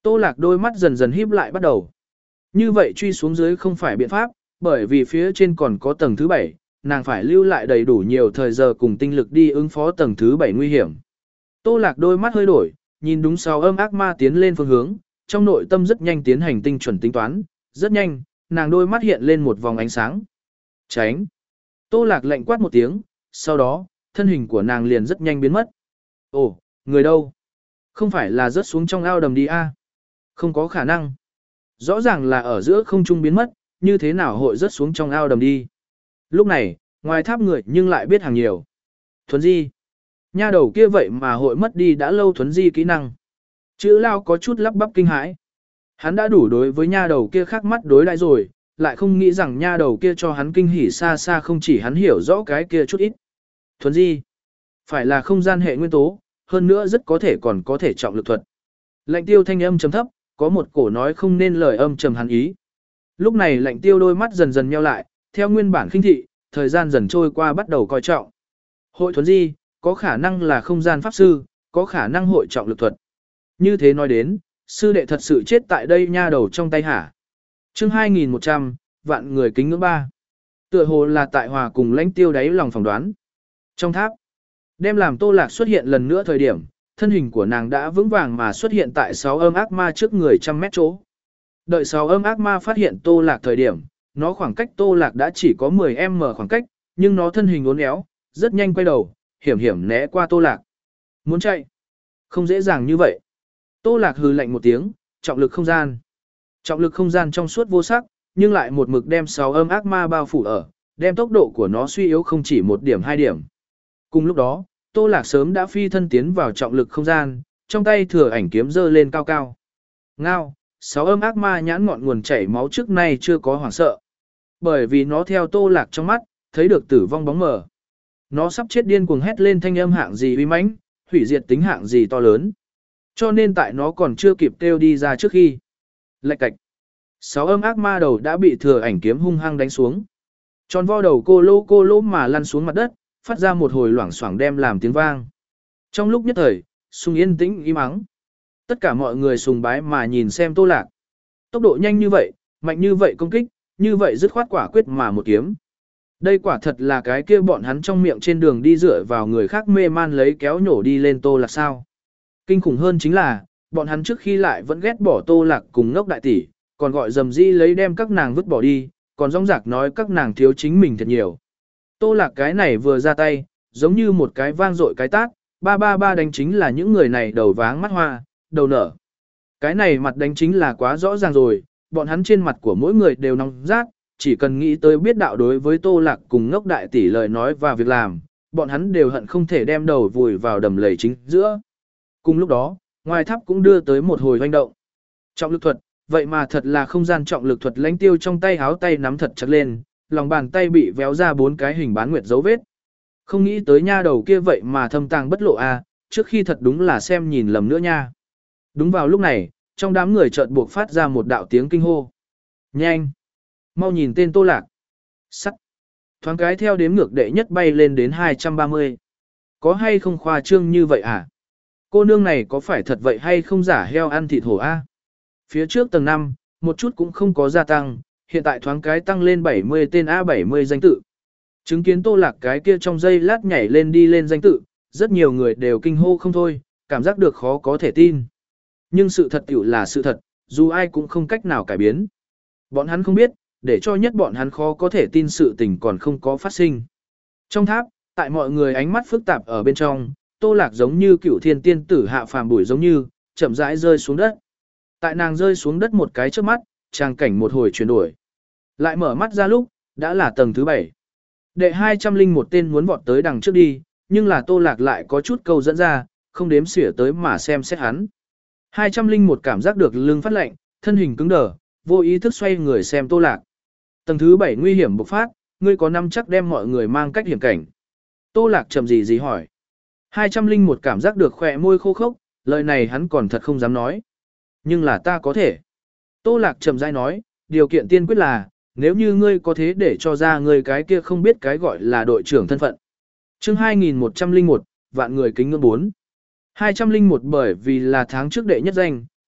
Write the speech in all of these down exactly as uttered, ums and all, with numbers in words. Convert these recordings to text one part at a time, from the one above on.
Tô Lạc đôi mắt dần dần híp lại bắt đầu. Như vậy truy xuống dưới không phải biện pháp, bởi vì phía trên còn có tầng thứ bảy, nàng phải lưu lại đầy đủ nhiều thời giờ cùng tinh lực đi ứng phó tầng thứ bảy nguy hiểm. Tô Lạc đôi mắt hơi đổi, nhìn đúng sau âm ác ma tiến lên phương hướng, trong nội tâm rất nhanh tiến hành tinh chuẩn tính toán, rất nhanh, nàng đôi mắt hiện lên một vòng ánh sáng. Tránh! Tô Lạc lạnh quát một tiếng, sau đó, thân hình của nàng liền rất nhanh biến mất. Ồ, người đâu? Không phải là rớt xuống trong ao đầm đi a? Không có khả năng. Rõ ràng là ở giữa không trung biến mất, như thế nào hội rớt xuống trong ao đầm đi. Lúc này, ngoài tháp người nhưng lại biết hàng nhiều. Thuấn di. Nha đầu kia vậy mà hội mất đi đã lâu thuấn di kỹ năng. Chữ lao có chút lắp bắp kinh hãi. Hắn đã đủ đối với nha đầu kia khác mắt đối đãi rồi, lại không nghĩ rằng nha đầu kia cho hắn kinh hỉ xa xa không chỉ hắn hiểu rõ cái kia chút ít. Thuấn di. Phải là không gian hệ nguyên tố, hơn nữa rất có thể còn có thể trọng lực thuật. Lạnh tiêu thanh âm trầm thấp, có một cổ nói không nên lời âm trầm hắn ý. Lúc này lạnh tiêu đôi mắt dần dần nheo lại, theo nguyên bản khinh thị, thời gian dần trôi qua bắt đầu coi trọng. Hội thuấn di, có khả năng là không gian pháp sư, có khả năng hội trọng lực thuật. Như thế nói đến, sư đệ thật sự chết tại đây nha đầu trong tay hả? Chương hai nghìn một trăm, vạn người kính ngưỡng ba. Tựa hồ là tại hòa cùng lãnh tiêu đáy lòng phỏng đoán. Trong tháp, đem làm Tô Lạc xuất hiện lần nữa thời điểm, thân hình của nàng đã vững vàng mà xuất hiện tại sáu âm ác ma trước người trăm mét chỗ. Đợi sáu âm ác ma phát hiện Tô Lạc thời điểm, nó khoảng cách Tô Lạc đã chỉ có mười mét khoảng cách, nhưng nó thân hình uốn éo, rất nhanh quay đầu, hiểm hiểm né qua Tô Lạc. Muốn chạy? Không dễ dàng như vậy. Tô Lạc hừ lạnh một tiếng, trọng lực không gian. Trọng lực không gian trong suốt vô sắc, nhưng lại một mực đem sáu âm ác ma bao phủ ở, đem tốc độ của nó suy yếu không chỉ một điểm hai điểm. Cùng lúc đó, Tô Lạc sớm đã phi thân tiến vào trọng lực không gian, trong tay thừa ảnh kiếm giơ lên cao cao. Ngao, sáu âm ác ma nhãn ngọn nguồn chảy máu trước nay chưa có hoảng sợ. Bởi vì nó theo Tô Lạc trong mắt, thấy được tử vong bóng mờ. Nó sắp chết điên cuồng hét lên thanh âm hạng gì uy mãnh, hủy diệt tính hạng gì to lớn. Cho nên tại nó còn chưa kịp kêu đi ra trước khi. Lạch cạch. Sáu âm ác ma đầu đã bị thừa ảnh kiếm hung hăng đánh xuống. Tròn vo đầu cô lô cô lô mà lăn xuống mặt đất, phát ra một hồi loảng xoảng đem làm tiếng vang. Trong lúc nhất thời, sung yên tĩnh im ắng. Tất cả mọi người sùng bái mà nhìn xem Tô Lạc. Tốc độ nhanh như vậy, mạnh như vậy công kích, như vậy dứt khoát quả quyết mà một kiếm. Đây quả thật là cái kia bọn hắn trong miệng trên đường đi dựa vào người khác mê man lấy kéo nhổ đi lên Tô Lạc sao. Kinh khủng hơn chính là, bọn hắn trước khi lại vẫn ghét bỏ Tô Lạc cùng ngốc đại tỷ, còn gọi dầm di lấy đem các nàng vứt bỏ đi, còn rong rạc nói các nàng thiếu chính mình thật nhiều. Tô Lạc cái này vừa ra tay, giống như một cái vang dội cái tát, ba ba ba đánh chính là những người này đầu váng mắt hoa, đầu nở. Cái này mặt đánh chính là quá rõ ràng rồi, bọn hắn trên mặt của mỗi người đều nóng rát, chỉ cần nghĩ tới biết đạo đối với Tô Lạc cùng ngốc đại tỷ lời nói và việc làm, bọn hắn đều hận không thể đem đầu vùi vào đầm lầy chính giữa. Cùng lúc đó, ngoài tháp cũng đưa tới một hồi hoành động. Trọng lực thuật, vậy mà thật là không gian trọng lực thuật lãnh tiêu trong tay háo tay nắm thật chặt lên, lòng bàn tay bị véo ra bốn cái hình bán nguyệt dấu vết. Không nghĩ tới nha đầu kia vậy mà thâm tàng bất lộ a, trước khi thật đúng là xem nhìn lầm nữa nha. Đúng vào lúc này, trong đám người chợt buộc phát ra một đạo tiếng kinh hô. Nhanh! Mau nhìn tên Tô Lạc. Sắt! Thoáng cái theo đếm ngược đệ nhất bay lên đến hai trăm ba mươi. Có hay không khoa trương như vậy à? Cô nương này có phải thật vậy hay không giả heo ăn thịt hổ a? Phía trước tầng năm, một chút cũng không có gia tăng, hiện tại thoáng cái tăng lên bảy mươi tên A bảy mươi danh tự. Chứng kiến Tô Lạc cái kia trong giây lát nhảy lên đi lên danh tự, rất nhiều người đều kinh hô không thôi, cảm giác được khó có thể tin. Nhưng sự thật tiểu là sự thật, dù ai cũng không cách nào cải biến. Bọn hắn không biết, để cho nhất bọn hắn khó có thể tin sự tình còn không có phát sinh. Trong tháp, tại mọi người ánh mắt phức tạp ở bên trong, Tô Lạc giống như cựu thiên tiên tử hạ phàm bụi giống như, chậm rãi rơi xuống đất. Tại nàng rơi xuống đất một cái trước mắt, trang cảnh một hồi chuyển đổi. Lại mở mắt ra lúc, đã là tầng thứ bảy. Đệ hai trăm linh một tên muốn vọt tới đằng trước đi, nhưng là Tô Lạc lại có chút câu dẫn ra, không đếm xỉa tới mà xem xét hắn. hai trăm linh một cảm giác được lưng phát lạnh, thân hình cứng đờ, vô ý thức xoay người xem Tô Lạc. Tầng thứ bảy nguy hiểm bộc phát, ngươi có năm chắc đem mọi người mang cách hiểm cảnh. Tô Lạc chậm gì gì hỏi. hai trăm linh một cảm giác được khỏe môi khô khốc, lời này hắn còn thật không dám nói. Nhưng là ta có thể. Tô Lạc chậm rãi nói, điều kiện tiên quyết là, nếu như ngươi có thế để cho ra ngươi cái kia không biết cái gọi là đội trưởng thân phận. Chương hai nghìn một trăm linh một, vạn người kính ngưỡng bốn. hai trăm linh một bởi vì là tháng trước đệ nhất danh,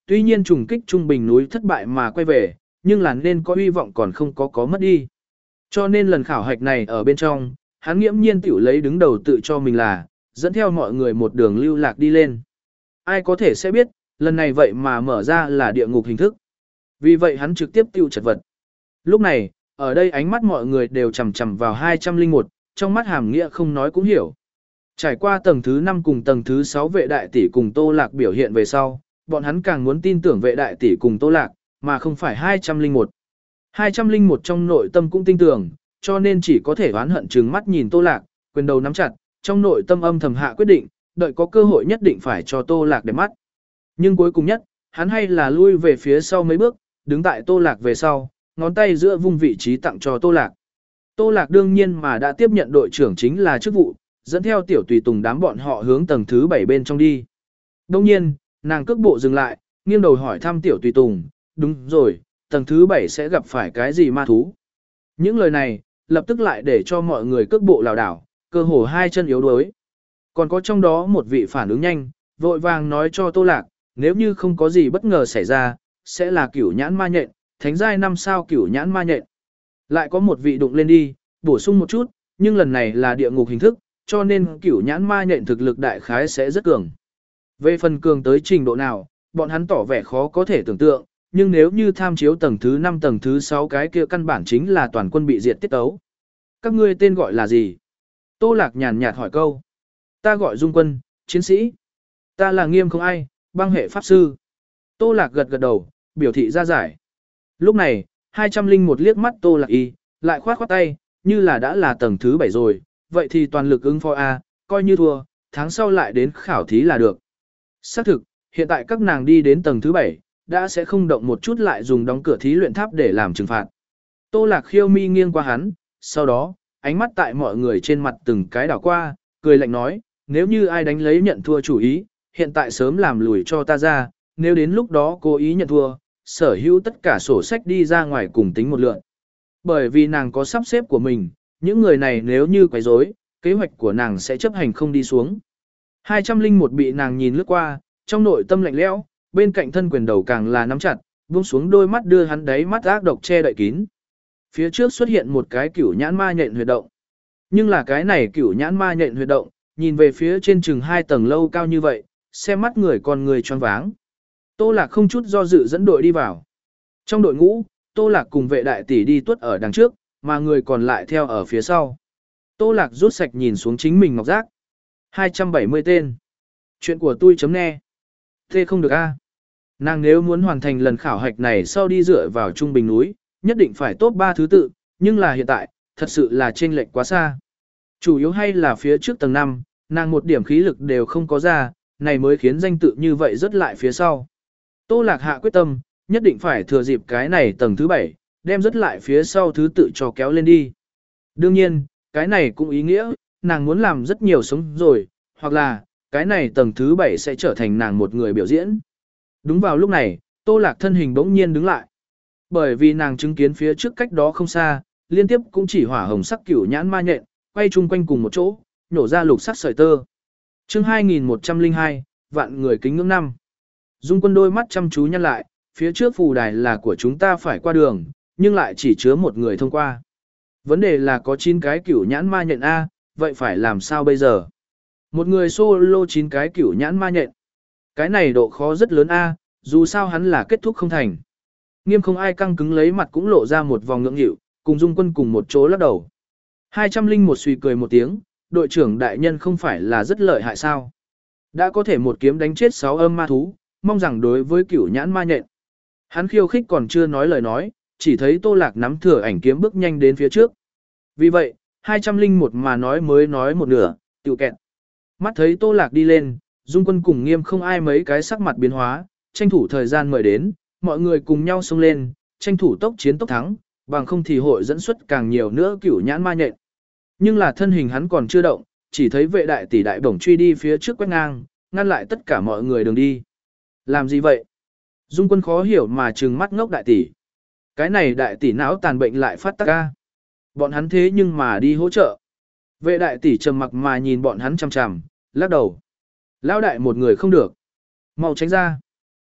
tuy nhiên trùng kích trung bình núi thất bại mà quay về, nhưng là nên có hy vọng còn không có có mất đi. Cho nên lần khảo hạch này ở bên trong, hắn nghiễm nhiên tiểu lấy đứng đầu tự cho mình là, dẫn theo mọi người một đường lưu lạc đi lên. Ai có thể sẽ biết, lần này vậy mà mở ra là địa ngục hình thức. Vì vậy hắn trực tiếp tiêu chật vật. Lúc này, ở đây ánh mắt mọi người đều chầm chầm vào hai trăm linh một, trong mắt hàm nghĩa không nói cũng hiểu. Trải qua tầng thứ năm cùng tầng thứ sáu vệ đại tỷ cùng Tô Lạc biểu hiện về sau, bọn hắn càng muốn tin tưởng vệ đại tỷ cùng Tô Lạc, mà không phải hai trăm linh một. hai trăm linh một trong nội tâm cũng tin tưởng, cho nên chỉ có thể oán hận trừng mắt nhìn Tô Lạc, quyền đầu nắm chặt, trong nội tâm âm thầm hạ quyết định, đợi có cơ hội nhất định phải cho Tô Lạc đẹp mắt. Nhưng cuối cùng nhất, hắn hay là lui về phía sau mấy bước, đứng tại Tô Lạc về sau, ngón tay giữa vung vị trí tặng cho Tô Lạc. Tô Lạc đương nhiên mà đã tiếp nhận đội trưởng chính là chức vụ, dẫn theo tiểu tùy tùng đám bọn họ hướng tầng thứ bảy bên trong đi. Đông nhiên, nàng cước bộ dừng lại, nghiêng đầu hỏi thăm tiểu tùy tùng, đúng rồi, tầng thứ bảy sẽ gặp phải cái gì ma thú? Những lời này, lập tức lại để cho mọi người cước bộ lảo đảo, cơ hồ hai chân yếu đuối. Còn có trong đó một vị phản ứng nhanh, vội vàng nói cho Tô Lạc, nếu như không có gì bất ngờ xảy ra, sẽ là cửu nhãn ma nhện, thánh giai năm sao cửu nhãn ma nhện. Lại có một vị đụng lên đi, bổ sung một chút, nhưng lần này là địa ngục hình thức, cho nên cửu nhãn ma nhện thực lực đại khái sẽ rất cường. Về phần cường tới trình độ nào, bọn hắn tỏ vẻ khó có thể tưởng tượng, nhưng nếu như tham chiếu tầng thứ năm tầng thứ sáu cái kia căn bản chính là toàn quân bị diệt tiết tấu. Các ngươi tên gọi là gì? Tô Lạc nhàn nhạt hỏi câu. Ta gọi Dung Quân, chiến sĩ. Ta là Nghiêm Không Ai, băng hệ pháp sư. Tô Lạc gật gật đầu, biểu thị ra giải. Lúc này, hai trăm linh một liếc mắt Tô Lạc y, lại khoát khoát tay, như là đã là tầng thứ bảy rồi, vậy thì toàn lực ứng phó A, coi như thua, tháng sau lại đến khảo thí là được. Xác thực, hiện tại các nàng đi đến tầng thứ bảy, đã sẽ không động một chút lại dùng đóng cửa thí luyện tháp để làm trừng phạt. Tô Lạc khiêu mi nghiêng qua hắn, sau đó, ánh mắt tại mọi người trên mặt từng cái đảo qua, cười lạnh nói, nếu như ai đánh lấy nhận thua chủ ý, hiện tại sớm làm lùi cho ta ra, nếu đến lúc đó cố ý nhận thua, sở hữu tất cả sổ sách đi ra ngoài cùng tính một lượt. Bởi vì nàng có sắp xếp của mình, những người này nếu như quấy rối, kế hoạch của nàng sẽ chấp hành không đi xuống. hai trăm linh một bị nàng nhìn lướt qua, trong nội tâm lạnh lẽo, bên cạnh thân quyền đầu càng là nắm chặt, buông xuống đôi mắt đưa hắn đáy mắt ác độc che đậy kín. Phía trước xuất hiện một cái cửu nhãn ma nhện huyệt động. Nhưng là cái này cửu nhãn ma nhện huyệt động, nhìn về phía trên chừng hai tầng lâu cao như vậy, xem mắt người còn người choáng váng. Tô Lạc không chút do dự dẫn đội đi vào. Trong đội ngũ, Tô Lạc cùng vệ đại tỷ đi tuốt ở đằng trước, mà người còn lại theo ở phía sau. Tô Lạc rút sạch nhìn xuống chính mình ngọc giác. hai trăm bảy mươi tên. Chuyện của tôi chấm nghe. Thế không được a. Nàng nếu muốn hoàn thành lần khảo hạch này sau đi dựa vào trung bình núi, nhất định phải top ba thứ tự, nhưng là hiện tại, thật sự là chênh lệch quá xa. Chủ yếu hay là phía trước tầng năm, nàng một điểm khí lực đều không có ra, này mới khiến danh tự như vậy rất lại phía sau. Tô Lạc hạ quyết tâm, nhất định phải thừa dịp cái này tầng thứ bảy, đem rất lại phía sau thứ tự cho kéo lên đi. Đương nhiên, cái này cũng ý nghĩa, nàng muốn làm rất nhiều sống rồi, hoặc là, cái này tầng thứ bảy sẽ trở thành nàng một người biểu diễn. Đúng vào lúc này, Tô Lạc thân hình bỗng nhiên đứng lại. Bởi vì nàng chứng kiến phía trước cách đó không xa, liên tiếp cũng chỉ hỏa hồng sắc cửu nhãn ma nhện, quay chung quanh cùng một chỗ, nhổ ra lục sắc sợi tơ. Chương hai nghìn một trăm lẻ hai, vạn người kính ngưỡng năm. Dung Quân đôi mắt chăm chú nhăn lại, phía trước phù đài là của chúng ta phải qua đường, nhưng lại chỉ chứa một người thông qua. Vấn đề là có chín cái cửu nhãn ma nhện A, vậy phải làm sao bây giờ? Một người solo chín cái cửu nhãn ma nhện. Cái này độ khó rất lớn A, dù sao hắn là kết thúc không thành. Nghiêm Không Ai căng cứng lấy mặt cũng lộ ra một vòng ngưỡng nghịu, cùng Dung Quân cùng một chỗ lắc đầu. hai trăm linh một suy cười một tiếng, đội trưởng đại nhân không phải là rất lợi hại sao? Đã có thể một kiếm đánh chết sáu âm ma thú, mong rằng đối với cửu nhãn ma nhện. Hắn khiêu khích còn chưa nói lời nói, chỉ thấy Tô Lạc nắm thừa ảnh kiếm bước nhanh đến phía trước. Vì vậy, hai trăm linh một mà nói mới nói một nửa, tiểu kẹt. Mắt thấy Tô Lạc đi lên, Dung Quân cùng Nghiêm Không Ai mấy cái sắc mặt biến hóa, tranh thủ thời gian mời đến, mọi người cùng nhau xông lên, tranh thủ tốc chiến tốc thắng, bằng không thì hội dẫn xuất càng nhiều nữa cửu nhãn ma nhện. Nhưng là thân hình hắn còn chưa động, chỉ thấy vệ đại tỷ đại bổng truy đi phía trước quét ngang, ngăn lại tất cả mọi người đường đi. Làm gì vậy? Dung Quân khó hiểu mà trừng mắt ngốc đại tỷ. Cái này đại tỷ não tàn bệnh lại phát tác ca. Bọn hắn thế nhưng mà đi hỗ trợ. Vệ đại tỷ trầm mặc mà nhìn bọn hắn chằm chằm, lắc đầu. Lão đại một người không được. Mau tránh ra.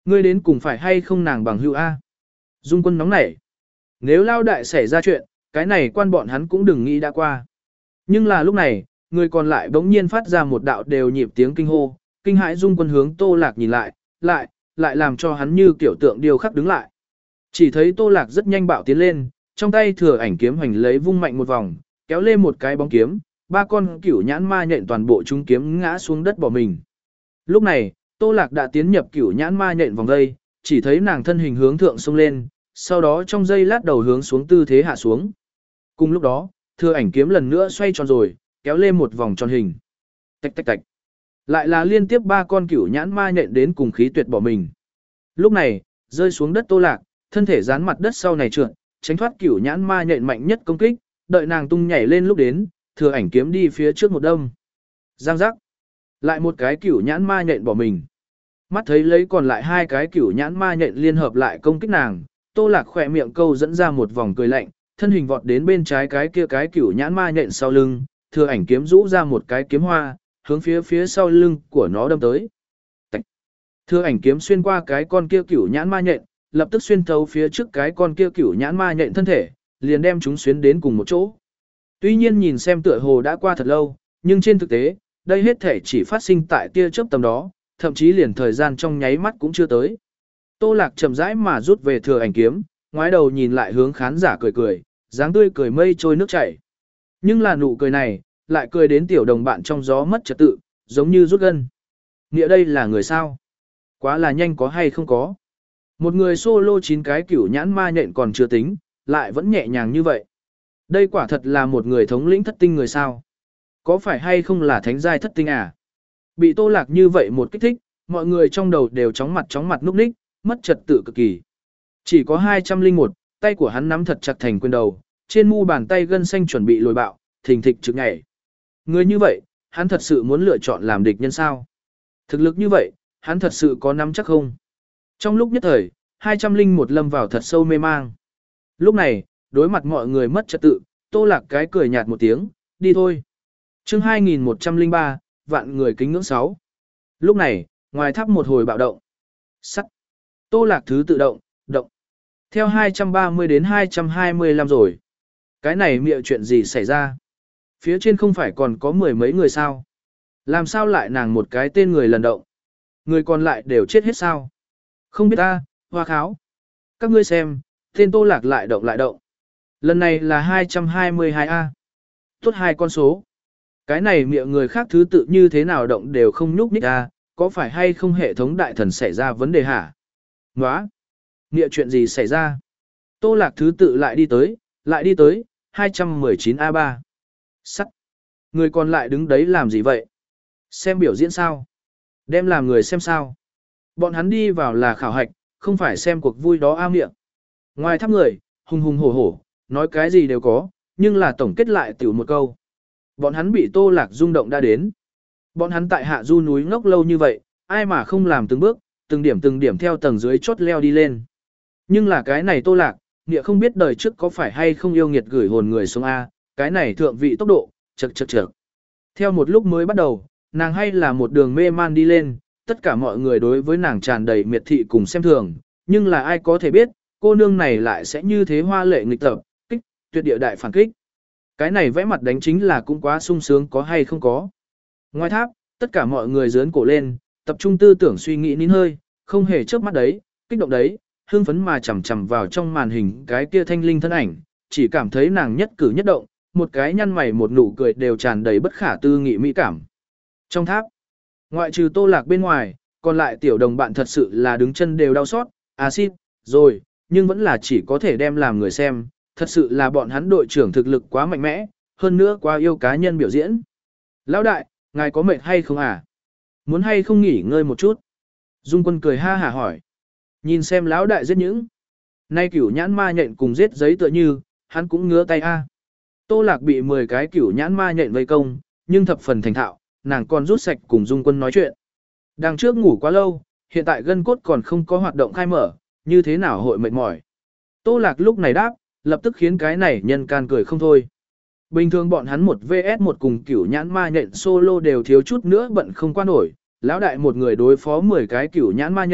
Ngươi đến cùng phải hay không nàng bằng hữu A. Dung Quân nóng nảy. Nếu lao đại xảy ra chuyện, cái này quan bọn hắn cũng đừng nghĩ đã qua. Nhưng là lúc này, người còn lại bỗng nhiên phát ra một đạo đều nhịp tiếng kinh hô, kinh hãi Dung Quân hướng Tô Lạc nhìn lại, lại, lại làm cho hắn như kiểu tượng điêu khắc đứng lại. Chỉ thấy Tô Lạc rất nhanh bạo tiến lên, trong tay thừa ảnh kiếm hoành lấy vung mạnh một vòng, kéo lên một cái bóng kiếm, ba con cửu nhãn ma nhện toàn bộ chúng kiếm ngã xuống đất bỏ mình. Lúc này, Tô Lạc đã tiến nhập cửu nhãn ma nhện vòng dây, chỉ thấy nàng thân hình hướng thượng xông lên, sau đó trong dây lát đầu hướng xuống tư thế hạ xuống. Cùng lúc đó, thừa ảnh kiếm lần nữa xoay tròn rồi, kéo lên một vòng tròn hình. Tạch tạch tạch. Lại là liên tiếp ba con cửu nhãn ma nhện đến cùng khí tuyệt bỏ mình. Lúc này, rơi xuống đất Tô Lạc, thân thể dán mặt đất sau này trượt, tránh thoát cửu nhãn ma nhện mạnh nhất công kích, đợi nàng tung nhảy lên lúc đến, thừa ảnh kiếm đi phía trước một đâm. Giang giác. Lại một cái cửu nhãn ma nhện bỏ mình. Mắt thấy lấy còn lại hai cái cửu nhãn ma nhện liên hợp lại công kích nàng, Tô Lạc khỏe miệng câu dẫn ra một vòng cười lạnh, thân hình vọt đến bên trái cái kia cái cửu nhãn ma nhện sau lưng, thừa ảnh kiếm rũ ra một cái kiếm hoa, hướng phía phía sau lưng của nó đâm tới. Tạch. Thừa ảnh kiếm xuyên qua cái con kia cửu nhãn ma nhện, lập tức xuyên thấu phía trước cái con kia cửu nhãn ma nhện thân thể, liền đem chúng xuyến đến cùng một chỗ. Tuy nhiên nhìn xem tựa hồ đã qua thật lâu, nhưng trên thực tế, đây hết thể chỉ phát sinh tại tia chớp tầm đó, thậm chí liền thời gian trong nháy mắt cũng chưa tới. Tô Lạc chậm rãi mà rút về thừa ảnh kiếm, ngoái đầu nhìn lại hướng khán giả cười cười, dáng tươi cười mây trôi nước chảy. Nhưng là nụ cười này, lại cười đến tiểu đồng bạn trong gió mất trật tự, giống như rút gân. Nghĩa đây là người sao? Quá là nhanh có hay không có? Một người solo chín cái cửu nhãn ma nhện còn chưa tính, lại vẫn nhẹ nhàng như vậy. Đây quả thật là một người thống lĩnh thất tinh người sao? Có phải hay không là thánh giai thất tinh à? Bị Tô Lạc như vậy một kích thích, mọi người trong đầu đều chóng mặt chóng mặt núp ních, mất trật tự cực kỳ. Chỉ có hai trăm lẻ một, tay của hắn nắm thật chặt thành quyền đầu, trên mu bàn tay gân xanh chuẩn bị lồi bạo, thình thịch trực nhảy. Người như vậy, hắn thật sự muốn lựa chọn làm địch nhân sao? Thực lực như vậy, hắn thật sự có nắm chắc không? Trong lúc nhất thời, hai trăm lẻ một lâm vào thật sâu mê mang. Lúc này, đối mặt mọi người mất trật tự, Tô Lạc cái cười nhạt một tiếng, đi thôi. chương hai nghìn một trăm lẻ ba, vạn người kính ngưỡng sáu. Lúc này, ngoài tháp một hồi bạo động. Sắt. Tô Lạc thứ tự động, động. Theo hai trăm ba mươi đến hai trăm hai mươi lăm rồi. Cái này miệng chuyện gì xảy ra? Phía trên không phải còn có mười mấy người sao? Làm sao lại nàng một cái tên người lần động? Người còn lại đều chết hết sao? Không biết ta, hoa kháo. Các ngươi xem, tên Tô Lạc lại động lại động. Lần này là hai trăm hai mươi hai A. Tốt hai con số. Cái này miệng người khác thứ tự như thế nào động đều không nhúc nhích A, có phải hay không hệ thống đại thần xảy ra vấn đề hả? Nóa! Nghĩa chuyện gì xảy ra? Tô Lạc thứ tự lại đi tới, lại đi tới, hai trăm mười chín A ba. Sắt! Người còn lại đứng đấy làm gì vậy? Xem biểu diễn sao? Đem làm người xem sao? Bọn hắn đi vào là khảo hạch, không phải xem cuộc vui đó a miệng. Ngoài tháp người, hùng hùng hổ hổ, nói cái gì đều có, nhưng là tổng kết lại tiểu một câu. Bọn hắn bị Tô Lạc rung động đã đến. Bọn hắn tại hạ du núi ngốc lâu như vậy, ai mà không làm từng bước, từng điểm từng điểm theo tầng dưới chốt leo đi lên. Nhưng là cái này Tô Lạc, nghĩa không biết đời trước có phải hay không yêu nghiệt gửi hồn người xuống A, cái này thượng vị tốc độ, chật chật chật. Theo một lúc mới bắt đầu, nàng hay là một đường mê man đi lên, tất cả mọi người đối với nàng tràn đầy miệt thị cùng xem thường, nhưng là ai có thể biết, cô nương này lại sẽ như thế hoa lệ nghịch tập, kích, tuyệt địa đại phản kích. Cái này vẽ mặt đánh chính là cũng quá sung sướng có hay không có. Ngoài tháp, tất cả mọi người dướn cổ lên, tập trung tư tưởng suy nghĩ nín hơi, không hề chớp mắt đấy, kích động đấy, hưng phấn mà chằm chằm vào trong màn hình cái kia thanh linh thân ảnh, chỉ cảm thấy nàng nhất cử nhất động, một cái nhăn mày một nụ cười đều tràn đầy bất khả tư nghị mỹ cảm. Trong tháp, ngoại trừ Tô Lạc bên ngoài, còn lại tiểu đồng bạn thật sự là đứng chân đều đau xót, à xin, rồi, nhưng vẫn là chỉ có thể đem làm người xem, thật sự là bọn hắn đội trưởng thực lực quá mạnh mẽ, hơn nữa quá yêu cá nhân biểu diễn. Lão đại, ngài có mệt hay không à? Muốn hay không nghỉ ngơi một chút? Dung Quân cười ha hả hỏi. Nhìn xem lão đại giết những. Nay cửu nhãn ma nhện cùng giết giấy tựa như, hắn cũng ngứa tay a. Tô Lạc bị mười cái cửu nhãn ma nhện vây công, nhưng thập phần thành thạo, nàng còn rút sạch cùng Dung Quân nói chuyện. Đằng trước ngủ quá lâu, hiện tại gân cốt còn không có hoạt động khai mở, như thế nào hội mệt mỏi. Tô Lạc lúc này đáp, lập tức khiến cái này nhân can cười không thôi. Bình thường bọn hắn một vs một cùng cửu nhãn ma nhện solo đều thiếu chút nữa bận không qua nổi, lão đại một người đối phó mười cái cửu nhãn ma nhện,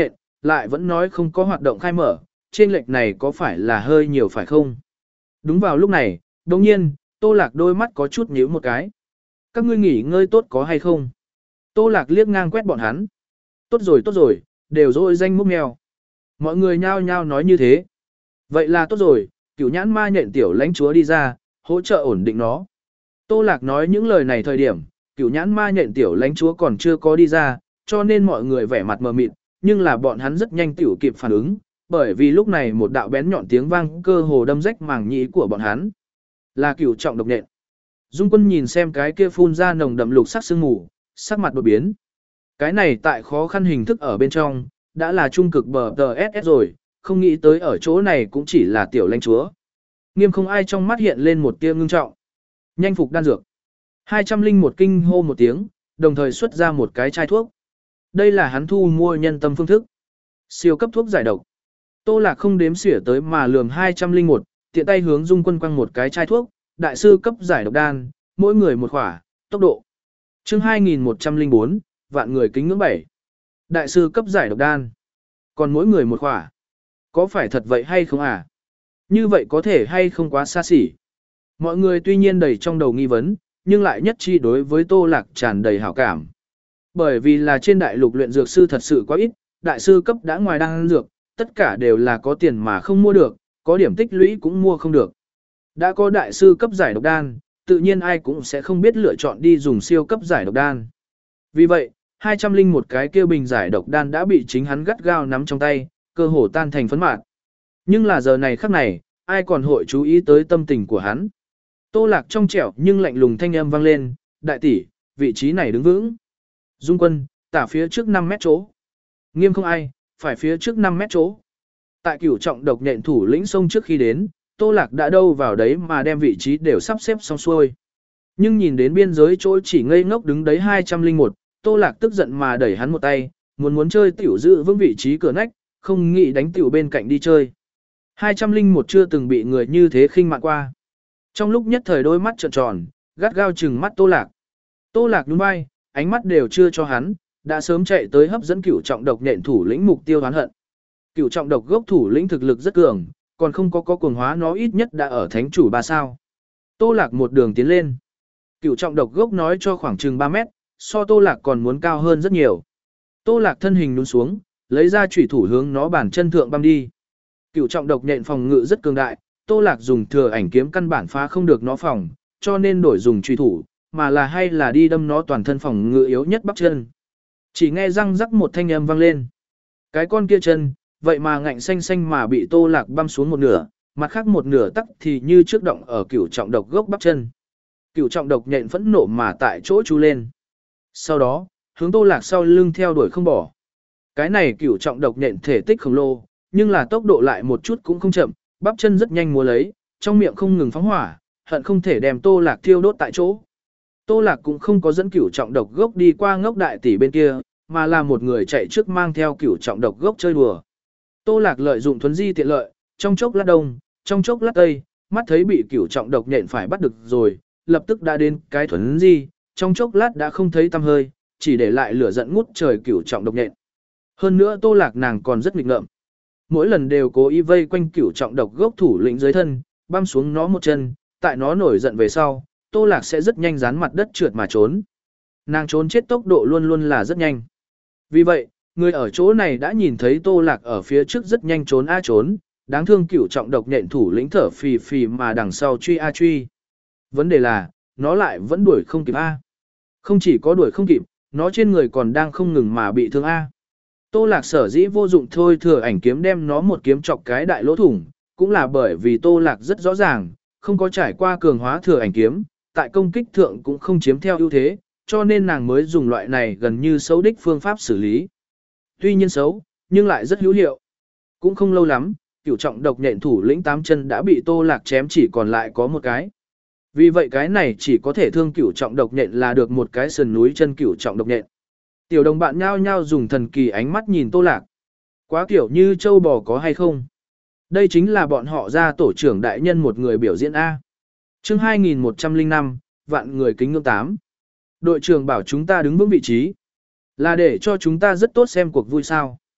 lại vẫn nói không có hoạt động khai mở, trên lệch này có phải là hơi nhiều phải không? Đúng vào lúc này, đồng nhiên, Tô Lạc đôi mắt có chút nhíu một cái. Các ngươi nghỉ ngơi tốt có hay không? Tô Lạc liếc ngang quét bọn hắn. Tốt rồi tốt rồi, đều dội danh múc mèo. Mọi người nhao nhao nói như thế. Vậy là tốt rồi, cửu nhãn ma nhện tiểu lãnh chúa đi ra, hỗ trợ ổn định nó. Tô Lạc nói những lời này thời điểm, cửu nhãn ma nhện tiểu lãnh chúa còn chưa có đi ra, cho nên mọi người vẻ mặt mờ mịt, nhưng là bọn hắn rất nhanh tiểu kịp phản ứng, bởi vì lúc này một đạo bén nhọn tiếng vang cơ hồ đâm rách màng nhĩ của bọn hắn. Là cửu trọng độc nhện. Dung Quân nhìn xem cái kia phun ra nồng đậm lục sắc sương mù, sắc mặt đột biến. Cái này tại khó khăn hình thức ở bên trong, đã là trung cực bờ tờ ét ét rồi, không nghĩ tới ở chỗ này cũng chỉ là tiểu lãnh chúa. Nghiêm không ai trong mắt hiện lên một tia ngưng trọng. Nhanh phục đan dược. hai trăm linh một kinh hô một tiếng, đồng thời xuất ra một cái chai thuốc. Đây là hắn thu mua nhân tâm phương thức. Siêu cấp thuốc giải độc. Tô Lạc không đếm xỉa tới mà lườm hai trăm linh một, tiện tay hướng Dung Quân quăng một cái chai thuốc, đại sư cấp giải độc đan, mỗi người một khỏa, tốc độ. Chương hai nghìn một trăm lẻ bốn, vạn người kính ngưỡng bảy. Đại sư cấp giải độc đan. Còn mỗi người một khỏa. Có phải thật vậy hay không à? Như vậy có thể hay không quá xa xỉ? Mọi người tuy nhiên đầy trong đầu nghi vấn, nhưng lại nhất trí đối với Tô Lạc tràn đầy hảo cảm. Bởi vì là trên đại lục luyện dược sư thật sự quá ít, đại sư cấp đã ngoài đan dược, tất cả đều là có tiền mà không mua được, có điểm tích lũy cũng mua không được. Đã có đại sư cấp giải độc đan, tự nhiên ai cũng sẽ không biết lựa chọn đi dùng siêu cấp giải độc đan. Vì vậy, hai trăm linh một cái kia bình giải độc đan đã bị chính hắn gắt gao nắm trong tay, cơ hồ tan thành phấn mạt. Nhưng là giờ này khắc này, ai còn hội chú ý tới tâm tình của hắn. Tô Lạc trong trẻo nhưng lạnh lùng thanh âm vang lên, đại tỷ, vị trí này đứng vững. Dung Quân, tả phía trước năm mét chỗ. Nghiêm không ai, phải phía trước năm mét chỗ. Tại cửu trọng độc nhện thủ lĩnh sông trước khi đến, Tô Lạc đã đâu vào đấy mà đem vị trí đều sắp xếp xong xuôi. Nhưng nhìn đến biên giới chỗ chỉ ngây ngốc đứng đấy hai trăm linh một, Tô Lạc tức giận mà đẩy hắn một tay, muốn muốn chơi tiểu giữ vững vị trí cửa nách, không nghĩ đánh tiểu bên cạnh đi chơi. hai trăm linh một chưa từng bị người như thế khinh mạn qua. Trong lúc nhất thời đôi mắt trợn tròn, gắt gao trừng mắt Tô Lạc. Tô Lạc nhún vai, ánh mắt đều chưa cho hắn, đã sớm chạy tới hấp dẫn cửu trọng độc nhện thủ lĩnh mục tiêu oán hận. Cửu trọng độc gốc thủ lĩnh thực lực rất cường, còn không có có cuồng hóa nó ít nhất đã ở thánh chủ ba sao. Tô Lạc một đường tiến lên. Cửu trọng độc gốc nói cho khoảng chừng ba mét, so Tô Lạc còn muốn cao hơn rất nhiều. Tô Lạc thân hình nhún xuống, lấy ra chủy thủ hướng nó bàn chân thượng băm đi. Cửu trọng độc nhện phòng ngự rất cường đại, Tô Lạc dùng thừa ảnh kiếm căn bản phá không được nó phòng, cho nên đổi dùng chủy thủ, mà là hay là đi đâm nó toàn thân phòng ngự yếu nhất bắp chân. Chỉ nghe răng rắc một thanh âm vang lên. Cái con kia chân, vậy mà ngạnh xanh xanh mà bị Tô Lạc băm xuống một nửa, mặt khác một nửa tắc thì như trước động ở cửu trọng độc gốc bắp chân. Cửu trọng độc nhện phẫn nộ mà tại chỗ chú lên. Sau đó, hướng Tô Lạc sau lưng theo đuổi không bỏ. Cái này cửu trọng độc nhện thể tích khổng lồ, nhưng là tốc độ lại một chút cũng không chậm, bắp chân rất nhanh múa lấy, trong miệng không ngừng phóng hỏa, hận không thể đem Tô Lạc thiêu đốt tại chỗ. Tô Lạc cũng không có dẫn cửu trọng độc gốc đi qua ngốc đại tỷ bên kia, mà là một người chạy trước mang theo cửu trọng độc gốc chơi đùa. Tô Lạc lợi dụng thuấn di tiện lợi, trong chốc lát đông, trong chốc lát tây, mắt thấy bị cửu trọng độc nhện phải bắt được rồi, lập tức đã đến cái thuấn di, trong chốc lát đã không thấy tăm hơi, chỉ để lại lửa giận ngút trời cửu trọng độc nhện. Hơn nữa Tô Lạc nàng còn rất nghịch ngợm. Mỗi lần đều cố ý vây quanh cửu trọng độc gốc thủ lĩnh dưới thân, băm xuống nó một chân, tại nó nổi giận về sau, Tô Lạc sẽ rất nhanh dán mặt đất trượt mà trốn. Nàng trốn chết tốc độ luôn luôn là rất nhanh. Vì vậy, người ở chỗ này đã nhìn thấy Tô Lạc ở phía trước rất nhanh trốn a trốn, đáng thương cửu trọng độc nhện thủ lĩnh thở phì phì mà đằng sau truy a truy. Vấn đề là, nó lại vẫn đuổi không kịp a. Không chỉ có đuổi không kịp, nó trên người còn đang không ngừng mà bị thương a. Tô Lạc sở dĩ vô dụng thôi thừa ảnh kiếm đem nó một kiếm chọc cái đại lỗ thủng, cũng là bởi vì Tô Lạc rất rõ ràng, không có trải qua cường hóa thừa ảnh kiếm, tại công kích thượng cũng không chiếm theo ưu thế, cho nên nàng mới dùng loại này gần như xấu đích phương pháp xử lý. Tuy nhiên xấu, nhưng lại rất hữu hiệu. Cũng không lâu lắm, cửu trọng độc nhện thủ lĩnh tám chân đã bị Tô Lạc chém chỉ còn lại có một cái. Vì vậy cái này chỉ có thể thương cửu trọng độc nhện là được một cái sườn núi chân cửu trọng độc nhện. Tiểu đồng bạn nhao nhao dùng thần kỳ ánh mắt nhìn Tô Lạc. Quá kiểu như châu bò có hay không? Đây chính là bọn họ ra tổ trưởng đại nhân một người biểu diễn A. Chương hai nghìn một trăm lẻ năm, vạn người kính ngưỡng tám. Đội trưởng bảo chúng ta đứng vững vị trí. Là để cho chúng ta rất tốt xem cuộc vui sao.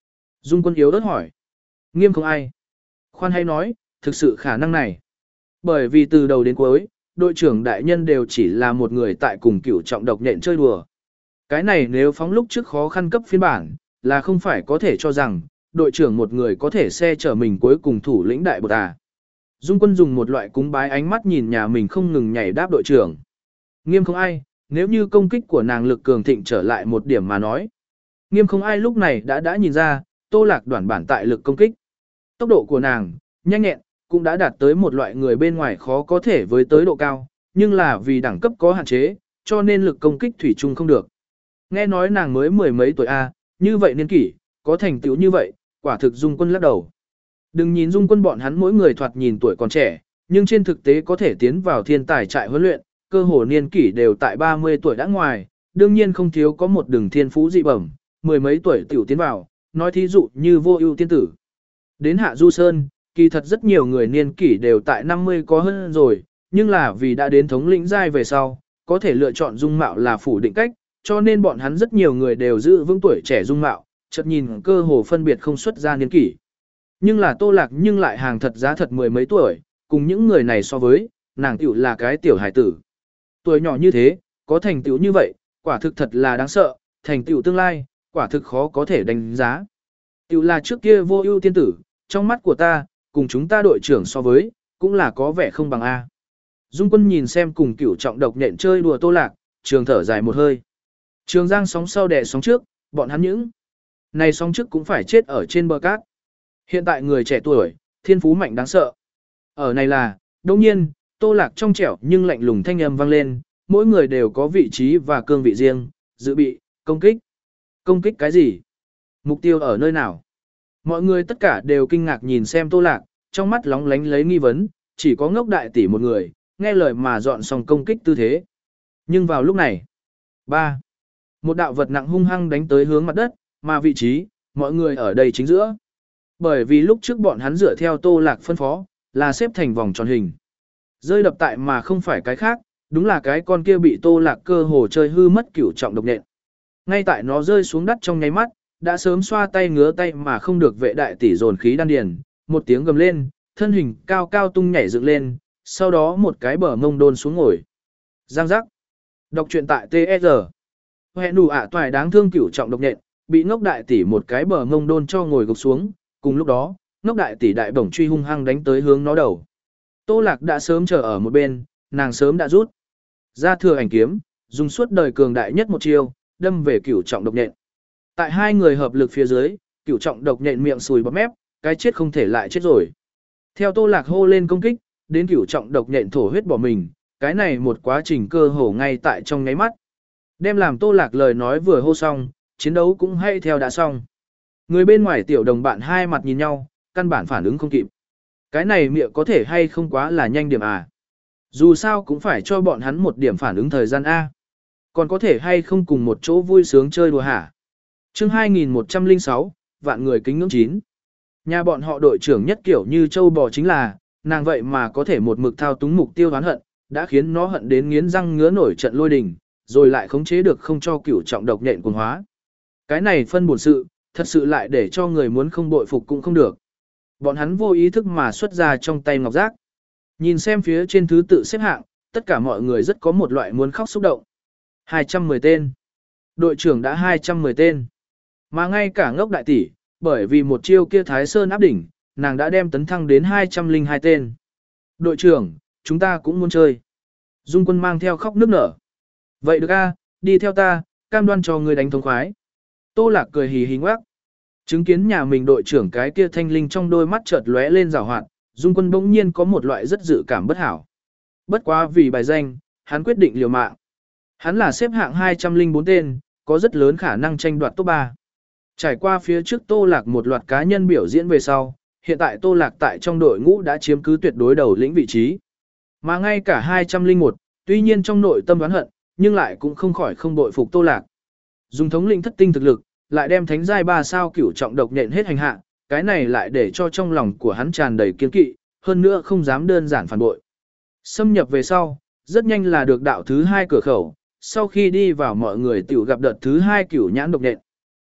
Dung Quân yếu ớt hỏi. Nghiêm không ai. Khoan hay nói, thực sự khả năng này. Bởi vì từ đầu đến cuối, đội trưởng đại nhân đều chỉ là một người tại cùng cửu trọng độc nhện chơi đùa. Cái này nếu phóng lúc trước khó khăn cấp phiên bản, là không phải có thể cho rằng, đội trưởng một người có thể xe chở mình cuối cùng thủ lĩnh đại bột à. Dung Quân dùng một loại cúng bái ánh mắt nhìn nhà mình không ngừng nhảy đáp đội trưởng. Nghiêm không ai, nếu như công kích của nàng lực cường thịnh trở lại một điểm mà nói. Nghiêm không ai lúc này đã đã nhìn ra, Tô Lạc đoản bản tại lực công kích. Tốc độ của nàng, nhanh nhẹn, cũng đã đạt tới một loại người bên ngoài khó có thể với tới độ cao, nhưng là vì đẳng cấp có hạn chế, cho nên lực công kích thủy chung không được. Nghe nói nàng mới mười mấy tuổi A, như vậy niên kỷ, có thành tựu như vậy, quả thực Dung Quân lắc đầu. Đừng nhìn Dung Quân bọn hắn mỗi người thoạt nhìn tuổi còn trẻ, nhưng trên thực tế có thể tiến vào thiên tài trại huấn luyện, cơ hồ niên kỷ đều tại ba mươi tuổi đã ngoài, đương nhiên không thiếu có một đường thiên phú dị bẩm, mười mấy tuổi tiểu tiến vào, nói thí dụ như Vô Ưu tiên tử. Đến Hạ Du Sơn, kỳ thật rất nhiều người niên kỷ đều tại năm mươi có hơn rồi, nhưng là vì đã đến thống lĩnh giai về sau, có thể lựa chọn dung mạo là phủ định cách, cho nên bọn hắn rất nhiều người đều giữ vững tuổi trẻ dung mạo, chợt nhìn cơ hồ phân biệt không xuất ra niên kỷ. Nhưng là Tô Lạc nhưng lại hàng thật giá thật mười mấy tuổi, cùng những người này so với, nàng tiểu là cái tiểu hải tử. Tuổi nhỏ như thế, có thành tựu như vậy, quả thực thật là đáng sợ, thành tựu tương lai, quả thực khó có thể đánh giá. Tiểu là trước kia Vô Ưu tiên tử, trong mắt của ta, cùng chúng ta đội trưởng so với, cũng là có vẻ không bằng A. Dung Quân nhìn xem cùng cửu trọng độc nhện chơi đùa Tô Lạc, trường thở dài một hơi. Trường Giang sóng sau đè sóng trước, bọn hắn những này sóng trước cũng phải chết ở trên bờ cát. Hiện tại người trẻ tuổi, thiên phú mạnh đáng sợ. Ở này là, đương nhiên, Tô Lạc trong trẻo nhưng lạnh lùng thanh âm vang lên, mỗi người đều có vị trí và cương vị riêng, dự bị, công kích. Công kích cái gì? Mục tiêu ở nơi nào? Mọi người tất cả đều kinh ngạc nhìn xem Tô Lạc, trong mắt lóng lánh lấy nghi vấn, chỉ có ngốc đại tỷ một người, nghe lời mà dọn xong công kích tư thế. Nhưng vào lúc này, ba, một đạo vật nặng hung hăng đánh tới hướng mặt đất, mà vị trí, mọi người ở đây chính giữa. Bởi vì lúc trước bọn hắn dựa theo Tô Lạc phân phó, là xếp thành vòng tròn hình. Rơi đập tại mà không phải cái khác, đúng là cái con kia bị Tô Lạc cơ hồ chơi hư mất cửu trọng độc nhện. Ngay tại nó rơi xuống đất trong nháy mắt, đã sớm xoa tay ngứa tay mà không được vệ đại tỷ dồn khí đan điền, một tiếng gầm lên, thân hình cao cao tung nhảy dựng lên, sau đó một cái bờ mông đôn xuống ngồi. Giang giác. Đọc truyện tại tê e rờ. Hẹn đủ ạ toại đáng thương cửu trọng độc nhện, bị ngốc đại tỷ một cái bờ mông đôn cho ngồi gục xuống, cùng lúc đó, ngốc đại tỷ đại bổng truy hung hăng đánh tới hướng nó đầu. Tô Lạc đã sớm chờ ở một bên, nàng sớm đã rút ra thừa ảnh kiếm, dùng suốt đời cường đại nhất một chiêu, đâm về cửu trọng độc nhện. Tại hai người hợp lực phía dưới, cửu trọng độc nhện miệng sùi bọt mép, cái chết không thể lại chết rồi. Theo Tô Lạc hô lên công kích, đến cửu trọng độc nhện thổ huyết bỏ mình, cái này một quá trình cơ hồ ngay tại trong nháy mắt. Đem làm Tô Lạc lời nói vừa hô xong, chiến đấu cũng hay theo đã xong. Người bên ngoài tiểu đồng bạn hai mặt nhìn nhau, căn bản phản ứng không kịp. Cái này miệng có thể hay không quá là nhanh điểm à. Dù sao cũng phải cho bọn hắn một điểm phản ứng thời gian A. Còn có thể hay không cùng một chỗ vui sướng chơi đùa hả? Chương hai nghìn một trăm lẻ sáu, vạn người kính ngưỡng chín. Nhà bọn họ đội trưởng nhất kiểu như châu bò chính là, nàng vậy mà có thể một mực thao túng mục tiêu oán hận, đã khiến nó hận đến nghiến răng ngứa nổi trận lôi đình, rồi lại khống chế được không cho cửu trọng độc nhện cuồng hóa. Cái này phân bổn sự, thật sự lại để cho người muốn không bội phục cũng không được. Bọn hắn vô ý thức mà xuất ra trong tay ngọc giác. Nhìn xem phía trên thứ tự xếp hạng, tất cả mọi người rất có một loại muốn khóc xúc động. hai trăm mười tên. Đội trưởng đã hai trăm mười tên. Mà ngay cả ngốc đại tỷ, bởi vì một chiêu kia Thái Sơn áp đỉnh, nàng đã đem tấn thăng đến hai trăm lẻ hai tên. Đội trưởng, chúng ta cũng muốn chơi. Dung Quân mang theo khóc nức nở. Vậy được a, đi theo ta, cam đoan cho ngươi đánh thống khoái. Tô Lạc cười hì hì ngoác. Chứng kiến nhà mình đội trưởng cái kia thanh linh trong đôi mắt chợt lóe lên rào hoạt, Dung Quân bỗng nhiên có một loại rất dự cảm bất hảo. Bất quá vì bài danh, hắn quyết định liều mạng. Hắn là xếp hạng hai trăm lẻ bốn tên, có rất lớn khả năng tranh đoạt top ba. Trải qua phía trước Tô Lạc một loạt cá nhân biểu diễn về sau, hiện tại Tô Lạc tại trong đội ngũ đã chiếm cứ tuyệt đối đầu lĩnh vị trí. Mà ngay cả hai trăm lẻ một, tuy nhiên trong nội tâm oán hận, nhưng lại cũng không khỏi không bội phục Tô Lạc. Dùng thống lĩnh thất tinh thực lực, lại đem thánh giai ba sao cửu trọng độc nhện hết hành hạ, cái này lại để cho trong lòng của hắn tràn đầy kiên kỵ, hơn nữa không dám đơn giản phản bội. Xâm nhập về sau, rất nhanh là được đạo thứ hai cửa khẩu, sau khi đi vào mọi người tiểu gặp đợt thứ hai cửu nhãn độc nhện.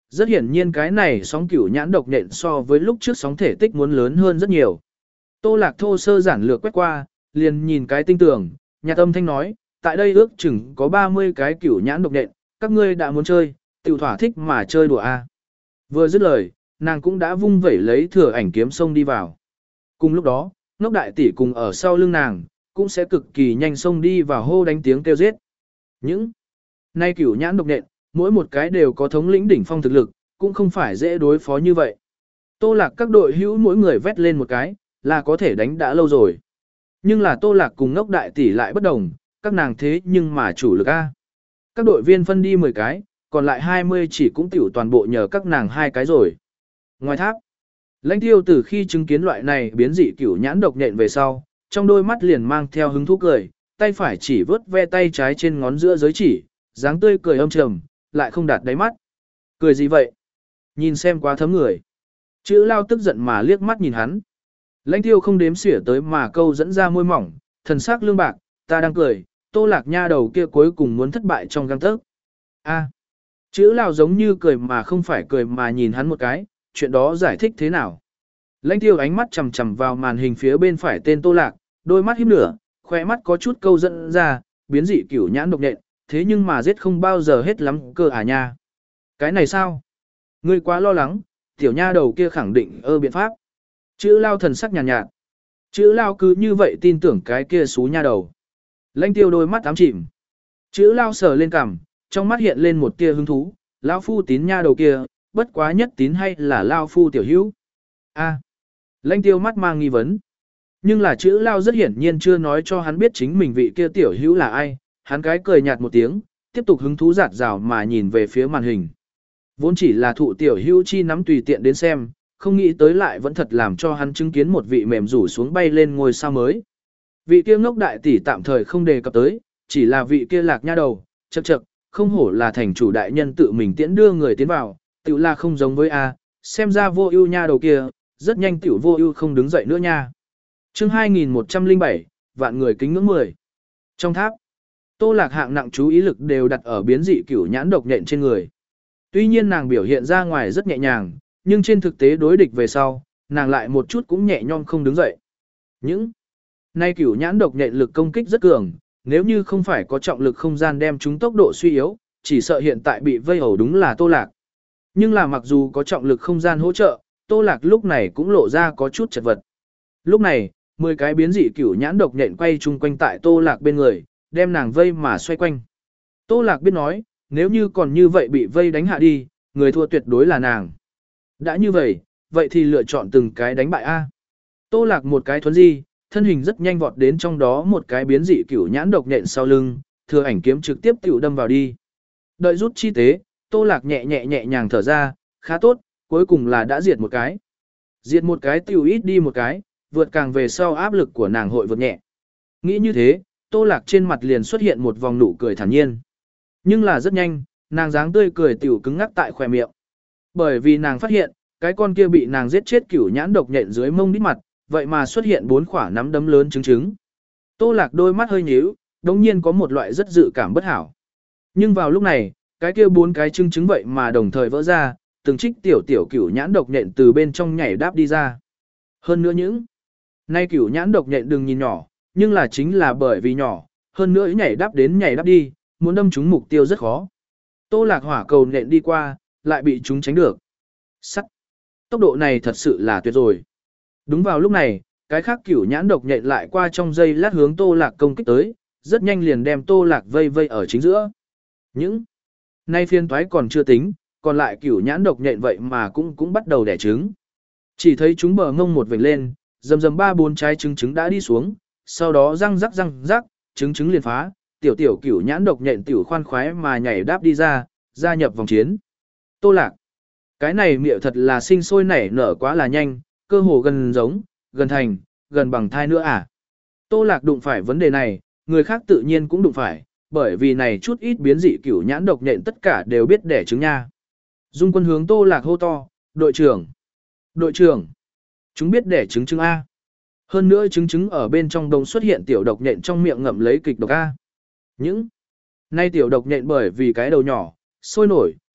Rất hiển nhiên cái này sóng cửu nhãn độc nhện so với lúc trước sóng thể tích muốn lớn hơn rất nhiều. Tô Lạc thô sơ giản lược quét qua, liền nhìn cái tinh tường, nhạc âm thanh nói, tại đây ước chừng có ba mươi cái cửu nhãn độc nhện, các ngươi đã muốn chơi, tiểu thỏa thích mà chơi đùa a. Vừa dứt lời, nàng cũng đã vung vẩy lấy thừa ảnh kiếm xông đi vào. Cùng lúc đó, ngốc đại tỷ cùng ở sau lưng nàng, cũng sẽ cực kỳ nhanh xông đi vào hô đánh tiếng kêu giết. Những nay cửu nhãn độc nhện, mỗi một cái đều có thống lĩnh đỉnh phong thực lực, cũng không phải dễ đối phó như vậy. Tô Lạc các đội hữu mỗi người vét lên một cái, là có thể đánh đã lâu rồi. Nhưng là Tô Lạc cùng ngốc đại tỷ lại bất đồng, các nàng thế nhưng mà chủ lực A. Các đội viên phân đi mười cái, còn lại hai mươi chỉ cũng tiểu toàn bộ nhờ các nàng hai cái rồi. Ngoài tháp, Lãnh Tiêu từ khi chứng kiến loại này biến dị cửu nhãn độc nhện về sau, trong đôi mắt liền mang theo hứng thú cười, tay phải chỉ vớt ve tay trái trên ngón giữa giới chỉ, dáng tươi cười âm trầm, lại không đạt đáy mắt. Cười gì vậy? Nhìn xem quá thấm người. Chữ Lao tức giận mà liếc mắt nhìn hắn. Lãnh Tiêu không đếm xỉa tới mà câu dẫn ra môi mỏng, thần sắc lương bạc, ta đang cười, Tô Lạc nha đầu kia cuối cùng muốn thất bại trong gang tấc. A. Chữ Lao giống như cười mà không phải cười mà nhìn hắn một cái, chuyện đó giải thích thế nào? Lãnh Tiêu ánh mắt chằm chằm vào màn hình phía bên phải tên Tô Lạc, đôi mắt híp nửa, khóe mắt có chút câu dẫn ra, biến dị cửu nhãn độc nhện, thế nhưng mà giết không bao giờ hết lắm cơ à nha. Cái này sao? Ngươi quá lo lắng, tiểu nha đầu kia khẳng định ơ biện pháp. Chữ Lao thần sắc nhàn nhạt, nhạt. Chữ Lao cứ như vậy tin tưởng cái kia xú nha đầu. Lãnh Tiêu đôi mắt ám chìm. Chữ Lao sờ lên cằm, trong mắt hiện lên một tia hứng thú, lão phu tín nha đầu kia, bất quá nhất tín hay là Lao phu tiểu hữu? A. Lãnh Tiêu mắt mang nghi vấn. Nhưng là chữ Lao rất hiển nhiên chưa nói cho hắn biết chính mình vị kia tiểu hữu là ai, hắn cái cười nhạt một tiếng, tiếp tục hứng thú giạt rào mà nhìn về phía màn hình. Vốn chỉ là thụ tiểu hữu chi nắm tùy tiện đến xem, không nghĩ tới lại vẫn thật làm cho hắn chứng kiến một vị mềm rủ xuống bay lên ngôi sao mới. Vị kia ngốc đại tỷ tạm thời không đề cập tới, chỉ là vị kia lạc nha đầu, chậc chậc, không hổ là thành chủ đại nhân tự mình tiễn đưa người tiến vào, tiểu là không giống với A, xem ra vô ưu nha đầu kia, rất nhanh tiểu vô ưu không đứng dậy nữa nha. Chương hai nghìn một trăm lẻ bảy, vạn người kính ngưỡng mười. Trong tháp, Tô Lạc hạng nặng chú ý lực đều đặt ở biến dị cửu nhãn độc nhện trên người. Tuy nhiên nàng biểu hiện ra ngoài rất nhẹ nhàng, nhưng trên thực tế đối địch về sau, nàng lại một chút cũng nhẹ nhõm không đứng dậy. Những nay cửu nhãn độc nhện lực công kích rất cường, nếu như không phải có trọng lực không gian đem chúng tốc độ suy yếu, chỉ sợ hiện tại bị vây hầu đúng là Tô Lạc. Nhưng là mặc dù có trọng lực không gian hỗ trợ, Tô Lạc lúc này cũng lộ ra có chút chật vật. Lúc này, mười cái biến dị cửu nhãn độc nhện quay chung quanh tại Tô Lạc bên người, đem nàng vây mà xoay quanh. Tô Lạc biết nói, nếu như còn như vậy bị vây đánh hạ đi, người thua tuyệt đối là nàng. Đã như vậy, vậy thì lựa chọn từng cái đánh bại A. Tô Lạc một cái thuấn di, thân hình rất nhanh vọt đến trong đó một cái biến dị cửu nhãn độc nhện sau lưng, thừa ảnh kiếm trực tiếp tiểu đâm vào đi. Đợi rút chi tế, Tô Lạc nhẹ nhẹ nhẹ nhàng thở ra, khá tốt, cuối cùng là đã diệt một cái. Diệt một cái tiểu ít đi một cái, vượt càng về sau áp lực của nàng hội vượt nhẹ. Nghĩ như thế, Tô Lạc trên mặt liền xuất hiện một vòng nụ cười thản nhiên. Nhưng là rất nhanh, nàng dáng tươi cười tiểu cứng ngắc tại khóe miệng. Bởi vì nàng phát hiện, cái con kia bị nàng giết chết cửu nhãn độc nhện dưới mông đít mặt, vậy mà xuất hiện bốn quả nắm đấm lớn trứng trứng. Tô Lạc đôi mắt hơi nhíu, đống nhiên có một loại rất dự cảm bất hảo. Nhưng vào lúc này, cái kia bốn cái trứng trứng vậy mà đồng thời vỡ ra, từng trích tiểu tiểu cửu nhãn độc nhện từ bên trong nhảy đáp đi ra. Hơn nữa những nay cửu nhãn độc nhện đừng nhìn nhỏ, nhưng là chính là bởi vì nhỏ, hơn nữa nhảy đáp đến nhảy đáp đi, muốn đâm trúng mục tiêu rất khó. Tô Lạc hỏa cầu nện đi qua, lại bị chúng tránh được. Sắt. Tốc độ này thật sự là tuyệt rồi. Đúng vào lúc này, cái khác cửu nhãn độc nhện lại qua trong giây lát hướng Tô Lạc công kích tới, rất nhanh liền đem Tô Lạc vây vây ở chính giữa. Những nay phiên toái còn chưa tính, còn lại cửu nhãn độc nhện vậy mà cũng cũng bắt đầu đẻ trứng. Chỉ thấy chúng bờ ngông một vểnh lên, rầm rầm ba bốn trái trứng trứng đã đi xuống, sau đó răng rắc răng rắc, trứng trứng liền phá, tiểu tiểu cửu nhãn độc nhện tiểu khoan khoái mà nhảy đáp đi ra, gia nhập vòng chiến. Tô Lạc, cái này miệng thật là sinh sôi nảy nở quá là nhanh, cơ hồ gần giống, gần thành, gần bằng thai nữa à. Tô Lạc đụng phải vấn đề này, người khác tự nhiên cũng đụng phải, bởi vì này chút ít biến dị cửu nhãn độc nhện tất cả đều biết đẻ trứng nha. Dung Quân hướng Tô Lạc hô to, đội trưởng, đội trưởng, chúng biết đẻ trứng trứng A. Hơn nữa trứng trứng ở bên trong đồng xuất hiện tiểu độc nhện trong miệng ngậm lấy kịch độc A. Những nay tiểu độc nhện bởi vì cái đầu nhỏ, sôi nổi,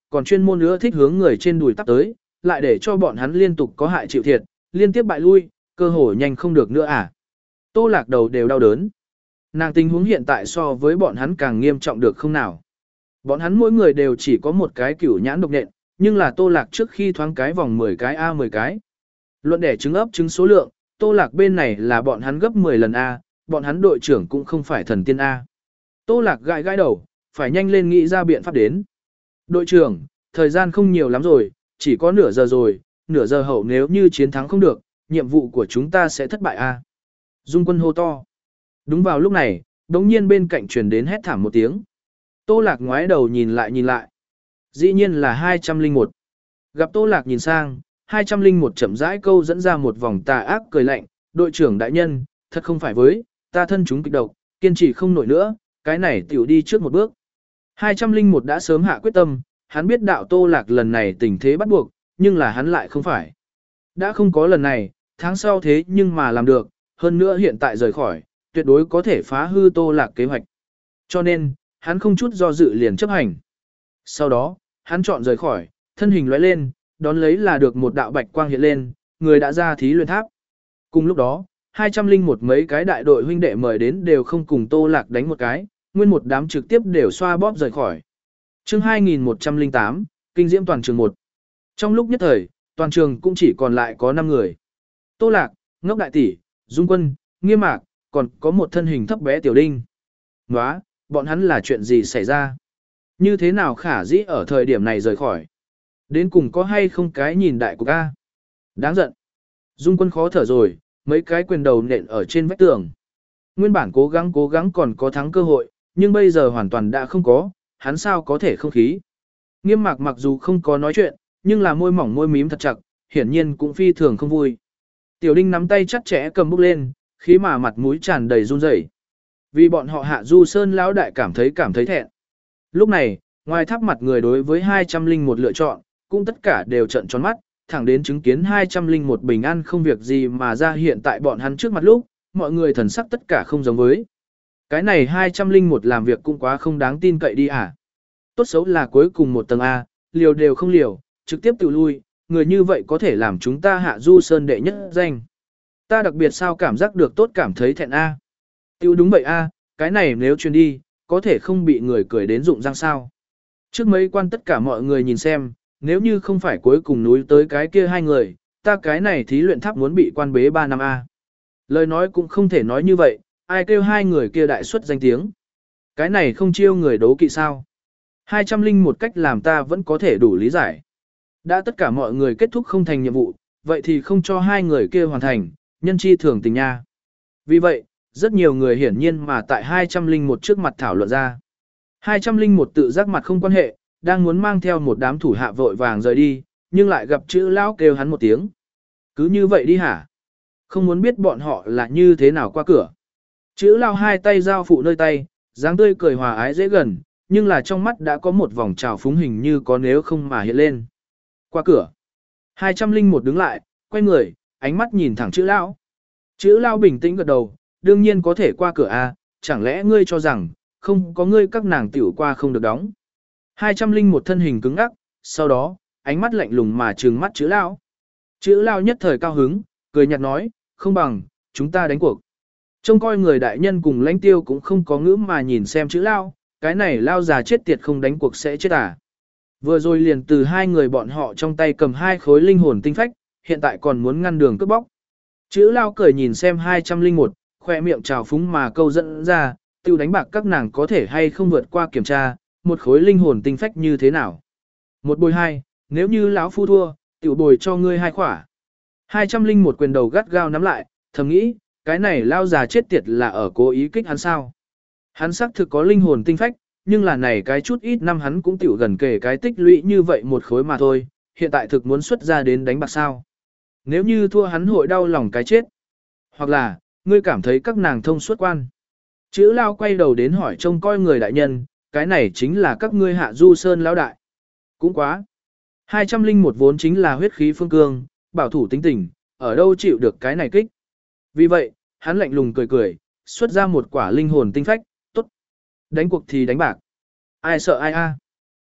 còn chuyên môn nữa thích hướng người trên đùi tắp tới, lại để cho bọn hắn liên tục có hại chịu thiệt, liên tiếp bại lui, cơ hội nhanh không được nữa à. Tô Lạc đầu đều đau đớn. Nàng tình huống hiện tại so với bọn hắn càng nghiêm trọng được không nào. Bọn hắn mỗi người đều chỉ có một cái cửu nhãn độc nện, nhưng là Tô Lạc trước khi thoáng cái vòng mười cái A mười cái. Luận đẻ trứng ấp trứng số lượng, Tô Lạc bên này là bọn hắn gấp mười lần A, bọn hắn đội trưởng cũng không phải thần tiên A. Tô Lạc gãi gãi đầu, phải nhanh lên nghĩ ra biện pháp đến. Đội trưởng, thời gian không nhiều lắm rồi, chỉ có nửa giờ rồi, nửa giờ hậu nếu như chiến thắng không được, nhiệm vụ của chúng ta sẽ thất bại A. Dung Quân hô to. Đúng vào lúc này, đống nhiên bên cạnh truyền đến hét thảm một tiếng. Tô Lạc ngoái đầu nhìn lại nhìn lại. Dĩ nhiên là hai trăm linh một. Gặp Tô Lạc nhìn sang, hai trăm linh một chậm rãi câu dẫn ra một vòng tà ác cười lạnh. Đội trưởng đại nhân, thật không phải với, ta thân chúng kịch độc, kiên trì không nổi nữa, cái này tiểu đi trước một bước. hai trăm linh một đã sớm hạ quyết tâm, hắn biết đạo Tô Lạc lần này tình thế bắt buộc, nhưng là hắn lại không phải. Đã không có lần này, tháng sau thế nhưng mà làm được, hơn nữa hiện tại rời khỏi, tuyệt đối có thể phá hư Tô Lạc kế hoạch. Cho nên, hắn không chút do dự liền chấp hành. Sau đó, hắn chọn rời khỏi, thân hình lóe lên, đón lấy là được một đạo bạch quang hiện lên, người đã ra thí luyện tháp. Cùng lúc đó, hai trăm linh một mấy cái đại đội huynh đệ mời đến đều không cùng Tô Lạc đánh một cái, nguyên một đám trực tiếp đều xoa bóp rời khỏi. Chương hai nghìn một trăm lẻ tám, kinh diễm toàn trường một. Trong lúc nhất thời, toàn trường cũng chỉ còn lại có năm người. Tô Lạc, Ngốc Đại Tỷ, Dung Quân, Nghiêm Mạc, còn có một thân hình thấp bé Tiểu Đinh. Nóa, bọn hắn là chuyện gì xảy ra? Như thế nào khả dĩ ở thời điểm này rời khỏi? Đến cùng có hay không cái nhìn đại cục A? Đáng giận. Dung Quân khó thở rồi, mấy cái quyền đầu nện ở trên vách tường. Nguyên bản cố gắng cố gắng còn có thắng cơ hội, nhưng bây giờ hoàn toàn đã không có, hắn sao có thể không khí. Nghiêm Mạc mặc dù không có nói chuyện, nhưng là môi mỏng môi mím thật chặt, hiển nhiên cũng phi thường không vui. Tiểu Đinh nắm tay chặt chẽ cầm bút lên, khí mà mặt mũi tràn đầy run rẩy. Vì bọn họ Hạ Du Sơn lão đại cảm thấy cảm thấy thẹn. Lúc này, ngoài tháp mặt người đối với hai trăm linh một lựa chọn, cũng tất cả đều trợn tròn mắt, thẳng đến chứng kiến hai trăm linh một bình an không việc gì mà ra hiện tại bọn hắn trước mặt lúc, mọi người thần sắc tất cả không giống với. Cái này hai trăm linh một làm việc cũng quá không đáng tin cậy đi à. Tốt xấu là cuối cùng một tầng A, liều đều không liều, trực tiếp tự lui, người như vậy có thể làm chúng ta Hạ Du Sơn đệ nhất danh. Ta đặc biệt sao cảm giác được tốt cảm thấy thẹn A. Tiêu đúng vậy A, cái này nếu truyền đi, có thể không bị người cười đến rụng răng sao. Trước mấy quan tất cả mọi người nhìn xem, nếu như không phải cuối cùng núi tới cái kia hai người, ta cái này thí luyện tháp muốn bị quan bế ba năm A. Lời nói cũng không thể nói như vậy, ai kêu hai người kia đại xuất danh tiếng. Cái này không chiêu người đố kỵ sao. hai trăm linh một cách làm ta vẫn có thể đủ lý giải. Đã tất cả mọi người kết thúc không thành nhiệm vụ, vậy thì không cho hai người kia hoàn thành, nhân chi thường tình nha. Vì vậy, rất nhiều người hiển nhiên mà tại hai trăm linh một trước mặt thảo luận ra. hai trăm linh một tự giác mặt không quan hệ, đang muốn mang theo một đám thủ hạ vội vàng rời đi, nhưng lại gặp chữ lão kêu hắn một tiếng. Cứ như vậy đi hả? Không muốn biết bọn họ là như thế nào qua cửa. Chữ lão hai tay giao phụ nơi tay, dáng tươi cười hòa ái dễ gần, nhưng là trong mắt đã có một vòng trào phúng hình như có nếu không mà hiện lên. Qua cửa. hai trăm linh một đứng lại, quay người, ánh mắt nhìn thẳng chữ lão. Chữ lão bình tĩnh gật đầu, đương nhiên có thể qua cửa a, chẳng lẽ ngươi cho rằng, không có ngươi các nàng tiểu qua không được đóng. hai trăm linh một thân hình cứng ngắc, sau đó, ánh mắt lạnh lùng mà trừng mắt chữ lão. Chữ lão nhất thời cao hứng, cười nhạt nói, không bằng, chúng ta đánh cuộc. Trông coi người đại nhân cùng lãnh tiêu cũng không có ngữ mà nhìn xem chữ lão, cái này lao già chết tiệt không đánh cuộc sẽ chết à. Vừa rồi liền từ hai người bọn họ trong tay cầm hai khối linh hồn tinh phách, hiện tại còn muốn ngăn đường cướp bóc. Chữ lao cười nhìn xem hai trăm linh một, khoe miệng trào phúng mà câu dẫn ra, tiêu đánh bạc các nàng có thể hay không vượt qua kiểm tra, một khối linh hồn tinh phách như thế nào. Một bồi hai, nếu như lão phu thua, tiểu bồi cho ngươi hai khỏa. hai trăm linh một quyền đầu gắt gao nắm lại, thầm nghĩ, cái này lao già chết tiệt là ở cố ý kích hắn sao. Hắn xác thực có linh hồn tinh phách, nhưng là này cái chút ít năm hắn cũng tiểu gần kể cái tích lũy như vậy một khối mà thôi, hiện tại thực muốn xuất ra đến đánh bạc sao. Nếu như thua hắn hội đau lòng cái chết. Hoặc là, ngươi cảm thấy các nàng thông suốt quan. Chữ lao quay đầu đến hỏi trông coi người đại nhân, cái này chính là các ngươi Hạ Du Sơn lão đại. Cũng quá. hai trăm linh một vốn chính là huyết khí phương cương, bảo thủ tính tình, ở đâu chịu được cái này kích. Vì vậy, hắn lạnh lùng cười cười, xuất ra một quả linh hồn tinh phách, tốt. Đánh cuộc thì đánh bạc. Ai sợ ai a?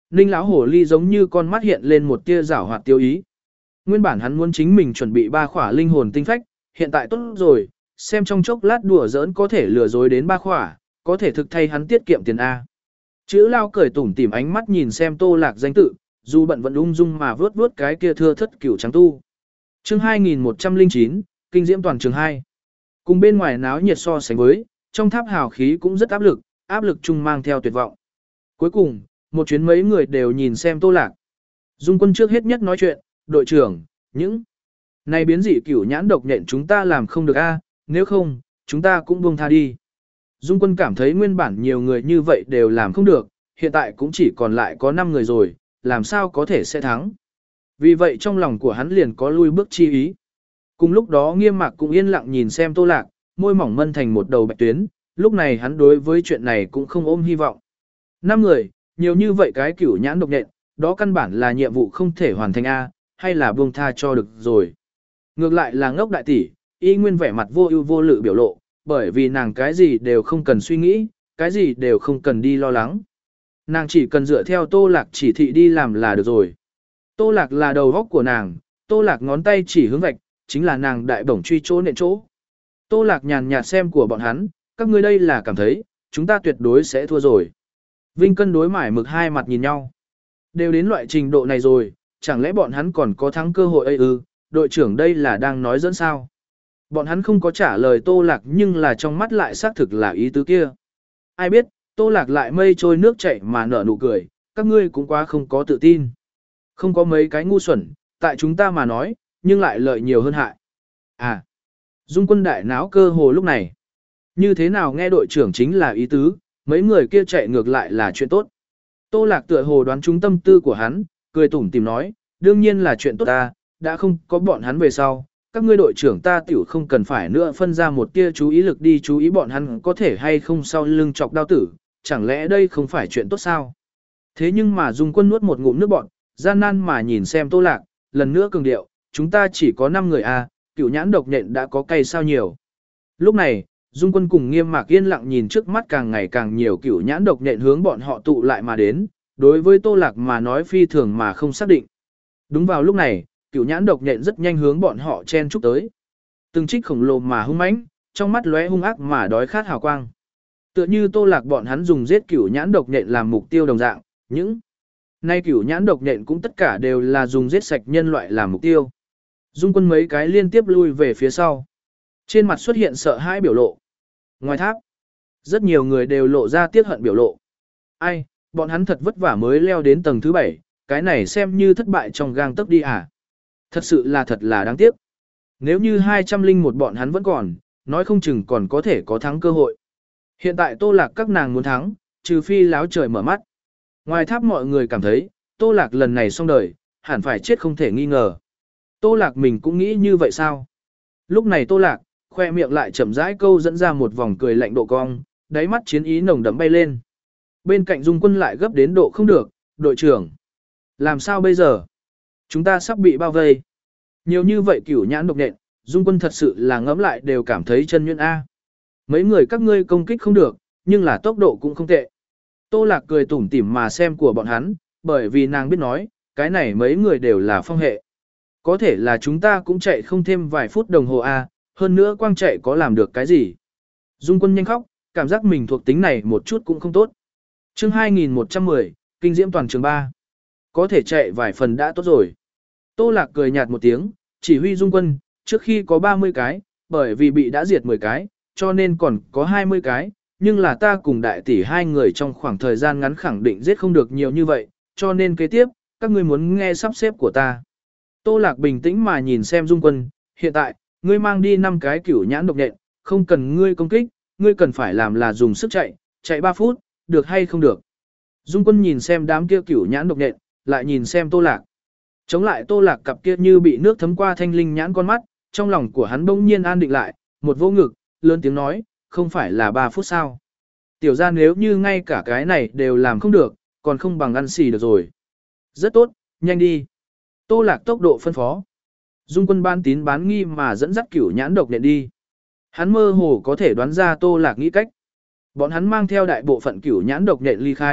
Ninh lão hồ ly giống như con mắt hiện lên một tia giảo hoạt tiêu ý. Nguyên bản hắn muốn chính mình chuẩn bị ba khỏa linh hồn tinh phách, hiện tại tốt rồi, xem trong chốc lát đùa giỡn có thể lừa dối đến ba khỏa, có thể thực thay hắn tiết kiệm tiền A. Chữ lao cười tủm tỉm ánh mắt nhìn xem Tô Lạc danh tự, dù bận vẫn ung dung mà vớt vớt cái kia thưa thất cửu trắng tu. Chương hai nghìn một trăm lẻ chín, kinh diễm toàn trường hai. Cùng bên ngoài náo nhiệt so sánh với, trong tháp hào khí cũng rất áp lực, áp lực chung mang theo tuyệt vọng. Cuối cùng, một chuyến mấy người đều nhìn xem Tô Lạc. Dung Quân trước hết nhất nói chuyện, đội trưởng, những này biến dị cửu nhãn độc nhện chúng ta làm không được a, nếu không, chúng ta cũng buông tha đi. Dung Quân cảm thấy nguyên bản nhiều người như vậy đều làm không được, hiện tại cũng chỉ còn lại có năm người rồi, làm sao có thể sẽ thắng. Vì vậy trong lòng của hắn liền có lui bước chi ý. Cùng lúc đó Nghiêm Mạc cũng yên lặng nhìn xem Tô Lạc, môi mỏng mân thành một đầu bạch tuyến, lúc này hắn đối với chuyện này cũng không ôm hy vọng. Năm người, nhiều như vậy cái cửu nhãn độc nhện, đó căn bản là nhiệm vụ không thể hoàn thành a, hay là buông tha cho được rồi. Ngược lại là ngốc đại tỷ, y nguyên vẻ mặt vô ưu vô lự biểu lộ, bởi vì nàng cái gì đều không cần suy nghĩ, cái gì đều không cần đi lo lắng. Nàng chỉ cần dựa theo Tô Lạc chỉ thị đi làm là được rồi. Tô Lạc là đầu góc của nàng, Tô Lạc ngón tay chỉ hướng vạch, chính là nàng đại bổng truy chỗ nện chỗ. Tô Lạc nhàn nhạt xem của bọn hắn, các ngươi đây là cảm thấy, chúng ta tuyệt đối sẽ thua rồi. Vinh Cân đối mải mực hai mặt nhìn nhau. Đều đến loại trình độ này rồi, chẳng lẽ bọn hắn còn có thắng cơ hội ấy ư, đội trưởng đây là đang nói dẫn sao. Bọn hắn không có trả lời Tô Lạc nhưng là trong mắt lại xác thực là ý tứ kia. Ai biết, Tô Lạc lại mây trôi nước chảy mà nở nụ cười, các ngươi cũng quá không có tự tin. Không có mấy cái ngu xuẩn, tại chúng ta mà nói, nhưng lại lợi nhiều hơn hại. À, Dung Quân đại náo cơ hồ lúc này. Như thế nào nghe đội trưởng chính là ý tứ, mấy người kia chạy ngược lại là chuyện tốt. Tô Lạc tựa hồ đoán trúng tâm tư của hắn, cười tủm tìm nói, đương nhiên là chuyện tốt ta, đã không có bọn hắn về sau. Các ngươi đội trưởng ta tiểu không cần phải nữa phân ra một tia chú ý lực đi chú ý bọn hắn có thể hay không sau lưng chọc đao tử, chẳng lẽ đây không phải chuyện tốt sao? Thế nhưng mà Dung Quân nuốt một ngụm nước bọt, gian nan mà nhìn xem Tô Lạc, lần nữa cường điệu, chúng ta chỉ có năm người à, cửu nhãn độc nhện đã có cay sao nhiều. Lúc này, Dung Quân cùng Nghiêm Mạc yên lặng nhìn trước mắt càng ngày càng nhiều cửu nhãn độc nhện hướng bọn họ tụ lại mà đến, đối với Tô Lạc mà nói phi thường mà không xác định. Đúng vào lúc này, cửu nhãn độc nhện rất nhanh hướng bọn họ chen chúc tới. Từng trích khổng lồ mà hung mãnh, trong mắt lóe hung ác mà đói khát hào quang. Tựa như Tô Lạc bọn hắn dùng giết cửu nhãn độc nhện làm mục tiêu đồng dạng, những nay cửu nhãn độc nhện cũng tất cả đều là dùng giết sạch nhân loại làm mục tiêu. Dung Quân mấy cái liên tiếp lui về phía sau. Trên mặt xuất hiện sợ hãi biểu lộ. Ngoài tháp, rất nhiều người đều lộ ra tiếc hận biểu lộ. Ai, bọn hắn thật vất vả mới leo đến tầng thứ bảy, cái này xem như thất bại trong gang tấc đi à. Thật sự là thật là đáng tiếc. Nếu như hai trăm linh một bọn hắn vẫn còn, nói không chừng còn có thể có thắng cơ hội. Hiện tại Tô Lạc các nàng muốn thắng, trừ phi láo trời mở mắt. Ngoài tháp mọi người cảm thấy, Tô Lạc lần này xong đời, hẳn phải chết không thể nghi ngờ. Tô Lạc mình cũng nghĩ như vậy sao? Lúc này Tô Lạc, khoe miệng lại chậm rãi câu dẫn ra một vòng cười lạnh độ cong, đáy mắt chiến ý nồng đậm bay lên. Bên cạnh Dung Quân lại gấp đến độ không được, đội trưởng. Làm sao bây giờ? Chúng ta sắp bị bao vây. Nhiều như vậy cửu nhãn độc nhện, Dung Quân thật sự là ngẫm lại đều cảm thấy chân nhuyễn A. Mấy người các ngươi công kích không được, nhưng là tốc độ cũng không tệ. Tô Lạc cười tủm tỉm mà xem của bọn hắn, bởi vì nàng biết nói, cái này mấy người đều là phong hệ. Có thể là chúng ta cũng chạy không thêm vài phút đồng hồ A, hơn nữa quang chạy có làm được cái gì. Dung Quân nhanh khóc, cảm giác mình thuộc tính này một chút cũng không tốt. Chương hai nghìn một trăm mười, kinh diễm toàn trường ba. Có thể chạy vài phần đã tốt rồi. Tô Lạc cười nhạt một tiếng, chỉ huy Dung Quân, trước khi có ba mươi cái, bởi vì bị đã diệt mười cái, cho nên còn có hai mươi cái, nhưng là ta cùng đại tỷ hai người trong khoảng thời gian ngắn khẳng định giết không được nhiều như vậy, cho nên kế tiếp, các ngươi muốn nghe sắp xếp của ta. Tô Lạc bình tĩnh mà nhìn xem Dung Quân, hiện tại, ngươi mang đi năm cái cửu nhãn độc nhện, không cần ngươi công kích, ngươi cần phải làm là dùng sức chạy, chạy ba phút, được hay không được. Dung Quân nhìn xem đám kia cửu nhãn độc nhện, lại nhìn xem Tô Lạc. Chống lại Tô Lạc cặp kia như bị nước thấm qua thanh linh nhãn con mắt, trong lòng của hắn bỗng nhiên an định lại, một vô ngực, lớn tiếng nói, không phải là ba phút sao. Tiểu ra nếu như ngay cả cái này đều làm không được, còn không bằng ăn xì được rồi. Rất tốt, nhanh đi. Tô Lạc tốc độ phân phó. Dung Quân ban tín bán nghi mà dẫn dắt cửu nhãn độc nhện đi. Hắn mơ hồ có thể đoán ra Tô Lạc nghĩ cách. Bọn hắn mang theo đại bộ phận cửu nhãn độc nhện ly khai,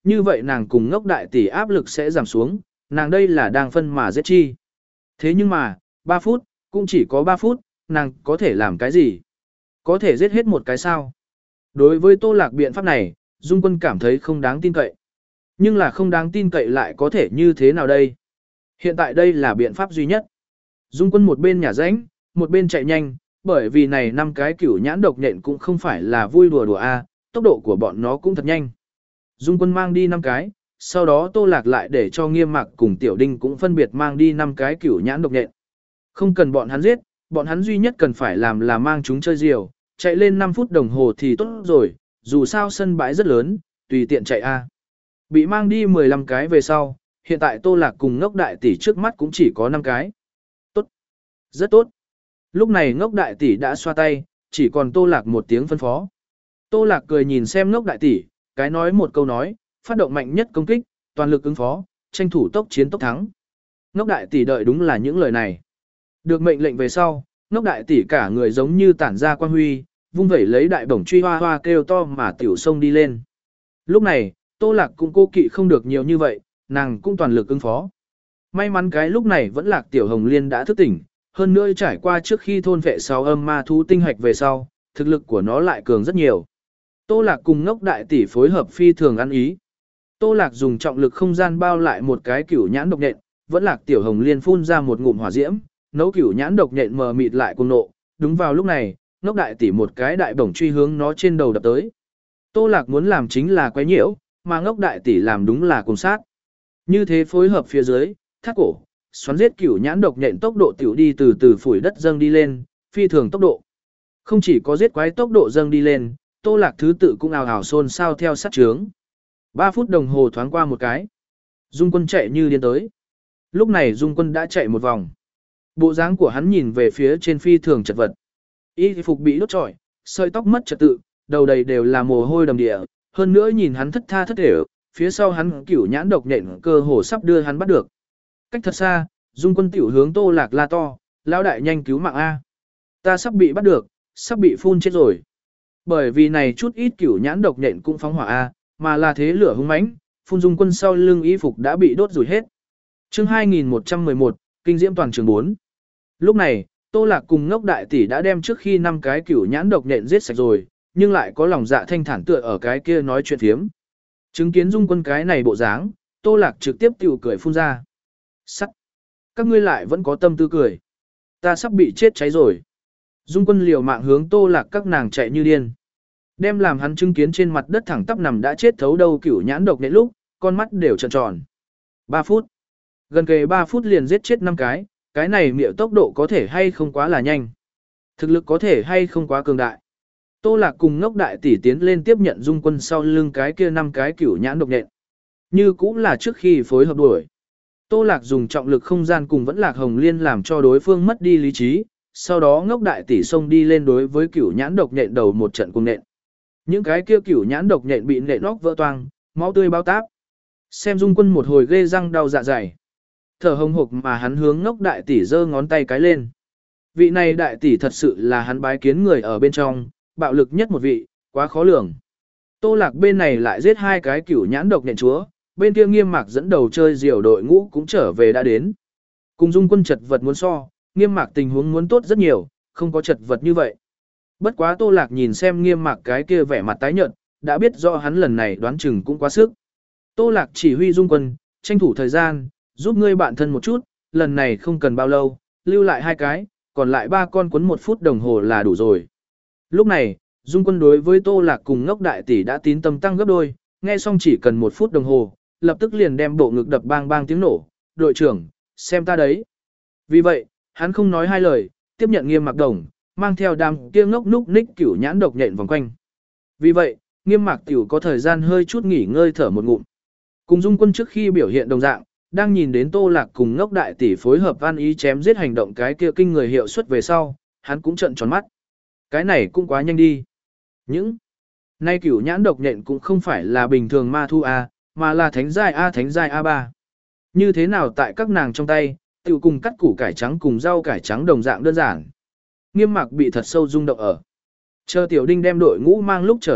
như vậy nàng cùng ngốc đại tỷ áp lực sẽ giảm xuống, nàng đây là đang phân mà giết chi. Thế nhưng mà, ba phút, cũng chỉ có ba phút, nàng có thể làm cái gì? Có thể giết hết một cái sao? Đối với Tô Lạc biện pháp này, Dung Quân cảm thấy không đáng tin cậy. Nhưng là không đáng tin cậy lại có thể như thế nào đây? Hiện tại đây là biện pháp duy nhất. Dung Quân một bên nhả rãnh, một bên chạy nhanh, bởi vì này năm cái cửu nhãn độc nhện cũng không phải là vui đùa đùa a, tốc độ của bọn nó cũng thật nhanh. Dung Quân mang đi năm cái, sau đó Tô Lạc lại để cho Nghiêm Mạc cùng Tiểu Đinh cũng phân biệt mang đi năm cái cửu nhãn độc nhện. Không cần bọn hắn giết, bọn hắn duy nhất cần phải làm là mang chúng chơi diều, chạy lên năm phút đồng hồ thì tốt rồi, dù sao sân bãi rất lớn, tùy tiện chạy a. Bị mang đi mười lăm cái về sau, hiện tại Tô Lạc cùng ngốc đại tỷ trước mắt cũng chỉ có năm cái. Tốt, rất tốt. Lúc này ngốc đại tỷ đã xoa tay, chỉ còn Tô Lạc một tiếng phân phó. Tô Lạc cười nhìn xem ngốc đại tỷ, cái nói một câu nói, phát động mạnh nhất công kích, toàn lực ứng phó, tranh thủ tốc chiến tốc thắng. Ngốc đại tỷ đợi đúng là những lời này. Được mệnh lệnh về sau, ngốc đại tỷ cả người giống như tản ra quang huy, vung vẩy lấy đại bổng truy hoa hoa kêu to mà tiểu sông đi lên. Lúc này, Tô Lạc cũng cô kỵ không được nhiều như vậy, nàng cũng toàn lực ứng phó. May mắn cái lúc này vẫn Lạc Tiểu Hồng Liên đã thức tỉnh, hơn nữa trải qua trước khi thôn vệ sáu âm ma thú tinh hạch về sau, thực lực của nó lại cường rất nhiều. Tô Lạc cùng ngốc đại tỷ phối hợp phi thường ăn ý. Tô Lạc dùng trọng lực không gian bao lại một cái cửu nhãn độc nhện, vẫn Lạc Tiểu Hồng Liên phun ra một ngụm hỏa diễm, nấu cửu nhãn độc nhện mờ mịt lại cùng nộ. Đúng vào lúc này, ngốc đại tỷ một cái đại bổng truy hướng nó trên đầu đập tới. Tô Lạc muốn làm chính là quấy nhiễu, mà ngốc đại tỷ làm đúng là cùng sát. Như thế phối hợp phía dưới, thắt cổ, xoắn giết cửu nhãn độc nhện tốc độ tiểu đi từ từ phủi đất dâng đi lên, phi thường tốc độ. Không chỉ có giết quái tốc độ dâng đi lên, Tô Lạc thứ tự cũng ào ào xôn xao theo sát chướng. ba phút đồng hồ thoáng qua một cái. Dung Quân chạy như điên tới. Lúc này Dung Quân đã chạy một vòng. Bộ dáng của hắn nhìn về phía trên phi thường chật vật. Y phục bị đốt trọi, sợi tóc mất trật tự, đầu đầy đều là mồ hôi đầm địa, hơn nữa nhìn hắn thất tha thất thể, phía sau hắn cửu nhãn độc nhện cơ hồ sắp đưa hắn bắt được. Cách thật xa, Dung Quân tiểu hướng Tô Lạc la to, lão đại nhanh cứu mạng a. Ta sắp bị bắt được, sắp bị phun chết rồi. Bởi vì này chút ít cửu nhãn độc nhện cũng phóng hỏa a, mà là thế lửa hung mãnh, phun Dung Quân sau lưng y phục đã bị đốt rủi hết. Chương hai nghìn một trăm mười một, kinh diễm toàn trường bốn. Lúc này, Tô Lạc cùng ngốc đại tỷ đã đem trước khi năm cái cửu nhãn độc nhện giết sạch rồi, nhưng lại có lòng dạ thanh thản tựa ở cái kia nói chuyện phiếm. Chứng kiến Dung Quân cái này bộ dáng, Tô Lạc trực tiếp tiểu cười phun ra. Sắt! Các ngươi lại vẫn có tâm tư cười. Ta sắp bị chết cháy rồi. Dung Quân liều mạng hướng Tô Lạc các nàng chạy như điên. Đem làm hắn chứng kiến trên mặt đất thẳng tắp nằm đã chết thấu đầu cửu nhãn độc nhện lúc, con mắt đều tròn tròn. ba phút. Gần kề ba phút liền giết chết năm cái, cái này miệng tốc độ có thể hay không quá là nhanh. Thực lực có thể hay không quá cường đại. Tô Lạc cùng ngốc đại tỷ tiến lên tiếp nhận Dung Quân sau lưng cái kia năm cái cửu nhãn độc nhện. Như cũng là trước khi phối hợp đuổi. Tô Lạc dùng trọng lực không gian cùng vẫn Lạc Hồng Liên làm cho đối phương mất đi lý trí, sau đó ngốc đại tỷ xông đi lên đối với cửu nhãn độc nhện đầu một trận cùng nện. Những cái kia cửu nhãn độc nhện bị nện óc vỡ toang, máu tươi bao táp. Xem Dung Quân một hồi ghê răng đau dạ dày. Thở hồng hộc mà hắn hướng ngốc đại tỷ giơ ngón tay cái lên. Vị này đại tỷ thật sự là hắn bái kiến người ở bên trong, bạo lực nhất một vị, quá khó lường. Tô Lạc bên này lại giết hai cái cửu nhãn độc nhện chúa, bên kia Nghiêm Mạc dẫn đầu chơi diều đội ngũ cũng trở về đã đến. Cùng Dung Quân chật vật muốn so, Nghiêm Mạc tình huống muốn tốt rất nhiều, không có chật vật như vậy. Bất quá Tô Lạc nhìn xem Nghiêm Mạc cái kia vẻ mặt tái nhợt, đã biết rõ hắn lần này đoán chừng cũng quá sức. Tô Lạc chỉ huy Dung Quân, tranh thủ thời gian, giúp ngươi bạn thân một chút, lần này không cần bao lâu, lưu lại hai cái, còn lại ba con cuốn một phút đồng hồ là đủ rồi. Lúc này, Dung Quân đối với Tô Lạc cùng ngốc đại tỷ đã tín tâm tăng gấp đôi, nghe xong chỉ cần một phút đồng hồ, lập tức liền đem bộ ngực đập bang bang tiếng nổ, đội trưởng, xem ta đấy. Vì vậy, hắn không nói hai lời, tiếp nhận Nghiêm Mạc đồng, mang theo đám kia ngốc núc ních cửu nhãn độc nhện vòng quanh. Vì vậy, Nghiêm Mạc tiểu có thời gian hơi chút nghỉ ngơi thở một ngụm. Cùng Dung Quân trước khi biểu hiện đồng dạng, đang nhìn đến Tô Lạc cùng ngốc đại tỷ phối hợp ăn ý chém giết hành động cái kia kinh người hiệu suất về sau, hắn cũng trợn tròn mắt. Cái này cũng quá nhanh đi. Những nay cửu nhãn độc nhện cũng không phải là bình thường ma thu A, mà là thánh giai A thánh giai A ba. Như thế nào tại các nàng trong tay, tiểu cùng cắt củ cải trắng cùng rau cải trắng đồng dạng đơn giản. Nghiêm Mạc bị thật sâu rung động ở. Chờ Tiểu Đinh đem đội ngũ mang lúc trở lại,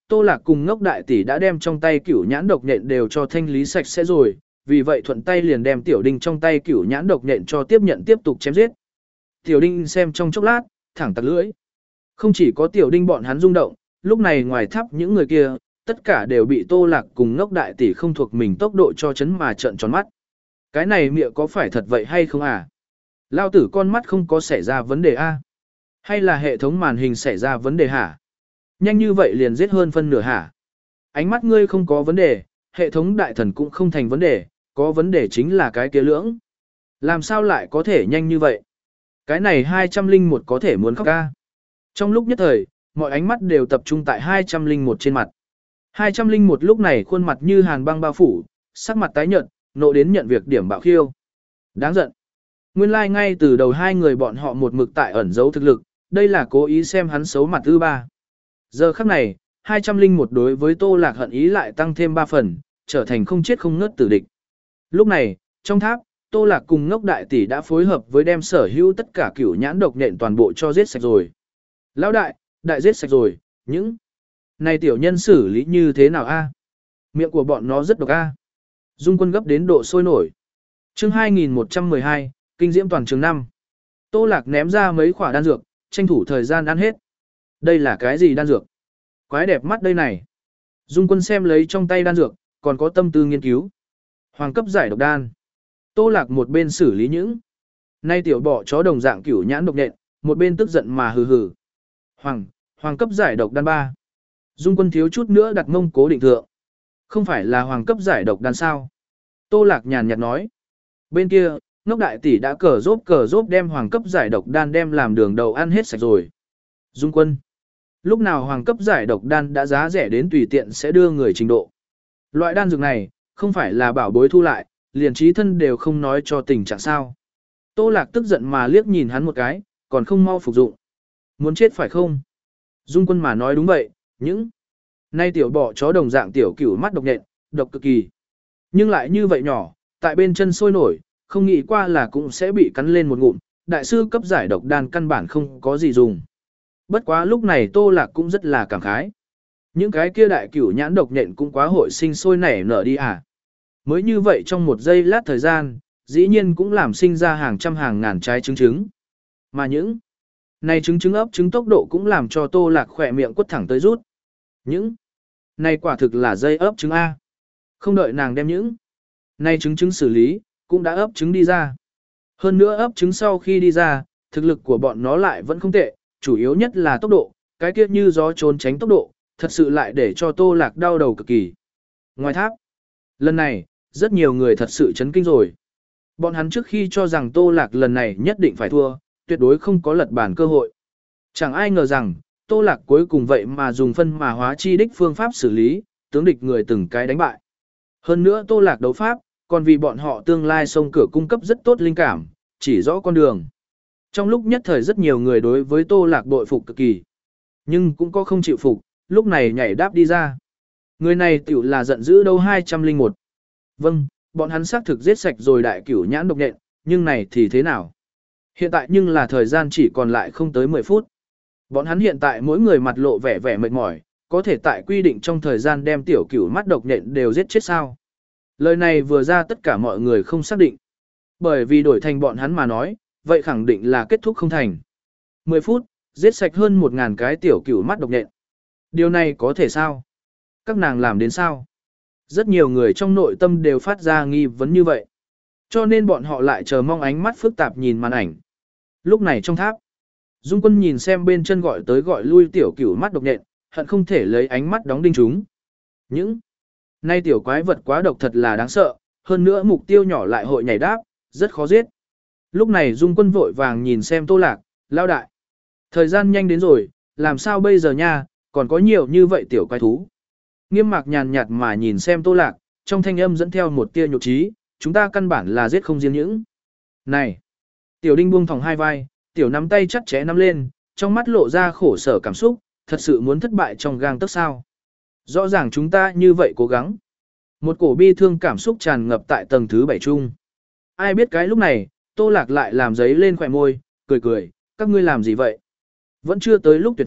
Tô Lạc cùng Ngốc Đại Tỷ đã đem trong tay cửu nhãn độc nhện đều cho thanh lý sạch sẽ rồi, vì vậy thuận tay liền đem Tiểu Đinh trong tay cửu nhãn độc nhện cho tiếp nhận tiếp tục chém giết. Tiểu Đinh xem trong chốc lát, thẳng tặc lưỡi. Không chỉ có Tiểu Đinh bọn hắn rung động, lúc này ngoài tháp những người kia, tất cả đều bị Tô Lạc cùng Ngốc Đại Tỷ không thuộc mình tốc độ cho chấn mà trợn tròn mắt. Cái này miệng có phải thật vậy hay không à? Lao tử con mắt không có xảy ra vấn đề a? Hay là hệ thống màn hình xảy ra vấn đề hả? Nhanh như vậy liền giết hơn phân nửa hả? Ánh mắt ngươi không có vấn đề, hệ thống đại thần cũng không thành vấn đề, có vấn đề chính là cái kia lưỡng. Làm sao lại có thể nhanh như vậy? Cái này hai trăm linh một có thể muốn khóc ca. Trong lúc nhất thời, mọi ánh mắt đều tập trung tại hai trăm linh một trên mặt. hai trăm linh một lúc này khuôn mặt như hàn băng bao phủ, sắc mặt tái nhợt, nộ đến nhận việc điểm bạo khiêu. Đáng giận. Nguyên lai like ngay từ đầu hai người bọn họ một mực tại ẩn giấu thực lực, đây là cố ý xem hắn xấu mặt ư ba. Giờ khắc này, hai trăm linh một đối với Tô Lạc hận ý lại tăng thêm ba phần, trở thành không chết không ngớt tử địch. Lúc này, trong tháp, Tô Lạc cùng Ngốc Đại Tỷ đã phối hợp với đem sở hữu tất cả cửu nhãn độc nhện toàn bộ cho giết sạch rồi. Lão đại, đại giết sạch rồi, những này tiểu nhân xử lý như thế nào a? Miệng của bọn nó rất độc a. Dung Quân gấp đến độ sôi nổi. Chương hai nghìn một trăm mười hai, kinh diễm toàn trường năm. Tô Lạc ném ra mấy quả đan dược, tranh thủ thời gian ăn hết. Đây là cái gì đan dược? Quái đẹp mắt đây này. Dung Quân xem lấy trong tay đan dược, còn có tâm tư nghiên cứu. Hoàng cấp giải độc đan. Tô Lạc một bên xử lý những nay tiểu bỏ chó đồng dạng cửu nhãn độc nhện, một bên tức giận mà hừ hừ. Hoàng, hoàng cấp giải độc đan ba. Dung Quân thiếu chút nữa đặt mông cố định thượng. Không phải là hoàng cấp giải độc đan sao? Tô Lạc nhàn nhạt nói. Bên kia, Ngốc Đại Tỷ đã cờ rốp cờ rốp đem hoàng cấp giải độc đan đem làm đường đầu ăn hết sạch rồi. Dung Quân. Lúc nào hoàng cấp giải độc đan đã giá rẻ đến tùy tiện sẽ đưa người trình độ. Loại đan dược này, không phải là bảo bối thu lại, liền trí thân đều không nói cho tình trạng sao. Tô Lạc tức giận mà liếc nhìn hắn một cái, còn không mau phục dụng. Muốn chết phải không? Dung Quân mà nói đúng vậy, những nay tiểu bọ chó đồng dạng tiểu cửu mắt độc nhện, độc cực kỳ. Nhưng lại như vậy nhỏ, tại bên chân sôi nổi, không nghĩ qua là cũng sẽ bị cắn lên một ngụm, đại sư cấp giải độc đan căn bản không có gì dùng. Bất quá lúc này Tô Lạc cũng rất là cảm khái. Những cái kia đại cửu nhãn độc nhện cũng quá hội sinh sôi nảy nở đi à. Mới như vậy trong một giây lát thời gian, dĩ nhiên cũng làm sinh ra hàng trăm hàng ngàn trái trứng trứng. Mà những này trứng trứng ấp trứng tốc độ cũng làm cho Tô Lạc khỏe miệng quất thẳng tới rút. Những này quả thực là dây ấp trứng A. Không đợi nàng đem những này trứng trứng xử lý, cũng đã ấp trứng đi ra. Hơn nữa ấp trứng sau khi đi ra, thực lực của bọn nó lại vẫn không tệ, chủ yếu nhất là tốc độ, cái kia như gió trốn tránh tốc độ, thật sự lại để cho Tô Lạc đau đầu cực kỳ. Ngoài tháp, lần này, rất nhiều người thật sự chấn kinh rồi. Bọn hắn trước khi cho rằng Tô Lạc lần này nhất định phải thua, tuyệt đối không có lật bản cơ hội. Chẳng ai ngờ rằng, Tô Lạc cuối cùng vậy mà dùng phân mà hóa chi đích phương pháp xử lý, tướng địch người từng cái đánh bại. Hơn nữa Tô Lạc đấu pháp, còn vì bọn họ tương lai sông cửa cung cấp rất tốt linh cảm, chỉ rõ con đường. Trong lúc nhất thời rất nhiều người đối với Tô Lạc bội phục cực kỳ. Nhưng cũng có không chịu phục, lúc này nhảy đáp đi ra. Người này tiểu là giận dữ đâu hai trăm linh một. Vâng, bọn hắn xác thực giết sạch rồi đại cửu nhãn độc nhện, nhưng này thì thế nào? Hiện tại nhưng là thời gian chỉ còn lại không tới mười phút. Bọn hắn hiện tại mỗi người mặt lộ vẻ vẻ mệt mỏi, có thể tại quy định trong thời gian đem tiểu cửu mắt độc nhện đều giết chết sao? Lời này vừa ra tất cả mọi người không xác định. Bởi vì đổi thành bọn hắn mà nói, vậy khẳng định là kết thúc không thành. mười phút, giết sạch hơn một ngàn cái tiểu cửu mắt độc nhện. Điều này có thể sao? Các nàng làm đến sao? Rất nhiều người trong nội tâm đều phát ra nghi vấn như vậy. Cho nên bọn họ lại chờ mong ánh mắt phức tạp nhìn màn ảnh. Lúc này trong tháp, Dung Quân nhìn xem bên chân gọi tới gọi lui tiểu cửu mắt độc nhện, hận không thể lấy ánh mắt đóng đinh chúng. Những nay tiểu quái vật quá độc thật là đáng sợ, hơn nữa mục tiêu nhỏ lại hội nhảy đáp, rất khó giết. Lúc này Dung Quân vội vàng nhìn xem Tô Lạc, lao đại. Thời gian nhanh đến rồi, làm sao bây giờ nha, còn có nhiều như vậy tiểu quái thú. Nghiêm Mạc nhàn nhạt mà nhìn xem Tô Lạc, trong thanh âm dẫn theo một tia nhục trí, chúng ta căn bản là giết không riêng những. Này! Tiểu Đinh buông thòng hai vai, tiểu nắm tay chặt chẽ nắm lên, trong mắt lộ ra khổ sở cảm xúc, thật sự muốn thất bại trong gang tấc sao. Rõ ràng chúng ta như vậy cố gắng. Một cổ bi thương cảm xúc tràn ngập tại tầng thứ bảy chung. Ai biết cái lúc này, Tô Lạc lại làm giấy lên khỏe môi, cười cười, các ngươi làm gì vậy? Vẫn chưa tới lúc tuyệt vọng,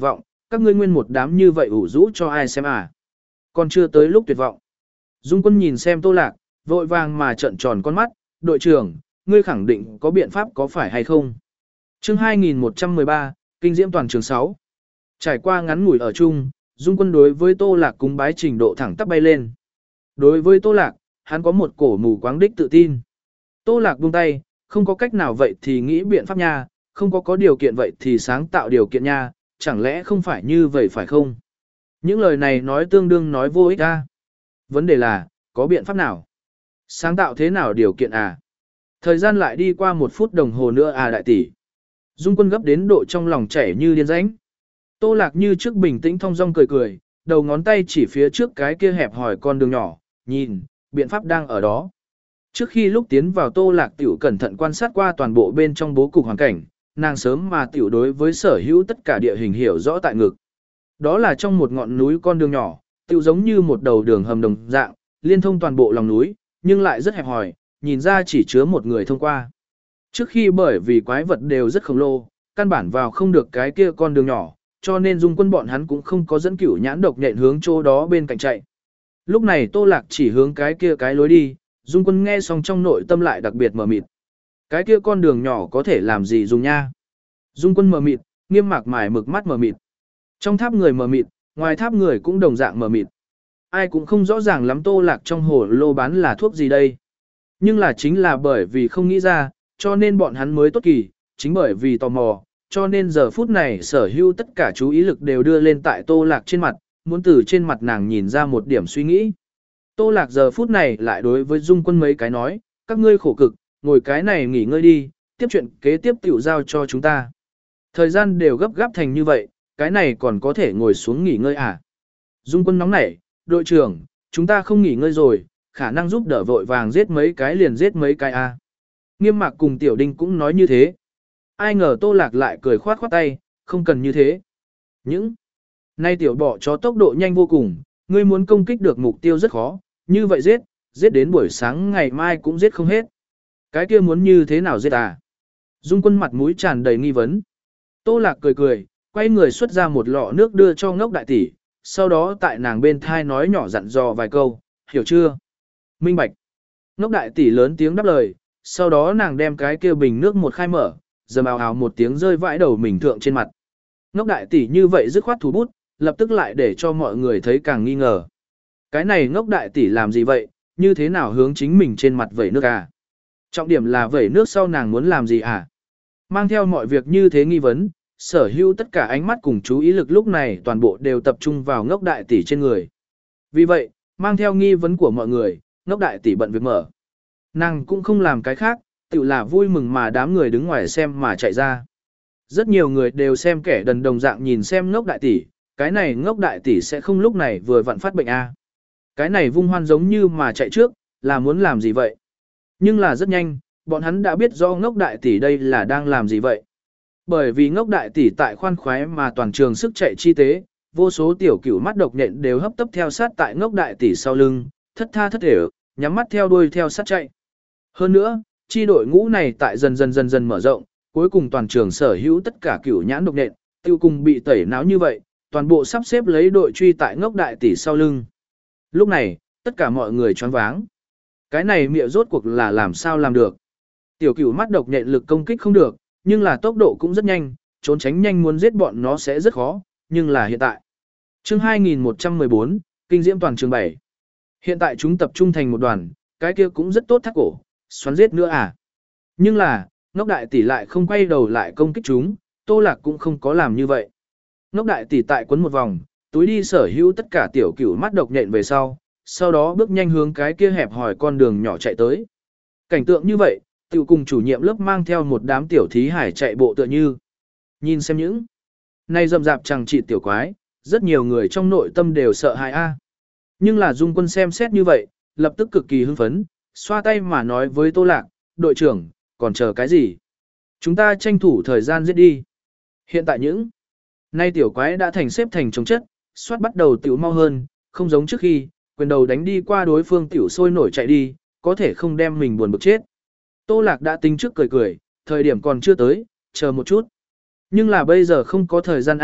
các ngươi nguyên một đám như vậy ủ rũ cho ai xem à. Còn chưa tới lúc tuyệt vọng. Dung Quân nhìn xem Tô Lạc, vội vàng mà trợn tròn con mắt, đội trưởng, ngươi khẳng định có biện pháp có phải hay không? Chương hai nghìn một trăm mười ba, Kinh diễm toàn trường sáu. Trải qua ngắn ngủi ở chung, Dung Quân đối với Tô Lạc cúng bái trình độ thẳng tắp bay lên. Đối với Tô Lạc, hắn có một cổ mù quáng đích tự tin. Tô Lạc buông tay, không có cách nào vậy thì nghĩ biện pháp nha, không có có điều kiện vậy thì sáng tạo điều kiện nha, chẳng lẽ không phải như vậy phải không? Những lời này nói tương đương nói vô ích ra. Vấn đề là, có biện pháp nào? Sáng tạo thế nào điều kiện à? Thời gian lại đi qua một phút đồng hồ nữa à đại tỷ. Dung Quân gấp đến độ trong lòng chảy như điên rãnh. Tô Lạc như trước bình tĩnh thong dong cười cười, đầu ngón tay chỉ phía trước cái kia hẹp hỏi con đường nhỏ, nhìn, biện pháp đang ở đó. Trước khi lúc tiến vào Tô Lạc tiểu cẩn thận quan sát qua toàn bộ bên trong bố cục hoàn cảnh, nàng sớm mà tiểu đối với sở hữu tất cả địa hình hiểu rõ tại ngực. Đó là trong một ngọn núi con đường nhỏ, tiểu giống như một đầu đường hầm đồng dạng, liên thông toàn bộ lòng núi, nhưng lại rất hẹp hòi, nhìn ra chỉ chứa một người thông qua. Trước khi bởi vì quái vật đều rất khổng lồ, căn bản vào không được cái kia con đường nhỏ, cho nên Dung Quân bọn hắn cũng không có dẫn cửu nhãn độc nhện hướng chỗ đó bên cạnh chạy. Lúc này Tô Lạc chỉ hướng cái kia cái lối đi, Dung Quân nghe xong trong nội tâm lại đặc biệt mờ mịt. Cái kia con đường nhỏ có thể làm gì dùng nha? Dung Quân mờ mịt, Nghiêm Mạc mải mực mắt mờ mịt. Trong tháp người mờ mịt, ngoài tháp người cũng đồng dạng mờ mịt. Ai cũng không rõ ràng lắm Tô Lạc trong hồ lô bán là thuốc gì đây. Nhưng là chính là bởi vì không nghĩ ra, cho nên bọn hắn mới tốt kỳ, chính bởi vì tò mò, cho nên giờ phút này sở hữu tất cả chú ý lực đều đưa lên tại Tô Lạc trên mặt, muốn từ trên mặt nàng nhìn ra một điểm suy nghĩ. Tô Lạc giờ phút này lại đối với Dung Quân mấy cái nói, các ngươi khổ cực, ngồi cái này nghỉ ngơi đi, tiếp chuyện kế tiếp tiểu giao cho chúng ta. Thời gian đều gấp gáp thành như vậy, cái này còn có thể ngồi xuống nghỉ ngơi à? Dung Quân nóng nảy, đội trưởng, chúng ta không nghỉ ngơi rồi, khả năng giúp đỡ vội vàng giết mấy cái liền giết mấy cái a. À. Nghiêm Mạc cùng Tiểu Đinh cũng nói như thế. Ai ngờ Tô Lạc lại cười khoát khoát tay, không cần như thế. Những nay tiểu bọ chó tốc độ nhanh vô cùng, ngươi muốn công kích được mục tiêu rất khó, như vậy giết, giết đến buổi sáng ngày mai cũng giết không hết. Cái kia muốn như thế nào giết à? Dung Quân mặt mũi tràn đầy nghi vấn. Tô Lạc cười cười, quay người xuất ra một lọ nước đưa cho Ngốc đại tỷ, sau đó tại nàng bên thai nói nhỏ dặn dò vài câu, hiểu chưa? Minh bạch. Ngốc đại tỷ lớn tiếng đáp lời, sau đó nàng đem cái kia bình nước một khai mở, dầm ào ào một tiếng rơi vãi đầu mình thượng trên mặt. Ngốc đại tỷ như vậy dứt khoát thủ bút, lập tức lại để cho mọi người thấy càng nghi ngờ. Cái này ngốc đại tỷ làm gì vậy, như thế nào hướng chính mình trên mặt vẩy nước à? Trọng điểm là vẩy nước sau nàng muốn làm gì à? Mang theo mọi việc như thế nghi vấn, sở hữu tất cả ánh mắt cùng chú ý lực lúc này toàn bộ đều tập trung vào ngốc đại tỷ trên người. Vì vậy, mang theo nghi vấn của mọi người, ngốc đại tỷ bận việc mở. Nàng cũng không làm cái khác, tự là vui mừng mà đám người đứng ngoài xem mà chạy ra. Rất nhiều người đều xem kẻ đần đồng dạng nhìn xem ngốc đại tỷ, cái này ngốc đại tỷ sẽ không lúc này vừa vặn phát bệnh a. À. Cái này vung hoan giống như mà chạy trước, là muốn làm gì vậy? Nhưng là rất nhanh, bọn hắn đã biết do ngốc đại tỷ đây là đang làm gì vậy. Bởi vì ngốc đại tỷ tại khoan khoái mà toàn trường sức chạy chi tế, vô số tiểu cửu mắt độc nhện đều hấp tấp theo sát tại ngốc đại tỷ sau lưng, thất tha thất thể, nhắm mắt theo đuôi theo sát chạy. Hơn nữa, chi đội ngũ này tại dần dần dần dần mở rộng, cuối cùng toàn trường sở hữu tất cả cửu nhãn độc nhện, tiêu cùng bị tẩy não như vậy, toàn bộ sắp xếp lấy đội truy tại ngốc đại tỷ sau lưng. Lúc này, tất cả mọi người choáng váng. Cái này mẹ rốt cuộc là làm sao làm được? Tiểu cửu mắt độc nhện lực công kích không được, nhưng là tốc độ cũng rất nhanh, trốn tránh nhanh muốn giết bọn nó sẽ rất khó, nhưng là hiện tại. Chương hai nghìn một trăm mười bốn, Kinh diễm toàn trường bảy. Hiện tại chúng tập trung thành một đoàn, cái kia cũng rất tốt thắt cổ, xoắn giết nữa à. Nhưng là, ngốc đại tỷ lại không quay đầu lại công kích chúng, Tô Lạc cũng không có làm như vậy. Ngốc đại tỷ tại quấn một vòng, túi đi sở hữu tất cả tiểu cửu mắt độc nhện về sau, sau đó bước nhanh hướng cái kia hẹp hòi con đường nhỏ chạy tới. Cảnh tượng như vậy, tiểu cùng chủ nhiệm lớp mang theo một đám tiểu thí hải chạy bộ tựa như. Nhìn xem những này rậm rạp chẳng trị tiểu quái, rất nhiều người trong nội tâm đều sợ hãi a. Nhưng là Dung Quân xem xét như vậy, lập tức cực kỳ hưng phấn, xoa tay mà nói với Tô Lạc, đội trưởng, còn chờ cái gì? Chúng ta tranh thủ thời gian giết đi. Hiện tại những nay tiểu quái đã thành xếp thành chống chất, soát bắt đầu tiểu mau hơn, không giống trước khi, quyền đầu đánh đi qua đối phương tiểu sôi nổi chạy đi, có thể không đem mình buồn bực chết. Tô Lạc đã tính trước cười cười, thời điểm còn chưa tới, chờ một chút. Nhưng là bây giờ không có thời gian A,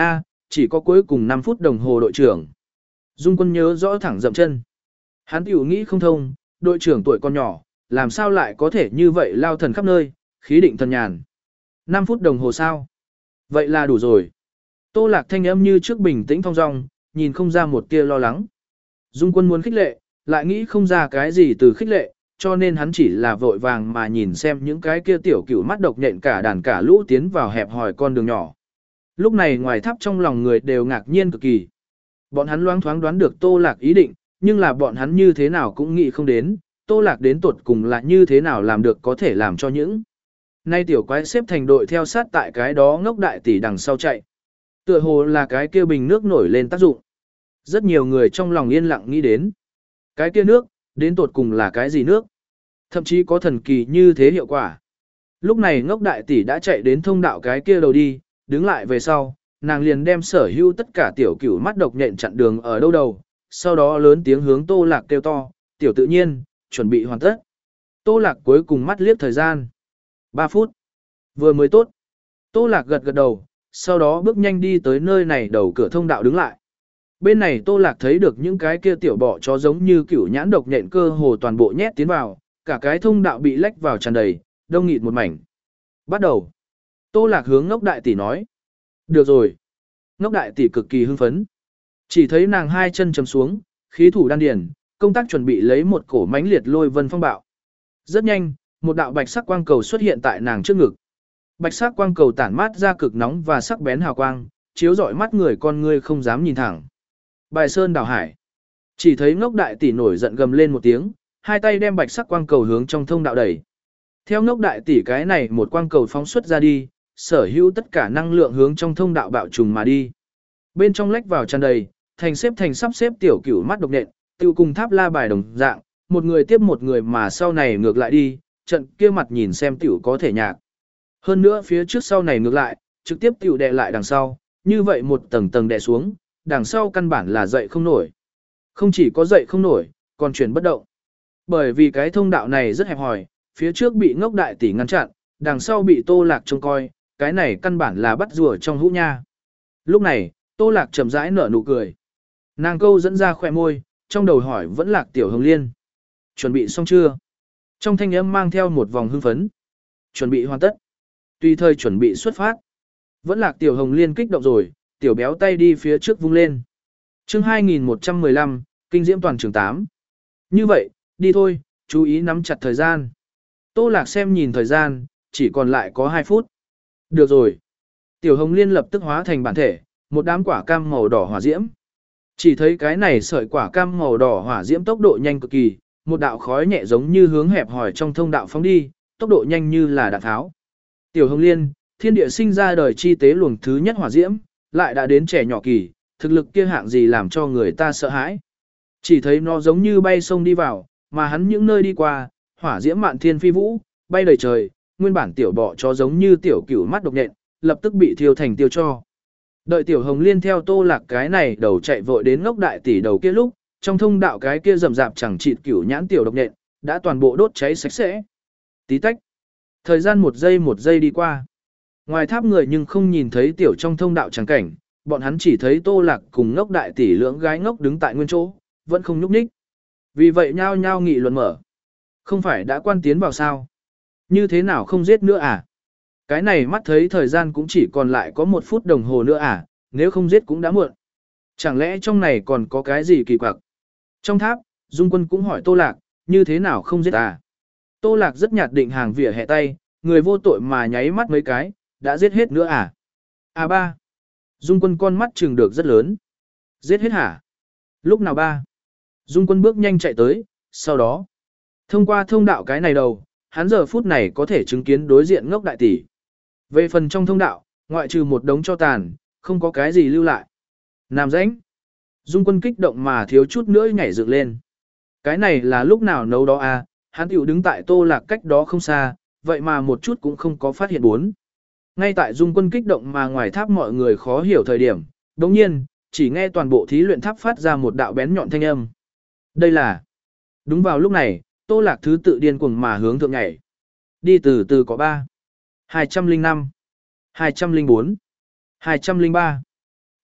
chỉ có cuối cùng năm phút đồng hồ đội trưởng. Dung Quân nhớ rõ thẳng dậm chân. Hắn tiểu nghĩ không thông, đội trưởng tuổi còn nhỏ, làm sao lại có thể như vậy lao thần khắp nơi, khí định thần nhàn. năm phút đồng hồ sao? Vậy là đủ rồi. Tô Lạc thanh âm như trước bình tĩnh thong dong, nhìn không ra một tia lo lắng. Dung Quân muốn khích lệ, lại nghĩ không ra cái gì từ khích lệ, cho nên hắn chỉ là vội vàng mà nhìn xem những cái kia tiểu cửu mắt độc nhện cả đàn cả lũ tiến vào hẹp hòi con đường nhỏ. Lúc này ngoài tháp trong lòng người đều ngạc nhiên cực kỳ. Bọn hắn loáng thoáng đoán được Tô Lạc ý định, nhưng là bọn hắn như thế nào cũng nghĩ không đến, Tô Lạc đến tuột cùng là như thế nào làm được có thể làm cho những. Nay tiểu quái xếp thành đội theo sát tại cái đó ngốc đại tỷ đằng sau chạy. Tựa hồ là cái kia bình nước nổi lên tác dụng. Rất nhiều người trong lòng yên lặng nghĩ đến. Cái kia nước, đến tột cùng là cái gì nước? Thậm chí có thần kỳ như thế hiệu quả. Lúc này ngốc đại tỷ đã chạy đến thông đạo cái kia đầu đi, đứng lại về sau, nàng liền đem sở hữu tất cả tiểu cửu mắt độc nhện chặn đường ở đâu đầu, sau đó lớn tiếng hướng Tô Lạc kêu to, tiểu tự nhiên, chuẩn bị hoàn tất. Tô Lạc cuối cùng mắt liếc thời gian. ba phút. Vừa mới tốt. Tô Lạc gật gật đầu, sau đó bước nhanh đi tới nơi này đầu cửa thông đạo đứng lại. Bên này Tô Lạc thấy được những cái kia tiểu bọ chó giống như cửu nhãn độc nhện cơ hồ toàn bộ nhét tiến vào, cả cái thông đạo bị lách vào tràn đầy, đông nghịt một mảnh. Bắt đầu. Tô Lạc hướng ngốc đại tỷ nói. Được rồi. Ngốc đại tỷ cực kỳ hưng phấn. Chỉ thấy nàng hai chân chầm xuống, khí thủ đan điền, công tác chuẩn bị lấy một cổ mãnh liệt lôi vân phong bạo. Rất nhanh, một đạo bạch sắc quang cầu xuất hiện tại nàng trước ngực. Bạch sắc quang cầu tản mát ra cực nóng và sắc bén hào quang, chiếu rọi mắt người con ngươi không dám nhìn thẳng. Bài sơn đảo hải. Chỉ thấy ngốc đại tỷ nổi giận gầm lên một tiếng, hai tay đem bạch sắc quang cầu hướng trong thông đạo đẩy. Theo ngốc đại tỷ cái này một quang cầu phóng xuất ra đi, sở hữu tất cả năng lượng hướng trong thông đạo bạo trùng mà đi. Bên trong lách vào tràn đầy, thành xếp thành sắp xếp tiểu cửu mắt độc nhện, tiêu cùng tháp la bài đồng dạng, một người tiếp một người mà sau này ngược lại đi, trận kia mặt nhìn xem tiểu có thể nhạc. Hơn nữa phía trước sau này ngược lại, trực tiếp tiểu đè lại đằng sau, như vậy một tầng tầng đè xuống, đằng sau căn bản là dậy không nổi. Không chỉ có dậy không nổi, còn chuyển bất động. Bởi vì cái thông đạo này rất hẹp hòi, phía trước bị ngốc đại tỷ ngăn chặn, đằng sau bị Tô Lạc trông coi, cái này căn bản là bắt rùa trong hũ nha. Lúc này, Tô Lạc chậm rãi nở nụ cười. Nàng câu dẫn ra khỏe môi, trong đầu hỏi vẫn Lạc Tiểu Hồng Liên. Chuẩn bị xong chưa? Trong thanh âm mang theo một vòng hưng phấn. Chuẩn bị hoàn tất. Tùy thời chuẩn bị xuất phát. Vẫn Lạc Tiểu Hồng Liên kích động rồi, tiểu béo tay đi phía trước vung lên. Chương hai nghìn một trăm mười lăm, Kinh diễm toàn trường tám. Như vậy, đi thôi, chú ý nắm chặt thời gian. Tô Lạc xem nhìn thời gian, chỉ còn lại có hai phút. Được rồi. Tiểu Hồng Liên lập tức hóa thành bản thể, một đám quả cam màu đỏ hỏa diễm. Chỉ thấy cái này sợi quả cam màu đỏ hỏa diễm tốc độ nhanh cực kỳ, một đạo khói nhẹ giống như hướng hẹp hỏi trong thông đạo phóng đi, tốc độ nhanh như là đạn tháo. Tiểu Hồng Liên, thiên địa sinh ra đời chi tế luồng thứ nhất hỏa diễm, lại đã đến trẻ nhỏ kỳ, thực lực kia hạng gì làm cho người ta sợ hãi. Chỉ thấy nó giống như bay sông đi vào, mà hắn những nơi đi qua, hỏa diễm mạn thiên phi vũ, bay đầy trời, nguyên bản tiểu bọ chó giống như tiểu cửu mắt độc nhện, lập tức bị thiêu thành tiêu cho. Đợi Tiểu Hồng Liên theo Tô Lạc cái này đầu chạy vội đến ngốc đại tỷ đầu kia lúc, trong thông đạo cái kia rầm rạp chẳng chịt cửu nhãn tiểu độc nhện, đã toàn bộ đốt cháy sạch sẽ. Tí tách. Thời gian một giây một giây đi qua. Ngoài tháp người nhưng không nhìn thấy tiểu trong thông đạo chẳng cảnh, bọn hắn chỉ thấy Tô Lạc cùng ngốc đại tỷ lưỡng gái ngốc đứng tại nguyên chỗ, vẫn không nhúc nhích. Vì vậy nhao nhao nghị luận mở. Không phải đã quan tiến vào sao? Như thế nào không giết nữa à? Cái này mắt thấy thời gian cũng chỉ còn lại có một phút đồng hồ nữa à, nếu không giết cũng đã muộn. Chẳng lẽ trong này còn có cái gì kỳ quặc? Trong tháp, Dung Quân cũng hỏi Tô Lạc, như thế nào không giết à? Tô Lạc rất nhạt định hàng vỉa hè tay, người vô tội mà nháy mắt mấy cái, đã giết hết nữa à? À ba. Dung Quân con mắt trừng được rất lớn. Giết hết hả? Lúc nào ba? Dung Quân bước nhanh chạy tới, sau đó, thông qua thông đạo cái này đầu, hắn giờ phút này có thể chứng kiến đối diện ngốc đại tỷ. Về phần trong thông đạo, ngoại trừ một đống cho tàn, không có cái gì lưu lại. Nam rãnh. Dung Quân kích động mà thiếu chút nữa nhảy dựng lên. Cái này là lúc nào nấu đó à, hắn tiểu đứng tại Tô Lạc cách đó không xa, vậy mà một chút cũng không có phát hiện bốn. Ngay tại Dung Quân kích động mà ngoài tháp mọi người khó hiểu thời điểm, đồng nhiên, chỉ nghe toàn bộ thí luyện tháp phát ra một đạo bén nhọn thanh âm. Đây là... Đúng vào lúc này, Tô Lạc thứ tự điên cuồng mà hướng thượng nhảy. Đi từ từ có ba, hai trăm linh năm, hai trăm linh bốn, hai trăm linh ba.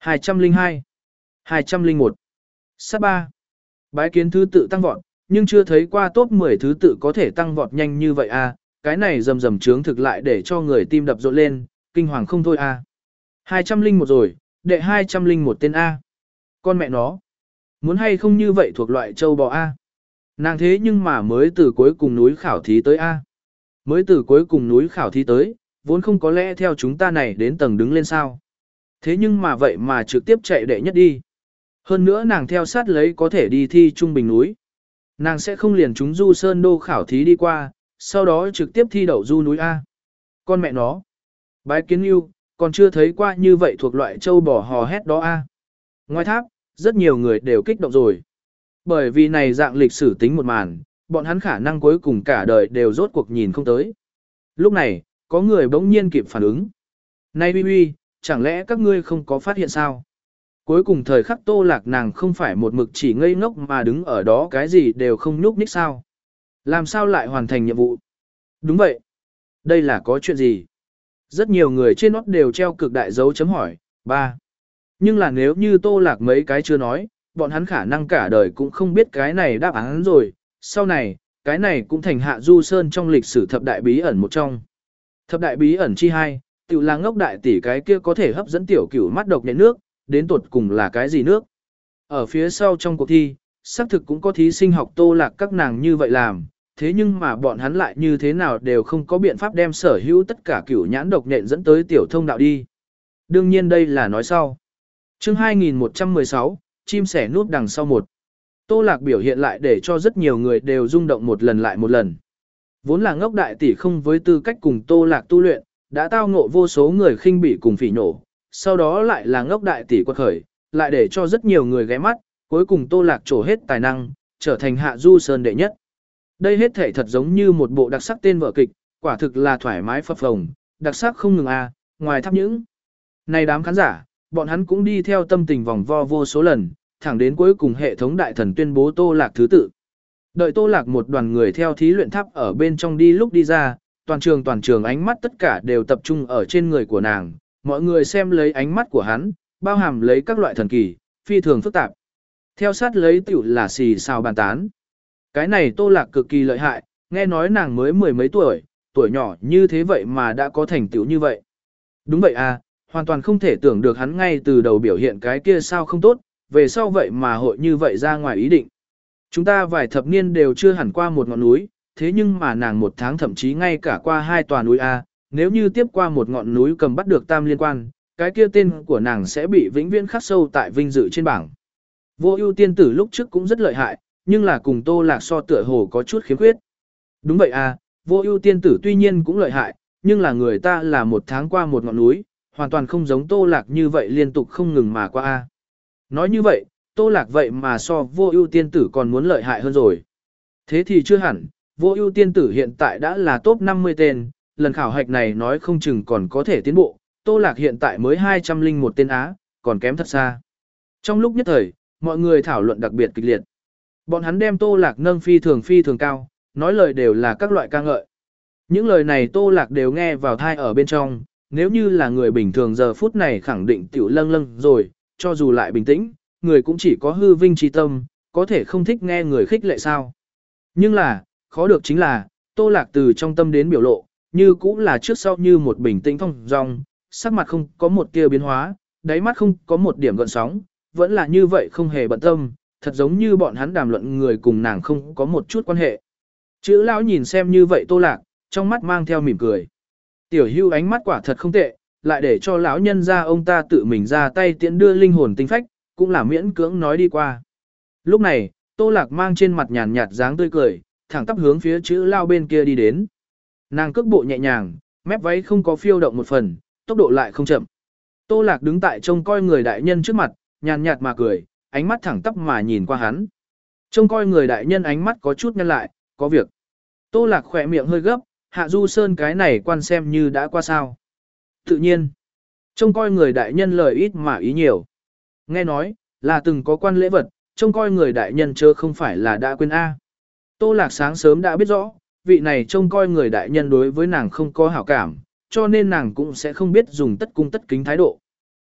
hai trăm linh hai, hai trăm linh một, sát ba. Bái kiến thứ tự tăng vọt, nhưng chưa thấy qua top mười thứ tự có thể tăng vọt nhanh như vậy a, cái này rầm rầm trướng thực lại để cho người tim đập rộn lên, kinh hoàng không thôi a. hai trăm linh một rồi, đệ hai trăm linh một tên a. Con mẹ nó, muốn hay không như vậy thuộc loại châu bò a. Nàng thế nhưng mà mới từ cuối cùng núi khảo thí tới a. Mới từ cuối cùng núi khảo thí tới, vốn không có lẽ theo chúng ta này đến tầng đứng lên sao. Thế nhưng mà vậy mà trực tiếp chạy đệ nhất đi. Hơn nữa nàng theo sát lấy có thể đi thi trung bình núi. Nàng sẽ không liền chúng du sơn đô khảo thí đi qua, sau đó trực tiếp thi đậu du núi A. Con mẹ nó. Bái kiến yêu, còn chưa thấy qua như vậy thuộc loại châu bò hò hét đó A. Ngoài tháp, rất nhiều người đều kích động rồi. Bởi vì này dạng lịch sử tính một màn, bọn hắn khả năng cuối cùng cả đời đều rốt cuộc nhìn không tới. Lúc này, có người bỗng nhiên kịp phản ứng. Này Uy Uy, chẳng lẽ các ngươi không có phát hiện sao? Cuối cùng thời khắc Tô Lạc nàng không phải một mực chỉ ngây ngốc mà đứng ở đó cái gì đều không nhúc nhích sao? Làm sao lại hoàn thành nhiệm vụ? Đúng vậy. Đây là có chuyện gì? Rất nhiều người trên nót đều treo cực đại dấu chấm hỏi. Ba. Nhưng là nếu như Tô Lạc mấy cái chưa nói, bọn hắn khả năng cả đời cũng không biết cái này đáp án rồi. Sau này, cái này cũng thành Hạ Du Sơn trong lịch sử thập đại bí ẩn một trong. Thập đại bí ẩn chi hai, tiểu là ngốc đại tỷ cái kia có thể hấp dẫn tiểu cửu mắt độc nhện nước, đến tột cùng là cái gì nước. Ở phía sau trong cuộc thi, xác thực cũng có thí sinh học Tô Lạc các nàng như vậy làm, thế nhưng mà bọn hắn lại như thế nào đều không có biện pháp đem sở hữu tất cả cửu nhãn độc nhện dẫn tới tiểu thông đạo đi. Đương nhiên đây là nói sau. Chương hai nghìn một trăm mười sáu, chim sẻ núp đằng sau một. Tô Lạc biểu hiện lại để cho rất nhiều người đều rung động một lần lại một lần. Vốn là ngốc đại tỷ không với tư cách cùng Tô Lạc tu luyện, đã tao ngộ vô số người khinh bỉ cùng phỉ nhổ, sau đó lại là ngốc đại tỷ quật khởi, lại để cho rất nhiều người ghé mắt, cuối cùng Tô Lạc trổ hết tài năng, trở thành Hạ Du Sơn đệ nhất. Đây hết thể thật giống như một bộ đặc sắc tên vở kịch, quả thực là thoải mái phập phồng, đặc sắc không ngừng a, ngoài thắp những. Này đám khán giả, bọn hắn cũng đi theo tâm tình vòng vo vô số lần, thẳng đến cuối cùng hệ thống đại thần tuyên bố Tô Lạc thứ tự. Đợi Tô Lạc một đoàn người theo thí luyện tháp ở bên trong đi lúc đi ra, toàn trường toàn trường ánh mắt tất cả đều tập trung ở trên người của nàng, mọi người xem lấy ánh mắt của hắn, bao hàm lấy các loại thần kỳ, phi thường phức tạp. Theo sát lấy tiểu là xì xào bàn tán. Cái này Tô Lạc cực kỳ lợi hại, nghe nói nàng mới mười mấy tuổi, tuổi nhỏ như thế vậy mà đã có thành tựu như vậy. Đúng vậy à, hoàn toàn không thể tưởng được hắn ngay từ đầu biểu hiện cái kia sao không tốt, về sau vậy mà hội như vậy ra ngoài ý định. Chúng ta vài thập niên đều chưa hẳn qua một ngọn núi, thế nhưng mà nàng một tháng thậm chí ngay cả qua hai tòa núi A, nếu như tiếp qua một ngọn núi cầm bắt được tam liên quan, cái kia tên của nàng sẽ bị vĩnh viễn khắc sâu tại vinh dự trên bảng. Vô ưu tiên tử lúc trước cũng rất lợi hại, nhưng là cùng Tô Lạc so tựa hồ có chút khiếm khuyết. Đúng vậy à, vô ưu tiên tử tuy nhiên cũng lợi hại, nhưng là người ta là một tháng qua một ngọn núi, hoàn toàn không giống Tô Lạc như vậy liên tục không ngừng mà qua A. Nói như vậy, Tô Lạc vậy mà so vô ưu tiên tử còn muốn lợi hại hơn rồi. Thế thì chưa hẳn, vô ưu tiên tử hiện tại đã là top năm mươi tên, lần khảo hạch này nói không chừng còn có thể tiến bộ, Tô Lạc hiện tại mới hai trăm linh một tên Á, còn kém thật xa. Trong lúc nhất thời, mọi người thảo luận đặc biệt kịch liệt. Bọn hắn đem Tô Lạc nâng phi thường phi thường cao, nói lời đều là các loại ca ngợi. Những lời này Tô Lạc đều nghe vào thai ở bên trong, nếu như là người bình thường giờ phút này khẳng định tiểu lâng lâng rồi, cho dù lại bình tĩnh, người cũng chỉ có hư vinh trí tâm, có thể không thích nghe người khích lệ sao. Nhưng là, khó được chính là, Tô Lạc từ trong tâm đến biểu lộ, như cũng là trước sau như một bình tĩnh thong dong, sắc mặt không có một tia biến hóa, đáy mắt không có một điểm gợn sóng, vẫn là như vậy không hề bận tâm, thật giống như bọn hắn đàm luận người cùng nàng không có một chút quan hệ. Chữ lão nhìn xem như vậy Tô Lạc, trong mắt mang theo mỉm cười. Tiểu Hưu ánh mắt quả thật không tệ, lại để cho lão nhân ra ông ta tự mình ra tay tiễn đưa linh hồn tinh phách, cũng là miễn cưỡng nói đi qua. Lúc này, Tô Lạc mang trên mặt nhàn nhạt dáng tươi cười, thẳng tắp hướng phía chữ lao bên kia đi đến. Nàng cước bộ nhẹ nhàng, mép váy không có phiêu động một phần, tốc độ lại không chậm. Tô Lạc đứng tại trông coi người đại nhân trước mặt, nhàn nhạt mà cười, ánh mắt thẳng tắp mà nhìn qua hắn. Trông coi người đại nhân ánh mắt có chút nhăn lại, có việc. Tô Lạc khỏe miệng hơi gấp, Hạ Du Sơn cái này quan xem như đã qua sao. Tự nhiên, trông coi người đại nhân lời ít mà ý nhiều. Nghe nói, là từng có quan lễ vật, trông coi người đại nhân chớ không phải là đã quên A. Tô Lạc sáng sớm đã biết rõ, vị này trông coi người đại nhân đối với nàng không có hảo cảm, cho nên nàng cũng sẽ không biết dùng tất cung tất kính thái độ.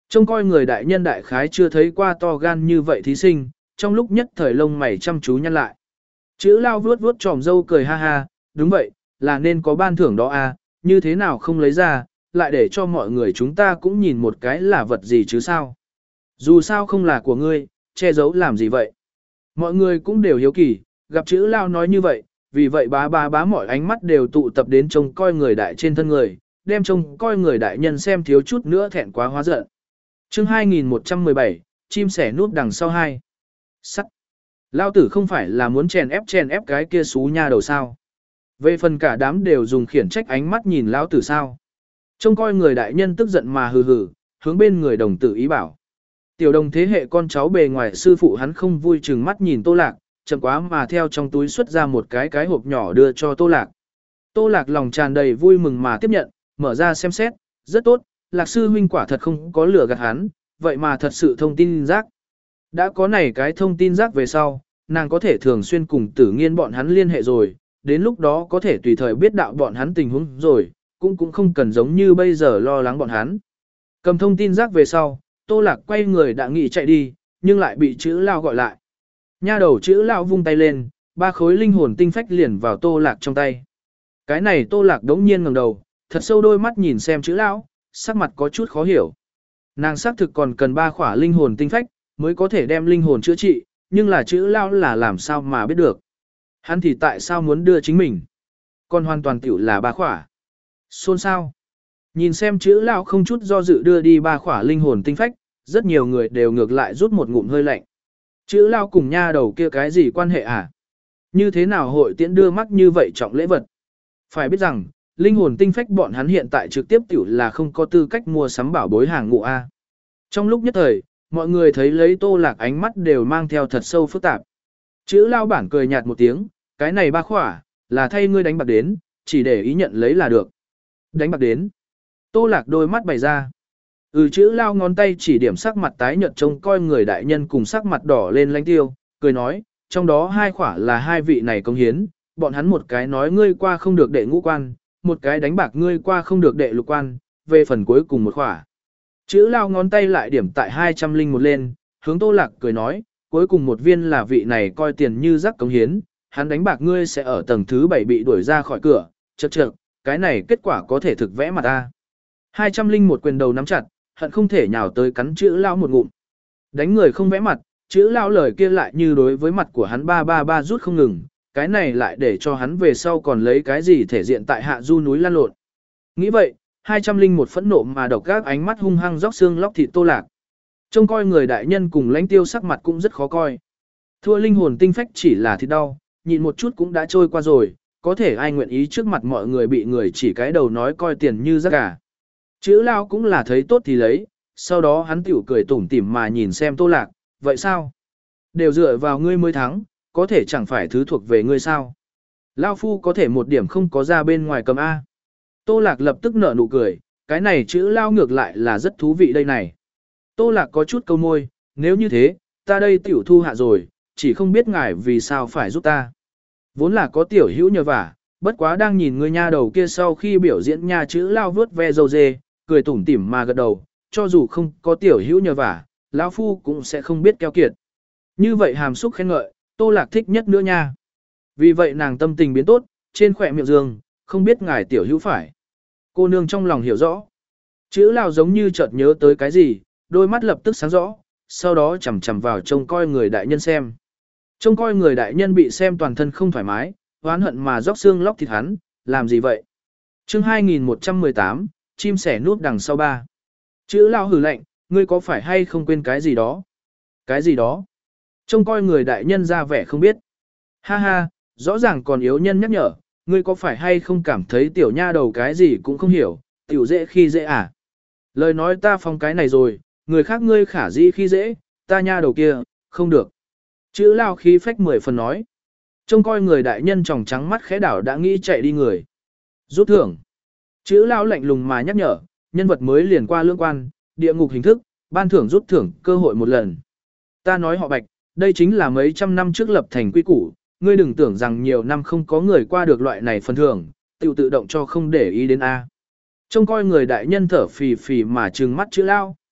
Trông coi người đại nhân đại khái chưa thấy qua to gan như vậy thí sinh, trong lúc nhất thời lông mày chăm chú nhăn lại. Chữ lao vuốt vuốt tròm dâu cười ha ha, đúng vậy, là nên có ban thưởng đó à, như thế nào không lấy ra, lại để cho mọi người chúng ta cũng nhìn một cái là vật gì chứ sao. Dù sao không là của ngươi, che giấu làm gì vậy. Mọi người cũng đều hiếu kỳ, gặp chữ lao nói như vậy, vì vậy bá bá bá mọi ánh mắt đều tụ tập đến trông coi người đại trên thân người, đem trông coi người đại nhân xem thiếu chút nữa thẹn quá hóa giận. Chương hai nghìn một trăm mười bảy, chim sẻ núp đằng sau hai. Sắt. Lao tử không phải là muốn chèn ép chèn ép cái kia xú nha đầu sao. Về phần cả đám đều dùng khiển trách ánh mắt nhìn lão tử sao. Trông coi người đại nhân tức giận mà hừ hừ, hướng bên người đồng tử ý bảo. Tiểu đồng thế hệ con cháu bề ngoài sư phụ hắn không vui chừng mắt nhìn Tô Lạc, chậm quá mà theo trong túi xuất ra một cái cái hộp nhỏ đưa cho Tô Lạc. Tô Lạc lòng tràn đầy vui mừng mà tiếp nhận, mở ra xem xét, rất tốt, Lạc sư huynh quả thật không có lừa gạt hắn, vậy mà thật sự thông tin rác. Đã có này cái thông tin rác về sau, nàng có thể thường xuyên cùng tử nghiên bọn hắn liên hệ rồi, đến lúc đó có thể tùy thời biết đạo bọn hắn tình huống rồi, cũng cũng không cần giống như bây giờ lo lắng bọn hắn. Cầm thông tin rác về sau, Tô Lạc quay người đã nghĩ chạy đi, nhưng lại bị chữ lao gọi lại. Nha đầu chữ lao vung tay lên, ba khối linh hồn tinh phách liền vào Tô Lạc trong tay. Cái này Tô Lạc đống nhiên ngẩng đầu, thật sâu đôi mắt nhìn xem chữ lão, sắc mặt có chút khó hiểu. Nàng xác thực còn cần ba khỏa linh hồn tinh phách, mới có thể đem linh hồn chữa trị, nhưng là chữ lao là làm sao mà biết được. Hắn thì tại sao muốn đưa chính mình? Còn hoàn toàn tiểu là ba khỏa. Xôn sao? Nhìn xem chữ lao không chút do dự đưa đi ba khỏa linh hồn tinh phách, rất nhiều người đều ngược lại rút một ngụm hơi lạnh. Chữ lao cùng nha đầu kia cái gì quan hệ à? Như thế nào hội tiễn đưa mắc như vậy trọng lễ vật? Phải biết rằng, linh hồn tinh phách bọn hắn hiện tại trực tiếp tiểu là không có tư cách mua sắm bảo bối hàng ngũ A. Trong lúc nhất thời, mọi người thấy lấy Tô Lạc ánh mắt đều mang theo thật sâu phức tạp. Chữ lao bản cười nhạt một tiếng, cái này ba khỏa, là thay ngươi đánh bạc đến, chỉ để ý nhận lấy là được. Đánh bạc đến. Tô Lạc đôi mắt bày ra. Ừ chữ lao ngón tay chỉ điểm sắc mặt tái nhợt trông coi người đại nhân cùng sắc mặt đỏ lên lanh tiêu, cười nói, trong đó hai khỏa là hai vị này công hiến, bọn hắn một cái nói ngươi qua không được đệ ngũ quan, một cái đánh bạc ngươi qua không được đệ lục quan, về phần cuối cùng một khỏa. Chữ lao ngón tay lại điểm tại hai trăm linh một lên, hướng Tô Lạc cười nói, cuối cùng một viên là vị này coi tiền như rắc cống hiến, hắn đánh bạc ngươi sẽ ở tầng thứ bảy bị đuổi ra khỏi cửa, chậc chậc, cái này kết quả có thể thực vẽ mặt ta. hai trăm linh một quyền đầu nắm chặt, hận không thể nhào tới cắn chữ lao một ngụm. Đánh người không vẽ mặt, chữ lao lời kia lại như đối với mặt của hắn ba ba ba rút không ngừng, cái này lại để cho hắn về sau còn lấy cái gì thể diện tại hạ du núi lan lộn. Nghĩ vậy, hai trăm linh một phẫn nộ mà độc gác ánh mắt hung hăng róc xương lóc thịt Tô Lạc. Trông coi người đại nhân cùng lãnh tiêu sắc mặt cũng rất khó coi. Thua linh hồn tinh phách chỉ là thịt đau, nhịn một chút cũng đã trôi qua rồi, có thể ai nguyện ý trước mặt mọi người bị người chỉ cái đầu nói coi tiền như rác cả. Chữ lao cũng là thấy tốt thì lấy, sau đó hắn tiểu cười tủm tỉm mà nhìn xem Tô Lạc, vậy sao? Đều dựa vào ngươi mới thắng, có thể chẳng phải thứ thuộc về ngươi sao? Lao phu có thể một điểm không có ra bên ngoài cầm A. Tô Lạc lập tức nở nụ cười, cái này chữ lao ngược lại là rất thú vị đây này. Tô Lạc có chút câu môi, nếu như thế, ta đây tiểu thu hạ rồi, chỉ không biết ngài vì sao phải giúp ta. Vốn là có tiểu hữu nhờ vả, bất quá đang nhìn người nha đầu kia sau khi biểu diễn nha chữ lao vướt ve dầu dê, cười tủm tỉm mà gật đầu, cho dù không có tiểu hữu nhờ vả, lão phu cũng sẽ không biết keo kiệt. Như vậy hàm xúc khen ngợi, Tô Lạc thích nhất nữa nha. Vì vậy nàng tâm tình biến tốt, trên khỏe miệng dương, không biết ngài tiểu hữu phải. Cô nương trong lòng hiểu rõ. Chữ lao giống như chợt nhớ tới cái gì, đôi mắt lập tức sáng rõ, sau đó chằm chằm vào trông coi người đại nhân xem. Trông coi người đại nhân bị xem toàn thân không thoải mái, oán hận mà róc xương lóc thịt hắn, làm gì vậy? Chương hai nghìn một trăm mười tám, chim sẻ núp đằng sau ba. Chữ lao hừ lạnh, ngươi có phải hay không quên cái gì đó? Cái gì đó? Trông coi người đại nhân ra vẻ không biết. Ha ha, rõ ràng còn yếu nhân nhắc nhở, ngươi có phải hay không cảm thấy tiểu nha đầu cái gì cũng không hiểu, tiểu dễ khi dễ à? Lời nói ta phong cái này rồi, người khác ngươi khả dĩ khi dễ, ta nha đầu kia, không được. Chữ lao khí phách mười phần nói. Trông coi người đại nhân tròng trắng mắt khẽ đảo đã nghĩ chạy đi người. Rút thưởng. Chữ lao lạnh lùng mà nhắc nhở, nhân vật mới liền qua lương quan, địa ngục hình thức, ban thưởng rút thưởng cơ hội một lần. Ta nói họ Bạch, đây chính là mấy trăm năm trước lập thành quy củ, ngươi đừng tưởng rằng nhiều năm không có người qua được loại này phần thưởng, tự tự động cho không để ý đến A. Trông coi người đại nhân thở phì phì mà trừng mắt chữ lao.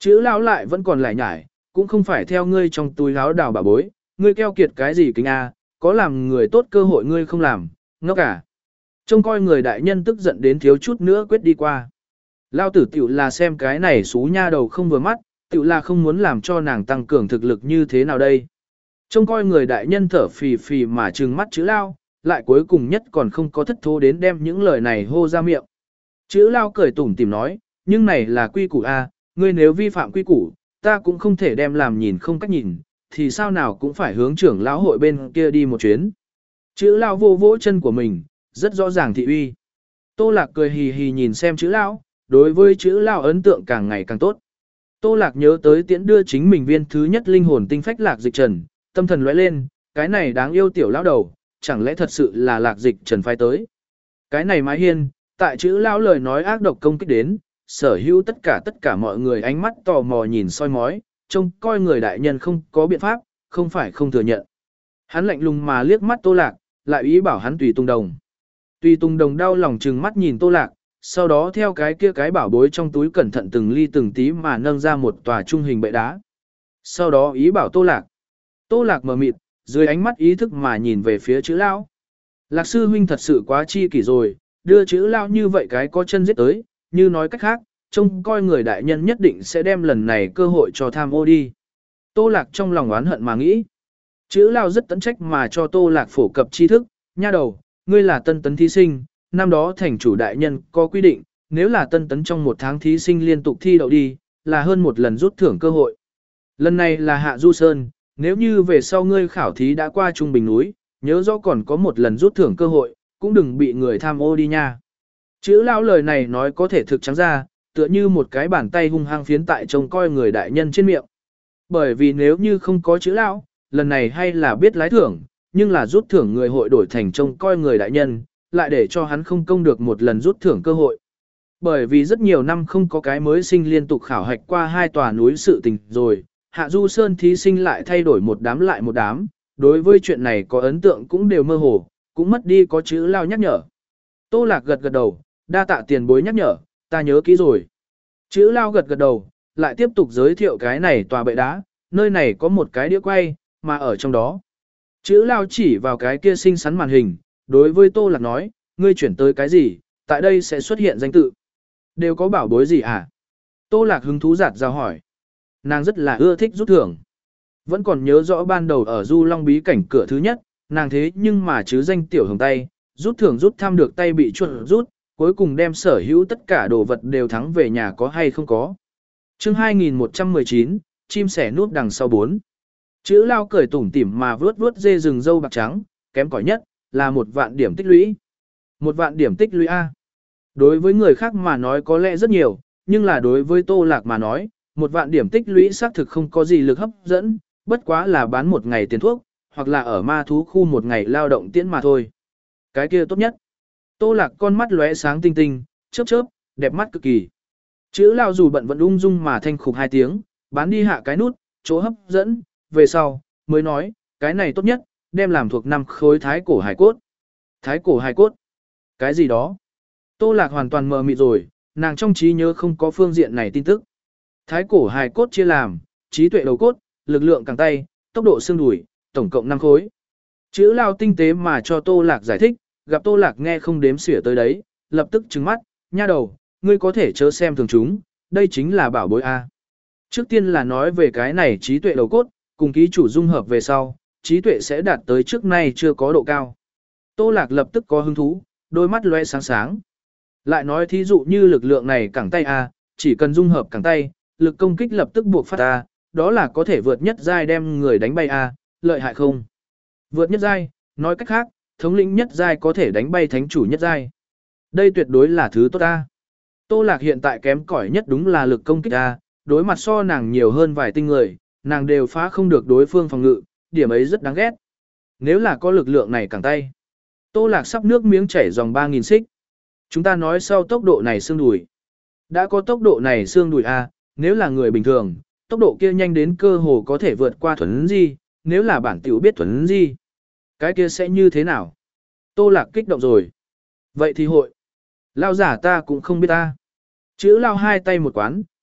Chữ lão lại vẫn còn lại nhải, cũng không phải theo ngươi trong túi áo đào bà bối, ngươi keo kiệt cái gì kính a, có làm người tốt cơ hội ngươi không làm, ngốc cả. Trông coi người đại nhân tức giận đến thiếu chút nữa quyết đi qua. Lao tử tiểu là xem cái này xú nha đầu không vừa mắt, tiểu là không muốn làm cho nàng tăng cường thực lực như thế nào đây. Trông coi người đại nhân thở phì phì mà trừng mắt chữ Lao, lại cuối cùng nhất còn không có thất thố đến đem những lời này hô ra miệng. Chữ Lao cười tủm tìm nói, nhưng này là quy củ a, ngươi nếu vi phạm quy củ, ta cũng không thể đem làm nhìn không cách nhìn, thì sao nào cũng phải hướng trưởng lão hội bên kia đi một chuyến. Chữ Lao vô vỗ chân của mình, rất rõ ràng thị uy. Tô Lạc cười hì hì nhìn xem chữ Lão, đối với chữ Lão ấn tượng càng ngày càng tốt. Tô Lạc nhớ tới tiễn đưa chính mình viên thứ nhất linh hồn tinh phách Lạc Dịch Trần, tâm thần lóe lên, cái này đáng yêu tiểu lão đầu, chẳng lẽ thật sự là Lạc Dịch Trần phái tới. Cái này mái hiên, tại chữ Lão lời nói ác độc công kích đến, sở hữu tất cả tất cả mọi người ánh mắt tò mò nhìn soi mói, trông coi người đại nhân không có biện pháp, không phải không thừa nhận. Hắn lạnh lùng mà liếc mắt Tô Lạc, lại ý bảo hắn tùy tung đồng. Tùy Tùng Đồng đau lòng trừng mắt nhìn Tô Lạc, sau đó theo cái kia cái bảo bối trong túi cẩn thận từng ly từng tí mà nâng ra một tòa trung hình bệ đá. Sau đó ý bảo Tô Lạc. Tô Lạc mờ mịt, dưới ánh mắt ý thức mà nhìn về phía chữ Lão. Lạc sư huynh thật sự quá chi kỷ rồi, đưa chữ Lão như vậy cái có chân giết tới, như nói cách khác, trông coi người đại nhân nhất định sẽ đem lần này cơ hội cho tham ô đi. Tô Lạc trong lòng oán hận mà nghĩ. Chữ Lão rất tận trách mà cho Tô Lạc phổ cập tri thức, nha đầu. Ngươi là tân tấn thí sinh, năm đó thành chủ đại nhân có quy định, nếu là tân tấn trong một tháng thí sinh liên tục thi đậu đi, là hơn một lần rút thưởng cơ hội. Lần này là Hạ Du Sơn, nếu như về sau ngươi khảo thí đã qua Trung Bình núi, nhớ rõ còn có một lần rút thưởng cơ hội, cũng đừng bị người tham ô đi nha. Chữ Lão lời này nói có thể thực trắng ra, tựa như một cái bàn tay hung hăng phiến tại trông coi người đại nhân trên miệng. Bởi vì nếu như không có chữ Lão, lần này hay là biết lái thưởng, nhưng là rút thưởng người hội đổi thành trông coi người đại nhân, lại để cho hắn không công được một lần rút thưởng cơ hội. Bởi vì rất nhiều năm không có cái mới sinh liên tục khảo hạch qua hai tòa núi sự tình rồi, Hạ Du Sơn thí sinh lại thay đổi một đám lại một đám, đối với chuyện này có ấn tượng cũng đều mơ hồ, cũng mất đi có chữ Lao nhắc nhở. Tô Lạc gật gật đầu, đa tạ tiền bối nhắc nhở, ta nhớ kỹ rồi. Chữ Lao gật gật đầu, lại tiếp tục giới thiệu cái này tòa bệ đá, nơi này có một cái đĩa quay, mà ở trong đó. Chữ Lao chỉ vào cái kia xinh xắn màn hình, đối với Tô Lạc nói, ngươi chuyển tới cái gì, tại đây sẽ xuất hiện danh tự. Đều có bảo bối gì hả? Tô Lạc hứng thú giạt ra hỏi. Nàng rất là ưa thích rút thưởng. Vẫn còn nhớ rõ ban đầu ở Du Long bí cảnh cửa thứ nhất, nàng thế nhưng mà chứ danh tiểu hồng tay, rút thưởng rút thăm được tay bị chuột rút, cuối cùng đem sở hữu tất cả đồ vật đều thắng về nhà có hay không có. Chương hai nghìn một trăm mười chín, chim sẻ núp đằng sau bốn. Chữ Lao cười tủm tỉm mà vướt vướt dê rừng dâu bạc trắng, kém cỏi nhất là một vạn điểm tích lũy. Một vạn điểm tích lũy A. Đối với người khác mà nói có lẽ rất nhiều, nhưng là đối với Tô Lạc mà nói, một vạn điểm tích lũy xác thực không có gì lực hấp dẫn, bất quá là bán một ngày tiền thuốc, hoặc là ở ma thú khu một ngày lao động tiễn mà thôi. Cái kia tốt nhất. Tô Lạc con mắt lóe sáng tinh tinh, chớp chớp, đẹp mắt cực kỳ. Chữ Lao dù bận vẫn ung dung mà thanh khục hai tiếng, bán đi hạ cái nút, chỗ hấp dẫn, về sau, mới nói, cái này tốt nhất, đem làm thuộc năm khối thái cổ hài cốt. Thái cổ hài cốt? Cái gì đó? Tô Lạc hoàn toàn mờ mịt rồi, nàng trong trí nhớ không có phương diện này tin tức. Thái cổ hài cốt chia làm, trí tuệ đầu cốt, lực lượng cẳng tay, tốc độ xương đùi, tổng cộng năm khối. Chữ Lao tinh tế mà cho Tô Lạc giải thích, gặp Tô Lạc nghe không đếm xỉa tới đấy, lập tức trừng mắt, nha đầu, ngươi có thể chớ xem thường chúng, đây chính là bảo bối A. Trước tiên là nói về cái này trí tuệ đầu cốt, cùng ký chủ dung hợp về sau, trí tuệ sẽ đạt tới trước nay chưa có độ cao. Tô Lạc lập tức có hứng thú, đôi mắt lóe sáng sáng. Lại nói thí dụ như lực lượng này cẳng tay A, chỉ cần dung hợp cẳng tay, lực công kích lập tức buộc phát A, đó là có thể vượt nhất giai đem người đánh bay A, lợi hại không? Vượt nhất giai, nói cách khác, thống lĩnh nhất giai có thể đánh bay thánh chủ nhất giai. Đây tuyệt đối là thứ tốt A. Tô Lạc hiện tại kém cỏi nhất đúng là lực công kích A, đối mặt so nàng nhiều hơn vài tinh người, nàng đều phá không được đối phương phòng ngự, điểm ấy rất đáng ghét. Nếu là có lực lượng này cẳng tay. Tô Lạc sắp nước miếng chảy dòng ba nghìn xích. Chúng ta nói sau tốc độ này xương đùi. Đã có tốc độ này xương đùi A, nếu là người bình thường, tốc độ kia nhanh đến cơ hồ có thể vượt qua thuần di, nếu là bản tiểu biết thuần di. Cái kia sẽ như thế nào? Tô Lạc kích động rồi. Vậy thì hội. Lao giả ta cũng không biết ta. Chữ Lao hai tay một quán,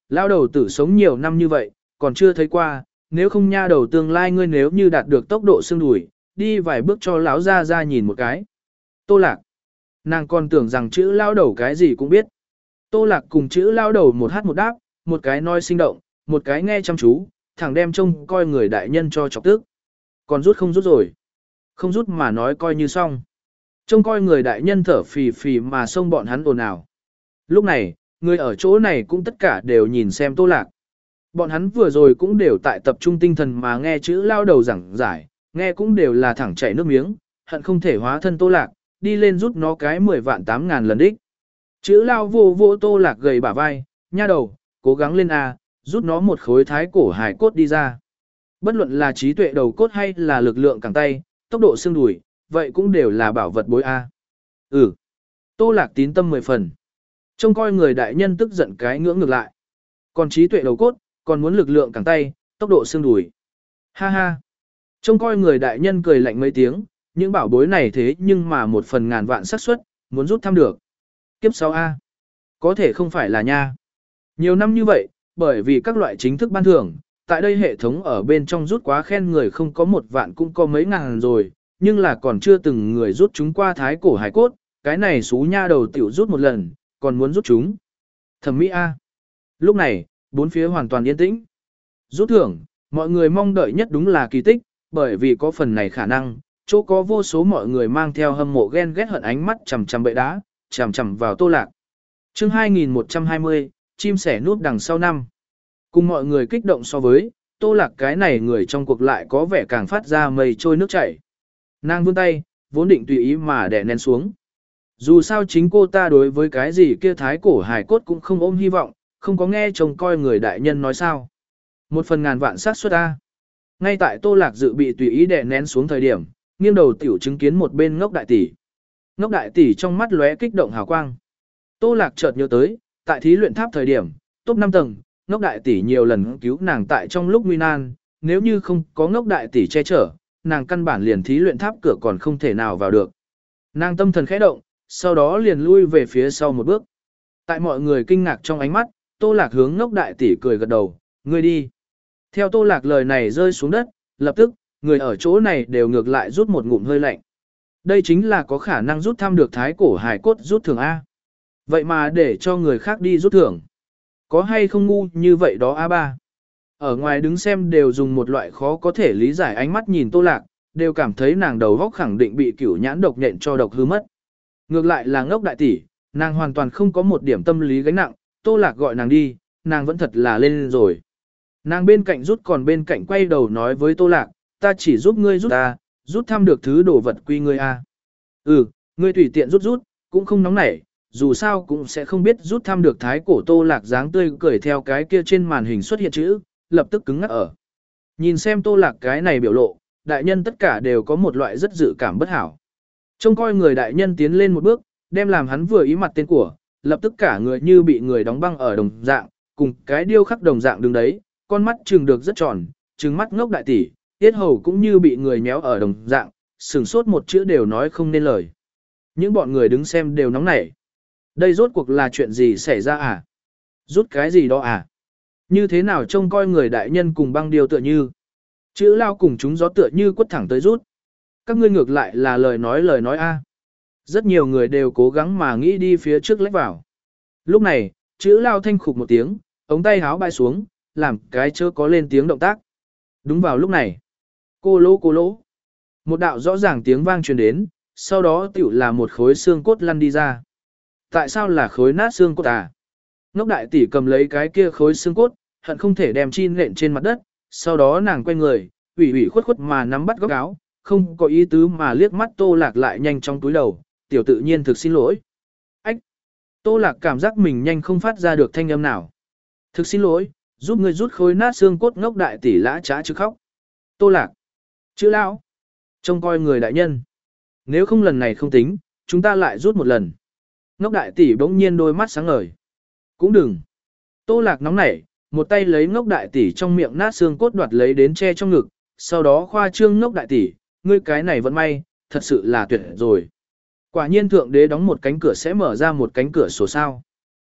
Lao đầu tử sống nhiều năm như vậy, còn chưa thấy qua, nếu không nha đầu tương lai ngươi nếu như đạt được tốc độ xương đùi, đi vài bước cho lão ra ra nhìn một cái. Tô Lạc. Nàng còn tưởng rằng chữ lao đầu cái gì cũng biết. Tô Lạc cùng chữ lao đầu một hát một đáp, một cái nói sinh động, một cái nghe chăm chú, thẳng đem trông coi người đại nhân cho chọc tức. Còn rút không rút rồi. Không rút mà nói coi như xong. Trông coi người đại nhân thở phì phì mà xông bọn hắn ồn ào. Lúc này, người ở chỗ này cũng tất cả đều nhìn xem Tô Lạc. Bọn hắn vừa rồi cũng đều tại tập trung tinh thần mà nghe chữ lao đầu giảng giải, nghe cũng đều là thẳng chảy nước miếng, hận không thể hóa thân Tô Lạc, đi lên rút nó cái mười vạn tám ngàn lần đích. Chữ lao vô vô Tô Lạc gầy bả vai, nha đầu, cố gắng lên a, rút nó một khối thái cổ hài cốt đi ra. Bất luận là trí tuệ đầu cốt hay là lực lượng cẳng tay, tốc độ xương đùi, vậy cũng đều là bảo vật bối a. Ừ. Tô Lạc tín tâm mười phần. Trông coi người đại nhân tức giận cái ngưỡng ngược lại. Còn trí tuệ đầu cốt, còn muốn lực lượng cẳng tay, tốc độ xương đùi. Ha ha. Trông coi người đại nhân cười lạnh mấy tiếng, những bảo bối này thế nhưng mà một phần ngàn vạn xác suất, muốn rút thăm được. Kiếp sau A. Có thể không phải là nha. Nhiều năm như vậy, bởi vì các loại chính thức ban thưởng, tại đây hệ thống ở bên trong rút quá khen người không có một vạn cũng có mấy ngàn rồi, nhưng là còn chưa từng người rút chúng qua thái cổ hải cốt, cái này xú nha đầu tiểu rút một lần, còn muốn rút chúng. Thẩm mỹ A. Lúc này, bốn phía hoàn toàn yên tĩnh. Rút thưởng, mọi người mong đợi nhất đúng là kỳ tích, bởi vì có phần này khả năng, chỗ có vô số mọi người mang theo hâm mộ ghen ghét hận ánh mắt chằm chằm bệ đá, chằm chằm vào Tô Lạc. Chương hai nghìn một trăm hai mươi, chim sẻ núp đằng sau năm. Cùng mọi người kích động so với, Tô Lạc cái này người trong cuộc lại có vẻ càng phát ra mây trôi nước chảy. Nàng vươn tay, vốn định tùy ý mà đè nén xuống. Dù sao chính cô ta đối với cái gì kia thái cổ hài cốt cũng không ôm hy vọng, không có nghe chồng coi người đại nhân nói sao. Một phần ngàn vạn sát suất A. Ngay tại Tô Lạc dự bị tùy ý đè nén xuống thời điểm, nghiêng đầu tiểu chứng kiến một bên ngốc đại tỷ. Ngốc đại tỷ trong mắt lóe kích động hào quang. Tô Lạc chợt nhớ tới, tại thí luyện tháp thời điểm, top năm tầng, ngốc đại tỷ nhiều lần cứu nàng tại trong lúc nguy nan, nếu như không có ngốc đại tỷ che chở, nàng căn bản liền thí luyện tháp cửa còn không thể nào vào được. Nàng tâm thần khẽ động, sau đó liền lui về phía sau một bước. Tại mọi người kinh ngạc trong ánh mắt, Tô Lạc hướng ngốc đại tỷ cười gật đầu, ngươi đi. Theo Tô Lạc lời này rơi xuống đất, lập tức, người ở chỗ này đều ngược lại rút một ngụm hơi lạnh. Đây chính là có khả năng rút thăm được thái cổ hài cốt rút thưởng A. Vậy mà để cho người khác đi rút thưởng. Có hay không ngu như vậy đó A ba. Ở ngoài đứng xem đều dùng một loại khó có thể lý giải ánh mắt nhìn Tô Lạc, đều cảm thấy nàng đầu góc khẳng định bị cửu nhãn độc nhện cho độc hư mất. Ngược lại là ngốc đại tỷ, nàng hoàn toàn không có một điểm tâm lý gánh nặng, Tô Lạc gọi nàng đi, nàng vẫn thật là lên rồi. Nàng bên cạnh rút còn bên cạnh quay đầu nói với Tô Lạc, ta chỉ giúp ngươi rút ta, rút thăm được thứ đồ vật quy ngươi a. Ừ, ngươi tùy tiện rút rút, cũng không nóng nảy, dù sao cũng sẽ không biết rút thăm được thái cổ. Tô Lạc dáng tươi cười theo cái kia trên màn hình xuất hiện chữ, lập tức cứng ngắc ở. Nhìn xem Tô Lạc cái này biểu lộ, đại nhân tất cả đều có một loại rất dự cảm bất hảo. Trông coi người đại nhân tiến lên một bước, đem làm hắn vừa ý mặt tên của, lập tức cả người như bị người đóng băng ở đồng dạng, cùng cái điêu khắc đồng dạng đứng đấy, con mắt trừng được rất tròn, trừng mắt ngốc đại tỷ, tiết hầu cũng như bị người nhéo ở đồng dạng, sừng sốt một chữ đều nói không nên lời. Những bọn người đứng xem đều nóng nảy. Đây rốt cuộc là chuyện gì xảy ra à? Rút cái gì đó à? Như thế nào trông coi người đại nhân cùng băng điều tựa như? Chữ lao cùng chúng gió tựa như quất thẳng tới rút. Các ngươi ngược lại là lời nói lời nói a. Rất nhiều người đều cố gắng mà nghĩ đi phía trước lách vào. Lúc này, chữ lao thanh khục một tiếng, ống tay háo bay xuống, làm cái chớ có lên tiếng động tác. Đúng vào lúc này, cô lỗ cô lỗ. Một đạo rõ ràng tiếng vang truyền đến, sau đó tiểu là một khối xương cốt lăn đi ra. Tại sao là khối nát xương cốt à? Ngốc đại tỷ cầm lấy cái kia khối xương cốt, hận không thể đem chi nện trên mặt đất, sau đó nàng quay người, ủy ủy khuất khuất mà nắm bắt góc áo, không có ý tứ mà liếc mắt Tô Lạc lại nhanh trong túi đầu, tiểu tự nhiên thực xin lỗi. Ách! Tô Lạc cảm giác mình nhanh không phát ra được thanh âm nào. Thực xin lỗi, giúp người rút khối nát xương cốt. Ngốc đại tỷ lã trá chứ khóc. Tô Lạc! Chữ lão! Trông coi người đại nhân. Nếu không lần này không tính, chúng ta lại rút một lần. Ngốc đại tỷ bỗng nhiên đôi mắt sáng ngời. Cũng đừng. Tô Lạc nóng nảy, một tay lấy ngốc đại tỷ trong miệng nát xương cốt đoạt lấy đến che trong ngực, sau đó khoa trương ngốc đại tỷ, ngươi cái này vẫn may, thật sự là tuyệt rồi. Quả nhiên thượng đế đóng một cánh cửa sẽ mở ra một cánh cửa sổ sao.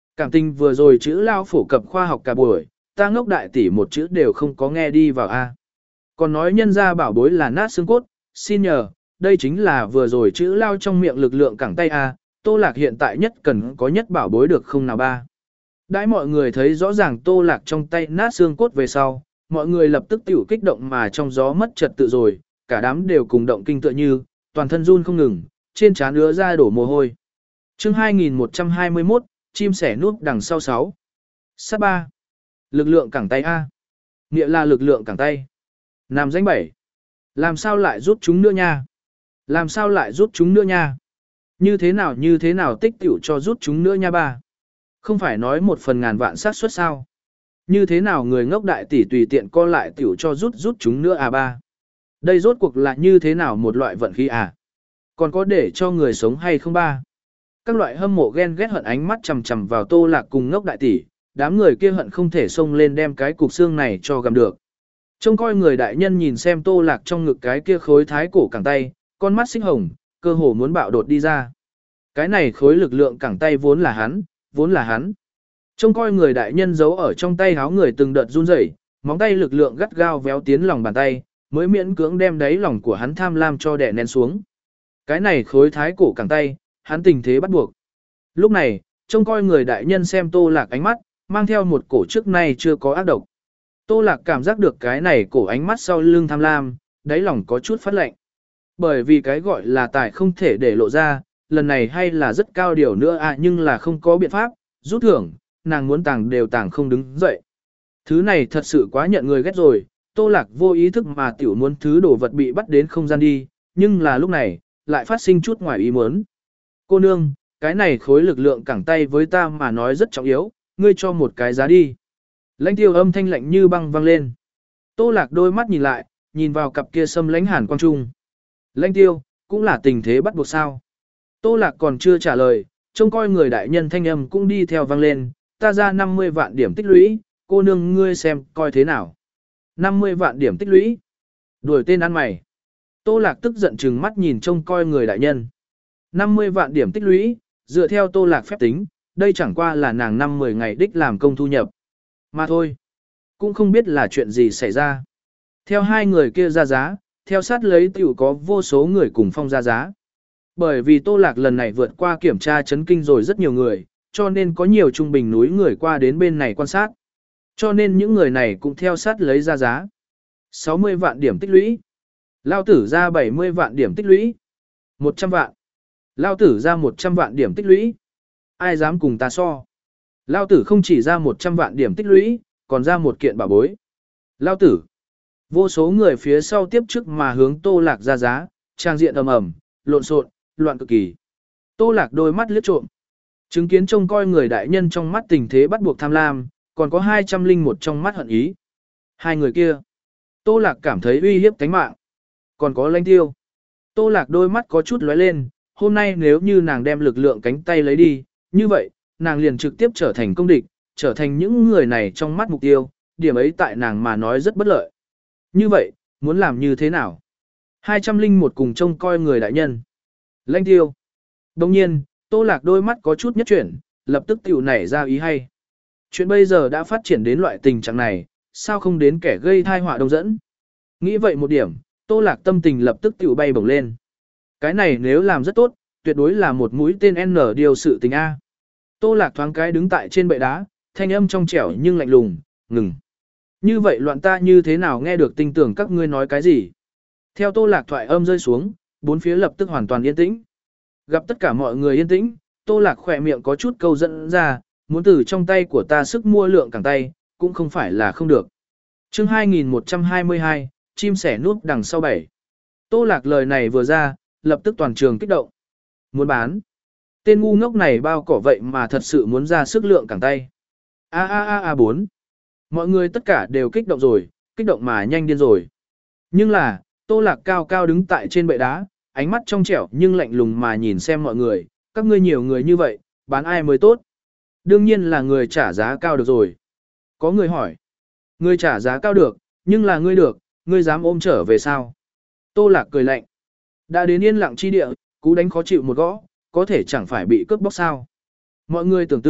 Cảm tình vừa rồi chữ lao phổ cập khoa học cả buổi, ta ngốc đại tỷ một chữ đều không có nghe đi vào a. Còn nói nhân ra bảo bối là nát xương cốt, xin nhờ, đây chính là vừa rồi chữ lao trong miệng lực lượng cẳng tay a, Tô Lạc hiện tại nhất cần có nhất bảo bối được không nào ba. Đãi mọi người thấy rõ ràng Tô Lạc trong tay nát xương cốt về sau, mọi người lập tức tiểu kích động mà trong gió mất trật tự rồi, cả đám đều cùng động kinh tựa như, toàn thân run không ngừng, trên trán ứa ra đổ mồ hôi. Chương hai nghìn một trăm hai mươi mốt, chim sẻ núp đằng sau sáu. Sát ba. Lực lượng cẳng tay A. Nghĩa là lực lượng cẳng tay. Nam danh bảy. Làm sao lại rút chúng nữa nha? Làm sao lại rút chúng nữa nha? Như thế nào như thế nào tích tiểu cho rút chúng nữa nha ba? Không phải nói một phần ngàn vạn xác suất sao? Như thế nào người ngốc đại tỷ tùy tiện co lại tiểu cho rút rút chúng nữa à ba? Đây rốt cuộc là như thế nào một loại vận khí à? Còn có để cho người sống hay không ba? Các loại hâm mộ ghen ghét hận ánh mắt chằm chằm vào Tô Lạc cùng ngốc đại tỷ, đám người kia hận không thể xông lên đem cái cục xương này cho gặm được. Trông coi người đại nhân nhìn xem Tô Lạc trong ngực cái kia khối thái cổ cẳng tay, con mắt xích hồng, cơ hồ muốn bạo đột đi ra. Cái này khối lực lượng cẳng tay vốn là hắn, vốn là hắn. Trông coi người đại nhân giấu ở trong tay háo người từng đợt run rẩy, móng tay lực lượng gắt gao véo tiến lòng bàn tay, mới miễn cưỡng đem đáy lòng của hắn tham lam cho đè nén xuống. Cái này khối thái cổ cẳng tay, hắn tình thế bắt buộc. Lúc này, trông coi người đại nhân xem Tô Lạc ánh mắt, mang theo một cổ trước nay chưa có ác độc. Tô Lạc cảm giác được cái này cổ ánh mắt sau lưng tham lam, đáy lòng có chút phát lạnh. Bởi vì cái gọi là tài không thể để lộ ra, lần này hay là rất cao điều nữa à, nhưng là không có biện pháp, rút thưởng, nàng muốn tàng đều tàng không đứng dậy. Thứ này thật sự quá nhận người ghét rồi, Tô Lạc vô ý thức mà tiểu muốn thứ đồ vật bị bắt đến không gian đi, nhưng là lúc này, lại phát sinh chút ngoài ý muốn. Cô nương, cái này khối lực lượng cẳng tay với ta mà nói rất trọng yếu, ngươi cho một cái giá đi. Lãnh tiêu âm thanh lạnh như băng vang lên. Tô Lạc đôi mắt nhìn lại, nhìn vào cặp kia xâm lãnh hàn quang trung. Lãnh tiêu, cũng là tình thế bắt buộc sao. Tô Lạc còn chưa trả lời, trông coi người đại nhân thanh âm cũng đi theo vang lên, ta ra năm mươi vạn điểm tích lũy, cô nương ngươi xem coi thế nào. năm mươi vạn điểm tích lũy. Đuổi tên ăn mày. Tô Lạc tức giận trừng mắt nhìn trông coi người đại nhân. năm mươi vạn điểm tích lũy, dựa theo Tô Lạc phép tính, đây chẳng qua là nàng năm mười ngày đích làm công thu nhập. Mà thôi, cũng không biết là chuyện gì xảy ra. Theo hai người kia ra giá, theo sát lấy tiểu có vô số người cùng phong ra giá. Bởi vì Tô Lạc lần này vượt qua kiểm tra chấn kinh rồi rất nhiều người, cho nên có nhiều trung bình núi người qua đến bên này quan sát. Cho nên những người này cũng theo sát lấy ra giá. sáu mươi vạn điểm tích lũy. Lao tử ra bảy mươi vạn điểm tích lũy. một trăm vạn. Lao tử ra một trăm vạn điểm tích lũy. Ai dám cùng ta so. Lao tử không chỉ ra một trăm vạn điểm tích lũy, còn ra một kiện bảo bối. Lao tử. Vô số người phía sau tiếp trước mà hướng Tô Lạc ra giá, trang diện ầm ầm, lộn xộn, loạn cực kỳ. Tô Lạc đôi mắt liếc trộm. Chứng kiến trông coi người đại nhân trong mắt tình thế bắt buộc tham lam, còn có hai trăm linh một trong mắt hận ý. Hai người kia. Tô Lạc cảm thấy uy hiếp tánh mạng. Còn có Lãnh Tiêu. Tô Lạc đôi mắt có chút lóe lên, hôm nay nếu như nàng đem lực lượng cánh tay lấy đi, như vậy, nàng liền trực tiếp trở thành công địch, trở thành những người này trong mắt mục tiêu, điểm ấy tại nàng mà nói rất bất lợi. Như vậy, muốn làm như thế nào? hai trăm linh một cùng trông coi người đại nhân. Lãnh Tiêu. Đồng nhiên, Tô Lạc đôi mắt có chút nhất chuyển, lập tức tiểu nảy ra ý hay. Chuyện bây giờ đã phát triển đến loại tình trạng này, sao không đến kẻ gây thai họa đông dẫn? Nghĩ vậy một điểm, Tô Lạc tâm tình lập tức tiểu bay bổng lên. Cái này nếu làm rất tốt, tuyệt đối là một mũi tên N điều sự tình A. Tô Lạc thoáng cái đứng tại trên bệ đá, thanh âm trong trẻo nhưng lạnh lùng, ngừng. Như vậy loạn ta như thế nào nghe được tinh tưởng các ngươi nói cái gì? Theo Tô Lạc thoại âm rơi xuống, bốn phía lập tức hoàn toàn yên tĩnh. Gặp tất cả mọi người yên tĩnh, Tô Lạc khỏe miệng có chút câu dẫn ra, muốn từ trong tay của ta sức mua lượng cẳng tay, cũng không phải là không được. Chương hai nghìn một trăm hai mươi hai, chim sẻ núp đằng sau bảy. Tô Lạc lời này vừa ra, lập tức toàn trường kích động. Muốn bán. Tên ngu ngốc này bao cỏ vậy mà thật sự muốn ra sức lượng cẳng tay. A a a a bốn. Mọi người tất cả đều kích động rồi, kích động mà nhanh điên rồi. Nhưng là, Tô Lạc cao cao đứng tại trên bệ đá, ánh mắt trong trẻo nhưng lạnh lùng mà nhìn xem mọi người, các ngươi nhiều người như vậy, bán ai mới tốt. Đương nhiên là người trả giá cao được rồi. Có người hỏi, người trả giá cao được, nhưng là ngươi được, ngươi dám ôm trở về sao? Tô Lạc cười lạnh. Đã đến yên lặng chi địa, cú đánh khó chịu một gõ, có thể chẳng phải bị cướp bóc sao. Mọi người tưởng tượng,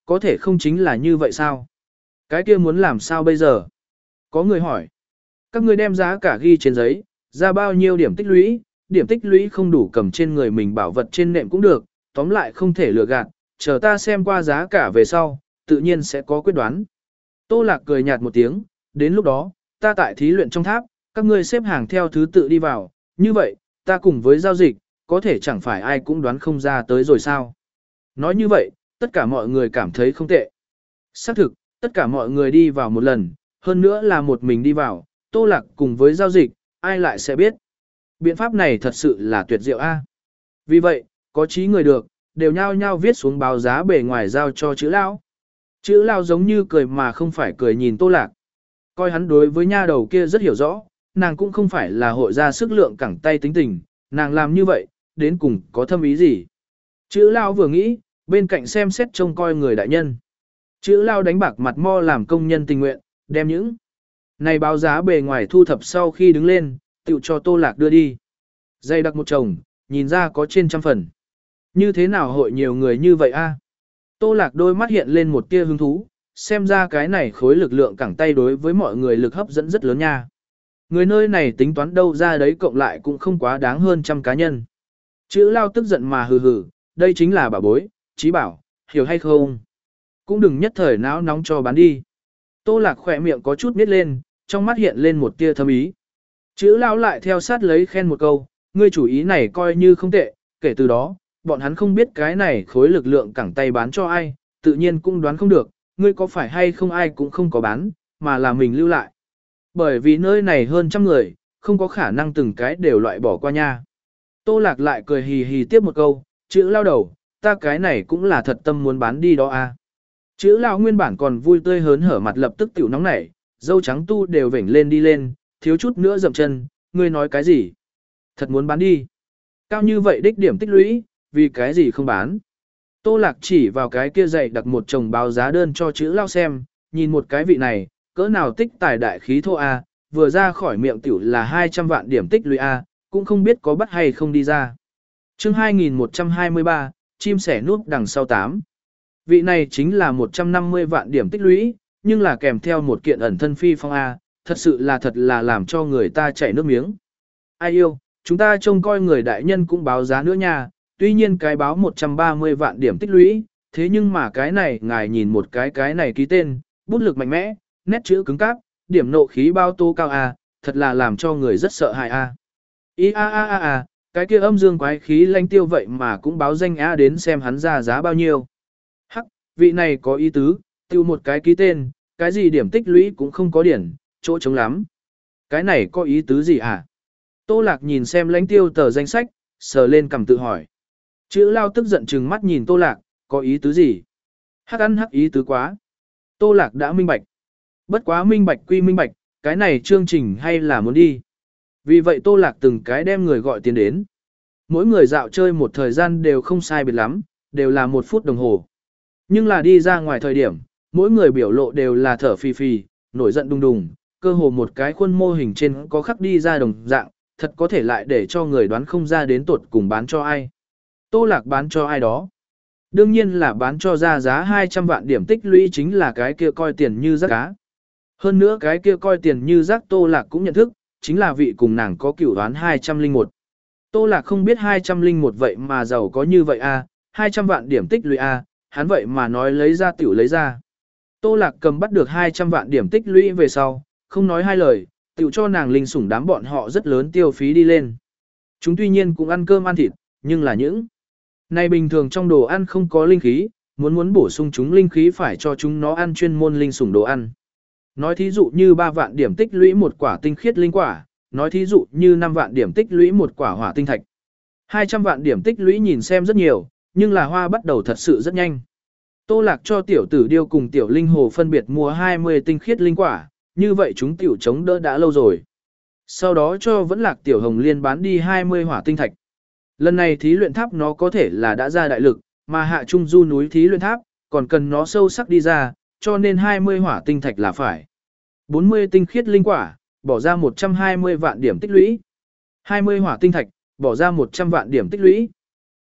có thể không chính là như vậy sao? Cái kia muốn làm sao bây giờ? Có người hỏi. Các ngươi đem giá cả ghi trên giấy, ra bao nhiêu điểm tích lũy, điểm tích lũy không đủ cầm trên người mình bảo vật trên nệm cũng được, tóm lại không thể lừa gạt, chờ ta xem qua giá cả về sau, tự nhiên sẽ có quyết đoán. Tô Lạc cười nhạt một tiếng, đến lúc đó, ta tại thí luyện trong tháp, các ngươi xếp hàng theo thứ tự đi vào, như vậy, ta cùng với giao dịch, có thể chẳng phải ai cũng đoán không ra tới rồi sao. Nói như vậy, tất cả mọi người cảm thấy không tệ. Xác thực, tất cả mọi người đi vào một lần, hơn nữa là một mình đi vào, Tô Lạc cùng với giao dịch, ai lại sẽ biết. Biện pháp này thật sự là tuyệt diệu a. Vì vậy, có trí người được, đều nhao nhao viết xuống báo giá bề ngoài giao cho chữ lao. Chữ lao giống như cười mà không phải cười nhìn Tô Lạc. Coi hắn đối với nha đầu kia rất hiểu rõ, nàng cũng không phải là hội ra sức lượng cẳng tay tính tình, nàng làm như vậy, đến cùng có thâm ý gì. Chữ lao vừa nghĩ, bên cạnh xem xét trông coi người đại nhân. Chữ lao đánh bạc mặt mo làm công nhân tình nguyện, đem những này báo giá bề ngoài thu thập sau khi đứng lên, tự cho Tô Lạc đưa đi. Dây đặc một chồng, nhìn ra có trên trăm phần. Như thế nào hội nhiều người như vậy a? Tô Lạc đôi mắt hiện lên một tia hứng thú, xem ra cái này khối lực lượng cẳng tay đối với mọi người lực hấp dẫn rất lớn nha. Người nơi này tính toán đâu ra đấy cộng lại cũng không quá đáng hơn trăm cá nhân. Chữ lao tức giận mà hừ hừ, đây chính là bảo bối, trí bảo, hiểu hay không? Cũng đừng nhất thời não nóng cho bán đi. Tô Lạc khỏe miệng có chút nít lên, trong mắt hiện lên một tia thâm ý. Chữ lao lại theo sát lấy khen một câu, ngươi chủ ý này coi như không tệ, kể từ đó, bọn hắn không biết cái này khối lực lượng cẳng tay bán cho ai, tự nhiên cũng đoán không được, ngươi có phải hay không ai cũng không có bán, mà là mình lưu lại. Bởi vì nơi này hơn trăm người, không có khả năng từng cái đều loại bỏ qua nha. Tô Lạc lại cười hì hì tiếp một câu, chữ lao đầu, ta cái này cũng là thật tâm muốn bán đi đó à. Chữ lao nguyên bản còn vui tươi hớn hở mặt lập tức tiểu nóng nảy, dâu trắng tu đều vểnh lên đi lên, thiếu chút nữa dậm chân, ngươi nói cái gì? Thật muốn bán đi. Cao như vậy đích điểm tích lũy, vì cái gì không bán? Tô Lạc chỉ vào cái kia dày đặt một chồng báo giá đơn cho chữ lao xem, nhìn một cái vị này, cỡ nào tích tài đại khí thô A, vừa ra khỏi miệng tiểu là hai trăm vạn điểm tích lũy A, cũng không biết có bắt hay không đi ra. chương hai nghìn một trăm hai mươi ba, chim sẻ núp đằng sau tám. Vị này chính là một trăm năm mươi vạn điểm tích lũy, nhưng là kèm theo một kiện ẩn thân phi phong A, thật sự là thật là làm cho người ta chảy nước miếng. Ai yêu, chúng ta trông coi người đại nhân cũng báo giá nữa nha, tuy nhiên cái báo một trăm ba mươi vạn điểm tích lũy, thế nhưng mà cái này ngài nhìn một cái cái này ký tên, bút lực mạnh mẽ, nét chữ cứng cáp, điểm nộ khí bao tô cao A, thật là làm cho người rất sợ hãi A. Ý a a a a, cái kia âm dương quái khí lanh tiêu vậy mà cũng báo danh A đến xem hắn ra giá bao nhiêu. Hắc, vị này có ý tứ, tiêu một cái ký tên, cái gì điểm tích lũy cũng không có điển, chỗ trống lắm. Cái này có ý tứ gì hả? Tô Lạc nhìn xem lãnh tiêu tờ danh sách, sờ lên cầm tự hỏi. Chữ lao tức giận trừng mắt nhìn Tô Lạc, có ý tứ gì? Hắc ăn hắc ý tứ quá. Tô Lạc đã minh bạch. Bất quá minh bạch quy minh bạch, cái này chương trình hay là muốn đi. Vì vậy Tô Lạc từng cái đem người gọi tiền đến. Mỗi người dạo chơi một thời gian đều không sai biệt lắm, đều là một phút đồng hồ. Nhưng là đi ra ngoài thời điểm, mỗi người biểu lộ đều là thở phì phì, nổi giận đùng đùng, cơ hồ một cái khuôn mô hình trên có khắc đi ra đồng dạng, thật có thể lại để cho người đoán không ra đến tuột cùng bán cho ai. Tô Lạc bán cho ai đó. Đương nhiên là bán cho ra giá hai trăm vạn điểm tích lũy chính là cái kia coi tiền như rác cá. Hơn nữa cái kia coi tiền như rác Tô Lạc cũng nhận thức, chính là vị cùng nàng có cửu đoán hai trăm lẻ một. Tô Lạc không biết hai trăm lẻ một vậy mà giàu có như vậy a, hai trăm vạn điểm tích lũy a, hắn vậy mà nói lấy ra tiểu lấy ra. Tô Lạc cầm bắt được hai trăm vạn điểm tích lũy về sau, không nói hai lời, tiểu cho nàng linh sủng đám bọn họ rất lớn tiêu phí đi lên. Chúng tuy nhiên cũng ăn cơm ăn thịt, nhưng là những này bình thường trong đồ ăn không có linh khí, muốn muốn bổ sung chúng linh khí phải cho chúng nó ăn chuyên môn linh sủng đồ ăn. Nói thí dụ như ba vạn điểm tích lũy một quả tinh khiết linh quả, nói thí dụ như năm vạn điểm tích lũy một quả hỏa tinh thạch. hai trăm vạn điểm tích lũy nhìn xem rất nhiều, nhưng là hoa bắt đầu thật sự rất nhanh. Tô Lạc cho tiểu tử điêu cùng tiểu linh hồ phân biệt mua hai mươi tinh khiết linh quả, như vậy chúng tiểu chống đỡ đã lâu rồi. Sau đó cho vẫn Lạc tiểu hồng liên bán đi hai mươi hỏa tinh thạch. Lần này thí luyện tháp nó có thể là đã ra đại lực, mà hạ trung du núi thí luyện tháp, còn cần nó sâu sắc đi ra, cho nên hai mươi hỏa tinh thạch là phải. bốn mươi tinh khiết linh quả, bỏ ra một trăm hai mươi vạn điểm tích lũy. hai mươi hỏa tinh thạch, bỏ ra một trăm vạn điểm tích lũy.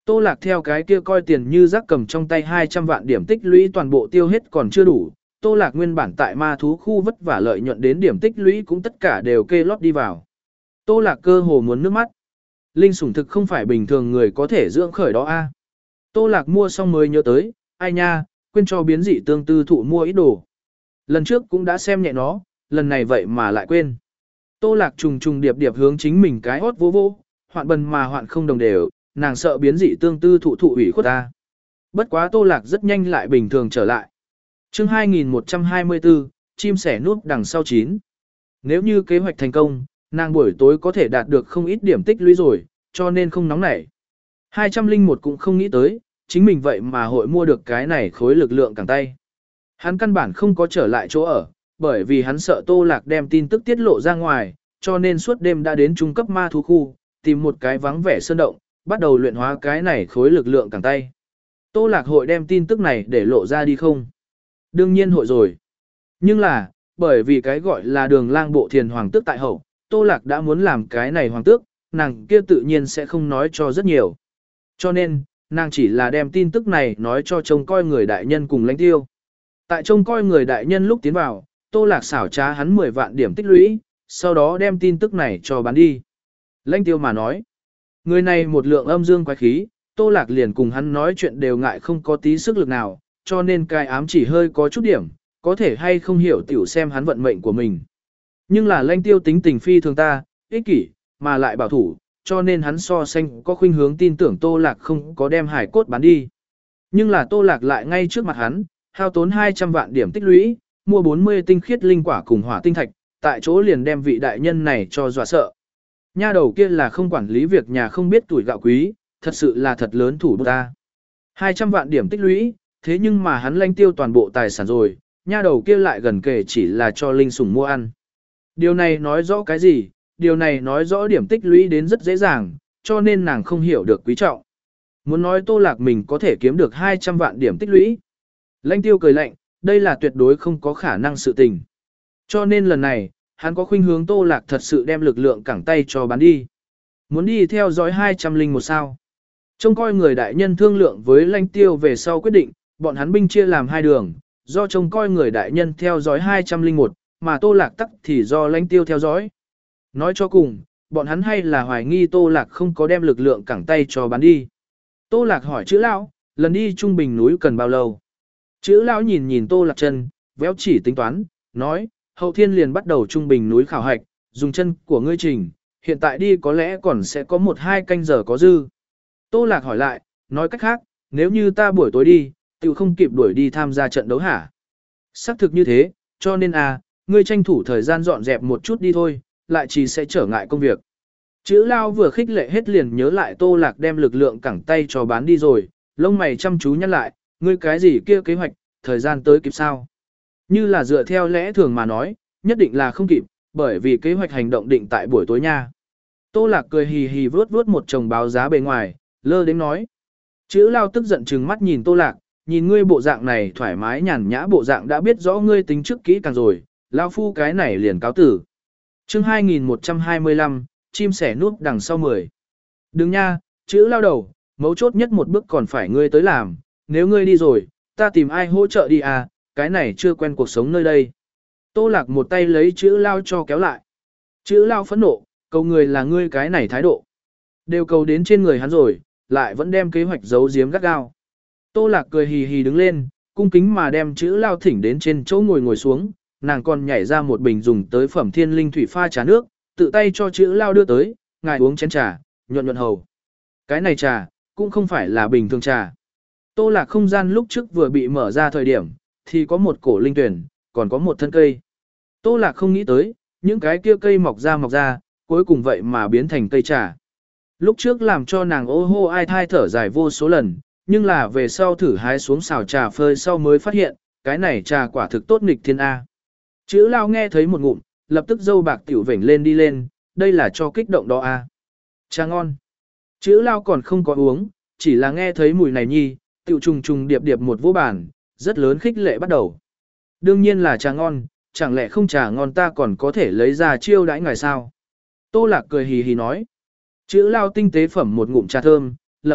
Tô Lạc theo cái kia coi tiền như rác cầm trong tay hai trăm vạn điểm tích lũy toàn bộ tiêu hết còn chưa đủ. Tô Lạc nguyên bản tại ma thú khu vất vả lợi nhuận đến điểm tích lũy cũng tất cả đều kê lót đi vào. Tô Lạc cơ hồ muốn nước mắt. Linh sủng thực không phải bình thường người có thể dưỡng khởi đó a. Tô Lạc mua xong mới nhớ tới, ai nha, quên cho biến dị tương tư thụ mua ít đồ. Lần trước cũng đã xem nhẹ nó, lần này vậy mà lại quên. Tô Lạc trùng trùng điệp điệp hướng chính mình cái hót vô vô, hoạn bần mà hoạn không đồng đều, nàng sợ biến dị tương tư thụ thụ ủy khuất ta. Bất quá Tô Lạc rất nhanh lại bình thường trở lại. Chương hai nghìn một trăm hai mươi tư, chim sẻ núp đằng sau chín. Nếu như kế hoạch thành công, nàng buổi tối có thể đạt được không ít điểm tích lũy rồi, cho nên không nóng nảy. hai trăm lẻ một cũng không nghĩ tới, chính mình vậy mà hội mua được cái này khối lực lượng cẳng tay. Hắn căn bản không có trở lại chỗ ở, bởi vì hắn sợ Tô Lạc đem tin tức tiết lộ ra ngoài, cho nên suốt đêm đã đến trung cấp ma thú khu, tìm một cái vắng vẻ sơn động, bắt đầu luyện hóa cái này khối lực lượng cẳng tay. Tô Lạc hội đem tin tức này để lộ ra đi không? Đương nhiên hội rồi. Nhưng là, bởi vì cái gọi là đường lang bộ thiền hoàng tước tại hậu, Tô Lạc đã muốn làm cái này hoàng tước, nàng kia tự nhiên sẽ không nói cho rất nhiều. Cho nên, nàng chỉ là đem tin tức này nói cho trông coi người đại nhân cùng lãnh tiêu. Tại trông coi người đại nhân lúc tiến vào, Tô Lạc xảo trá hắn mười vạn điểm tích lũy, sau đó đem tin tức này cho bán đi. Lãnh tiêu mà nói, người này một lượng âm dương quái khí, Tô Lạc liền cùng hắn nói chuyện đều ngại không có tí sức lực nào, cho nên cái ám chỉ hơi có chút điểm, có thể hay không hiểu tiểu xem hắn vận mệnh của mình. Nhưng là lãnh tiêu tính tình phi thường ta, ích kỷ, mà lại bảo thủ, cho nên hắn so sánh có khuynh hướng tin tưởng Tô Lạc không có đem hải cốt bán đi. Nhưng là Tô Lạc lại ngay trước mặt hắn, hao tốn hai trăm vạn điểm tích lũy, mua bốn mươi tinh khiết linh quả cùng hỏa tinh thạch, tại chỗ liền đem vị đại nhân này cho dọa sợ. Nha đầu kia là không quản lý việc nhà không biết tuổi gạo quý, thật sự là thật lớn thủ bút ta. hai trăm vạn điểm tích lũy, thế nhưng mà hắn lãnh tiêu toàn bộ tài sản rồi, nha đầu kia lại gần kể chỉ là cho linh sủng mua ăn. Điều này nói rõ cái gì? Điều này nói rõ điểm tích lũy đến rất dễ dàng, cho nên nàng không hiểu được quý trọng. Muốn nói Tô Lạc mình có thể kiếm được hai trăm vạn điểm tích lũy. Lãnh tiêu cười lạnh, đây là tuyệt đối không có khả năng sự tình. Cho nên lần này, hắn có khuynh hướng Tô Lạc thật sự đem lực lượng cẳng tay cho bán đi. Muốn đi theo dõi hai trăm lẻ một sao. Trông coi người đại nhân thương lượng với lãnh tiêu về sau quyết định, bọn hắn binh chia làm hai đường, do trông coi người đại nhân theo dõi hai trăm lẻ một, mà Tô Lạc tắc thì do lãnh tiêu theo dõi. Nói cho cùng, bọn hắn hay là hoài nghi Tô Lạc không có đem lực lượng cẳng tay cho bán đi. Tô Lạc hỏi chữ lão, lần đi trung bình núi cần bao lâu? Chữ lão nhìn nhìn Tô Lạc chân, véo chỉ tính toán, nói, hậu thiên liền bắt đầu trung bình núi khảo hạch, dùng chân của ngươi trình, hiện tại đi có lẽ còn sẽ có một hai canh giờ có dư. Tô Lạc hỏi lại, nói cách khác, nếu như ta buổi tối đi, tiểu không kịp đuổi đi tham gia trận đấu hả? Xác thực như thế, cho nên à, ngươi tranh thủ thời gian dọn dẹp một chút đi thôi, lại chỉ sẽ trở ngại công việc. Chữ lao vừa khích lệ hết liền nhớ lại Tô Lạc đem lực lượng cẳng tay cho bán đi rồi, lông mày chăm chú nhăn lại, ngươi cái gì kia kế hoạch, thời gian tới kịp sao? Như là dựa theo lẽ thường mà nói, nhất định là không kịp, bởi vì kế hoạch hành động định tại buổi tối nha. Tô Lạc cười hì hì vướt vướt một chồng báo giá bề ngoài, lơ đến nói. Chữ lao tức giận trừng mắt nhìn Tô Lạc, nhìn ngươi bộ dạng này thoải mái nhàn nhã bộ dạng đã biết rõ ngươi tính trước kỹ càng rồi, lao phu cái này liền cáo tử. Chương hai nghìn một trăm hai mươi lăm, chim sẻ núp đằng sau mười. Đừng nha, chữ lao đầu, mấu chốt nhất một bước còn phải ngươi tới làm, nếu ngươi đi rồi, ta tìm ai hỗ trợ đi à, cái này chưa quen cuộc sống nơi đây. Tô Lạc một tay lấy chữ lao cho kéo lại. Chữ lao phẫn nộ, cầu người là ngươi cái này thái độ. Đều cầu đến trên người hắn rồi, lại vẫn đem kế hoạch giấu giếm gắt gao. Tô Lạc cười hì hì đứng lên, cung kính mà đem chữ lao thỉnh đến trên chỗ ngồi ngồi xuống, nàng còn nhảy ra một bình dùng tới phẩm thiên linh thủy pha trà nước, tự tay cho chữ lao đưa tới, ngài uống chén trà, nhuận nhuận hầu. Cái này trà, cũng không phải là bình thường trà. Tô Lạc không gian lúc trước vừa bị mở ra thời điểm, thì có một cổ linh tuyển, còn có một thân cây. Tô Lạc không nghĩ tới, những cái kia cây mọc ra mọc ra, cuối cùng vậy mà biến thành cây trà. Lúc trước làm cho nàng ô hô ai thai thở dài vô số lần, nhưng là về sau thử hái xuống xào trà phơi sau mới phát hiện, cái này trà quả thực tốt nghịch thiên A. Chữ lao nghe thấy một ngụm, lập tức dâu bạc tiểu vểnh lên đi lên, đây là cho kích động đó A. Trà ngon. Chữ lao còn không có uống, chỉ là nghe thấy mùi này nhi, tiểu trùng trùng điệp điệp một vô bản, rất lớn khích lệ bắt đầu. Đương nhiên là trà ngon, chẳng lẽ không trà ngon ta còn có thể lấy ra chiêu đãi ngài sao? Tô Lạc cười hì hì nói. Chữ lao tinh tế phẩm một ngụm trà thơm, lập tức,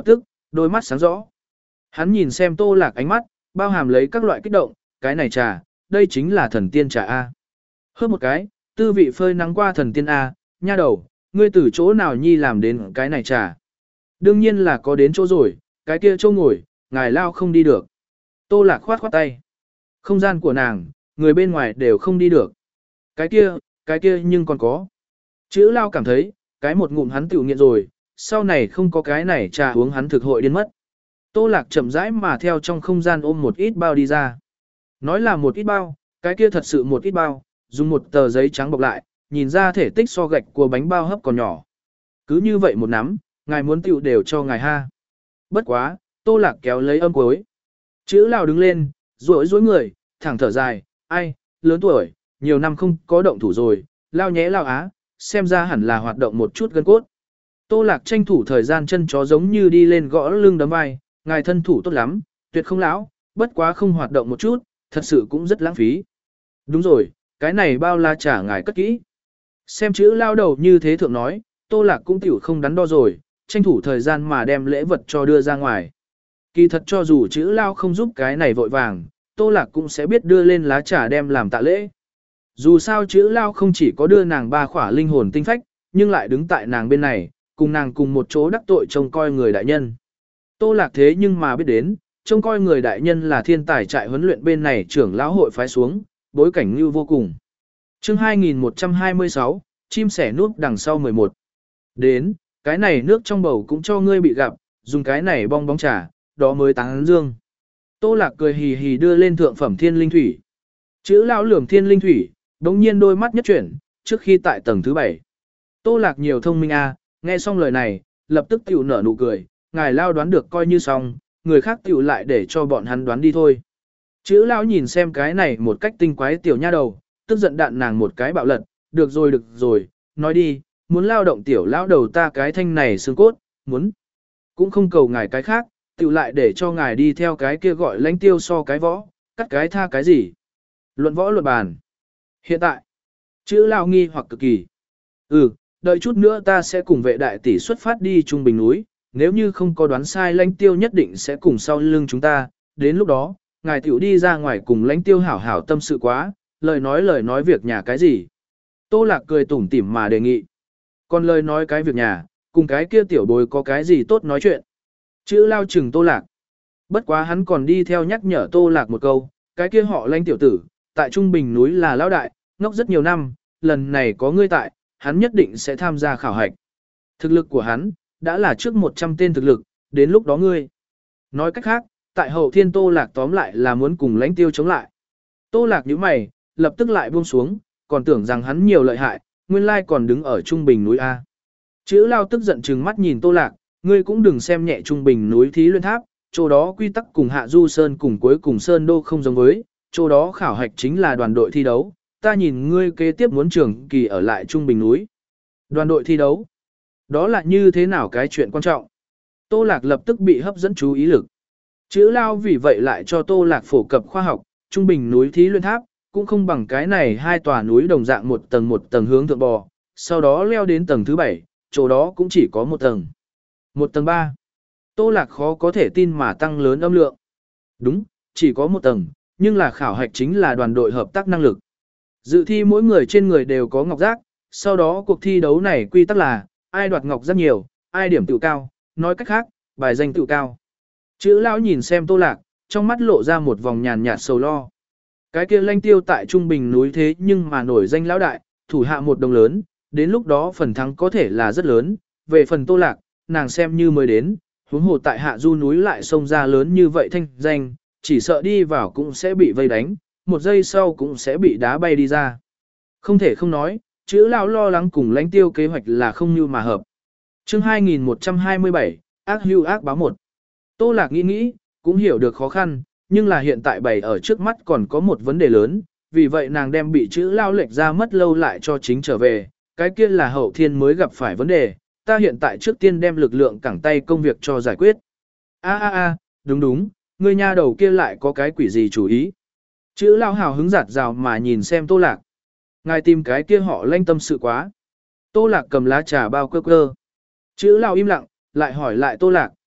đôi mắt sáng rõ. Hắn nhìn xem Tô Lạc ánh mắt, bao hàm lấy các loại kích động, cái này trà, đây chính là thần tiên trà A. Hớp một cái, tư vị phơi nắng qua thần tiên A, nha đầu, ngươi từ chỗ nào nhi làm đến cái này trà. Đương nhiên là có đến chỗ rồi, cái kia chỗ ngồi, ngài lao không đi được. Tô Lạc khoát khoát tay. Không gian của nàng, người bên ngoài đều không đi được. Cái kia, cái kia nhưng còn có. Chữ lao cảm thấy, cái một ngụm hắn tiểu nghiện rồi, sau này không có cái này trà uống hắn thực hội điên mất. Tô Lạc chậm rãi mà theo trong không gian ôm một ít bao đi ra. Nói là một ít bao, cái kia thật sự một ít bao, dùng một tờ giấy trắng bọc lại, nhìn ra thể tích so gạch của bánh bao hấp còn nhỏ. Cứ như vậy một nắm, ngài muốn tiểu đều cho ngài ha. Bất quá, Tô Lạc kéo lấy âm cuối. Chữ lao đứng lên, rối rối người, thẳng thở dài, ai, lớn tuổi, nhiều năm không có động thủ rồi, lao nhé lao á, xem ra hẳn là hoạt động một chút gân cốt. Tô Lạc tranh thủ thời gian chân chó giống như đi lên gõ lưng đấm vai, ngài thân thủ tốt lắm, tuyệt không lão, bất quá không hoạt động một chút, thật sự cũng rất lãng phí. Đúng rồi, cái này bao la trả ngài cất kỹ. Xem chữ lao đầu như thế thượng nói, Tô Lạc cũng tiểu không đắn đo rồi, tranh thủ thời gian mà đem lễ vật cho đưa ra ngoài. Kỳ thật cho dù chữ lao không giúp cái này vội vàng, Tô Lạc cũng sẽ biết đưa lên lá trà đem làm tạ lễ. Dù sao chữ lao không chỉ có đưa nàng ba khỏa linh hồn tinh phách, nhưng lại đứng tại nàng bên này, cùng nàng cùng một chỗ đắc tội trông coi người đại nhân. Tô Lạc thế nhưng mà biết đến, trông coi người đại nhân là thiên tài trại huấn luyện bên này trưởng lão hội phái xuống, bối cảnh như vô cùng. Chương hai nghìn một trăm hai mươi sáu, chim sẻ núp đằng sau mười một. Đến, cái này nước trong bầu cũng cho ngươi bị gặp, dùng cái này bong bóng trà, đó mới táng dương. Tô Lạc cười hì hì đưa lên thượng phẩm thiên linh thủy. Chữ lão lườm thiên linh thủy, đống nhiên đôi mắt nhất chuyển, trước khi tại tầng thứ bảy. Tô Lạc nhiều thông minh a, nghe xong lời này, lập tức tiểu nở nụ cười, ngài lao đoán được coi như xong, người khác tiểu lại để cho bọn hắn đoán đi thôi. Chữ lão nhìn xem cái này một cách tinh quái tiểu nha đầu, tức giận đạn nàng một cái bạo lật, được rồi được rồi, nói đi, muốn lao động tiểu lão đầu ta cái thanh này xương cốt, muốn. Cũng không cầu ngài cái khác, tiểu lại để cho ngài đi theo cái kia gọi lãnh tiêu so cái võ, cắt cái tha cái gì. Luận võ luận bàn. Hiện tại, chữ lão nghi hoặc cực kỳ. Ừ, đợi chút nữa ta sẽ cùng vệ đại tỷ xuất phát đi Trung Bình núi, nếu như không có đoán sai lãnh tiêu nhất định sẽ cùng sau lưng chúng ta, đến lúc đó, ngài tiểu đi ra ngoài cùng lãnh tiêu hảo hảo tâm sự quá, lời nói lời nói việc nhà cái gì. Tô Lạc cười tủm tỉm mà đề nghị. Còn lời nói cái việc nhà, cùng cái kia tiểu bối có cái gì tốt nói chuyện. Chữ lao chừng Tô Lạc. Bất quá hắn còn đi theo nhắc nhở Tô Lạc một câu, cái kia họ lãnh tiểu tử, tại Trung Bình núi là lão đại, ngốc rất nhiều năm, lần này có ngươi tại, hắn nhất định sẽ tham gia khảo hạch. Thực lực của hắn, đã là trước một trăm tên thực lực, đến lúc đó ngươi. Nói cách khác, tại hậu thiên Tô Lạc tóm lại là muốn cùng lãnh tiêu chống lại. Tô Lạc nhíu mày, lập tức lại buông xuống, còn tưởng rằng hắn nhiều lợi hại, nguyên lai còn đứng ở Trung Bình núi A. Chữ lao tức giận trừng mắt nhìn Tô Lạc, ngươi cũng đừng xem nhẹ Trung Bình núi thí luyện tháp, chỗ đó quy tắc cùng Hạ Du Sơn cùng cuối cùng Sơn Đô không giống với, chỗ đó khảo hạch chính là đoàn đội thi đấu, ta nhìn ngươi kế tiếp muốn trường kỳ ở lại Trung Bình núi. Đoàn đội thi đấu, đó là như thế nào cái chuyện quan trọng? Tô Lạc lập tức bị hấp dẫn chú ý lực. Chữ lao vì vậy lại cho Tô Lạc phổ cập khoa học, Trung Bình núi thí luyện tháp, cũng không bằng cái này hai tòa núi đồng dạng một tầng một tầng hướng thượng bò, sau đó leo đến tầng thứ bảy, chỗ đó cũng chỉ có một tầng. Một tầng ba. Tô Lạc khó có thể tin mà tăng lớn âm lượng. Đúng, chỉ có một tầng, nhưng là khảo hạch chính là đoàn đội hợp tác năng lực. Dự thi mỗi người trên người đều có ngọc giác, sau đó cuộc thi đấu này quy tắc là, ai đoạt ngọc giác nhiều, ai điểm tự cao, nói cách khác, bài danh tự cao. Chữ lão nhìn xem Tô Lạc, trong mắt lộ ra một vòng nhàn nhạt sầu lo. Cái kia lãnh tiêu tại Trung Bình núi thế nhưng mà nổi danh lão đại, thủ hạ một đồng lớn, đến lúc đó phần thắng có thể là rất lớn, về phần Tô Lạc, nàng xem như mới đến, huống hồ tại Hạ Du núi lại xông ra lớn như vậy thanh danh, chỉ sợ đi vào cũng sẽ bị vây đánh, một giây sau cũng sẽ bị đá bay đi ra. Không thể không nói, chữ lão lo lắng cùng lãnh tiêu kế hoạch là không như mà hợp. Chương hai nghìn một trăm hai mươi bảy, ác hưu ác báo một. Tô Lạc nghĩ nghĩ, cũng hiểu được khó khăn, nhưng là hiện tại bày ở trước mắt còn có một vấn đề lớn, vì vậy nàng đem bị chữ lao lệch ra mất lâu lại cho chính trở về, cái kia là hậu thiên mới gặp phải vấn đề, ta hiện tại trước tiên đem lực lượng cẳng tay công việc cho giải quyết. A a a, đúng đúng, người nha đầu kia lại có cái quỷ gì chủ ý. Chữ lao hào hứng giạt rào mà nhìn xem Tô Lạc. Ngài tìm cái kia họ lanh tâm sự quá. Tô Lạc cầm lá trà bao cơ cơ. Chữ lao im lặng, lại hỏi lại Tô Lạc,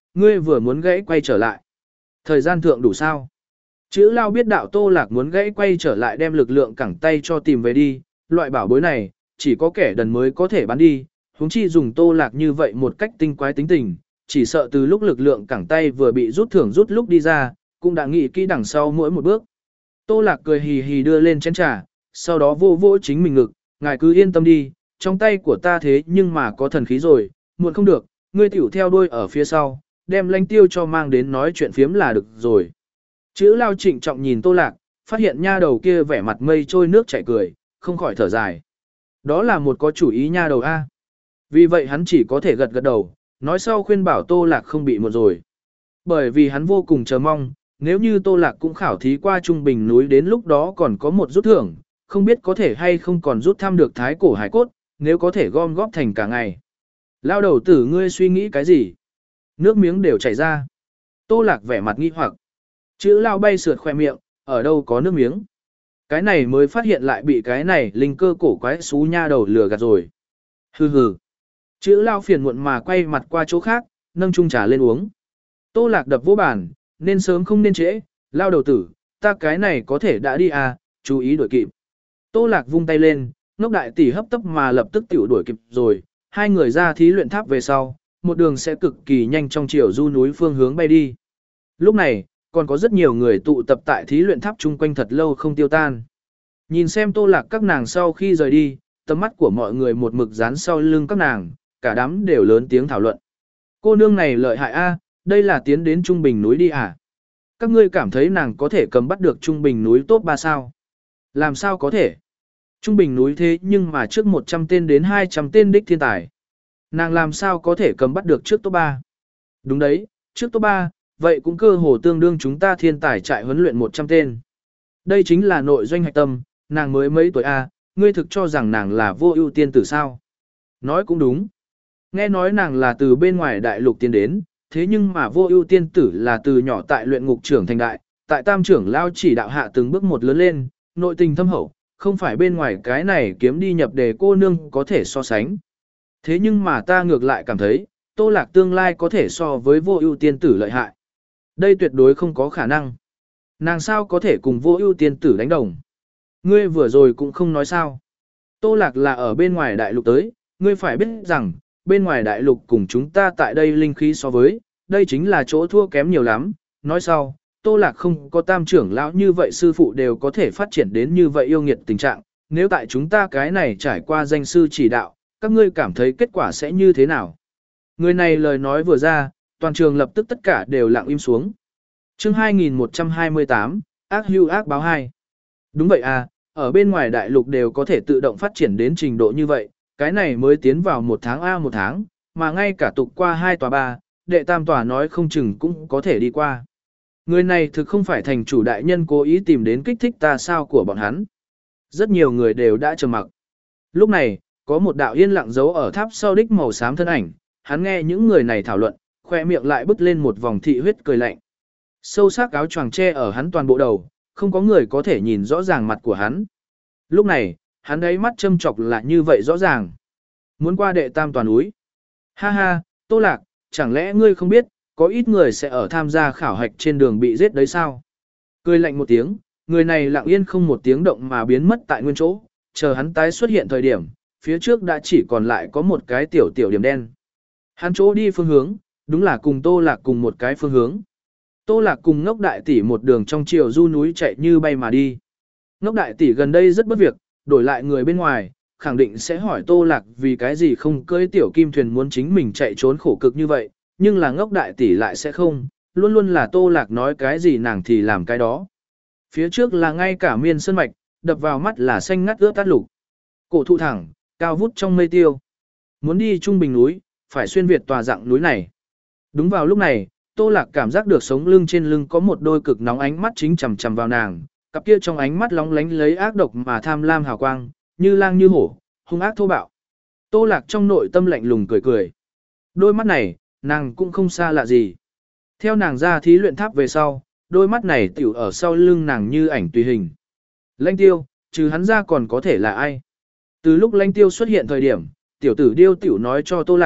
ngươi vừa muốn gãy quay trở lại. Thời gian thượng đủ sao? Chữ lao biết đạo Tô Lạc muốn gãy quay trở lại đem lực lượng cẳng tay cho tìm về đi, loại bảo bối này, chỉ có kẻ đần mới có thể bán đi, huống chi dùng Tô Lạc như vậy một cách tinh quái tính tình, chỉ sợ từ lúc lực lượng cẳng tay vừa bị rút thưởng rút lúc đi ra, cũng đã nghĩ kỹ đằng sau mỗi một bước. Tô Lạc cười hì hì đưa lên chén trà, sau đó vô vỗ chính mình ngực, ngài cứ yên tâm đi, trong tay của ta thế nhưng mà có thần khí rồi, muộn không được, ngươi tiểu theo đuôi ở phía sau, đem Lãnh Tiêu cho mang đến nói chuyện phiếm là được rồi. Chữ lao trịnh trọng nhìn Tô Lạc, phát hiện nha đầu kia vẻ mặt mây trôi nước chảy cười, không khỏi thở dài. Đó là một có chủ ý nha đầu A. Vì vậy hắn chỉ có thể gật gật đầu, nói sau khuyên bảo Tô Lạc không bị một rồi. Bởi vì hắn vô cùng chờ mong, nếu như Tô Lạc cũng khảo thí qua trung bình núi đến lúc đó còn có một rút thưởng, không biết có thể hay không còn rút thăm được thái cổ hải cốt, nếu có thể gom góp thành cả ngày. Lao đầu tử ngươi suy nghĩ cái gì? Nước miếng đều chảy ra. Tô Lạc vẻ mặt nghi hoặc. Chữ lao bay sượt khoe miệng, ở đâu có nước miếng. Cái này mới phát hiện lại bị cái này linh cơ cổ quái xú nha đầu lừa gạt rồi. Hừ hừ. Chữ lao phiền muộn mà quay mặt qua chỗ khác, nâng chung trà lên uống. Tô Lạc đập vô bàn, nên sớm không nên trễ, lao đầu tử, ta cái này có thể đã đi à, chú ý đuổi kịp. Tô Lạc vung tay lên, ngốc đại tỷ hấp tấp mà lập tức tiểu đuổi kịp rồi, hai người ra thí luyện tháp về sau, một đường sẽ cực kỳ nhanh trong chiều du núi phương hướng bay đi. Lúc này, còn có rất nhiều người tụ tập tại thí luyện tháp chung quanh thật lâu không tiêu tan. Nhìn xem Tô Lạc các nàng sau khi rời đi, tầm mắt của mọi người một mực dán sau lưng các nàng, cả đám đều lớn tiếng thảo luận. Cô nương này lợi hại a, đây là tiến đến trung bình núi đi à? Các ngươi cảm thấy nàng có thể cầm bắt được trung bình núi top ba sao? Làm sao có thể? Trung bình núi thế nhưng mà trước một trăm tên đến hai trăm tên đích thiên tài. Nàng làm sao có thể cầm bắt được trước top ba? Đúng đấy, trước top ba, vậy cũng cơ hồ tương đương chúng ta thiên tài trại huấn luyện một trăm tên. Đây chính là nội doanh hạch tâm, nàng mới mấy tuổi a, ngươi thực cho rằng nàng là vô ưu tiên tử sao? Nói cũng đúng. Nghe nói nàng là từ bên ngoài đại lục tiến đến, thế nhưng mà vô ưu tiên tử là từ nhỏ tại luyện ngục trưởng thành đại, tại tam trưởng lao chỉ đạo hạ từng bước một lớn lên, nội tình thâm hậu, không phải bên ngoài cái này kiếm đi nhập đề cô nương có thể so sánh. Thế nhưng mà ta ngược lại cảm thấy, Tô Lạc tương lai có thể so với vô ưu tiên tử lợi hại. Đây tuyệt đối không có khả năng. Nàng sao có thể cùng vô ưu tiên tử đánh đồng? Ngươi vừa rồi cũng không nói sao. Tô Lạc là ở bên ngoài đại lục tới, ngươi phải biết rằng, bên ngoài đại lục cùng chúng ta tại đây linh khí so với, đây chính là chỗ thua kém nhiều lắm. Nói sau, Tô Lạc không có tam trưởng lão như vậy sư phụ đều có thể phát triển đến như vậy yêu nghiệt tình trạng. Nếu tại chúng ta cái này trải qua danh sư chỉ đạo, các ngươi cảm thấy kết quả sẽ như thế nào? Người này lời nói vừa ra, toàn trường lập tức tất cả đều lặng im xuống. Chương hai nghìn một trăm hai mươi tám, ác hưu ác báo hai. Đúng vậy à, ở bên ngoài đại lục đều có thể tự động phát triển đến trình độ như vậy, cái này mới tiến vào một tháng A một tháng, mà ngay cả tục qua hai tòa ba, đệ tam tòa nói không chừng cũng có thể đi qua. Người này thực không phải thành chủ đại nhân cố ý tìm đến kích thích ta sao của bọn hắn. Rất nhiều người đều đã trầm mặc. Lúc này, có một đạo yên lặng giấu ở tháp sau đích màu xám thân ảnh, hắn nghe những người này thảo luận, khoe miệng lại bứt lên một vòng thị huyết cười lạnh. Sâu sắc áo choàng che ở hắn toàn bộ đầu, không có người có thể nhìn rõ ràng mặt của hắn. Lúc này, hắn ấy mắt châm chọc là như vậy rõ ràng. Muốn qua đệ tam toàn núi. Ha ha, Tô Lạc, chẳng lẽ ngươi không biết, có ít người sẽ ở tham gia khảo hạch trên đường bị giết đấy sao? Cười lạnh một tiếng, người này lặng yên không một tiếng động mà biến mất tại nguyên chỗ, chờ hắn tái xuất hiện thời điểm, phía trước đã chỉ còn lại có một cái tiểu tiểu điểm đen. Hắn chỗ đi phương hướng, đúng là cùng Tô Lạc cùng một cái phương hướng. Tô Lạc cùng Ngốc Đại Tỷ một đường trong chiều du núi chạy như bay mà đi. Ngốc Đại Tỷ gần đây rất bất việc, đổi lại người bên ngoài, khẳng định sẽ hỏi Tô Lạc vì cái gì không cưỡi tiểu kim thuyền muốn chính mình chạy trốn khổ cực như vậy, nhưng là Ngốc Đại Tỷ lại sẽ không, luôn luôn là Tô Lạc nói cái gì nàng thì làm cái đó. Phía trước là ngay cả miên sơn mạch, đập vào mắt là xanh ngắt ướt tát lục. Cổ thụ thẳng, cao vút trong mây tiêu. Muốn đi trung bình núi, phải xuyên việt tòa dạng núi này. Đúng vào lúc này, Tô Lạc cảm giác được sống lưng trên lưng có một đôi cực nóng ánh mắt chính chằm chằm vào nàng, cặp kia trong ánh mắt lóng lánh lấy ác độc mà tham lam hào quang, như lang như hổ, hung ác thô bạo. Tô Lạc trong nội tâm lạnh lùng cười cười. Đôi mắt này, nàng cũng không xa lạ gì. Theo nàng ra thí luyện tháp về sau, đôi mắt này tiểu ở sau lưng nàng như ảnh tùy hình. Lãnh Tiêu, trừ hắn ra còn có thể là ai? Từ lúc Lãnh Tiêu xuất hiện thời điểm, tiểu tử điêu tiểu nói cho Tô Lạc,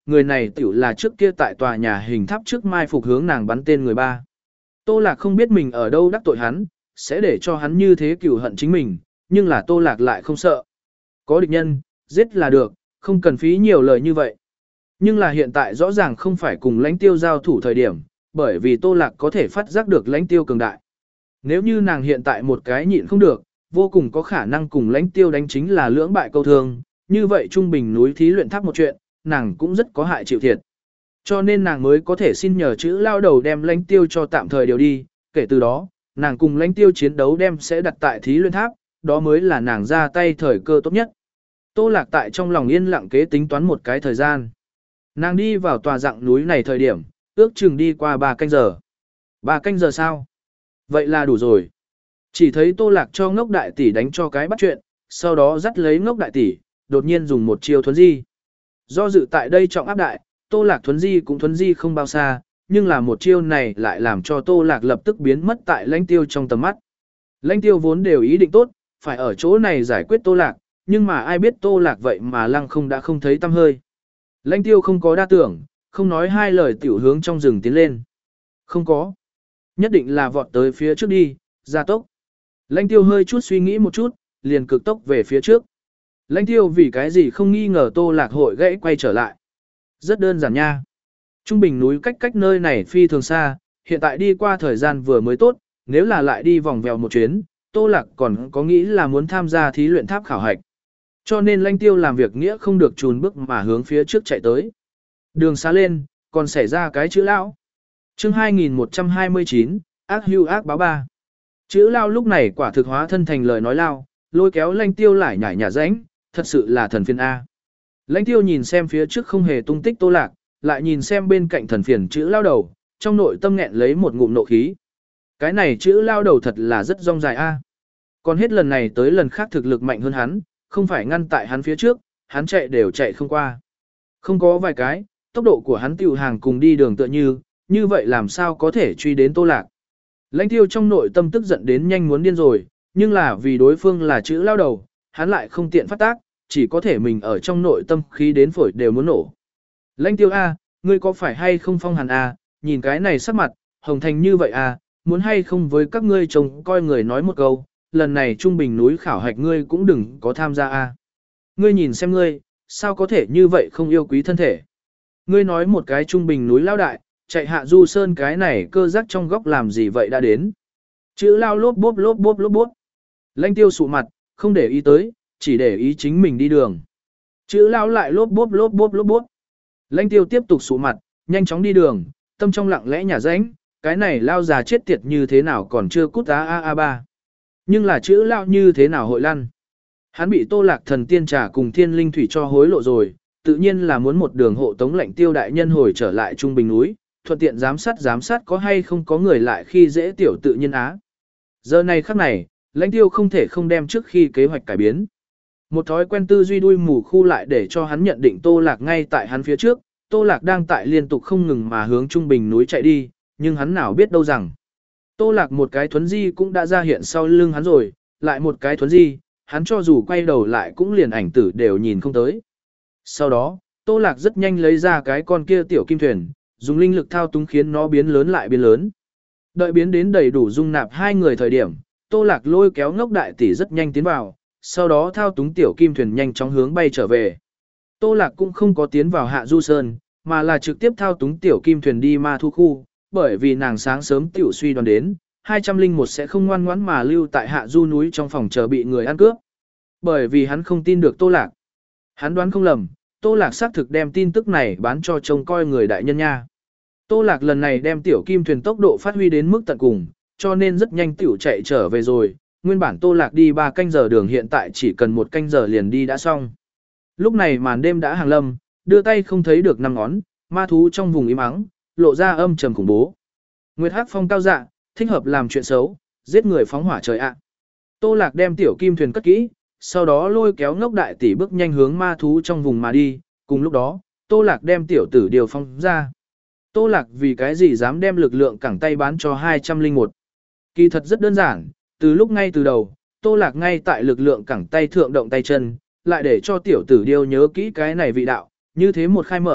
người này tiểu là trước kia tại tòa nhà hình tháp trước mai phục hướng nàng bắn tên người ba. Tô Lạc không biết mình ở đâu đắc tội hắn, sẽ để cho hắn như thế cửu hận chính mình, nhưng là Tô Lạc lại không sợ. Có địch nhân, giết là được, không cần phí nhiều lời như vậy. Nhưng là hiện tại rõ ràng không phải cùng lãnh tiêu giao thủ thời điểm, bởi vì Tô Lạc có thể phát giác được lãnh tiêu cường đại. Nếu như nàng hiện tại một cái nhịn không được, vô cùng có khả năng cùng lãnh tiêu đánh chính là lưỡng bại câu thương, như vậy trung bình núi thí luyện tháp một chuyện, nàng cũng rất có hại chịu thiệt. Cho nên nàng mới có thể xin nhờ chữ lao đầu đem lãnh tiêu cho tạm thời điều đi, kể từ đó, nàng cùng lãnh tiêu chiến đấu đem sẽ đặt tại thí luyện tháp, đó mới là nàng ra tay thời cơ tốt nhất. Tô Lạc tại trong lòng yên lặng kế tính toán một cái thời gian. Nàng đi vào tòa dạng núi này thời điểm, ước chừng đi qua ba canh giờ. Ba canh giờ sao? Vậy là đủ rồi. Chỉ thấy Tô Lạc cho ngốc đại tỷ đánh cho cái bắt chuyện, sau đó dắt lấy ngốc đại tỷ, đột nhiên dùng một chiêu thuấn di. Do dự tại đây trọng áp đại, Tô Lạc thuấn di cũng thuấn di không bao xa, nhưng là một chiêu này lại làm cho Tô Lạc lập tức biến mất tại lãnh tiêu trong tầm mắt. Lãnh tiêu vốn đều ý định tốt, phải ở chỗ này giải quyết Tô Lạc, nhưng mà ai biết Tô Lạc vậy mà lăng không đã không thấy tăm hơi. Lãnh tiêu không có đa tưởng, không nói hai lời tiểu hướng trong rừng tiến lên. Không có. Nhất định là vọt tới phía trước đi, gia tốc. Lãnh tiêu hơi chút suy nghĩ một chút, liền cực tốc về phía trước. Lãnh tiêu vì cái gì không nghi ngờ Tô Lạc hội gãy quay trở lại. Rất đơn giản nha. Trung bình núi cách cách nơi này phi thường xa, hiện tại đi qua thời gian vừa mới tốt, nếu là lại đi vòng vèo một chuyến, Tô Lạc còn có nghĩ là muốn tham gia thí luyện tháp khảo hạch. Cho nên lãnh tiêu làm việc nghĩa không được chùn bước mà hướng phía trước chạy tới. Đường xá lên, còn xảy ra cái chữ lão. chương hai nghìn một trăm hai mươi chín, ác hưu ác báo ba. Chữ lao lúc này quả thực hóa thân thành lời nói lao, lôi kéo lãnh tiêu lại nhảy nhả rãnh, thật sự là thần phiền A. Lãnh tiêu nhìn xem phía trước không hề tung tích Tô Lạc, lại nhìn xem bên cạnh thần phiền chữ lao đầu, trong nội tâm nghẹn lấy một ngụm nộ khí. Cái này chữ lao đầu thật là rất rong dài A. Còn hết lần này tới lần khác thực lực mạnh hơn hắn, không phải ngăn tại hắn phía trước, hắn chạy đều chạy không qua. Không có vài cái, tốc độ của hắn tiểu hàng cùng đi đường tựa như, như vậy làm sao có thể truy đến Tô Lạc. Lãnh tiêu trong nội tâm tức giận đến nhanh muốn điên rồi, nhưng là vì đối phương là chữ lao đầu, hắn lại không tiện phát tác, chỉ có thể mình ở trong nội tâm khí đến phổi đều muốn nổ. Lãnh tiêu A, ngươi có phải hay không phong hàn A, nhìn cái này sắc mặt, hồng thành như vậy A, muốn hay không với các ngươi chồng coi người nói một câu, lần này trung bình núi khảo hạch ngươi cũng đừng có tham gia A. Ngươi nhìn xem ngươi, sao có thể như vậy không yêu quý thân thể. Ngươi nói một cái trung bình núi lao đại, chạy hạ du sơn cái này cơ giác trong góc làm gì vậy đã đến. Chữ lao lốp bốp lốp bốp lốp bốp. Lãnh tiêu sụ mặt, không để ý tới, chỉ để ý chính mình đi đường. Chữ lao lại lốp bốp lốp bốp lốp bốp. Lãnh tiêu tiếp tục sụ mặt, nhanh chóng đi đường, tâm trong lặng lẽ nhả rãnh, cái này lao già chết tiệt như thế nào còn chưa cút á a a ba. Nhưng là chữ lao như thế nào hội lăn. Hắn bị Tô Lạc thần tiên trà cùng thiên linh thủy cho hối lộ rồi, tự nhiên là muốn một đường hộ tống lãnh tiêu đại nhân hồi trở lại trung bình núi, thuận tiện giám sát giám sát có hay không có người lại khi dễ tiểu tự nhiên á. Giờ này khắc này, lãnh tiêu không thể không đem trước khi kế hoạch cải biến. Một thói quen tư duy đuôi mù khu lại để cho hắn nhận định Tô Lạc ngay tại hắn phía trước, Tô Lạc đang tại liên tục không ngừng mà hướng trung bình núi chạy đi, nhưng hắn nào biết đâu rằng. Tô Lạc một cái thuấn di cũng đã ra hiện sau lưng hắn rồi, lại một cái thuấn di, hắn cho dù quay đầu lại cũng liền ảnh tử đều nhìn không tới. Sau đó, Tô Lạc rất nhanh lấy ra cái con kia tiểu kim thuyền, dùng linh lực thao túng khiến nó biến lớn lại biến lớn. Đợi biến đến đầy đủ dung nạp hai người thời điểm, Tô Lạc lôi kéo ngốc đại tỷ rất nhanh tiến vào, sau đó thao túng tiểu kim thuyền nhanh chóng hướng bay trở về. Tô Lạc cũng không có tiến vào Hạ Du Sơn, mà là trực tiếp thao túng tiểu kim thuyền đi ma thu khu, bởi vì nàng sáng sớm tiểu suy đoán đến, hai trăm linh một sẽ không ngoan ngoãn mà lưu tại Hạ Du núi trong phòng chờ bị người ăn cướp. Bởi vì hắn không tin được Tô Lạc. Hắn đoán không lầm, Tô Lạc xác thực đem tin tức này bán cho trông coi người đại nhân nha. Tô Lạc lần này đem tiểu kim thuyền tốc độ phát huy đến mức tận cùng, cho nên rất nhanh tiểu chạy trở về rồi. Nguyên bản Tô Lạc đi ba canh giờ đường hiện tại chỉ cần một canh giờ liền đi đã xong. Lúc này màn đêm đã hàng lâm, đưa tay không thấy được năm ngón, ma thú trong vùng im ắng, lộ ra âm trầm khủng bố. Nguyệt Hắc Phong cao dạ, thích hợp làm chuyện xấu, giết người phóng hỏa trời ạ. Tô Lạc đem tiểu kim thuyền cất kỹ, sau đó lôi kéo ngốc đại tỷ bước nhanh hướng ma thú trong vùng mà đi, cùng lúc đó, Tô Lạc đem tiểu tử điều phong ra. Tô Lạc vì cái gì dám đem lực lượng cẳng tay bán cho hai trăm linh một. Kỳ thật rất đơn giản, từ lúc ngay từ đầu, Tô Lạc ngay tại lực lượng cẳng tay thượng động tay chân, lại để cho tiểu tử điều nhớ kỹ cái này vị đạo, như thế một khai mở,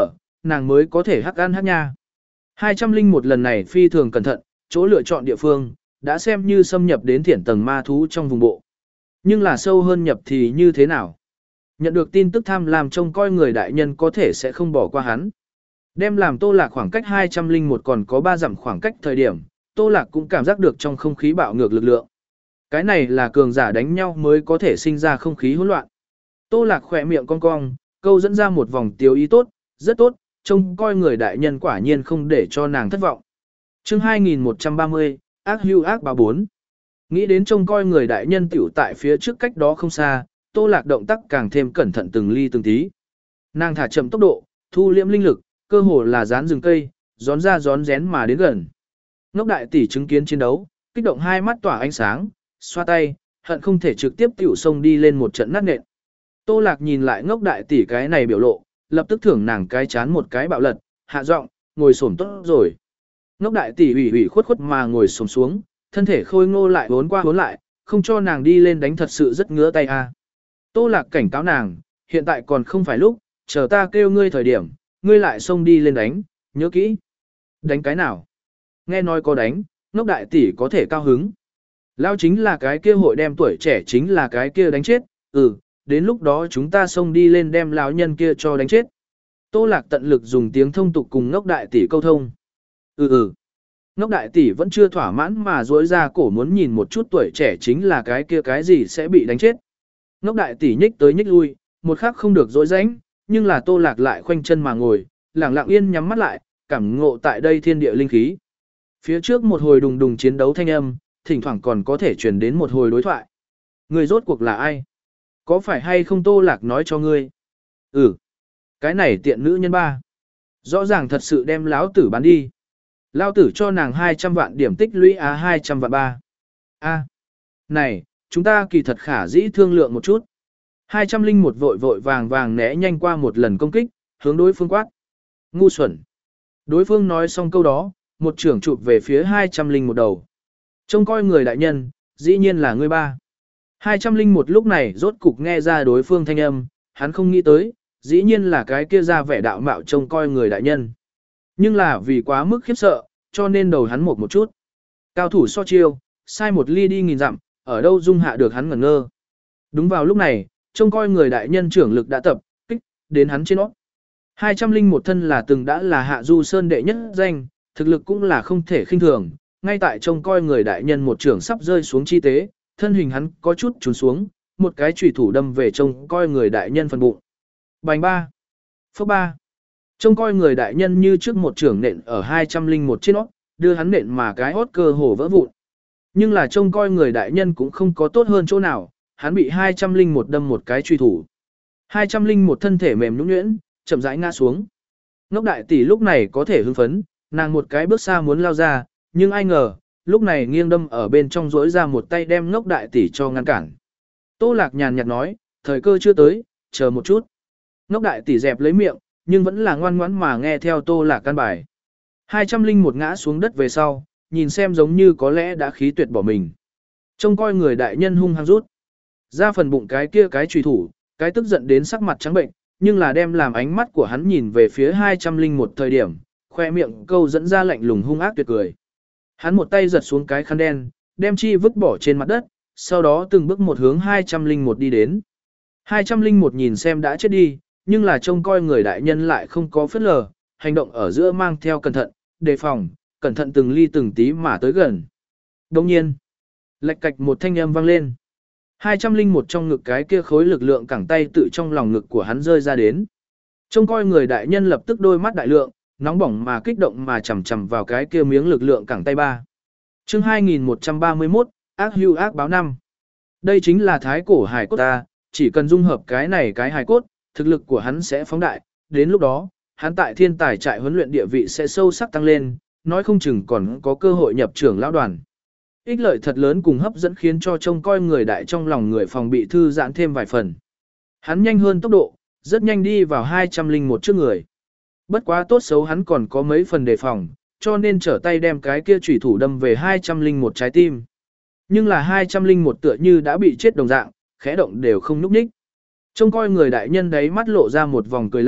nàng mới có thể hắc ăn hắc nha. hai trăm linh một lần này phi thường cẩn thận, chỗ lựa chọn địa phương, đã xem như xâm nhập đến thiển tầng ma thú trong vùng bộ. Nhưng là sâu hơn nhập thì như thế nào? Nhận được tin tức tham lam trông coi người đại nhân có thể sẽ không bỏ qua hắn. Đem làm Tô Lạc khoảng cách hai trăm linh một còn có ba dặm khoảng cách thời điểm, Tô Lạc cũng cảm giác được trong không khí bạo ngược lực lượng. Cái này là cường giả đánh nhau mới có thể sinh ra không khí hỗn loạn. Tô Lạc khỏe miệng cong cong, câu dẫn ra một vòng tiêu ý tốt, rất tốt, trông coi người đại nhân quả nhiên không để cho nàng thất vọng. Chương hai nghìn một trăm ba mươi, ác hưu ác báo bốn. Nghĩ đến trông coi người đại nhân tiểu tại phía trước cách đó không xa, Tô Lạc động tác càng thêm cẩn thận từng ly từng tí. Nàng thả chậm tốc độ, thu liễm linh lực, cơ hồ là dán rừng cây, gión ra gión rén mà đến gần. Ngốc đại tỷ chứng kiến chiến đấu, kích động hai mắt tỏa ánh sáng, xoa tay, hận không thể trực tiếp tiểu xông đi lên một trận nát nện. Tô Lạc nhìn lại ngốc đại tỷ cái này biểu lộ, lập tức thưởng nàng cái chán một cái bạo lật, hạ giọng, ngồi xổm tốt rồi. Ngốc đại tỷ ủy ủy khuất khuất mà ngồi xổm xuống, thân thể khôi ngô lại vốn qua vốn lại, không cho nàng đi lên đánh thật sự rất ngứa tay a. Tô Lạc cảnh cáo nàng, hiện tại còn không phải lúc, chờ ta kêu ngươi thời điểm, ngươi lại xông đi lên đánh, nhớ kỹ. Đánh cái nào? Nghe nói có đánh, ngốc đại tỷ có thể cao hứng. Lao chính là cái kia hội đem tuổi trẻ chính là cái kia đánh chết, ừ, đến lúc đó chúng ta xông đi lên đem lão nhân kia cho đánh chết. Tô Lạc tận lực dùng tiếng thông tục cùng ngốc đại tỷ câu thông. Ừ ừ. Ngốc đại tỷ vẫn chưa thỏa mãn mà dối ra cổ muốn nhìn một chút tuổi trẻ chính là cái kia cái gì sẽ bị đánh chết. Ngốc đại tỷ nhích tới nhích lui, một khắc không được dối rãnh, nhưng là Tô Lạc lại khoanh chân mà ngồi, lặng lặng yên nhắm mắt lại, cảm ngộ tại đây thiên địa linh khí. Phía trước một hồi đùng đùng chiến đấu thanh âm, thỉnh thoảng còn có thể truyền đến một hồi đối thoại. Người rốt cuộc là ai? Có phải hay không Tô Lạc nói cho ngươi? Ừ. Cái này tiện nữ nhân ba. Rõ ràng thật sự đem lão tử bán đi. Lão tử cho nàng hai trăm vạn điểm tích lũy á hai trăm vạn ba. A. Này, chúng ta kỳ thật khả dĩ thương lượng một chút. hai trăm linh một vội vội vàng vàng né nhanh qua một lần công kích, hướng đối phương quát. Ngu xuẩn. Đối phương nói xong câu đó, một trưởng chụp về phía hai trăm linh một đầu. Trông coi người đại nhân, dĩ nhiên là ngươi ba. hai trăm linh một lúc này rốt cục nghe ra đối phương thanh âm, hắn không nghĩ tới, dĩ nhiên là cái kia ra vẻ đạo mạo trông coi người đại nhân. Nhưng là vì quá mức khiếp sợ, cho nên đầu hắn một một chút. Cao thủ so chiêu, sai một ly đi nghìn dặm, ở đâu dung hạ được hắn ngẩn ngơ. Đúng vào lúc này, trông coi người đại nhân trưởng lực đã tập, kích, đến hắn trên nó. hai trăm linh một thân là từng đã là hạ du sơn đệ nhất danh, thực lực cũng là không thể khinh thường, ngay tại trông coi người đại nhân một trưởng sắp rơi xuống chi tế, thân hình hắn có chút trùn xuống, một cái chủy thủ đâm về trông coi người đại nhân phần bụng. Bành ba, phốc ba, trông coi người đại nhân như trước một trưởng nện ở hai trăm linh một trên nó, đưa hắn nện mà cái hốt cơ hồ vỡ vụn. Nhưng là trông coi người đại nhân cũng không có tốt hơn chỗ nào, hắn bị hai trăm linh một đâm một cái truy thủ. hai trăm linh một thân thể mềm nhũn nhuyễn, chậm rãi ngã xuống. Ngốc đại tỷ lúc này có thể hưng phấn, nàng một cái bước xa muốn lao ra, nhưng ai ngờ, lúc này nghiêng đâm ở bên trong rỗi ra một tay đem ngốc đại tỷ cho ngăn cản. Tô Lạc nhàn nhạt nói, thời cơ chưa tới, chờ một chút. Ngốc đại tỷ dẹp lấy miệng, nhưng vẫn là ngoan ngoãn mà nghe theo Tô Lạc căn bài. hai trăm linh một ngã xuống đất về sau, nhìn xem giống như có lẽ đã khí tuyệt bỏ mình. Trông coi người đại nhân hung hăng rút ra phần bụng cái kia cái trùy thủ, cái tức giận đến sắc mặt trắng bệnh, nhưng là đem làm ánh mắt của hắn nhìn về phía hai trăm linh một thời điểm, khoe miệng câu dẫn ra lạnh lùng hung ác tuyệt cười. Hắn một tay giật xuống cái khăn đen, đem chi vứt bỏ trên mặt đất, sau đó từng bước một hướng hai trăm linh một đi đến. hai trăm linh một nhìn xem đã chết đi, nhưng là trông coi người đại nhân lại không có phớt lờ, hành động ở giữa mang theo cẩn thận, đề phòng, cẩn thận từng ly từng tí mà tới gần. Đồng nhiên, lạch cạch một thanh âm vang lên. hai trăm linh một trong ngực cái kia khối lực lượng cẳng tay tự trong lòng ngực của hắn rơi ra đến. Trông coi người đại nhân lập tức đôi mắt đại lượng, nóng bỏng mà kích động mà chầm chầm vào cái kia miếng lực lượng cẳng tay ba. Chương hai nghìn một trăm ba mươi mốt, ác hưu ác báo năm. Đây chính là thái cổ hài cốt ta, chỉ cần dung hợp cái này cái hài cốt, thực lực của hắn sẽ phóng đại, đến lúc đó, hắn tại thiên tài trại huấn luyện địa vị sẽ sâu sắc tăng lên, nói không chừng còn có cơ hội nhập trưởng lão đoàn. Ích lợi thật lớn cùng hấp dẫn khiến cho trông coi người đại trong lòng người phòng bị thư giãn thêm vài phần. Hắn nhanh hơn tốc độ, rất nhanh đi vào hai trăm linh một trước người. Bất quá tốt xấu hắn còn có mấy phần đề phòng, cho nên trở tay đem cái kia chủy thủ đâm về hai trăm linh một trái tim. Nhưng là hai trăm linh một tựa như đã bị chết đồng dạng, khẽ động đều không nhúc nhích. Trông coi người đại nhân đấy mắt lộ ra một vòng cười lạnh,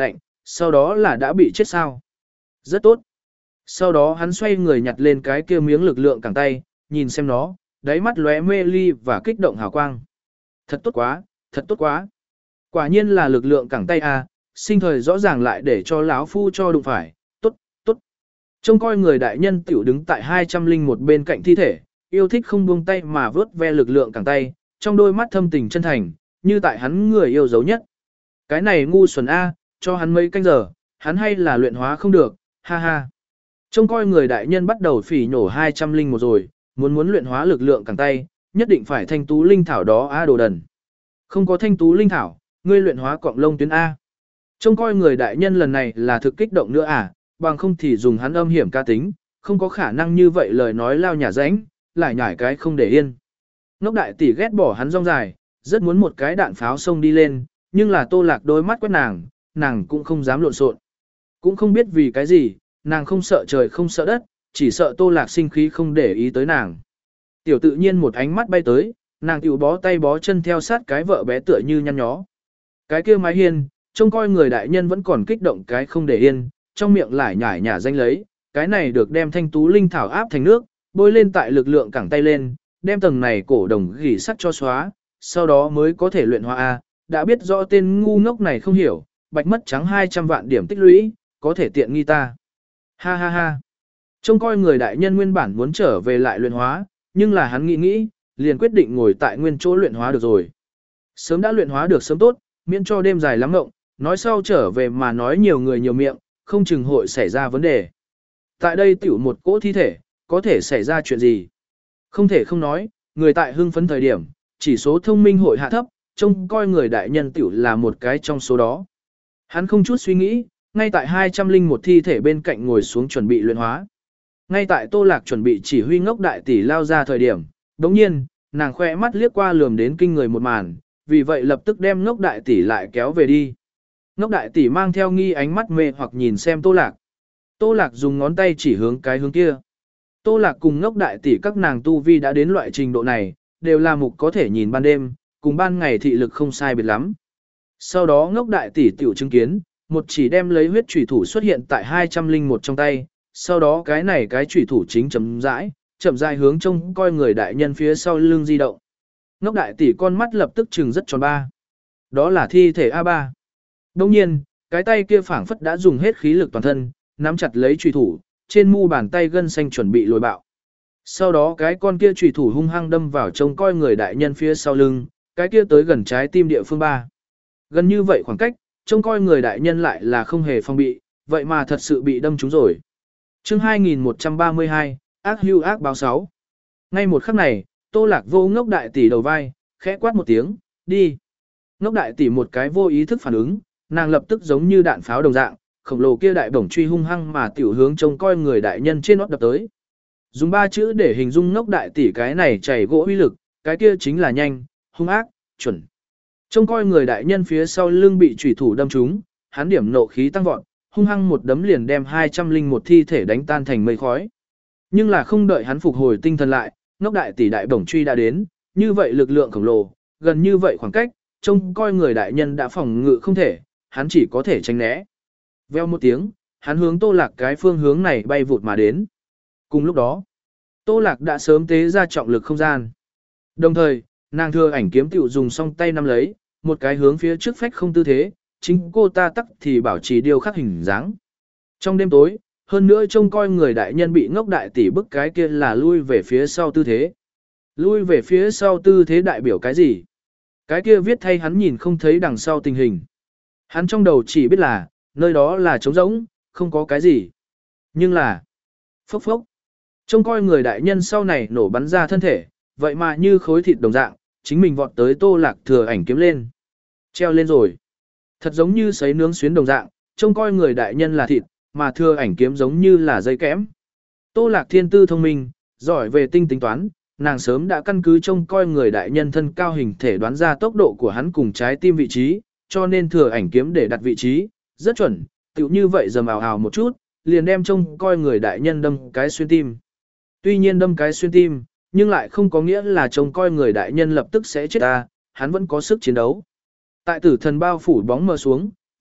sau đó là đã bị chết sao. Rất tốt. Sau đó hắn xoay người nhặt lên cái kia miếng lực lượng cẳng tay, nhìn xem nó, đáy mắt lóe mê ly và kích động hào quang. Thật tốt quá, thật tốt quá. Quả nhiên là lực lượng cẳng tay à, sinh thời rõ ràng lại để cho lão phu cho đụng phải, tốt, tốt. Trông coi người đại nhân tiểu đứng tại hai trăm linh một bên cạnh thi thể, yêu thích không buông tay mà vớt ve lực lượng cẳng tay, trong đôi mắt thâm tình chân thành, như tại hắn người yêu dấu nhất. Cái này ngu xuẩn a, cho hắn mấy canh giờ, hắn hay là luyện hóa không được, ha ha. Trông coi người đại nhân bắt đầu phỉ nhổ hai trăm linh một rồi, muốn muốn luyện hóa lực lượng cẳng tay, nhất định phải thanh tú linh thảo đó a đồ đần. Không có thanh tú linh thảo, ngươi luyện hóa cọng lông tuyến A. Trông coi người đại nhân lần này là thực kích động nữa à, bằng không thì dùng hắn âm hiểm ca tính, không có khả năng như vậy lời nói lao nhà ránh, lại nhảy cái không để yên. Ngốc đại tỷ ghét bỏ hắn rong dài, rất muốn một cái đạn pháo xông đi lên, nhưng là Tô Lạc đôi mắt quét nàng, nàng cũng không dám lộn xộn. Cũng không biết vì cái gì, nàng không sợ trời không sợ đất, chỉ sợ Tô Lạc sinh khí không để ý tới nàng. Tiểu tự nhiên một ánh mắt bay tới, nàng tiểu bó tay bó chân theo sát cái vợ bé tựa như nhăn nhó. Cái kia mái hiên, trông coi người đại nhân vẫn còn kích động cái không để yên, trong miệng lại nhải nhả danh lấy, cái này được đem thanh tú linh thảo áp thành nước, bôi lên tại lực lượng cẳng tay lên, đem tầng này cổ đồng gỉ sắt cho xóa, sau đó mới có thể luyện hóa A, đã biết rõ tên ngu ngốc này không hiểu, bạch mất trắng hai trăm vạn điểm tích lũy, có thể tiện nghi ta. Ha ha ha. Trông coi người đại nhân nguyên bản muốn trở về lại luyện hóa, nhưng là hắn nghĩ nghĩ, liền quyết định ngồi tại nguyên chỗ luyện hóa được rồi. Sớm đã luyện hóa được sớm tốt, miễn cho đêm dài lắm ngộng, nói sau trở về mà nói nhiều người nhiều miệng, không chừng hội xảy ra vấn đề. Tại đây tiểu một cỗ thi thể, có thể xảy ra chuyện gì? Không thể không nói, người tại hưng phấn thời điểm, chỉ số thông minh hội hạ thấp, trông coi người đại nhân tiểu là một cái trong số đó. Hắn không chút suy nghĩ, ngay tại hai trăm linh một thi thể bên cạnh ngồi xuống chuẩn bị luyện hóa. Ngay tại Tô Lạc chuẩn bị chỉ huy ngốc đại tỷ lao ra thời điểm, đồng nhiên, nàng khoe mắt liếc qua lườm đến kinh người một màn, vì vậy lập tức đem ngốc đại tỷ lại kéo về đi. Ngốc đại tỷ mang theo nghi ánh mắt mê hoặc nhìn xem Tô Lạc. Tô Lạc dùng ngón tay chỉ hướng cái hướng kia. Tô Lạc cùng ngốc đại tỷ các nàng tu vi đã đến loại trình độ này, đều là mục có thể nhìn ban đêm, cùng ban ngày thị lực không sai biệt lắm. Sau đó ngốc đại tỷ tiểu chứng kiến, một chỉ đem lấy huyết chủy thủ xuất hiện tại hai trăm linh một trong tay, sau đó cái này cái chủy thủ chính chấm rãi, chậm rãi hướng trông coi người đại nhân phía sau lưng di động. Ngốc đại tỷ con mắt lập tức trừng rất tròn ba. Đó là thi thể a ba. Đồng nhiên, cái tay kia phảng phất đã dùng hết khí lực toàn thân, nắm chặt lấy chủy thủ, trên mu bàn tay gân xanh chuẩn bị lồi bạo. Sau đó cái con kia chủy thủ hung hăng đâm vào trông coi người đại nhân phía sau lưng, cái kia tới gần trái tim địa phương ba. Gần như vậy khoảng cách, trông coi người đại nhân lại là không hề phong bị, vậy mà thật sự bị đâm trúng rồi. Chương hai nghìn một trăm ba mươi hai, ác hưu ác báo sáu. Ngay một khắc này, Tô Lạc vô ngốc đại tỷ đầu vai, khẽ quát một tiếng, đi. Ngốc đại tỷ một cái vô ý thức phản ứng, nàng lập tức giống như đạn pháo đồng dạng, khổng lồ kia đại bổng truy hung hăng mà tiểu hướng trông coi người đại nhân trên nót đập tới. Dùng ba chữ để hình dung ngốc đại tỷ cái này chảy gỗ uy lực, cái kia chính là nhanh, hung ác, chuẩn. Trông coi người đại nhân phía sau lưng bị chủy thủ đâm trúng, hắn điểm nộ khí tăng vọt, hung hăng một đấm liền đem hai trăm linh một thi thể đánh tan thành mây khói. Nhưng là không đợi hắn phục hồi tinh thần lại, ngốc đại tỷ đại bổng truy đã đến, như vậy lực lượng khổng lồ, gần như vậy khoảng cách, trông coi người đại nhân đã phòng ngự không thể, hắn chỉ có thể tránh né. Veo một tiếng, hắn hướng Tô Lạc cái phương hướng này bay vụt mà đến. Cùng lúc đó, Tô Lạc đã sớm tế ra trọng lực không gian. Đồng thời, nàng thừa ảnh kiếm tiểu dùng song tay nắm lấy, một cái hướng phía trước phách không tư thế, chính cô ta tắc thì bảo trì điều khắc hình dáng. Trong đêm tối, hơn nữa trông coi người đại nhân bị ngốc đại tỷ bức cái kia là lui về phía sau tư thế. Lui về phía sau tư thế đại biểu cái gì? Cái kia viết thay hắn nhìn không thấy đằng sau tình hình. Hắn trong đầu chỉ biết là, nơi đó là trống rỗng, không có cái gì. Nhưng là, phốc phốc. Trông coi người đại nhân sau này nổ bắn ra thân thể, vậy mà như khối thịt đồng dạng, chính mình vọt tới Tô Lạc thừa ảnh kiếm lên. Treo lên rồi. Thật giống như sấy nướng xuyến đồng dạng, trông coi người đại nhân là thịt, mà thừa ảnh kiếm giống như là dây kẽm. Tô Lạc thiên tư thông minh, giỏi về tinh tính toán, nàng sớm đã căn cứ trông coi người đại nhân thân cao hình thể đoán ra tốc độ của hắn cùng trái tim vị trí, cho nên thừa ảnh kiếm để đặt vị trí, rất chuẩn, tựu như vậy dầm ào ào một chút, liền đem trông coi người đại nhân đâm cái xuyên tim. Tuy nhiên đâm cái xuyên tim, nhưng lại không có nghĩa là trông coi người đại nhân lập tức sẽ chết ta, hắn vẫn có sức chiến đấu. Tại tử thần bao phủ bóng mờ xuống,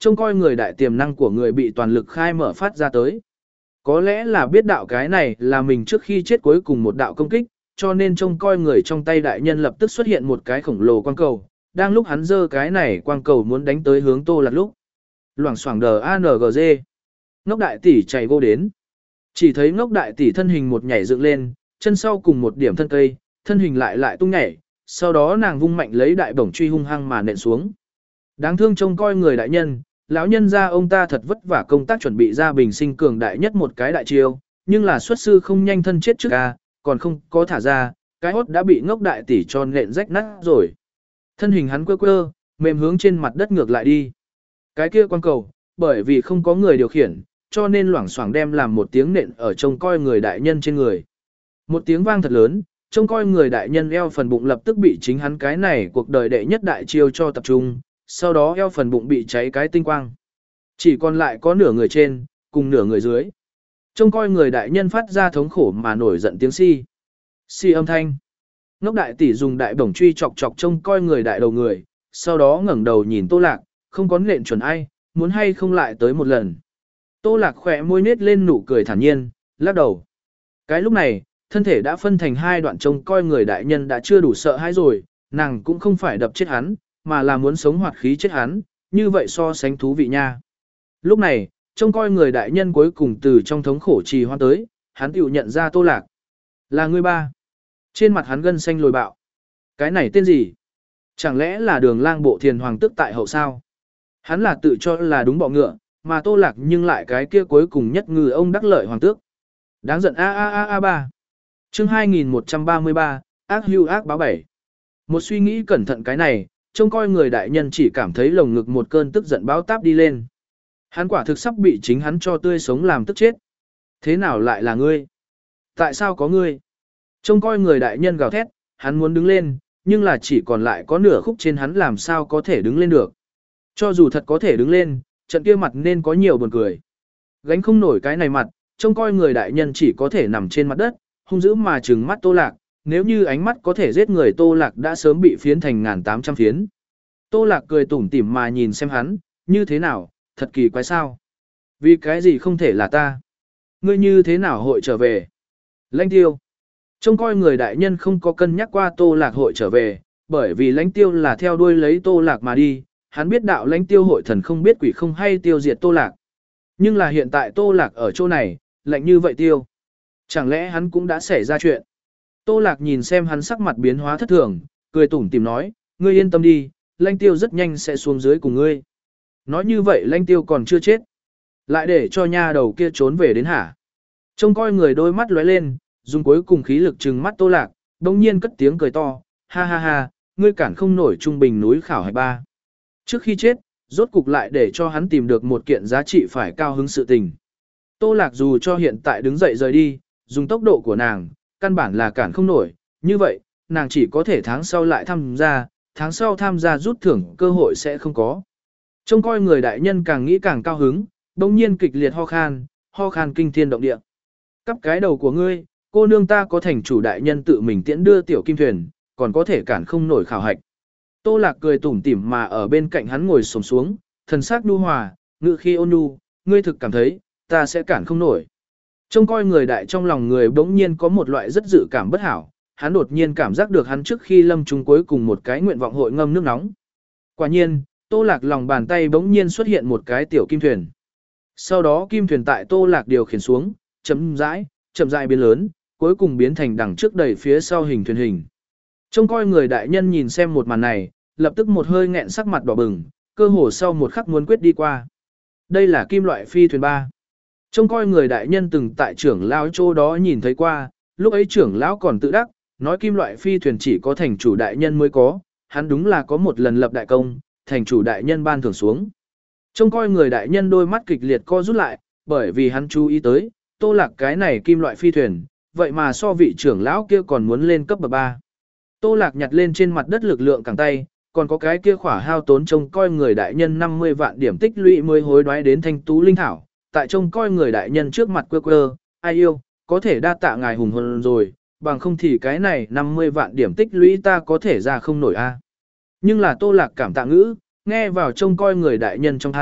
trông coi người đại tiềm năng của người bị toàn lực khai mở phát ra tới. Có lẽ là biết đạo cái này là mình trước khi chết cuối cùng một đạo công kích, cho nên trông coi người trong tay đại nhân lập tức xuất hiện một cái khổng lồ quang cầu, đang lúc hắn giơ cái này quang cầu muốn đánh tới hướng Tô Lạc lúc. Loảng xoảng đờ a en giê. Ngốc đại tỷ chạy vô đến. Chỉ thấy ngốc đại tỷ thân hình một nhảy dựng lên, chân sau cùng một điểm thân cây, thân hình lại lại tung nhảy, sau đó nàng vung mạnh lấy đại bổng truy hung hăng mà nện xuống. Đáng thương trông coi người đại nhân, lão nhân ra ông ta thật vất vả công tác chuẩn bị ra bình sinh cường đại nhất một cái đại chiêu, nhưng là xuất sư không nhanh thân chết trước a, còn không có thả ra, cái hốt đã bị ngốc đại tỷ cho nện rách nát rồi. Thân hình hắn quơ quơ, mềm hướng trên mặt đất ngược lại đi. Cái kia quang cầu, bởi vì không có người điều khiển, cho nên loảng xoảng đem làm một tiếng nện ở trông coi người đại nhân trên người. Một tiếng vang thật lớn, trông coi người đại nhân eo phần bụng lập tức bị chính hắn cái này cuộc đời đệ nhất đại chiêu cho tập trung, sau đó eo phần bụng bị cháy cái tinh quang. Chỉ còn lại có nửa người trên, cùng nửa người dưới. Trông coi người đại nhân phát ra thống khổ mà nổi giận tiếng si. Si âm thanh. Ngốc đại tỷ dùng đại bổng truy chọc chọc trông coi người đại đầu người, sau đó ngẩng đầu nhìn Tô Lạc, không có nện chuẩn ai, muốn hay không lại tới một lần. Tô Lạc khỏe môi nết lên nụ cười thản nhiên, lắc đầu. Cái lúc này, thân thể đã phân thành hai đoạn trông coi người đại nhân đã chưa đủ sợ hãi rồi, nàng cũng không phải đập chết hắn, mà là muốn sống hoạt khí chết hắn, như vậy so sánh thú vị nha. Lúc này, trông coi người đại nhân cuối cùng từ trong thống khổ trì hoãn tới, hắn tiểu nhận ra Tô Lạc. Là người ba. Trên mặt hắn gân xanh lồi bạo. Cái này tên gì? Chẳng lẽ là đường lang bộ thiền hoàng tức tại hậu sao? Hắn là tự cho là đúng bọ ngựa, mà Tô Lạc nhưng lại cái kia cuối cùng nhất ngư ông đắc lợi hoàng tước. Đáng giận a a a a ba. Chương hai nghìn một trăm ba mươi ba, ác hưu ác báo bảy. Một suy nghĩ cẩn thận cái này, trông coi người đại nhân chỉ cảm thấy lồng ngực một cơn tức giận báo táp đi lên. Hắn quả thực sắp bị chính hắn cho tươi sống làm tức chết. Thế nào lại là ngươi? Tại sao có ngươi? Trông coi người đại nhân gào thét, hắn muốn đứng lên, nhưng là chỉ còn lại có nửa khúc trên hắn làm sao có thể đứng lên được. Cho dù thật có thể đứng lên, trận kia mặt nên có nhiều buồn cười. Gánh không nổi cái này mặt, trông coi người đại nhân chỉ có thể nằm trên mặt đất, hung dữ mà trừng mắt Tô Lạc, nếu như ánh mắt có thể giết người Tô Lạc đã sớm bị phiến thành ngàn tám trăm phiến. Tô Lạc cười tủm tỉm mà nhìn xem hắn, như thế nào, thật kỳ quái sao? Vì cái gì không thể là ta? Ngươi như thế nào hội trở về? Lãnh Tiêu. Trông coi người đại nhân không có cân nhắc qua Tô Lạc hội trở về, bởi vì Lãnh Tiêu là theo đuôi lấy Tô Lạc mà đi, hắn biết đạo Lãnh Tiêu hội thần không biết quỷ không hay tiêu diệt Tô Lạc. Nhưng là hiện tại Tô Lạc ở chỗ này, lạnh như vậy tiêu. Chẳng lẽ hắn cũng đã xảy ra chuyện? Tô Lạc nhìn xem hắn sắc mặt biến hóa thất thường, cười tủm tỉm nói, ngươi yên tâm đi, Lãnh Tiêu rất nhanh sẽ xuống dưới cùng ngươi. Nói như vậy Lãnh Tiêu còn chưa chết. Lại để cho nha đầu kia trốn về đến hả? Trông coi người đôi mắt lóe lên, dùng cuối cùng khí lực trừng mắt Tô Lạc, đồng nhiên cất tiếng cười to, ha ha ha, ngươi cản không nổi trung bình núi khảo hạch ba. Trước khi chết, rốt cục lại để cho hắn tìm được một kiện giá trị phải cao hứng sự tình. Tô Lạc dù cho hiện tại đứng dậy rời đi, dùng tốc độ của nàng, căn bản là cản không nổi, như vậy, nàng chỉ có thể tháng sau lại tham gia, tháng sau tham gia rút thưởng cơ hội sẽ không có. Trông coi người đại nhân càng nghĩ càng cao hứng, đồng nhiên kịch liệt ho khan, ho khan kinh thiên động địa. Cắp cái đầu của ngươi, cô nương ta có thành chủ đại nhân tự mình tiễn đưa tiểu kim thuyền, còn có thể cản không nổi khảo hạch. Tô Lạc cười tủm tỉm mà ở bên cạnh hắn ngồi xổm xuống, thần sắc nhu hòa, ngự khi ôn nhu, ngươi thực cảm thấy, ta sẽ cản không nổi. Trông coi người đại trong lòng người bỗng nhiên có một loại rất dự cảm bất hảo, hắn đột nhiên cảm giác được hắn trước khi lâm chung cuối cùng một cái nguyện vọng hội ngâm nước nóng. Quả nhiên, Tô Lạc lòng bàn tay bỗng nhiên xuất hiện một cái tiểu kim thuyền. Sau đó kim thuyền tại Tô Lạc điều khiển xuống, chậm rãi, chậm rãi biến lớn, cuối cùng biến thành đằng trước đầy phía sau hình thuyền hình. Trông coi người đại nhân nhìn xem một màn này, lập tức một hơi nghẹn sắc mặt đỏ bừng, cơ hồ sau một khắc muốn quyết đi qua. Đây là kim loại phi thuyền ba. Trông coi người đại nhân từng tại trưởng lão chỗ đó nhìn thấy qua, lúc ấy trưởng lão còn tự đắc, nói kim loại phi thuyền chỉ có thành chủ đại nhân mới có, hắn đúng là có một lần lập đại công, thành chủ đại nhân ban thưởng xuống. Trông coi người đại nhân đôi mắt kịch liệt co rút lại, bởi vì hắn chú ý tới, Tô Lạc cái này kim loại phi thuyền, vậy mà so vị trưởng lão kia còn muốn lên cấp bậc ba. Tô Lạc nhặt lên trên mặt đất lực lượng cẳng tay, còn có cái kia khỏa hao tốn trông coi người đại nhân năm mươi vạn điểm tích lũy mới hối đoái đến thanh tú linh thảo, tại trông coi người đại nhân trước mặt quơ quơ, ai yêu, có thể đa tạ ngài hùng hồn rồi, bằng không thì cái này năm mươi vạn điểm tích lũy ta có thể ra không nổi a. Nhưng là Tô Lạc cảm tạ ngữ, nghe vào trông coi người đại nhân trong thai,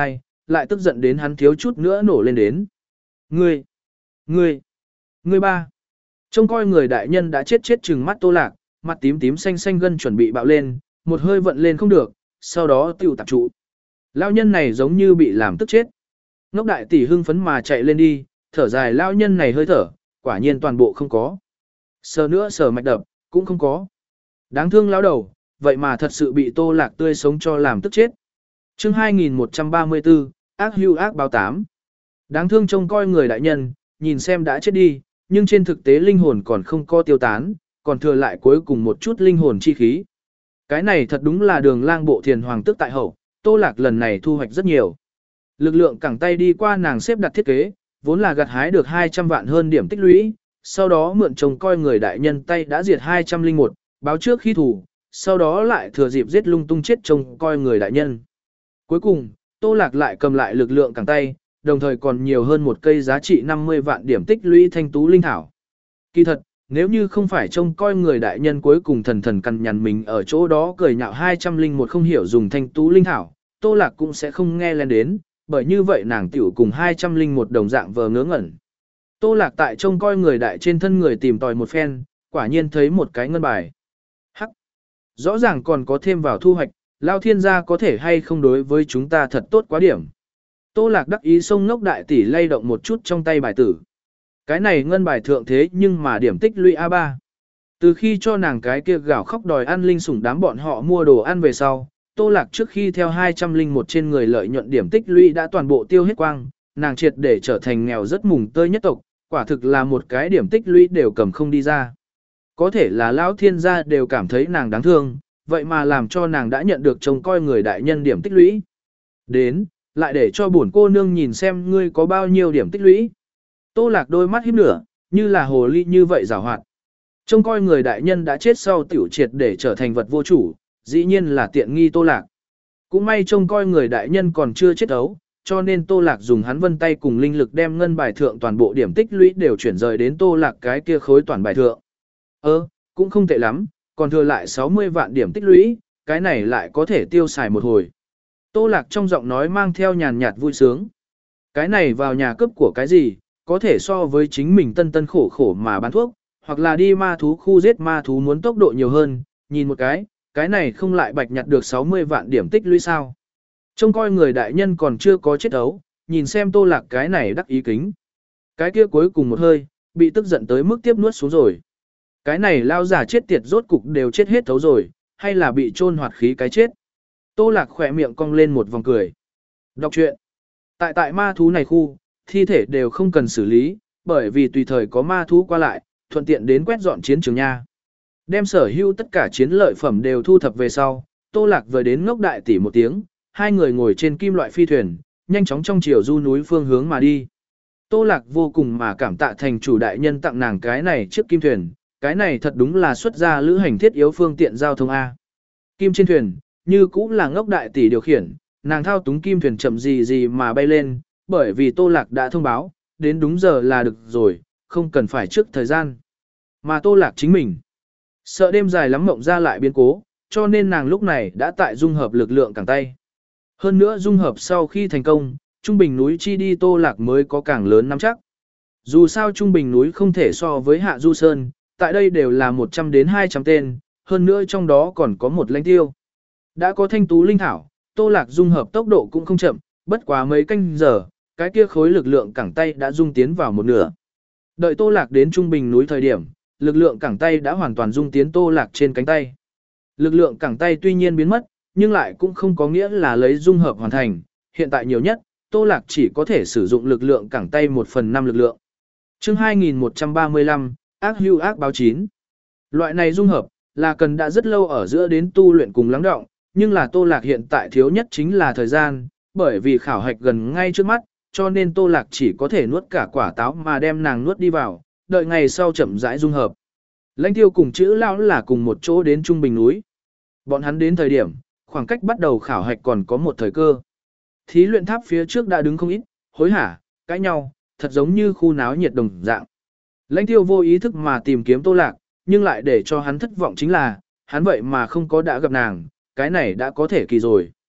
lại tức giận đến hắn thiếu chút nữa nổ lên đến. Ngươi, ngươi, ngươi ba. Trông coi người đại nhân đã chết chết chừng mắt Tô Lạc, mặt tím tím xanh xanh gân chuẩn bị bạo lên, một hơi vận lên không được, sau đó tiêu tạp trụ. Lão nhân này giống như bị làm tức chết. Ngốc đại tỷ hưng phấn mà chạy lên đi, thở dài lão nhân này hơi thở, quả nhiên toàn bộ không có. Sờ nữa sờ mạch đập, cũng không có. Đáng thương lão đầu, vậy mà thật sự bị Tô Lạc tươi sống cho làm tức chết. Chương hai nghìn một trăm ba mươi tư, ác hưu ác báo tám. Đáng thương trông coi người đại nhân, nhìn xem đã chết đi, nhưng trên thực tế linh hồn còn không có tiêu tán, còn thừa lại cuối cùng một chút linh hồn chi khí. Cái này thật đúng là đường lang bộ thiền hoàng tức tại hậu, Tô Lạc lần này thu hoạch rất nhiều. Lực lượng cẳng tay đi qua nàng xếp đặt thiết kế, vốn là gặt hái được hai trăm vạn hơn điểm tích lũy, sau đó mượn trông coi người đại nhân tay đã diệt hai trăm linh một, báo trước khi thủ, sau đó lại thừa dịp giết lung tung chết trông coi người đại nhân. Cuối cùng, Tô Lạc lại cầm lại lực lượng cẳng tay, đồng thời còn nhiều hơn một cây giá trị năm mươi vạn điểm tích lũy thanh tú linh thảo. Kỳ thật, nếu như không phải trông coi người đại nhân cuối cùng thần thần cằn nhằn mình ở chỗ đó cười nhạo hai trăm linh một không hiểu dùng thanh tú linh thảo, Tô Lạc cũng sẽ không nghe lên đến, bởi như vậy nàng tiểu cùng hai trăm linh một đồng dạng vờ ngớ ngẩn. Tô Lạc tại trông coi người đại trên thân người tìm tòi một phen, quả nhiên thấy một cái ngân bài. Hắc! Rõ ràng còn có thêm vào thu hoạch, Lao Thiên gia có thể hay không đối với chúng ta thật tốt quá điểm. Tô Lạc đắc ý sông ngốc đại tỷ lay động một chút trong tay bài tử. Cái này ngân bài thượng thế nhưng mà điểm tích lũy a ba. Từ khi cho nàng cái kia gào khóc đòi ăn linh sủng đám bọn họ mua đồ ăn về sau, Tô Lạc trước khi theo hai trăm linh một trên người lợi nhuận điểm tích lũy đã toàn bộ tiêu hết quang, nàng triệt để trở thành nghèo rất mùng tơi nhất tộc, quả thực là một cái điểm tích lũy đều cầm không đi ra. Có thể là lão thiên gia đều cảm thấy nàng đáng thương, vậy mà làm cho nàng đã nhận được trông coi người đại nhân điểm tích lũy. Đến, lại để cho bổn cô nương nhìn xem ngươi có bao nhiêu điểm tích lũy. Tô Lạc đôi mắt híp lửa, như là hồ ly như vậy giảo hoạt. Trông coi người đại nhân đã chết sau tiểu triệt để trở thành vật vô chủ, dĩ nhiên là tiện nghi Tô Lạc. Cũng may trông coi người đại nhân còn chưa chết ấu, cho nên Tô Lạc dùng hắn vân tay cùng linh lực đem ngân bài thượng toàn bộ điểm tích lũy đều chuyển rời đến Tô Lạc cái kia khối toàn bài thượng. Ơ, cũng không tệ lắm, còn thừa lại sáu mươi vạn điểm tích lũy, cái này lại có thể tiêu xài một hồi. Tô Lạc trong giọng nói mang theo nhàn nhạt vui sướng. Cái này vào nhà cướp của cái gì, có thể so với chính mình tân tân khổ khổ mà bán thuốc, hoặc là đi ma thú khu giết ma thú muốn tốc độ nhiều hơn, nhìn một cái, cái này không lại bạch nhặt được sáu mươi vạn điểm tích lũy sao. Trông coi người đại nhân còn chưa có chết ấu, nhìn xem Tô Lạc cái này đắc ý kính. Cái kia cuối cùng một hơi, bị tức giận tới mức tiếp nuốt xuống rồi. Cái này lao giả chết tiệt rốt cục đều chết hết thấu rồi, hay là bị chôn hoạt khí cái chết. Tô Lạc khỏe miệng cong lên một vòng cười. Đọc truyện. Tại tại ma thú này khu, thi thể đều không cần xử lý, bởi vì tùy thời có ma thú qua lại, thuận tiện đến quét dọn chiến trường nha. Đem sở hữu tất cả chiến lợi phẩm đều thu thập về sau, Tô Lạc vừa đến ngốc đại tỷ một tiếng, hai người ngồi trên kim loại phi thuyền, nhanh chóng trong chiều du núi phương hướng mà đi. Tô Lạc vô cùng mà cảm tạ thành chủ đại nhân tặng nàng cái này chiếc kim thuyền, cái này thật đúng là xuất ra lữ hành thiết yếu phương tiện giao thông A. Kim trên thuyền, như cũng là ngốc đại tỷ điều khiển, nàng thao túng kim thuyền chậm gì gì mà bay lên, bởi vì Tô Lạc đã thông báo, đến đúng giờ là được rồi, không cần phải trước thời gian. Mà Tô Lạc chính mình, sợ đêm dài lắm mộng ra lại biến cố, cho nên nàng lúc này đã tại dung hợp lực lượng cẳng tay. Hơn nữa dung hợp sau khi thành công, trung bình núi chi đi Tô Lạc mới có càng lớn nắm chắc. Dù sao trung bình núi không thể so với Hạ Du Sơn, tại đây đều là một trăm đến hai trăm tên, hơn nữa trong đó còn có một lãnh tiêu. Đã có thanh tú linh thảo, Tô Lạc dung hợp tốc độ cũng không chậm, bất quá mấy canh giờ, cái kia khối lực lượng cẳng tay đã dung tiến vào một nửa. Đợi Tô Lạc đến trung bình núi thời điểm, lực lượng cẳng tay đã hoàn toàn dung tiến Tô Lạc trên cánh tay. Lực lượng cẳng tay tuy nhiên biến mất, nhưng lại cũng không có nghĩa là lấy dung hợp hoàn thành, hiện tại nhiều nhất, Tô Lạc chỉ có thể sử dụng lực lượng cẳng tay một phần năm lực lượng. Chương hai nghìn một trăm ba mươi lăm, ác hưu ác báo chín. Loại này dung hợp, là cần đã rất lâu ở giữa đến tu luyện cùng lắng động, nhưng là Tô Lạc hiện tại thiếu nhất chính là thời gian, bởi vì khảo hạch gần ngay trước mắt, cho nên Tô Lạc chỉ có thể nuốt cả quả táo mà đem nàng nuốt đi vào, đợi ngày sau chậm rãi dung hợp. Lãnh tiêu cùng chữ lão là cùng một chỗ đến trung bình núi. Bọn hắn đến thời điểm, khoảng cách bắt đầu khảo hạch còn có một thời cơ. Thí luyện tháp phía trước đã đứng không ít, hối hả, cãi nhau, thật giống như khu náo nhiệt đồng dạng. Lãnh tiêu vô ý thức mà tìm kiếm Tô Lạc, nhưng lại để cho hắn thất vọng chính là, hắn vậy mà không có đã gặp nàng, cái này đã có thể kỳ rồi.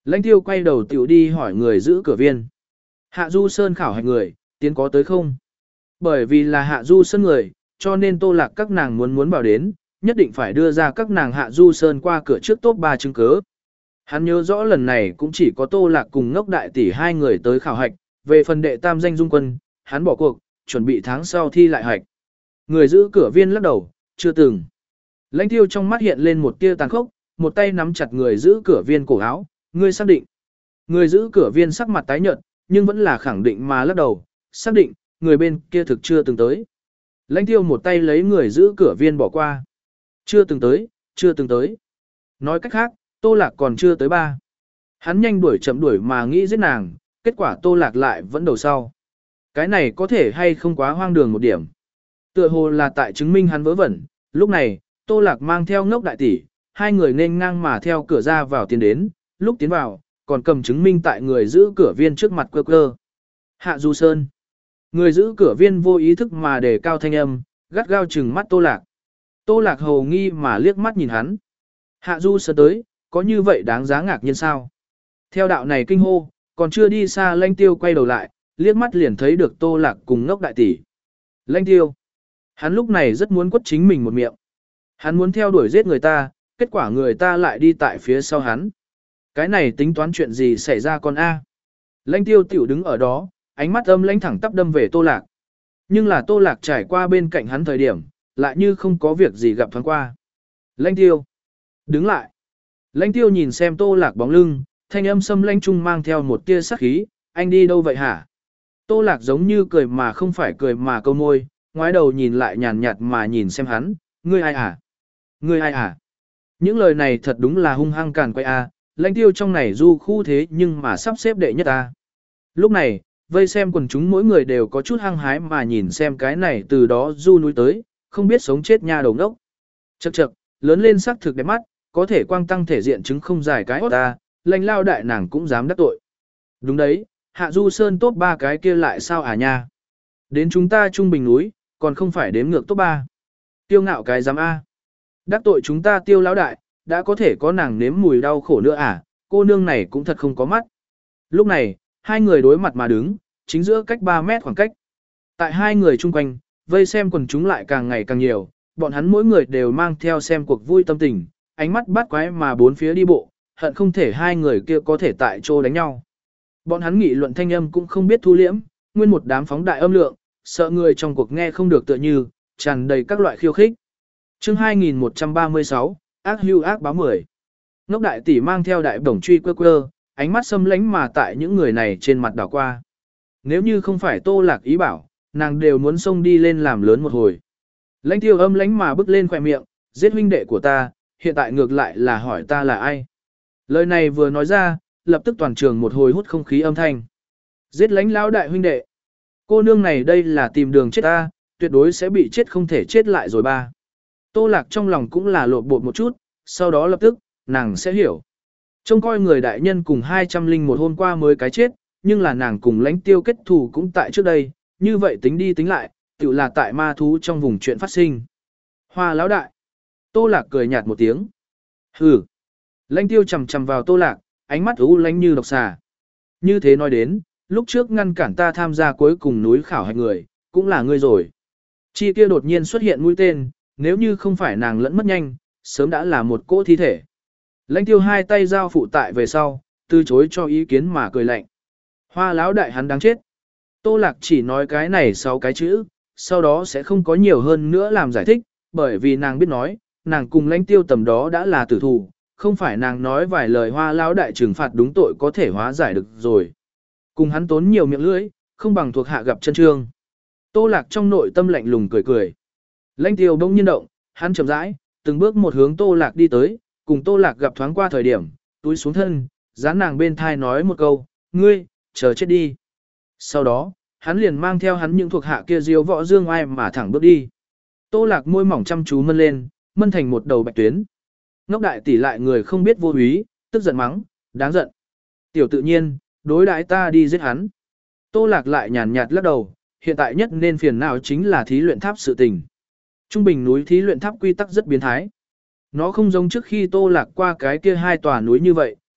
Lãnh tiêu quay đầu tiểu đi hỏi người giữ cửa viên. Hạ Du Sơn khảo hạch người, tiến có tới không? Bởi vì là Hạ Du Sơn người, cho nên Tô Lạc các nàng muốn muốn bảo đến, nhất định phải đưa ra các nàng Hạ Du Sơn qua cửa trước top ba chứng cứ. Hắn nhớ rõ lần này cũng chỉ có Tô Lạc cùng Ngốc Đại Tỷ hai người tới khảo hạch, về phần đệ tam danh dung quân, hắn bỏ cuộc, chuẩn bị tháng sau thi lại hạch. Người giữ cửa viên lắc đầu, chưa từng. Lãnh tiêu trong mắt hiện lên một tia tàn khốc, một tay nắm chặt người giữ cửa viên cổ áo, ngươi xác định. Người giữ cửa viên sắc mặt tái nhợt, nhưng vẫn là khẳng định mà lắc đầu, xác định, người bên kia thực chưa từng tới. Lãnh tiêu một tay lấy người giữ cửa viên bỏ qua. Chưa từng tới, chưa từng tới. Nói cách khác, Tô Lạc còn chưa tới ba. Hắn nhanh đuổi chậm đuổi mà nghĩ giết nàng, kết quả Tô Lạc lại vẫn đầu sau. Cái này có thể hay không quá hoang đường một điểm. Tựa hồ là tại chứng minh hắn vớ vẩn, lúc này, Tô Lạc mang theo Ngốc Đại Tỷ, hai người nên ngang mà theo cửa ra vào tiến đến, lúc tiến vào, còn cầm chứng minh tại người giữ cửa viên trước mặt quơ quơ. Hạ Du Sơn. Người giữ cửa viên vô ý thức mà đề cao thanh âm, gắt gao trừng mắt Tô Lạc. Tô Lạc hầu nghi mà liếc mắt nhìn hắn. Hạ Du Sơn tới, có như vậy đáng giá ngạc nhiên sao? Theo đạo này kinh hô, còn chưa đi xa Lãnh tiêu quay đầu lại, liếc mắt liền thấy được Tô Lạc cùng Ngốc Đại Tỷ. Lãnh tiêu. Hắn lúc này rất muốn quất chính mình một miệng. Hắn muốn theo đuổi giết người ta, kết quả người ta lại đi tại phía sau hắn. Cái này tính toán chuyện gì xảy ra con A. Lãnh tiêu tiểu đứng ở đó, ánh mắt âm lãnh thẳng tắp đâm về Tô Lạc. Nhưng là Tô Lạc trải qua bên cạnh hắn thời điểm, lại như không có việc gì gặp thoáng qua. Lãnh tiêu. Đứng lại. Lãnh tiêu nhìn xem Tô Lạc bóng lưng, thanh âm xâm lãnh trung mang theo một tia sắc khí, anh đi đâu vậy hả? Tô Lạc giống như cười mà không phải cười mà câu môi, ngoái đầu nhìn lại nhàn nhạt mà nhìn xem hắn, ngươi ai à? Ngươi ai à? Những lời này thật đúng là hung hăng càn quay a, Lãnh tiêu trong này du khu thế nhưng mà sắp xếp đệ nhất a. Lúc này, vây xem quần chúng mỗi người đều có chút hăng hái mà nhìn xem cái này từ đó du núi tới, không biết sống chết nha đầu đốc. Chậc chậc, lớn lên sắc thực đẹp mắt, có thể quang tăng thể diện chứng không dài cái hót ta, Lãnh lao đại nàng cũng dám đắc tội. Đúng đấy, Hạ Du Sơn top ba cái kia lại sao à nha? Đến chúng ta trung bình núi, còn không phải đếm ngược top ba. Tiêu ngạo cái dám A. Đắc tội chúng ta tiêu lão đại, đã có thể có nàng nếm mùi đau khổ nữa à, cô nương này cũng thật không có mắt. Lúc này, hai người đối mặt mà đứng, chính giữa cách ba mét khoảng cách. Tại hai người chung quanh, vây xem quần chúng lại càng ngày càng nhiều, bọn hắn mỗi người đều mang theo xem cuộc vui tâm tình, ánh mắt bắt quái mà bốn phía đi bộ, hận không thể hai người kia có thể tại chỗ đánh nhau. Bọn hắn nghị luận thanh âm cũng không biết thu liễm, nguyên một đám phóng đại âm lượng, sợ người trong cuộc nghe không được tựa như, tràn đầy các loại khiêu khích. Chương hai nghìn một trăm ba mươi sáu, ác hưu ác báo mười. Ngốc Đại Tỷ mang theo đại bổng truy quơ quơ, ánh mắt xâm lánh mà tại những người này trên mặt đảo qua. Nếu như không phải Tô Lạc ý bảo, nàng đều muốn xông đi lên làm lớn một hồi. Lãnh tiêu âm lánh mà bước lên khỏe miệng, giết huynh đệ của ta, hiện tại ngược lại là hỏi ta là ai. Lời này vừa nói ra, lập tức toàn trường một hồi hút không khí âm thanh. Giết lãnh lão đại huynh đệ. Cô nương này đây là tìm đường chết ta, tuyệt đối sẽ bị chết không thể chết lại rồi ba. Tô Lạc trong lòng cũng là lột bột một chút, sau đó lập tức, nàng sẽ hiểu. Trông coi người đại nhân cùng hai trăm linh một hôm qua mới cái chết, nhưng là nàng cùng Lãnh tiêu kết thù cũng tại trước đây, như vậy tính đi tính lại, tự là tại ma thú trong vùng chuyện phát sinh. Hoa lão đại. Tô Lạc cười nhạt một tiếng. Hừ. Lãnh tiêu chầm chầm vào Tô Lạc, ánh mắt u lánh như độc xà. Như thế nói đến, lúc trước ngăn cản ta tham gia cuối cùng núi khảo hạch người, cũng là ngươi rồi. Chi kia đột nhiên xuất hiện mũi tên, nếu như không phải nàng lẫn mất nhanh, sớm đã là một cỗ thi thể. Lãnh tiêu hai tay giao phụ tại về sau, từ chối cho ý kiến mà cười lạnh. Hoa lão đại hắn đáng chết. Tô Lạc chỉ nói cái này sáu cái chữ, sau đó sẽ không có nhiều hơn nữa làm giải thích, bởi vì nàng biết nói, nàng cùng Lãnh tiêu tầm đó đã là tử thù, không phải nàng nói vài lời hoa lão đại trừng phạt đúng tội có thể hóa giải được rồi. Cùng hắn tốn nhiều miệng lưỡi, không bằng thuộc hạ gặp chân trương. Tô Lạc trong nội tâm lạnh lùng cười cười. Lãnh tiêu bỗng nhiên động, hắn chậm rãi, từng bước một hướng Tô Lạc đi tới, cùng Tô Lạc gặp thoáng qua thời điểm, túi xuống thân, dán nàng bên thai nói một câu, ngươi, chờ chết đi. Sau đó, hắn liền mang theo hắn những thuộc hạ kia diếu võ dương ai mà thẳng bước đi. Tô Lạc môi mỏng chăm chú mân lên, mân thành một đầu bạch tuyến. Ngốc Đại Tỷ lại người không biết vô úy, tức giận mắng, đáng giận. Tiểu tự nhiên, đối đãi ta đi giết hắn. Tô Lạc lại nhàn nhạt lắc đầu, hiện tại nhất nên phiền não chính là thí luyện tháp sự tình. Trung bình núi thí luyện tháp quy tắc rất biến thái. Nó không giống trước khi Tô Lạc qua cái kia hai tòa núi như vậy,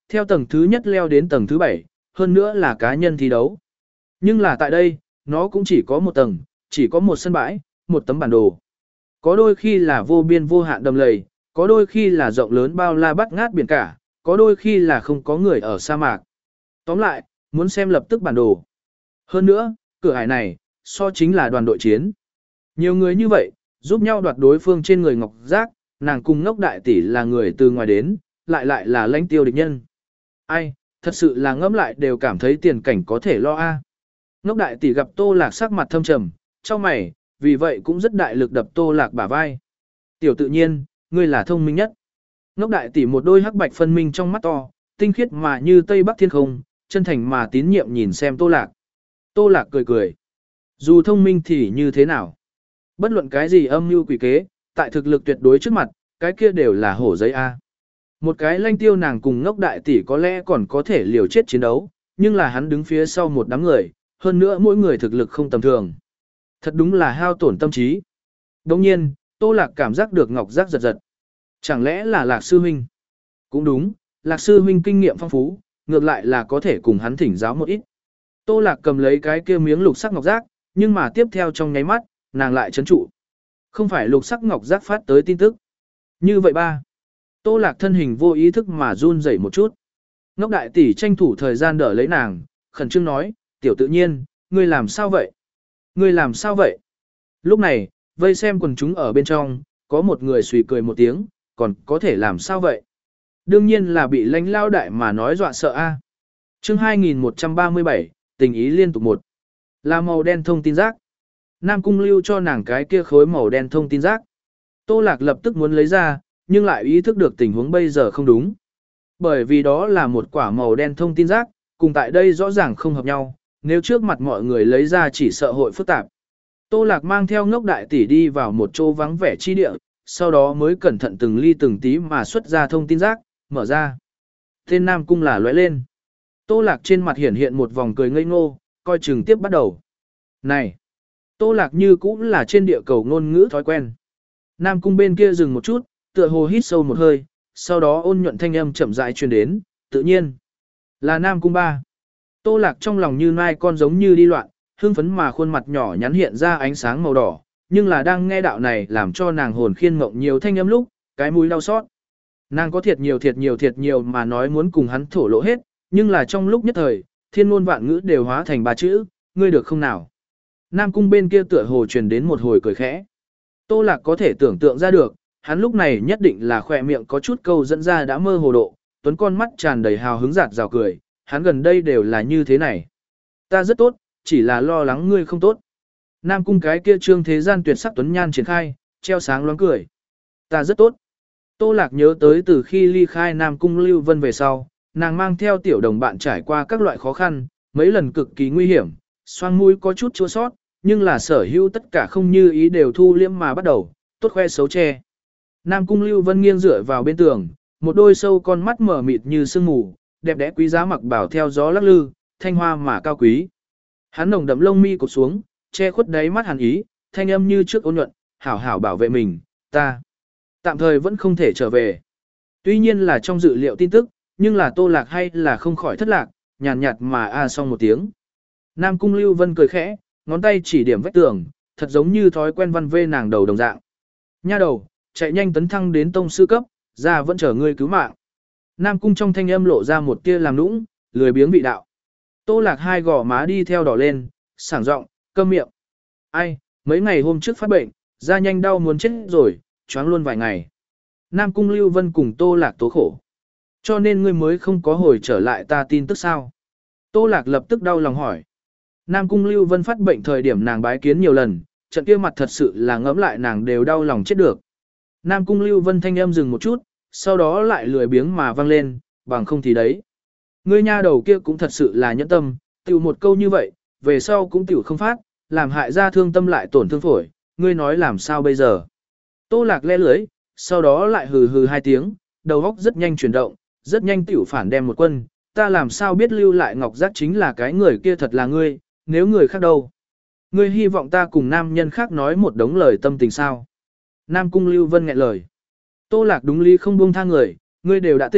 theo tầng thứ nhất leo đến tầng thứ bảy, hơn nữa là cá nhân thi đấu. Nhưng là tại đây, nó cũng chỉ có một tầng, chỉ có một sân bãi, một tấm bản đồ. Có đôi khi là vô biên vô hạn đầm lầy, có đôi khi là rộng lớn bao la bắt ngát biển cả, có đôi khi là không có người ở sa mạc. Tóm lại, muốn xem lập tức bản đồ. Hơn nữa, cửa ải này, so chính là đoàn đội chiến. Nhiều người như vậy, giúp nhau đoạt đối phương trên người ngọc giác, nàng cùng ngốc đại tỷ là người từ ngoài đến, lại lại là lãnh tiêu địch nhân. Ai, thật sự là ngẫm lại đều cảm thấy tiền cảnh có thể lo a. Ngốc đại tỷ gặp Tô Lạc sắc mặt thâm trầm, trong mày, vì vậy cũng rất đại lực đập Tô Lạc bả vai. Tiểu tự nhiên, ngươi là thông minh nhất. Ngốc đại tỷ một đôi hắc bạch phân minh trong mắt to, tinh khiết mà như tây bắc thiên không, chân thành mà tín nhiệm nhìn xem Tô Lạc. Tô Lạc cười cười. Dù thông minh thì như thế nào? Bất luận cái gì âm mưu quỷ kế, tại thực lực tuyệt đối trước mặt, cái kia đều là hổ giấy A. Một cái lanh tiêu nàng cùng ngốc đại tỷ có lẽ còn có thể liều chết chiến đấu, nhưng là hắn đứng phía sau một đám người, hơn nữa mỗi người thực lực không tầm thường. Thật đúng là hao tổn tâm trí. Đồng nhiên, Tô Lạc cảm giác được ngọc giác giật giật. Chẳng lẽ là Lạc sư huynh? Cũng đúng, Lạc sư huynh kinh nghiệm phong phú, ngược lại là có thể cùng hắn thỉnh giáo một ít. Tô Lạc cầm lấy cái kia miếng lục sắc ngọc giác, nhưng mà tiếp theo trong nháy mắt, nàng lại chấn trụ. Không phải lục sắc ngọc giác phát tới tin tức. Như vậy ba. Tô Lạc thân hình vô ý thức mà run rẩy một chút. Ngốc đại tỷ tranh thủ thời gian đỡ lấy nàng, khẩn trương nói, tiểu tự nhiên, ngươi làm sao vậy? Ngươi làm sao vậy? Lúc này, vây xem quần chúng ở bên trong, có một người suy cười một tiếng, còn có thể làm sao vậy? Đương nhiên là bị lãnh lao đại mà nói dọa sợ a. Chương hai nghìn một trăm ba mươi bảy, tình ý liên tục một. Là màu đen thông tin rác. Nam Cung lưu cho nàng cái kia khối màu đen thông tin rác. Tô Lạc lập tức muốn lấy ra, nhưng lại ý thức được tình huống bây giờ không đúng. Bởi vì đó là một quả màu đen thông tin rác, cùng tại đây rõ ràng không hợp nhau, nếu trước mặt mọi người lấy ra chỉ sợ hội phức tạp. Tô Lạc mang theo ngốc đại tỷ đi vào một chỗ vắng vẻ chi địa, sau đó mới cẩn thận từng ly từng tí mà xuất ra thông tin rác, mở ra. Tên Nam Cung là lóe lên. Tô Lạc trên mặt hiện hiện một vòng cười ngây ngô, coi chừng tiếp bắt đầu. Này! Tô Lạc như cũng là trên địa cầu ngôn ngữ thói quen. Nam Cung bên kia dừng một chút, tựa hồ hít sâu một hơi, sau đó ôn nhuận thanh âm chậm rãi truyền đến, tự nhiên. Là Nam Cung ba. Tô Lạc trong lòng như nai con giống như đi loạn, hưng phấn mà khuôn mặt nhỏ nhắn hiện ra ánh sáng màu đỏ, nhưng là đang nghe đạo này làm cho nàng hồn khiên mộng nhiều thanh âm lúc, cái mũi đau xót. Nàng có thiệt nhiều thiệt nhiều thiệt nhiều mà nói muốn cùng hắn thổ lộ hết, nhưng là trong lúc nhất thời, thiên ngôn vạn ngữ đều hóa thành ba chữ, ngươi được không nào? Nam Cung bên kia tựa hồ truyền đến một hồi cười khẽ. Tô Lạc có thể tưởng tượng ra được, hắn lúc này nhất định là khỏe miệng có chút câu dẫn ra đã mơ hồ độ, tuấn con mắt tràn đầy hào hứng giạt rào cười, hắn gần đây đều là như thế này. Ta rất tốt, chỉ là lo lắng ngươi không tốt. Nam Cung cái kia trương thế gian tuyệt sắc tuấn nhan triển khai, treo sáng loáng cười. Ta rất tốt. Tô Lạc nhớ tới từ khi ly khai Nam Cung Lưu Vân về sau, nàng mang theo tiểu đồng bạn trải qua các loại khó khăn, mấy lần cực kỳ nguy hiểm, xoang mũi có chút chua sót, nhưng là sở hữu tất cả không như ý đều thu liễm mà bắt đầu, tốt khoe xấu che. Nam Cung Lưu Vân nghiêng dựa vào bên tường, một đôi sâu con mắt mở mịt như sương mù, đẹp đẽ quý giá mặc bảo theo gió lắc lư, thanh hoa mà cao quý. Hắn nồng đậm lông mi cụp xuống, che khuất đáy mắt hàn ý, thanh âm như trước ôn nhuận, hảo hảo bảo vệ mình, ta tạm thời vẫn không thể trở về. Tuy nhiên là trong dự liệu tin tức, nhưng là Tô Lạc hay là không khỏi thất lạc, nhàn nhạt, nhạt mà a à xong một tiếng. Nam Cung Lưu Vân cười khẽ, ngón tay chỉ điểm vách tường, thật giống như thói quen văn vê nàng đầu đồng dạng. Nha đầu, chạy nhanh tấn thăng đến tông sư cấp, ra vẫn chờ ngươi cứu mạng. Nam Cung trong thanh âm lộ ra một tia làm nũng, lười biếng vị đạo. Tô Lạc hai gò má đi theo đỏ lên, sảng giọng, câm miệng. Ai, mấy ngày hôm trước phát bệnh, da nhanh đau muốn chết rồi, choáng luôn vài ngày. Nam Cung Lưu Vân cùng Tô Lạc tố khổ. Cho nên ngươi mới không có hồi trở lại ta tin tức sao? Tô Lạc lập tức đau lòng hỏi. Nam Cung Lưu Vân phát bệnh thời điểm nàng bái kiến nhiều lần, trận kia mặt thật sự là ngẫm lại nàng đều đau lòng chết được. Nam Cung Lưu Vân thanh âm dừng một chút, sau đó lại lười biếng mà vang lên, bằng không thì đấy. Ngươi nha đầu kia cũng thật sự là nhẫn tâm, tiểu một câu như vậy, về sau cũng tiểu không phát, làm hại ra thương tâm lại tổn thương phổi, ngươi nói làm sao bây giờ? Tô Lạc le lưới, sau đó lại hừ hừ hai tiếng, đầu óc rất nhanh chuyển động, rất nhanh tiểu phản đem một quân, ta làm sao biết lưu lại ngọc giác chính là cái người kia thật là ngươi, nếu người khác đâu? Ngươi hy vọng ta cùng nam nhân khác nói một đống lời tâm tình sao? Nam Cung Lưu Vân nghẹn lời. Tô Lạc đúng lý không buông tha người, ngươi đều đã tỉnh,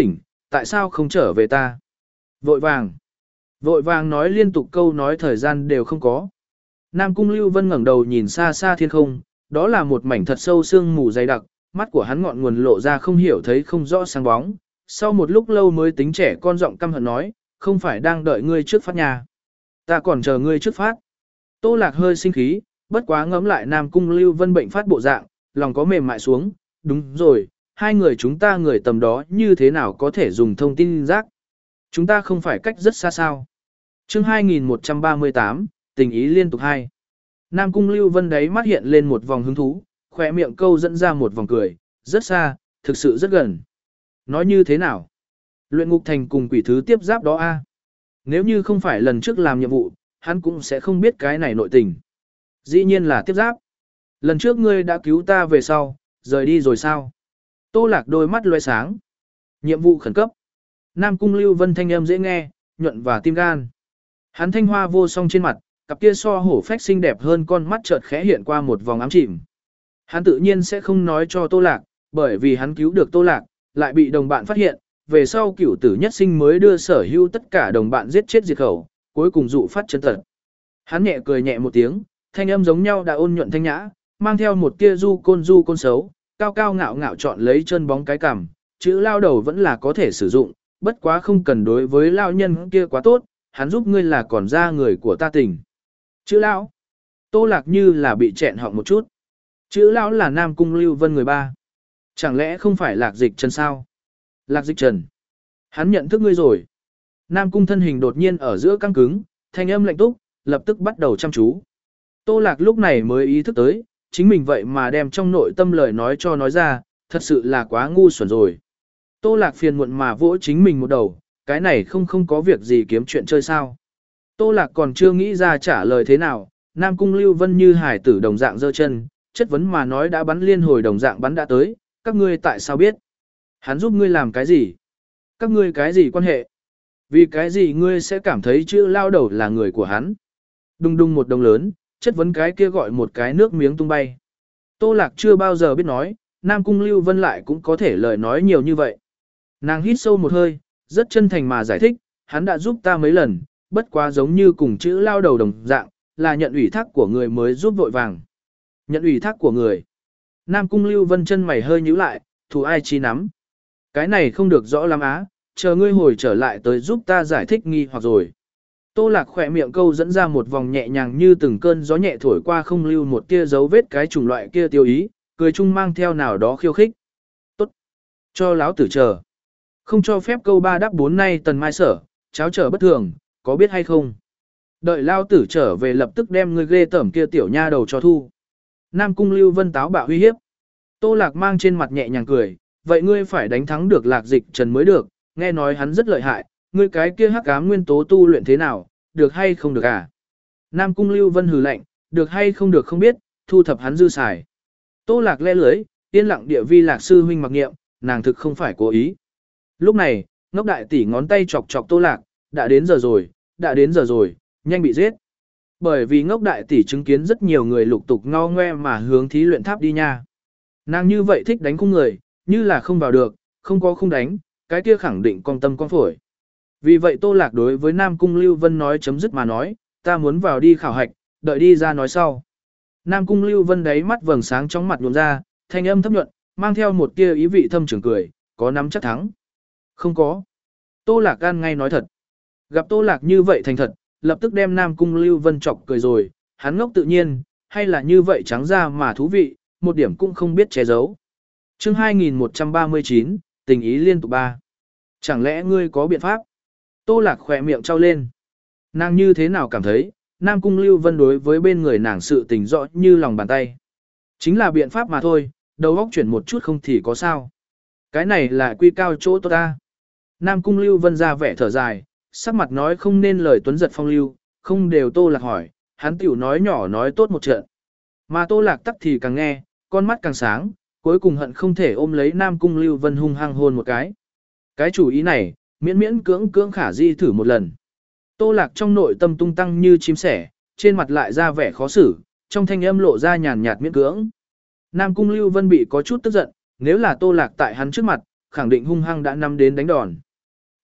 tại sao không trở về ta? Vội vàng. Vội vàng nói liên tục câu nói thời gian đều không có. Nam Cung Lưu Vân ngẩng đầu nhìn xa xa thiên không, đó là một mảnh thật sâu sương mù dày đặc, mắt của hắn ngọn nguồn lộ ra không hiểu thấy không rõ sáng bóng. Sau một lúc lâu mới tính trẻ con giọng căm hận nói, không phải đang đợi ngươi trước phát nhà. Ta còn chờ ngươi trước phát. Tô Lạc hơi sinh khí, bất quá ngẫm lại Nam Cung Lưu Vân bệnh phát bộ dạng, lòng có mềm mại xuống, đúng rồi, hai người chúng ta người tầm đó như thế nào có thể dùng thông tin rác. Chúng ta không phải cách rất xa sao. chương hai nghìn một trăm ba mươi tám, tình ý liên tục hai. Nam Cung Lưu Vân đấy mắt hiện lên một vòng hứng thú, khỏe miệng câu dẫn ra một vòng cười, rất xa, thực sự rất gần. Nói như thế nào? Luyện ngục thành cùng quỷ thứ tiếp giáp đó a. Nếu như không phải lần trước làm nhiệm vụ, hắn cũng sẽ không biết cái này nội tình. Dĩ nhiên là tiếp giáp. Lần trước ngươi đã cứu ta về sau, rời đi rồi sao? Tô Lạc đôi mắt loe sáng. Nhiệm vụ khẩn cấp. Nam Cung Lưu Vân thanh âm dễ nghe, nhuận và tim gan. Hắn thanh hoa vô song trên mặt, cặp kia so hổ phách xinh đẹp hơn con mắt chợt khẽ hiện qua một vòng ám chìm. Hắn tự nhiên sẽ không nói cho Tô Lạc, bởi vì hắn cứu được Tô Lạc, lại bị đồng bạn phát hiện, về sau cửu tử nhất sinh mới đưa sở hữu tất cả đồng bạn giết chết diệt khẩu, cuối cùng dụ phát chân tật. Hắn nhẹ cười nhẹ một tiếng, thanh âm giống nhau đã ôn nhuận thanh nhã, mang theo một tia du côn du côn xấu, cao cao ngạo ngạo chọn lấy chân bóng cái cằm, chữ lao đầu vẫn là có thể sử dụng, bất quá không cần đối với lao nhân kia quá tốt, hắn giúp ngươi là còn ra người của ta tình. Chữ lão. Tô Lạc như là bị chẹn họng một chút. Chữ lão là Nam Cung Lưu Vân người ba. Chẳng lẽ không phải Lạc Dịch Trần sao? Lạc Dịch Trần. Hắn nhận thức ngươi rồi. Nam Cung thân hình đột nhiên ở giữa căng cứng, thanh âm lạnh túc, lập tức bắt đầu chăm chú. Tô Lạc lúc này mới ý thức tới, chính mình vậy mà đem trong nội tâm lời nói cho nói ra, thật sự là quá ngu xuẩn rồi. Tô Lạc phiền muộn mà vỗ chính mình một đầu, cái này không không có việc gì kiếm chuyện chơi sao. Tô Lạc còn chưa nghĩ ra trả lời thế nào, Nam Cung Lưu Vân như hải tử đồng dạng giơ chân, chất vấn mà nói đã bắn liên hồi đồng dạng bắn đã tới, các ngươi tại sao biết? Hắn giúp ngươi làm cái gì? Các ngươi cái gì quan hệ? Vì cái gì ngươi sẽ cảm thấy chữ lao đầu là người của hắn? Đùng đùng một đồng lớn, chất vấn cái kia gọi một cái nước miếng tung bay. Tô Lạc chưa bao giờ biết nói, Nam Cung Lưu Vân lại cũng có thể lời nói nhiều như vậy. Nàng hít sâu một hơi, rất chân thành mà giải thích, hắn đã giúp ta mấy lần, bất quá giống như cùng chữ lao đầu đồng dạng, là nhận ủy thác của người mới giúp vội vàng. Nhận ủy thác của người. Nam Cung Lưu Vân chân mày hơi nhíu lại, thủ ai chi nắm. Cái này không được rõ lắm á, chờ ngươi hồi trở lại tới giúp ta giải thích nghi hoặc rồi. Tô Lạc khỏe miệng câu dẫn ra một vòng nhẹ nhàng như từng cơn gió nhẹ thổi qua không lưu một tia dấu vết cái chủng loại kia tiêu ý, cười chung mang theo nào đó khiêu khích. Tốt. Cho láo tử chờ. Không cho phép câu ba đáp bốn nay tần mai sở, cháo trở bất thường, có biết hay không? Đợi lao tử trở về lập tức đem người ghê tởm kia tiểu nha đầu cho thu. Nam Cung Lưu Vân táo bạo uy hiếp. Tô Lạc mang trên mặt nhẹ nhàng cười, vậy ngươi phải đánh thắng được Lạc Dịch Trần mới được, nghe nói hắn rất lợi hại, ngươi cái kia hắc ám nguyên tố tu luyện thế nào, được hay không được à? Nam Cung Lưu Vân hừ lạnh, được hay không được không biết, thu thập hắn dư xài. Tô Lạc le lưới, yên lặng địa vi Lạc sư huynh mặc nghiệm, nàng thực không phải cố ý. Lúc này, ngốc đại tỷ ngón tay chọc chọc Tô Lạc, đã đến giờ rồi, đã đến giờ rồi, nhanh bị giết. Bởi vì ngốc đại tỷ chứng kiến rất nhiều người lục tục ngao ngoe mà hướng thí luyện tháp đi nha. Nàng như vậy thích đánh khung người, như là không vào được, không có khung đánh, cái kia khẳng định con tâm con phổi. Vì vậy Tô Lạc đối với Nam Cung Lưu Vân nói chấm dứt mà nói, ta muốn vào đi khảo hạch, đợi đi ra nói sau. Nam Cung Lưu Vân đáy mắt vầng sáng trong mặt nhuộm ra, thanh âm thấp nhuận, mang theo một tia ý vị thâm trường cười, có nắm chắc thắng. Không có. Tô Lạc gan ngay nói thật. Gặp Tô Lạc như vậy thành thật, lập tức đem Nam Cung Lưu Vân chọc cười rồi, hắn ngốc tự nhiên, hay là như vậy trắng ra mà thú vị, một điểm cũng không biết che giấu. chương hai nghìn một trăm ba mươi chín, tình ý liên tục ba. Chẳng lẽ ngươi có biện pháp? Tô Lạc khỏe miệng trao lên. Nàng như thế nào cảm thấy, Nam Cung Lưu Vân đối với bên người nàng sự tình rõ như lòng bàn tay. Chính là biện pháp mà thôi, đầu óc chuyển một chút không thì có sao. Cái này là quy cao chỗ tốt ta. Nam Cung Lưu Vân ra vẻ thở dài, sắc mặt nói không nên lời tuấn giật phong lưu, không đều Tô Lạc hỏi, hắn tiểu nói nhỏ nói tốt một trận. Mà Tô Lạc tắc thì càng nghe, con mắt càng sáng, cuối cùng hận không thể ôm lấy Nam Cung Lưu Vân hung hăng hôn một cái. Cái chủ ý này, miễn miễn cưỡng cưỡng khả di thử một lần. Tô Lạc trong nội tâm tung tăng như chim sẻ, trên mặt lại ra vẻ khó xử, trong thanh âm lộ ra nhàn nhạt miễn cưỡng. Nam Cung Lưu Vân bị có chút tức giận, nếu là Tô Lạc tại hắn trước mặt, khẳng định hung hăng đã nắm đến đánh đòn.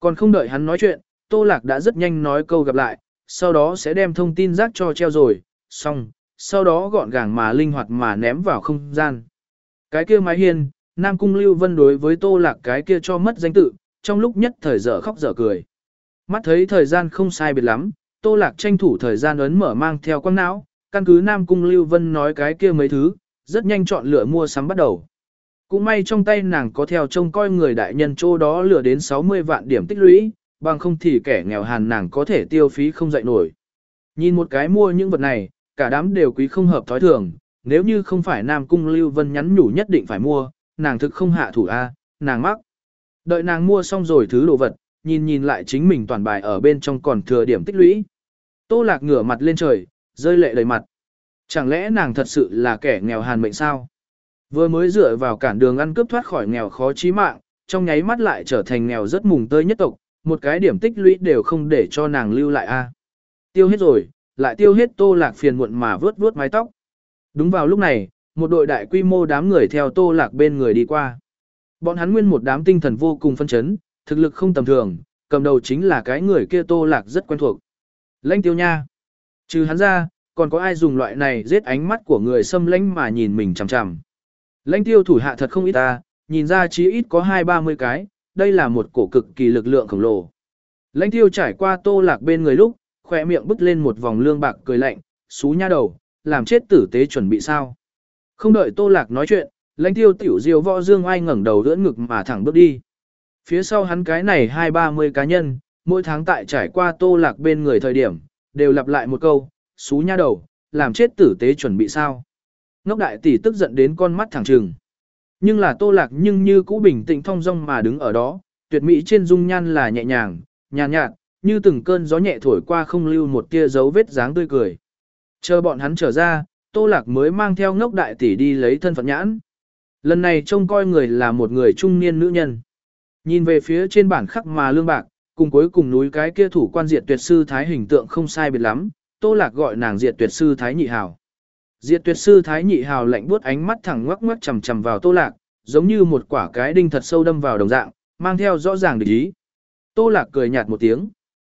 Còn không đợi hắn nói chuyện, Tô Lạc đã rất nhanh nói câu gặp lại, sau đó sẽ đem thông tin rác cho treo rồi, xong, sau đó gọn gàng mà linh hoạt mà ném vào không gian. Cái kia mái hiên, Nam Cung Lưu Vân đối với Tô Lạc cái kia cho mất danh tự, trong lúc nhất thời dở khóc dở cười. Mắt thấy thời gian không sai biệt lắm, Tô Lạc tranh thủ thời gian ấn mở mang theo quang não, căn cứ Nam Cung Lưu Vân nói cái kia mấy thứ, rất nhanh chọn lựa mua sắm bắt đầu. Cũng may trong tay nàng có theo trông coi người đại nhân chỗ đó lừa đến sáu mươi vạn điểm tích lũy, bằng không thì kẻ nghèo hàn nàng có thể tiêu phí không dậy nổi. Nhìn một cái mua những vật này, cả đám đều quý không hợp thói thường, nếu như không phải Nam Cung Lưu Vân nhắn nhủ nhất định phải mua, nàng thực không hạ thủ a, nàng mắc. Đợi nàng mua xong rồi thứ đồ vật, nhìn nhìn lại chính mình toàn bài ở bên trong còn thừa điểm tích lũy. Tô Lạc ngửa mặt lên trời, rơi lệ đầy mặt. Chẳng lẽ nàng thật sự là kẻ nghèo hàn mệnh sao? Vừa mới dựa vào cản đường ăn cướp thoát khỏi nghèo khó chí mạng, trong nháy mắt lại trở thành nghèo rất mùng tơi nhất tộc, một cái điểm tích lũy đều không để cho nàng lưu lại a. Tiêu hết rồi, lại tiêu hết. Tô Lạc phiền muộn mà vướt vướt mái tóc. Đúng vào lúc này, một đội đại quy mô đám người theo Tô Lạc bên người đi qua. Bọn hắn nguyên một đám tinh thần vô cùng phân chấn, thực lực không tầm thường, cầm đầu chính là cái người kia Tô Lạc rất quen thuộc. Lãnh Tiêu nha. Trừ hắn ra, còn có ai dùng loại này giết ánh mắt của người xâm lãnh mà nhìn mình chằm chằm. Lãnh Tiêu thủ hạ thật không ít ta, nhìn ra chí ít có hai ba mươi cái, đây là một cổ cực kỳ lực lượng khổng lồ. Lãnh Tiêu trải qua Tô Lạc bên người lúc, khỏe miệng bứt lên một vòng lương bạc cười lạnh, xú nha đầu, làm chết tử tế chuẩn bị sao. Không đợi Tô Lạc nói chuyện, Lãnh Tiêu tiểu diêu võ dương oai ngẩng đầu đỡ ngực mà thẳng bước đi. Phía sau hắn cái này hai ba mươi cá nhân, mỗi tháng tại trải qua Tô Lạc bên người thời điểm, đều lặp lại một câu, xú nha đầu, làm chết tử tế chuẩn bị sao. Ngốc đại tỷ tức giận đến con mắt thẳng trừng. Nhưng là Tô Lạc nhưng như cũ bình tĩnh thong dong mà đứng ở đó, tuyệt mỹ trên dung nhan là nhẹ nhàng, nhàn nhạt, như từng cơn gió nhẹ thổi qua không lưu một tia dấu vết dáng tươi cười. Chờ bọn hắn trở ra, Tô Lạc mới mang theo ngốc đại tỷ đi lấy thân phận nhãn. Lần này trông coi người là một người trung niên nữ nhân. Nhìn về phía trên bản khắc mà lương bạc, cùng cuối cùng núi cái kia thủ quan diệt tuyệt sư thái hình tượng không sai biệt lắm, Tô Lạc gọi nàng diệt tuyệt sư thái nhị hào. Diệt tuyệt sư thái nhị hào lạnh buốt ánh mắt thẳng ngoắc ngoắc chằm chằm vào Tô Lạc, giống như một quả cái đinh thật sâu đâm vào đồng dạng, mang theo rõ ràng địch ý. Tô Lạc cười nhạt một tiếng.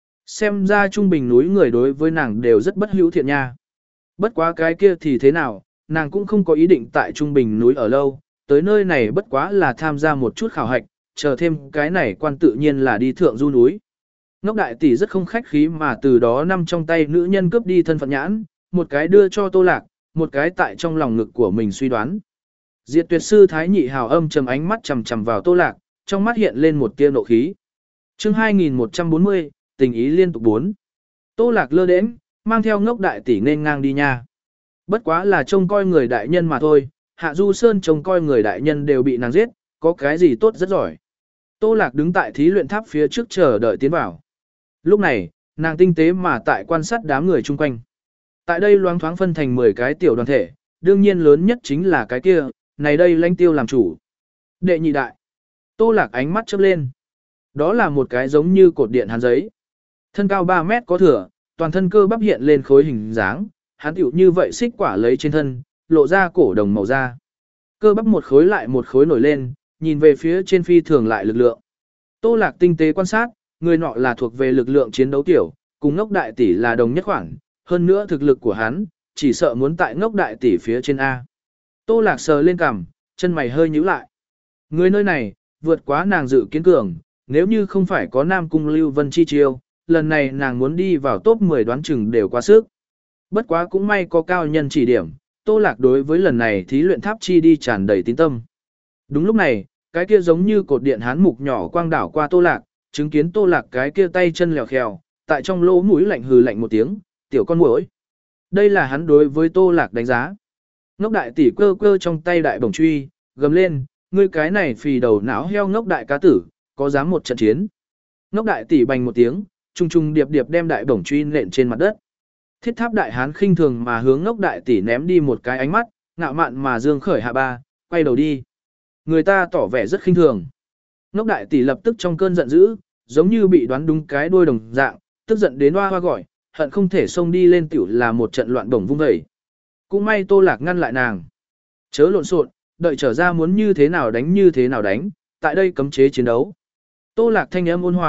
Xem ra trung bình núi người đối với nàng đều rất bất hữu thiện nha. Bất quá cái kia thì thế nào, nàng cũng không có ý định tại trung bình núi ở lâu, tới nơi này bất quá là tham gia một chút khảo hạch, chờ thêm cái này quan tự nhiên là đi thượng du núi. Ngốc đại tỷ rất không khách khí mà từ đó nằm trong tay nữ nhân cướp đi thân phận nhãn, một cái đưa cho Tô Lạc, một cái tại trong lòng ngực của mình suy đoán. Diệt tuyệt sư thái nhị hào âm trầm ánh mắt chằm chằm vào Tô Lạc, trong mắt hiện lên một tia nộ khí. Chương hai nghìn một trăm bốn mươi, tình ý liên tục bốn. Tô Lạc lơ đễnh, mang theo ngốc đại tỷ nên ngang đi nha. Bất quá là trông coi người đại nhân mà thôi, Hạ Du Sơn trông coi người đại nhân đều bị nàng giết, có cái gì tốt rất giỏi. Tô Lạc đứng tại thí luyện tháp phía trước chờ đợi tiến vào. Lúc này, nàng tinh tế mà tại quan sát đám người chung quanh. Tại đây loáng thoáng phân thành mười cái tiểu đoàn thể, đương nhiên lớn nhất chính là cái kia, này đây Lãnh Tiêu làm chủ. Đệ nhị đại. Tô Lạc ánh mắt chớp lên. Đó là một cái giống như cột điện hàn giấy. Thân cao ba mét có thừa, toàn thân cơ bắp hiện lên khối hình dáng, hắn tiểu như vậy xích quả lấy trên thân, lộ ra cổ đồng màu da. Cơ bắp một khối lại một khối nổi lên, nhìn về phía trên phi thường lại lực lượng. Tô Lạc tinh tế quan sát, người nọ là thuộc về lực lượng chiến đấu tiểu, cùng ngốc đại tỷ là đồng nhất khoảng, hơn nữa thực lực của hắn, chỉ sợ muốn tại ngốc đại tỷ phía trên A. Tô Lạc sờ lên cằm, chân mày hơi nhíu lại. Người nơi này, vượt quá nàng dự kiến cường, nếu như không phải có Nam Cung Lưu Vân chi chiêu, lần này nàng muốn đi vào top mười đoán chừng đều quá sức. Bất quá cũng may có cao nhân chỉ điểm, Tô Lạc đối với lần này thí luyện tháp chi đi tràn đầy tín tâm. Đúng lúc này, cái kia giống như cột điện hán mục nhỏ quang đảo qua Tô Lạc, chứng kiến Tô Lạc cái kia tay chân lèo khèo, tại trong lỗ mũi lạnh hừ lạnh một tiếng, tiểu con muỗi. Đây là hắn đối với Tô Lạc đánh giá. Ngốc đại tỷ cơ cơ trong tay đại bổng truy, gầm lên, ngươi cái này phì đầu não heo ngốc đại cá tử, có dám một trận chiến. Ngốc đại tỷ bành một tiếng, trung trung điệp điệp đem đại bổng truy nện trên mặt đất. Thiết tháp đại hán khinh thường mà hướng ngốc đại tỷ ném đi một cái ánh mắt, ngạo mạn mà dương khởi hạ ba, quay đầu đi. Người ta tỏ vẻ rất khinh thường. Ngốc đại tỷ lập tức trong cơn giận dữ, giống như bị đoán đúng cái đuôi đồng dạng, tức giận đến hoa hoa gọi, hận không thể xông đi lên tiểu là một trận loạn bổng vung vẩy. Cũng may Tô Lạc ngăn lại nàng. Chớ lộn xộn, đợi trở ra muốn như thế nào đánh như thế nào đánh, tại đây cấm chế chiến đấu. Tô Lạc thanh âm ôn hòa,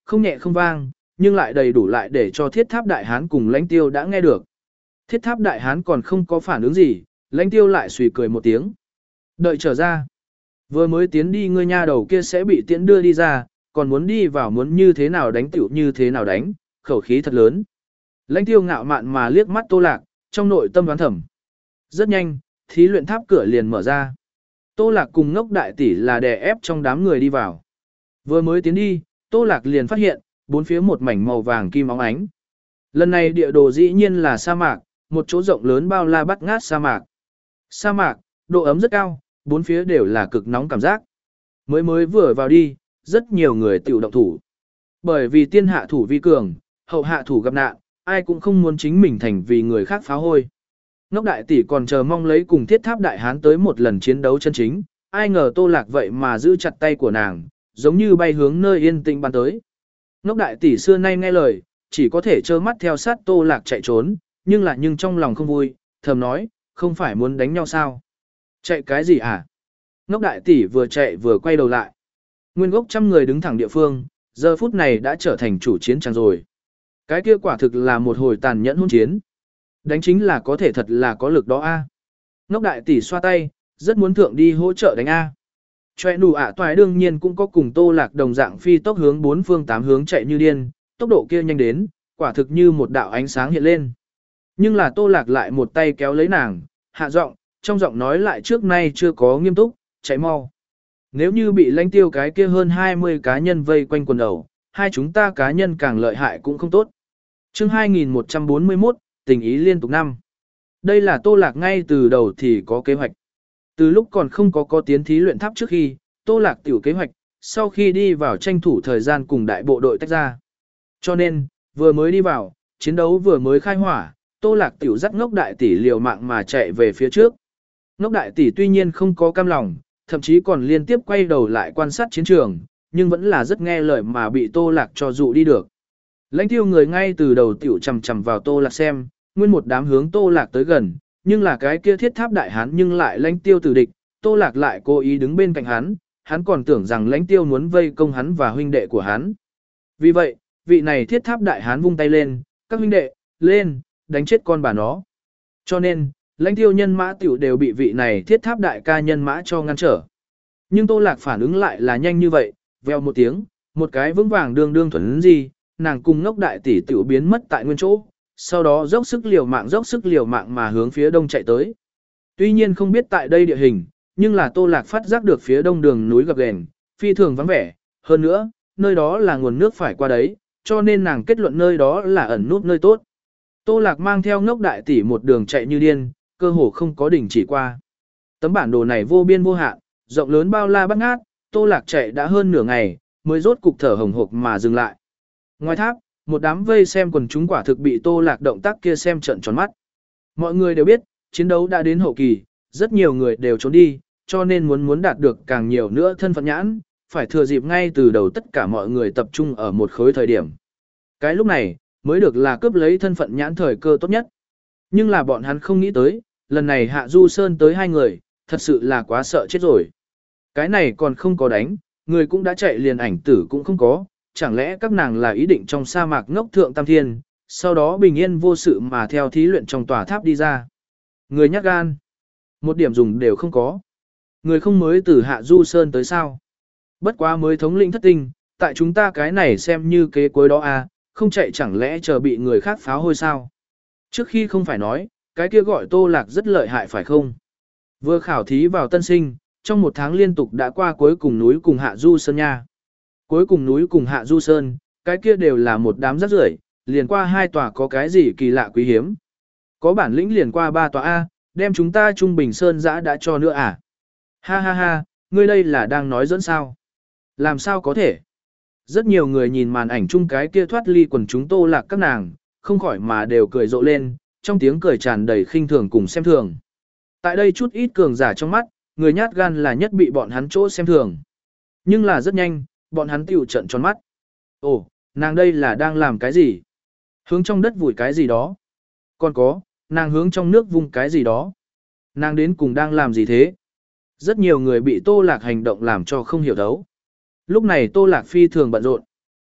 không nhẹ không vang, nhưng lại đầy đủ lại để cho thiết tháp đại hán cùng lãnh tiêu đã nghe được. Thiết tháp đại hán còn không có phản ứng gì, lãnh tiêu lại suy cười một tiếng. Đợi trở ra. Vừa mới tiến đi ngươi nha đầu kia sẽ bị tiễn đưa đi ra, còn muốn đi vào muốn như thế nào đánh tiểu như thế nào đánh, khẩu khí thật lớn. Lãnh tiêu ngạo mạn mà liếc mắt Tô Lạc, trong nội tâm đoán thầm. Rất nhanh, thí luyện tháp cửa liền mở ra. Tô Lạc cùng ngốc đại tỷ là đè ép trong đám người đi vào. Vừa mới tiến đi, Tô Lạc liền phát hiện, bốn phía một mảnh màu vàng kim óng ánh. Lần này địa đồ dĩ nhiên là sa mạc, một chỗ rộng lớn bao la bắt ngát sa mạc. Sa mạc, độ ấm rất cao, bốn phía đều là cực nóng cảm giác. Mới mới vừa vào đi, rất nhiều người tiểu động thủ. Bởi vì tiên hạ thủ vi cường, hậu hạ thủ gặp nạn, ai cũng không muốn chính mình thành vì người khác phá hôi. Ngốc đại tỷ còn chờ mong lấy cùng thiết tháp đại hán tới một lần chiến đấu chân chính, ai ngờ Tô Lạc vậy mà giữ chặt tay của nàng, giống như bay hướng nơi yên tĩnh bắn tới. Ngốc đại tỷ xưa nay nghe lời, chỉ có thể trơ mắt theo sát Tô Lạc chạy trốn, nhưng là nhưng trong lòng không vui, thầm nói, không phải muốn đánh nhau sao? Chạy cái gì à? Ngốc đại tỷ vừa chạy vừa quay đầu lại. Nguyên gốc trăm người đứng thẳng địa phương, giờ phút này đã trở thành chủ chiến tràng rồi. Cái kia quả thực là một hồi tàn nhẫn hôn chiến. Đánh chính là có thể thật là có lực đó a. Ngốc đại tỷ xoa tay, rất muốn thượng đi hỗ trợ đánh a. Choe nụ ạ toại đương nhiên cũng có cùng Tô Lạc đồng dạng phi tốc hướng bốn phương tám hướng chạy như điên, tốc độ kia nhanh đến, quả thực như một đạo ánh sáng hiện lên. Nhưng là Tô Lạc lại một tay kéo lấy nàng, hạ giọng, trong giọng nói lại trước nay chưa có nghiêm túc, chạy mau. Nếu như bị lãnh tiêu cái kia hơn hai mươi cá nhân vây quanh quần đầu, hai chúng ta cá nhân càng lợi hại cũng không tốt. Chương hai nghìn một trăm bốn mươi mốt, tình ý liên tục năm. Đây là Tô Lạc ngay từ đầu thì có kế hoạch. Từ lúc còn không có có tiến thí luyện tháp trước khi, Tô Lạc tiểu kế hoạch, sau khi đi vào tranh thủ thời gian cùng đại bộ đội tách ra. Cho nên, vừa mới đi vào, chiến đấu vừa mới khai hỏa, Tô Lạc tiểu dắt ngốc đại tỷ liều mạng mà chạy về phía trước. Ngốc đại tỷ tuy nhiên không có cam lòng, thậm chí còn liên tiếp quay đầu lại quan sát chiến trường, nhưng vẫn là rất nghe lời mà bị Tô Lạc cho dụ đi được. Lãnh tiêu người ngay từ đầu tiểu chầm chầm vào Tô Lạc xem, nguyên một đám hướng Tô Lạc tới gần, nhưng là cái kia thiết tháp đại hán nhưng lại lãnh tiêu tử địch, Tô Lạc lại cố ý đứng bên cạnh hắn, hắn còn tưởng rằng lãnh tiêu muốn vây công hắn và huynh đệ của hắn. Vì vậy, vị này thiết tháp đại hán vung tay lên, các huynh đệ, lên, đánh chết con bà nó. Cho nên, lãnh tiêu nhân mã tiểu đều bị vị này thiết tháp đại ca nhân mã cho ngăn trở. Nhưng Tô Lạc phản ứng lại là nhanh như vậy, veo một tiếng, một cái vững vàng đương đương thuần gì, nàng cùng ngốc đại tỷ tiểu biến mất tại nguyên chỗ, sau đó dốc sức liều mạng dốc sức liều mạng mà hướng phía đông chạy tới. Tuy nhiên không biết tại đây địa hình, nhưng là Tô Lạc phát giác được phía đông đường núi gập ghềnh, phi thường vắng vẻ, hơn nữa, nơi đó là nguồn nước phải qua đấy, cho nên nàng kết luận nơi đó là ẩn nút nơi tốt. Tô Lạc mang theo ngốc đại tỷ một đường chạy như điên, cơ hồ không có đỉnh chỉ qua. Tấm bản đồ này vô biên vô hạn, rộng lớn bao la bát ngát, Tô Lạc chạy đã hơn nửa ngày, mới rốt cục thở hồng hộc mà dừng lại. Ngoài tháp, một đám vây xem quần chúng quả thực bị Tô Lạc động tác kia xem trợn tròn mắt. Mọi người đều biết, chiến đấu đã đến hậu kỳ, rất nhiều người đều trốn đi, cho nên muốn muốn đạt được càng nhiều nữa thân phận nhãn, phải thừa dịp ngay từ đầu tất cả mọi người tập trung ở một khối thời điểm. Cái lúc này, mới được là cướp lấy thân phận nhãn thời cơ tốt nhất. Nhưng là bọn hắn không nghĩ tới, lần này Hạ Du Sơn tới hai người, thật sự là quá sợ chết rồi. Cái này còn không có đánh, người cũng đã chạy liền ảnh tử cũng không có, chẳng lẽ các nàng là ý định trong sa mạc ngốc thượng tam thiên, sau đó bình yên vô sự mà theo thí luyện trong tòa tháp đi ra. Người nhát gan, một điểm dùng đều không có. Người không mới từ Hạ Du Sơn tới sao. Bất quá mới thống lĩnh thất tinh, tại chúng ta cái này xem như kế cuối đó à, không chạy chẳng lẽ chờ bị người khác pháo hôi sao. Trước khi không phải nói, cái kia gọi Tô Lạc rất lợi hại phải không? Vừa khảo thí vào tân sinh, trong một tháng liên tục đã qua cuối cùng núi cùng Hạ Du Sơn nha. Cuối cùng núi cùng Hạ Du Sơn, cái kia đều là một đám rác rưởi, liền qua hai tòa có cái gì kỳ lạ quý hiếm. Có bản lĩnh liền qua ba tòa A, đem chúng ta Trung Bình Sơn giã đã cho nữa à? Ha ha ha, ngươi đây là đang nói dẫn sao? Làm sao có thể? Rất nhiều người nhìn màn ảnh chung cái kia thoát ly quần chúng Tô Lạc các nàng, không khỏi mà đều cười rộ lên, trong tiếng cười tràn đầy khinh thường cùng xem thường. Tại đây chút ít cường giả trong mắt, người nhát gan là nhất bị bọn hắn chỗ xem thường. Nhưng là rất nhanh, bọn hắn tiểu trận tròn mắt. Ồ, nàng đây là đang làm cái gì? Hướng trong đất vùi cái gì đó? Còn có, nàng hướng trong nước vung cái gì đó? Nàng đến cùng đang làm gì thế? Rất nhiều người bị Tô Lạc hành động làm cho không hiểu thấu. Lúc này Tô Lạc phi thường bận rộn.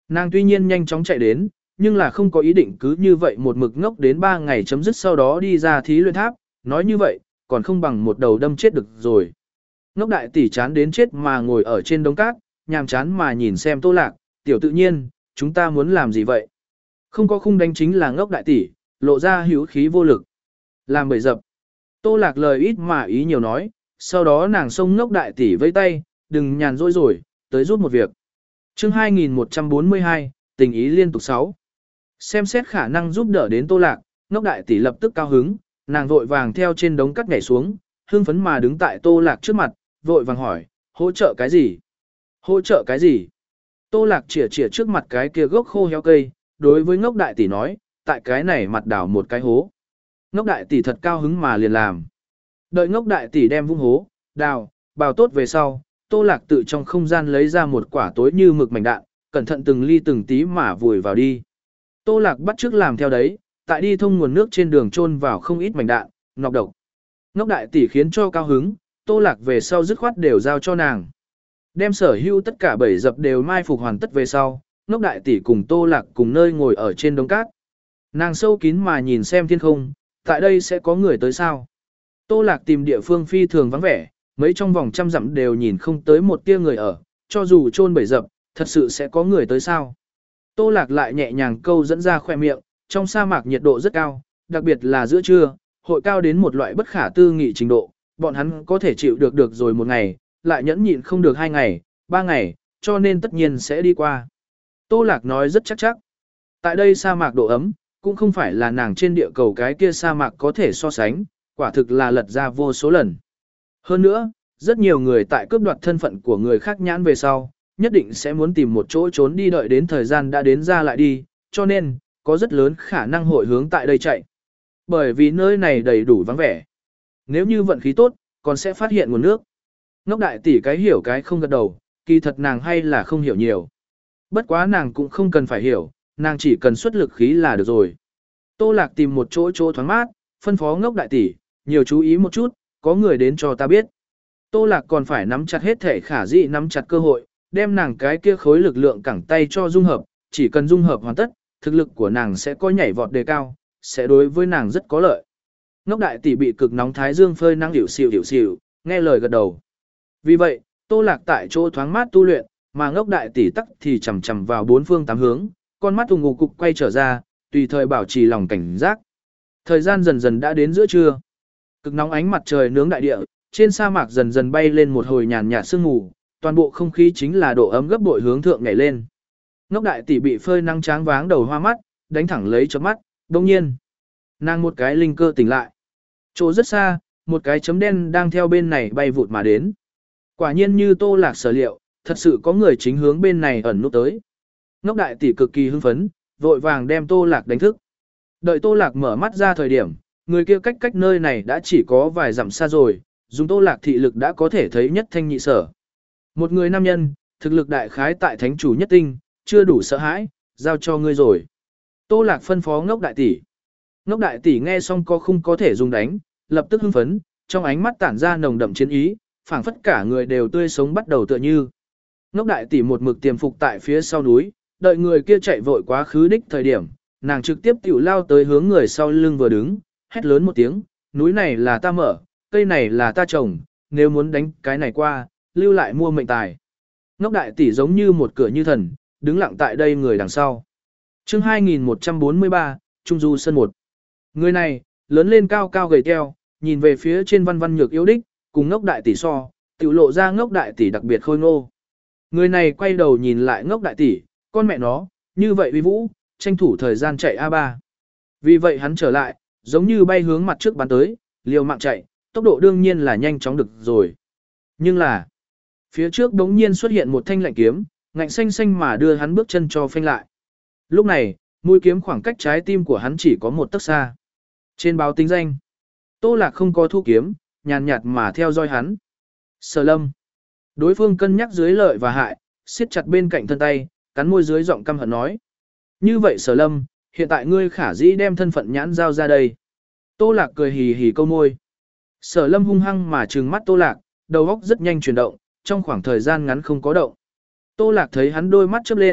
Nàng tuy nhiên nhanh chóng chạy đến, nhưng là không có ý định cứ như vậy một mực ngốc đến ba ngày chấm dứt sau đó đi ra thí luyện tháp, nói như vậy, còn không bằng một đầu đâm chết được rồi. Ngốc đại tỷ chán đến chết mà ngồi ở trên đống cát, nhàm chán mà nhìn xem Tô Lạc, tiểu tự nhiên, chúng ta muốn làm gì vậy? Không có khung đánh chính là ngốc đại tỷ, lộ ra hữu khí vô lực. Làm bậy dập. Tô Lạc lời ít mà ý nhiều nói, sau đó nàng xông ngốc đại tỷ vây tay, đừng nhàn rỗi rồi, tới giúp một việc. chương hai nghìn một trăm bốn mươi hai, tình ý liên tục sáu. Xem xét khả năng giúp đỡ đến Tô Lạc, ngốc đại tỷ lập tức cao hứng, nàng vội vàng theo trên đống cắt nhảy xuống, hưng phấn mà đứng tại Tô Lạc trước mặt, vội vàng hỏi, hỗ trợ cái gì? Hỗ trợ cái gì? Tô Lạc chỉa chỉa trước mặt cái kia gốc khô héo cây, đối với ngốc đại tỷ nói, tại cái này mặt đảo một cái hố. Ngốc đại tỷ thật cao hứng mà liền làm. Đợi ngốc đại tỷ đem vung hố, đào, bào tốt về sau, Tô Lạc tự trong không gian lấy ra một quả tối như mực mảnh đạn, cẩn thận từng ly từng tí mà vùi vào đi. Tô Lạc bắt chước làm theo đấy, tại đi thông nguồn nước trên đường chôn vào không ít mảnh đạn, nọc độc. Ngốc đại tỷ khiến cho cao hứng, Tô Lạc về sau dứt khoát đều giao cho nàng. Đem sở hữu tất cả bảy dập đều mai phục hoàn tất về sau, ngốc đại tỷ cùng Tô Lạc cùng nơi ngồi ở trên đống cát. Nàng sâu kín mà nhìn xem thiên không, tại đây sẽ có người tới sao. Tô Lạc tìm địa phương phi thường vắng vẻ, mấy trong vòng trăm dặm đều nhìn không tới một tia người ở, cho dù chôn bảy dập, thật sự sẽ có người tới sao. Tô Lạc lại nhẹ nhàng câu dẫn ra khoe miệng, trong sa mạc nhiệt độ rất cao, đặc biệt là giữa trưa, hội cao đến một loại bất khả tư nghị trình độ, bọn hắn có thể chịu được được rồi một ngày, lại nhẫn nhịn không được hai ngày, ba ngày, cho nên tất nhiên sẽ đi qua. Tô Lạc nói rất chắc chắc. Tại đây sa mạc độ ấm, cũng không phải là nàng trên địa cầu cái kia sa mạc có thể so sánh, quả thực là lật ra vô số lần. Hơn nữa, rất nhiều người tại cướp đoạt thân phận của người khác nhãn về sau, nhất định sẽ muốn tìm một chỗ trốn đi đợi đến thời gian đã đến ra lại đi, cho nên, có rất lớn khả năng hội hướng tại đây chạy. Bởi vì nơi này đầy đủ vắng vẻ. Nếu như vận khí tốt, còn sẽ phát hiện nguồn nước. Ngốc đại tỷ cái hiểu cái không gật đầu, kỳ thật nàng hay là không hiểu nhiều. Bất quá nàng cũng không cần phải hiểu, nàng chỉ cần xuất lực khí là được rồi. Tô Lạc tìm một chỗ chỗ thoáng mát, phân phó ngốc đại tỷ, nhiều chú ý một chút, có người đến cho ta biết. Tô Lạc còn phải nắm chặt hết thể khả dĩ nắm chặt cơ hội, đem nàng cái kia khối lực lượng cẳng tay cho dung hợp, chỉ cần dung hợp hoàn tất, thực lực của nàng sẽ có nhảy vọt đề cao, sẽ đối với nàng rất có lợi. Ngốc đại tỷ bị cực nóng thái dương phơi nắng hiểu xỉu hiểu xỉu, nghe lời gật đầu. Vì vậy, Tô Lạc tại chỗ thoáng mát tu luyện, mà ngốc đại tỷ tắc thì chầm chầm vào bốn phương tám hướng, con mắt ù ngục cục quay trở ra, tùy thời bảo trì lòng cảnh giác. Thời gian dần dần đã đến giữa trưa. Cực nóng ánh mặt trời nướng đại địa, trên sa mạc dần dần bay lên một hồi nhàn nhạt sương mù, toàn bộ không khí chính là độ ấm gấp bội hướng thượng nhảy lên. Ngốc đại tỷ bị phơi nắng tráng váng đầu hoa mắt, đánh thẳng lấy chớp mắt, đồng nhiên, nàng một cái linh cơ tỉnh lại. Chỗ rất xa, một cái chấm đen đang theo bên này bay vụt mà đến. Quả nhiên như Tô Lạc sở liệu, thật sự có người chính hướng bên này ẩn núp tới. Ngốc đại tỷ cực kỳ hưng phấn, vội vàng đem Tô Lạc đánh thức. Đợi Tô Lạc mở mắt ra thời điểm, người kia cách cách nơi này đã chỉ có vài dặm xa rồi, dùng Tô Lạc thị lực đã có thể thấy nhất thanh nhị sở. Một người nam nhân, thực lực đại khái tại thánh chủ nhất tinh, chưa đủ sợ hãi, giao cho ngươi rồi. Tô Lạc phân phó ngốc đại tỷ. Ngốc đại tỷ nghe xong có không có thể dùng đánh, lập tức hưng phấn, trong ánh mắt tản ra nồng đậm chiến ý, phảng phất cả người đều tươi sống bắt đầu tựa như. Ngốc đại tỷ một mực tiềm phục tại phía sau núi, đợi người kia chạy vội quá khứ đích thời điểm, nàng trực tiếp tiểu lao tới hướng người sau lưng vừa đứng, hét lớn một tiếng, núi này là ta mở, cây này là ta trồng, nếu muốn đánh cái này qua, lưu lại mua mệnh tài. Ngốc đại tỷ giống như một cửa như thần, đứng lặng tại đây người đằng sau. chương hai nghìn một trăm bốn mươi ba, Trung Du Sân một. Người này, lớn lên cao cao gầy teo, nhìn về phía trên văn văn nhược yếu đích, cùng ngốc đại tỷ so, tiểu lộ ra ngốc đại tỷ đặc biệt khôi ngô. Người này quay đầu nhìn lại ngốc đại tỷ, con mẹ nó, như vậy uy vũ, tranh thủ thời gian chạy a ba. Vì vậy hắn trở lại, giống như bay hướng mặt trước bắn tới, liều mạng chạy, tốc độ đương nhiên là nhanh chóng được rồi. Nhưng là, phía trước đống nhiên xuất hiện một thanh lạnh kiếm, ngạnh xanh xanh mà đưa hắn bước chân cho phanh lại. Lúc này, mũi kiếm khoảng cách trái tim của hắn chỉ có một tấc xa. Trên báo tính danh, Tô Lạc không có thu kiếm, nhàn nhạt mà theo dõi hắn. Sở Lâm. Đối phương cân nhắc dưới lợi và hại, siết chặt bên cạnh thân tay, cắn môi dưới giọng căm hận nói. Như vậy Sở Lâm, hiện tại ngươi khả dĩ đem thân phận nhãn giao ra đây. Tô Lạc cười hì hì câu môi. Sở Lâm hung hăng mà trừng mắt Tô Lạc, đầu óc rất nhanh chuyển động, trong khoảng thời gian ngắn không có động. Tô Lạc thấy hắn đôi mắt chớp lên,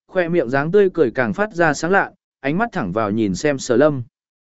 khoe miệng dáng tươi cười càng phát ra sáng lạ, ánh mắt thẳng vào nhìn xem Sở Lâm.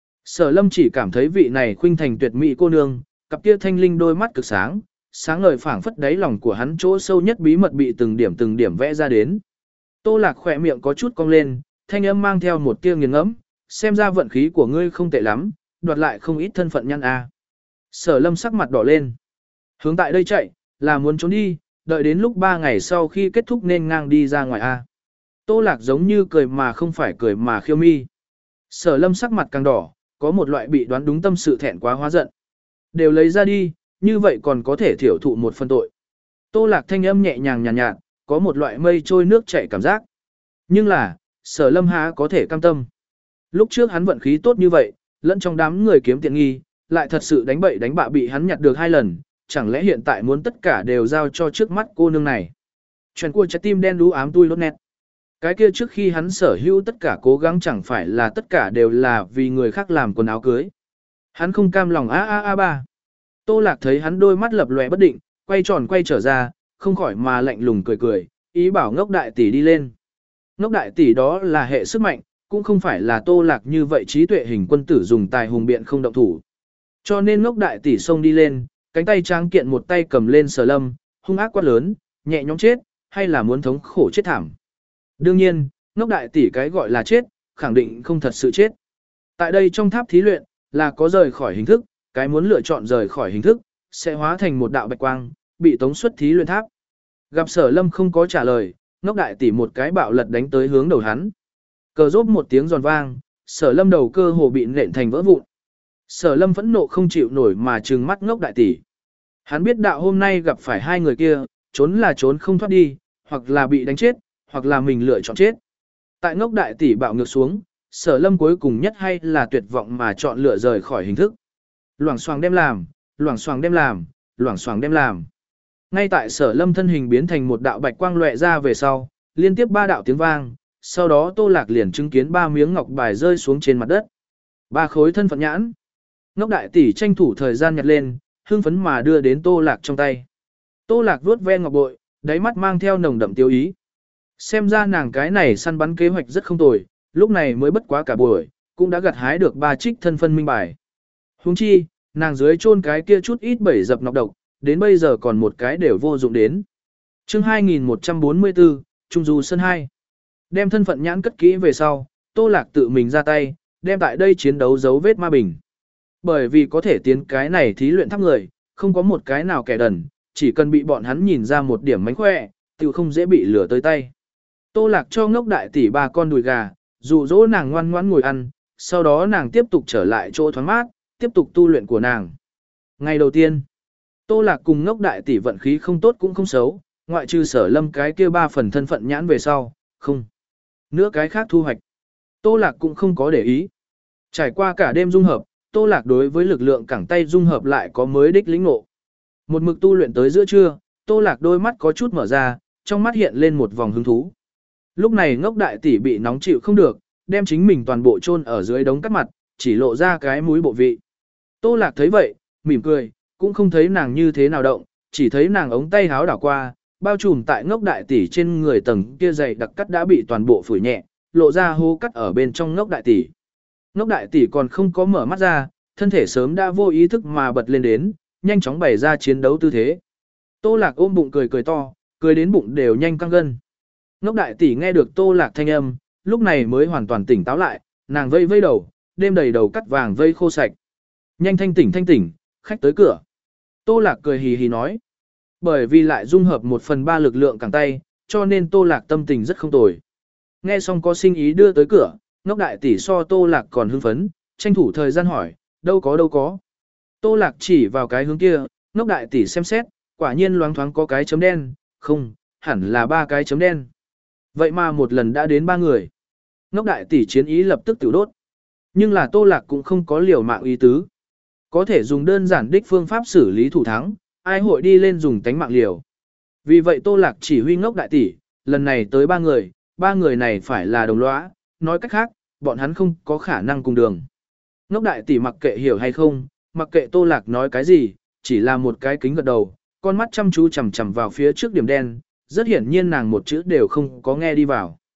Sở Lâm chỉ cảm thấy vị này khuynh thành tuyệt mỹ cô nương, cặp kia thanh linh đôi mắt cực sáng, sáng ngời phảng phất đáy lòng của hắn chỗ sâu nhất bí mật bị từng điểm từng điểm vẽ ra đến. Tô Lạc khỏe miệng có chút cong lên, thanh âm mang theo một tia nghiền ngẫm, xem ra vận khí của ngươi không tệ lắm, đoạt lại không ít thân phận nhân a. Sở Lâm sắc mặt đỏ lên. Hướng tại đây chạy, là muốn trốn đi, đợi đến lúc ba ngày sau khi kết thúc nên ngang đi ra ngoài a. Tô Lạc giống như cười mà không phải cười mà khiêu mi. Sở Lâm sắc mặt càng đỏ, có một loại bị đoán đúng tâm sự thẹn quá hóa giận. Đều lấy ra đi, như vậy còn có thể thiểu thụ một phần tội. Tô Lạc thanh âm nhẹ nhàng nhàn nhạt, nhạt, có một loại mây trôi nước chảy cảm giác. Nhưng là, Sở Lâm há có thể cam tâm. Lúc trước hắn vận khí tốt như vậy, lẫn trong đám người kiếm tiện nghi, lại thật sự đánh bậy đánh bạ bị hắn nhặt được hai lần, chẳng lẽ hiện tại muốn tất cả đều giao cho trước mắt cô nương này. Chuyện của trái tim đen đú ám tui lốt nét. Cái kia trước khi hắn sở hữu tất cả cố gắng chẳng phải là tất cả đều là vì người khác làm quần áo cưới. Hắn không cam lòng a a a ba. Tô Lạc thấy hắn đôi mắt lập lòe bất định, quay tròn quay trở ra, không khỏi mà lạnh lùng cười cười, ý bảo ngốc đại tỷ đi lên. Ngốc đại tỷ đó là hệ sức mạnh, cũng không phải là Tô Lạc như vậy trí tuệ hình quân tử dùng tài hùng biện không động thủ. Cho nên ngốc đại tỷ xông đi lên, cánh tay tráng kiện một tay cầm lên Sở Lâm, hung ác quát lớn, nhẹ nhõm chết, hay là muốn thống khổ chết thảm. Đương nhiên, ngốc đại tỷ cái gọi là chết, khẳng định không thật sự chết. Tại đây trong tháp thí luyện, là có rời khỏi hình thức, cái muốn lựa chọn rời khỏi hình thức, sẽ hóa thành một đạo bạch quang, bị tống xuất thí luyện tháp. Gặp Sở Lâm không có trả lời, ngốc đại tỷ một cái bạo lật đánh tới hướng đầu hắn. Cờ rốp một tiếng giòn vang, Sở Lâm đầu cơ hồ bị nện thành vỡ vụn. Sở Lâm phẫn nộ không chịu nổi mà trừng mắt ngốc đại tỷ. Hắn biết đạo hôm nay gặp phải hai người kia, trốn là trốn không thoát đi, hoặc là bị đánh chết, hoặc là mình lựa chọn chết. Tại ngốc đại tỷ bạo ngược xuống, Sở Lâm cuối cùng nhất hay là tuyệt vọng mà chọn lựa rời khỏi hình thức. Loảng xoảng đem làm, loảng xoảng đem làm, loảng xoảng đem làm. Ngay tại Sở Lâm thân hình biến thành một đạo bạch quang lóe ra về sau, liên tiếp ba đạo tiếng vang, sau đó Tô Lạc liền chứng kiến ba miếng ngọc bài rơi xuống trên mặt đất. Ba khối thân phận nhãn. Ngốc đại tỷ tranh thủ thời gian nhặt lên, hưng phấn mà đưa đến Tô Lạc trong tay. Tô Lạc vuốt ve ngọc bội, đáy mắt mang theo nồng đậm tiêu ý. Xem ra nàng cái này săn bắn kế hoạch rất không tồi, lúc này mới bất quá cả buổi, cũng đã gặt hái được ba trích thân phân minh bài. Huống chi, nàng dưới chôn cái kia chút ít bảy dập nọc độc, đến bây giờ còn một cái đều vô dụng đến. Chương hai nghìn một trăm bốn mươi tư, Trung Du Sân hai. Đem thân phận nhãn cất kỹ về sau, Tô Lạc tự mình ra tay, đem tại đây chiến đấu dấu vết ma bình. Bởi vì có thể tiến cái này thí luyện tháp người, không có một cái nào kẻ đần, chỉ cần bị bọn hắn nhìn ra một điểm mánh khỏe, tự không dễ bị lửa tới tay. Tô Lạc cho ngốc đại tỷ ba con đùi gà, dụ dỗ nàng ngoan ngoãn ngồi ăn, sau đó nàng tiếp tục trở lại chỗ thoáng mát, tiếp tục tu luyện của nàng. Ngày đầu tiên, Tô Lạc cùng ngốc đại tỷ vận khí không tốt cũng không xấu, ngoại trừ Sở Lâm cái kia ba phần thân phận nhãn về sau, không. Nữa cái khác thu hoạch. Tô Lạc cũng không có để ý. Trải qua cả đêm dung hợp, Tô Lạc đối với lực lượng cẳng tay dung hợp lại có mới đích lĩnh ngộ. Một mực tu luyện tới giữa trưa, Tô Lạc đôi mắt có chút mở ra, trong mắt hiện lên một vòng hứng thú. Lúc này ngốc đại tỷ bị nóng chịu không được, đem chính mình toàn bộ chôn ở dưới đống cắt mặt, chỉ lộ ra cái mũi bộ vị. Tô Lạc thấy vậy, mỉm cười, cũng không thấy nàng như thế nào động, chỉ thấy nàng ống tay háo đảo qua, bao trùm tại ngốc đại tỷ trên người tầng kia dày đặc cắt đã bị toàn bộ phủi nhẹ, lộ ra hố cắt ở bên trong ngốc đại tỷ. Ngốc đại tỷ còn không có mở mắt ra, thân thể sớm đã vô ý thức mà bật lên đến, nhanh chóng bày ra chiến đấu tư thế. Tô Lạc ôm bụng cười cười to, cười đến bụng đều nhanh căng gân. Ngốc đại tỷ nghe được Tô Lạc thanh âm, lúc này mới hoàn toàn tỉnh táo lại, nàng vây vây đầu, đêm đầy đầu cắt vàng vây khô sạch. Nhanh thanh tỉnh thanh tỉnh, khách tới cửa. Tô Lạc cười hì hì nói. Bởi vì lại dung hợp một phần ba lực lượng cẳng tay, cho nên Tô Lạc tâm tình rất không tồi. Nghe xong có sinh ý đưa tới cửa, ngốc đại tỷ so Tô Lạc còn hưng phấn, tranh thủ thời gian hỏi, đâu có đâu có. Tô Lạc chỉ vào cái hướng kia, ngốc đại tỷ xem xét, quả nhiên loáng thoáng có cái chấm đen, không, hẳn là ba cái chấm đen. Vậy mà một lần đã đến ba người. Ngốc đại tỷ chiến ý lập tức tiểu đốt. Nhưng là Tô Lạc cũng không có liều mạng ý tứ. Có thể dùng đơn giản đích phương pháp xử lý thủ thắng, ai hội đi lên dùng tánh mạng liều. Vì vậy Tô Lạc chỉ huy ngốc đại tỷ, lần này tới ba người, ba người này phải là đồng lõa, nói cách khác, bọn hắn không có khả năng cùng đường. Ngốc đại tỷ mặc kệ hiểu hay không, mặc kệ Tô Lạc nói cái gì, chỉ là một cái kính gật đầu, con mắt chăm chú chằm chằm vào phía trước điểm đen, rất hiển nhiên nàng một chữ đều không có nghe đi vào.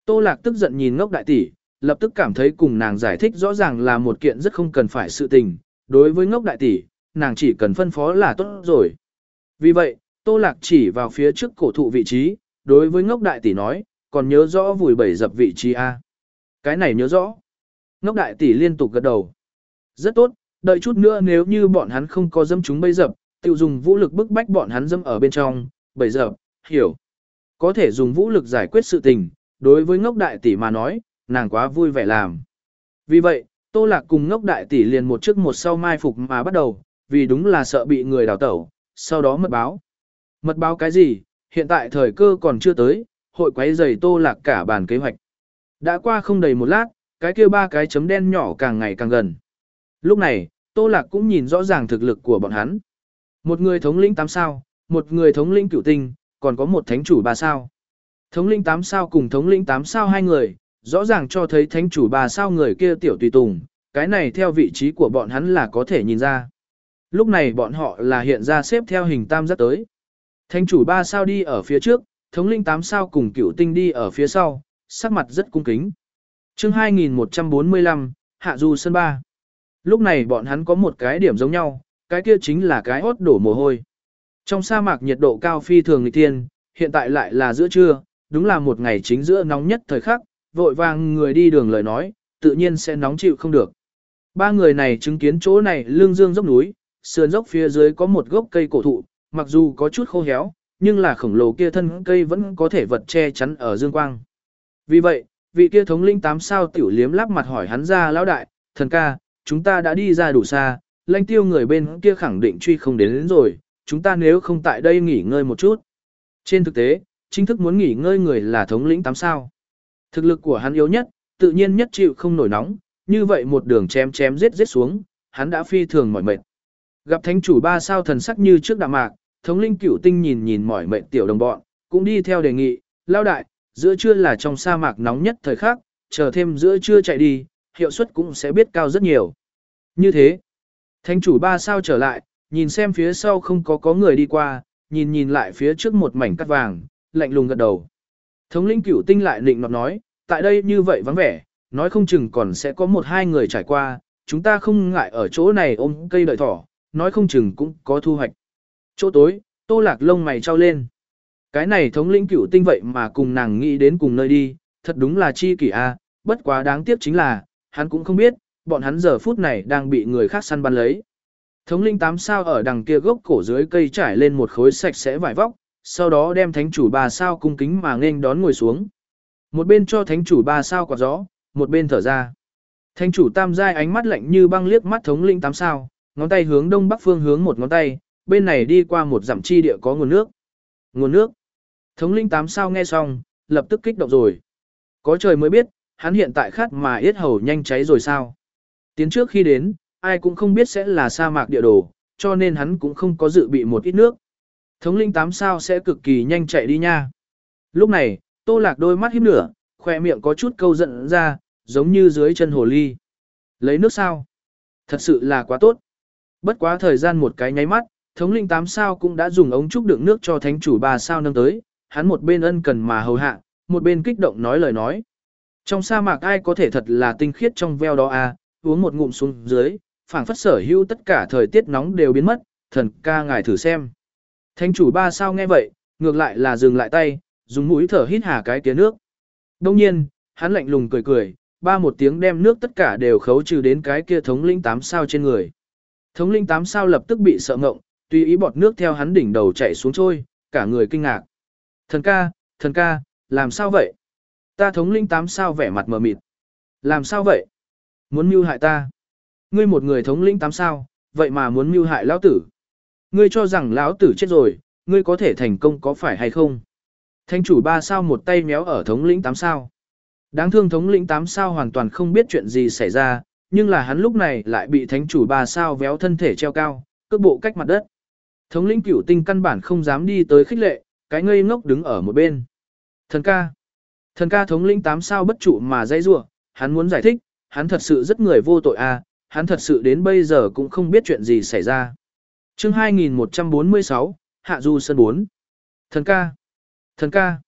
Tô Lạc tức giận nhìn Ngốc đại tỷ, lập tức cảm thấy cùng nàng giải thích rõ ràng là một kiện rất không cần phải sự tình, đối với Ngốc đại tỷ, nàng chỉ cần phân phó là tốt rồi. Vì vậy, Tô Lạc chỉ vào phía trước cổ thụ vị trí, đối với Ngốc đại tỷ nói, còn nhớ rõ vùi bẩy dập vị trí a? Cái này nhớ rõ. Ngốc đại tỷ liên tục gật đầu. Rất tốt, đợi chút nữa nếu như bọn hắn không có dâm chúng bẫy dập, tự dùng vũ lực bức bách bọn hắn dâm ở bên trong, bẫy dập, hiểu. Có thể dùng vũ lực giải quyết sự tình, đối với Ngốc đại tỷ mà nói, nàng quá vui vẻ làm. Vì vậy, Tô Lạc cùng Ngốc đại tỷ liền một trước một sau mai phục mà bắt đầu, vì đúng là sợ bị người đào tẩu, sau đó mật báo. Mật báo cái gì, hiện tại thời cơ còn chưa tới, hội quấy rầy Tô Lạc cả bàn kế hoạch. Đã qua không đầy một lát, cái kia ba cái chấm đen nhỏ càng ngày càng gần. Lúc này, Tô Lạc cũng nhìn rõ ràng thực lực của bọn hắn. Một người thống lĩnh tám sao, một người thống lĩnh cửu tinh, còn có một thánh chủ ba sao. Thống lĩnh tám sao cùng thống lĩnh tám sao hai người, rõ ràng cho thấy thánh chủ ba sao người kia tiểu tùy tùng, cái này theo vị trí của bọn hắn là có thể nhìn ra. Lúc này bọn họ là hiện ra xếp theo hình tam giác tới. Thánh chủ ba sao đi ở phía trước, thống lĩnh tám sao cùng cửu tinh đi ở phía sau, sắc mặt rất cung kính. Chương hai nghìn một trăm bốn mươi lăm, Hạ Du Sơn ba. Lúc này bọn hắn có một cái điểm giống nhau, cái kia chính là cái hốt đổ mồ hôi. Trong sa mạc nhiệt độ cao phi thường nghịch thiên, hiện tại lại là giữa trưa, đúng là một ngày chính giữa nóng nhất thời khắc, vội vàng người đi đường lời nói, tự nhiên sẽ nóng chịu không được. Ba người này chứng kiến chỗ này lưng dương dốc núi, sườn dốc phía dưới có một gốc cây cổ thụ, mặc dù có chút khô héo, nhưng là khổng lồ kia thân cây vẫn có thể vật che chắn ở dương quang. Vì vậy, vị kia thống lĩnh tám sao tiểu liếm lắp mặt hỏi hắn ra lão đại, thần ca, chúng ta đã đi ra đủ xa, lãnh tiêu người bên kia khẳng định truy không đến, đến rồi, chúng ta nếu không tại đây nghỉ ngơi một chút. Trên thực tế, chính thức muốn nghỉ ngơi người là thống lĩnh tám sao. Thực lực của hắn yếu nhất, tự nhiên nhất chịu không nổi nóng, như vậy một đường chém chém giết giết xuống, hắn đã phi thường mỏi mệt. Gặp thánh chủ ba sao thần sắc như trước đạm mạc, thống linh cửu tinh nhìn nhìn mỏi mệt tiểu đồng bọn, cũng đi theo đề nghị, lao đại, giữa trưa là trong sa mạc nóng nhất thời khắc, chờ thêm giữa trưa chạy đi, hiệu suất cũng sẽ biết cao rất nhiều. Như thế, thánh chủ ba sao trở lại, nhìn xem phía sau không có có người đi qua, nhìn nhìn lại phía trước một mảnh cát vàng, lạnh lùng gật đầu. Thống lĩnh cửu tinh lại định nọt nói, tại đây như vậy vắng vẻ, nói không chừng còn sẽ có một hai người trải qua, chúng ta không ngại ở chỗ này ôm cây đợi thỏ, nói không chừng cũng có thu hoạch. Chỗ tối, Tô Lạc lông mày trao lên. Cái này thống lĩnh cửu tinh vậy mà cùng nàng nghĩ đến cùng nơi đi, thật đúng là chi kỷ a, bất quá đáng tiếc chính là, hắn cũng không biết, bọn hắn giờ phút này đang bị người khác săn bắn lấy. Thống lĩnh tám sao ở đằng kia gốc cổ dưới cây trải lên một khối sạch sẽ vải vóc, sau đó đem thánh chủ ba sao cung kính mà nghênh đón ngồi xuống. Một bên cho thánh chủ ba sao quạt gió, một bên thở ra. Thánh chủ tam giai ánh mắt lạnh như băng liếc mắt thống lĩnh tám sao, ngón tay hướng đông bắc phương hướng một ngón tay, bên này đi qua một dặm chi địa có nguồn nước. Nguồn nước. Thống lĩnh tám sao nghe xong, lập tức kích động rồi. Có trời mới biết, hắn hiện tại khát mà yết hầu nhanh cháy rồi sao. Tiến trước khi đến, ai cũng không biết sẽ là sa mạc địa đồ, cho nên hắn cũng không có dự bị một ít nước. Thống lĩnh tám sao sẽ cực kỳ nhanh chạy đi nha. Lúc này, Tô Lạc đôi mắt híp nửa, khoe miệng có chút câu giận ra, giống như dưới chân hồ ly. Lấy nước sao? Thật sự là quá tốt. Bất quá thời gian một cái nháy mắt, thống lĩnh tám sao cũng đã dùng ống trúc đựng nước cho thánh chủ ba sao nâng tới, hắn một bên ân cần mà hầu hạ, một bên kích động nói lời nói. Trong sa mạc ai có thể thật là tinh khiết trong veo đó à, uống một ngụm xuống dưới, phảng phất sở hữu tất cả thời tiết nóng đều biến mất, thần ca ngài thử xem. Thánh chủ ba sao nghe vậy, ngược lại là dừng lại tay, dùng mũi thở hít hà cái kia nước. Đông nhiên, hắn lạnh lùng cười cười, ba một tiếng đem nước tất cả đều khấu trừ đến cái kia thống lĩnh tám sao trên người. Thống lĩnh tám sao lập tức bị sợ ngộng, tùy ý bọt nước theo hắn đỉnh đầu chảy xuống trôi, cả người kinh ngạc. Thần ca, thần ca, làm sao vậy? Ta thống lĩnh tám sao vẻ mặt mờ mịt. Làm sao vậy? Muốn mưu hại ta? Ngươi một người thống lĩnh tám sao, vậy mà muốn mưu hại lão tử? Ngươi cho rằng lão tử chết rồi, ngươi có thể thành công có phải hay không? Thánh chủ ba sao một tay méo ở thống lĩnh tám sao. Đáng thương thống lĩnh tám sao hoàn toàn không biết chuyện gì xảy ra, nhưng là hắn lúc này lại bị thánh chủ ba sao véo thân thể treo cao, cước bộ cách mặt đất. Thống lĩnh cửu tinh căn bản không dám đi tới khích lệ, cái ngây ngốc đứng ở một bên. Thần ca. Thần ca thống lĩnh tám sao bất trụ mà dãy rủa, hắn muốn giải thích, hắn thật sự rất người vô tội à, hắn thật sự đến bây giờ cũng không biết chuyện gì xảy ra. Chương hai nghìn một trăm bốn mươi sáu, Hạ Du Sơn bốn. Thần ca. Thần ca.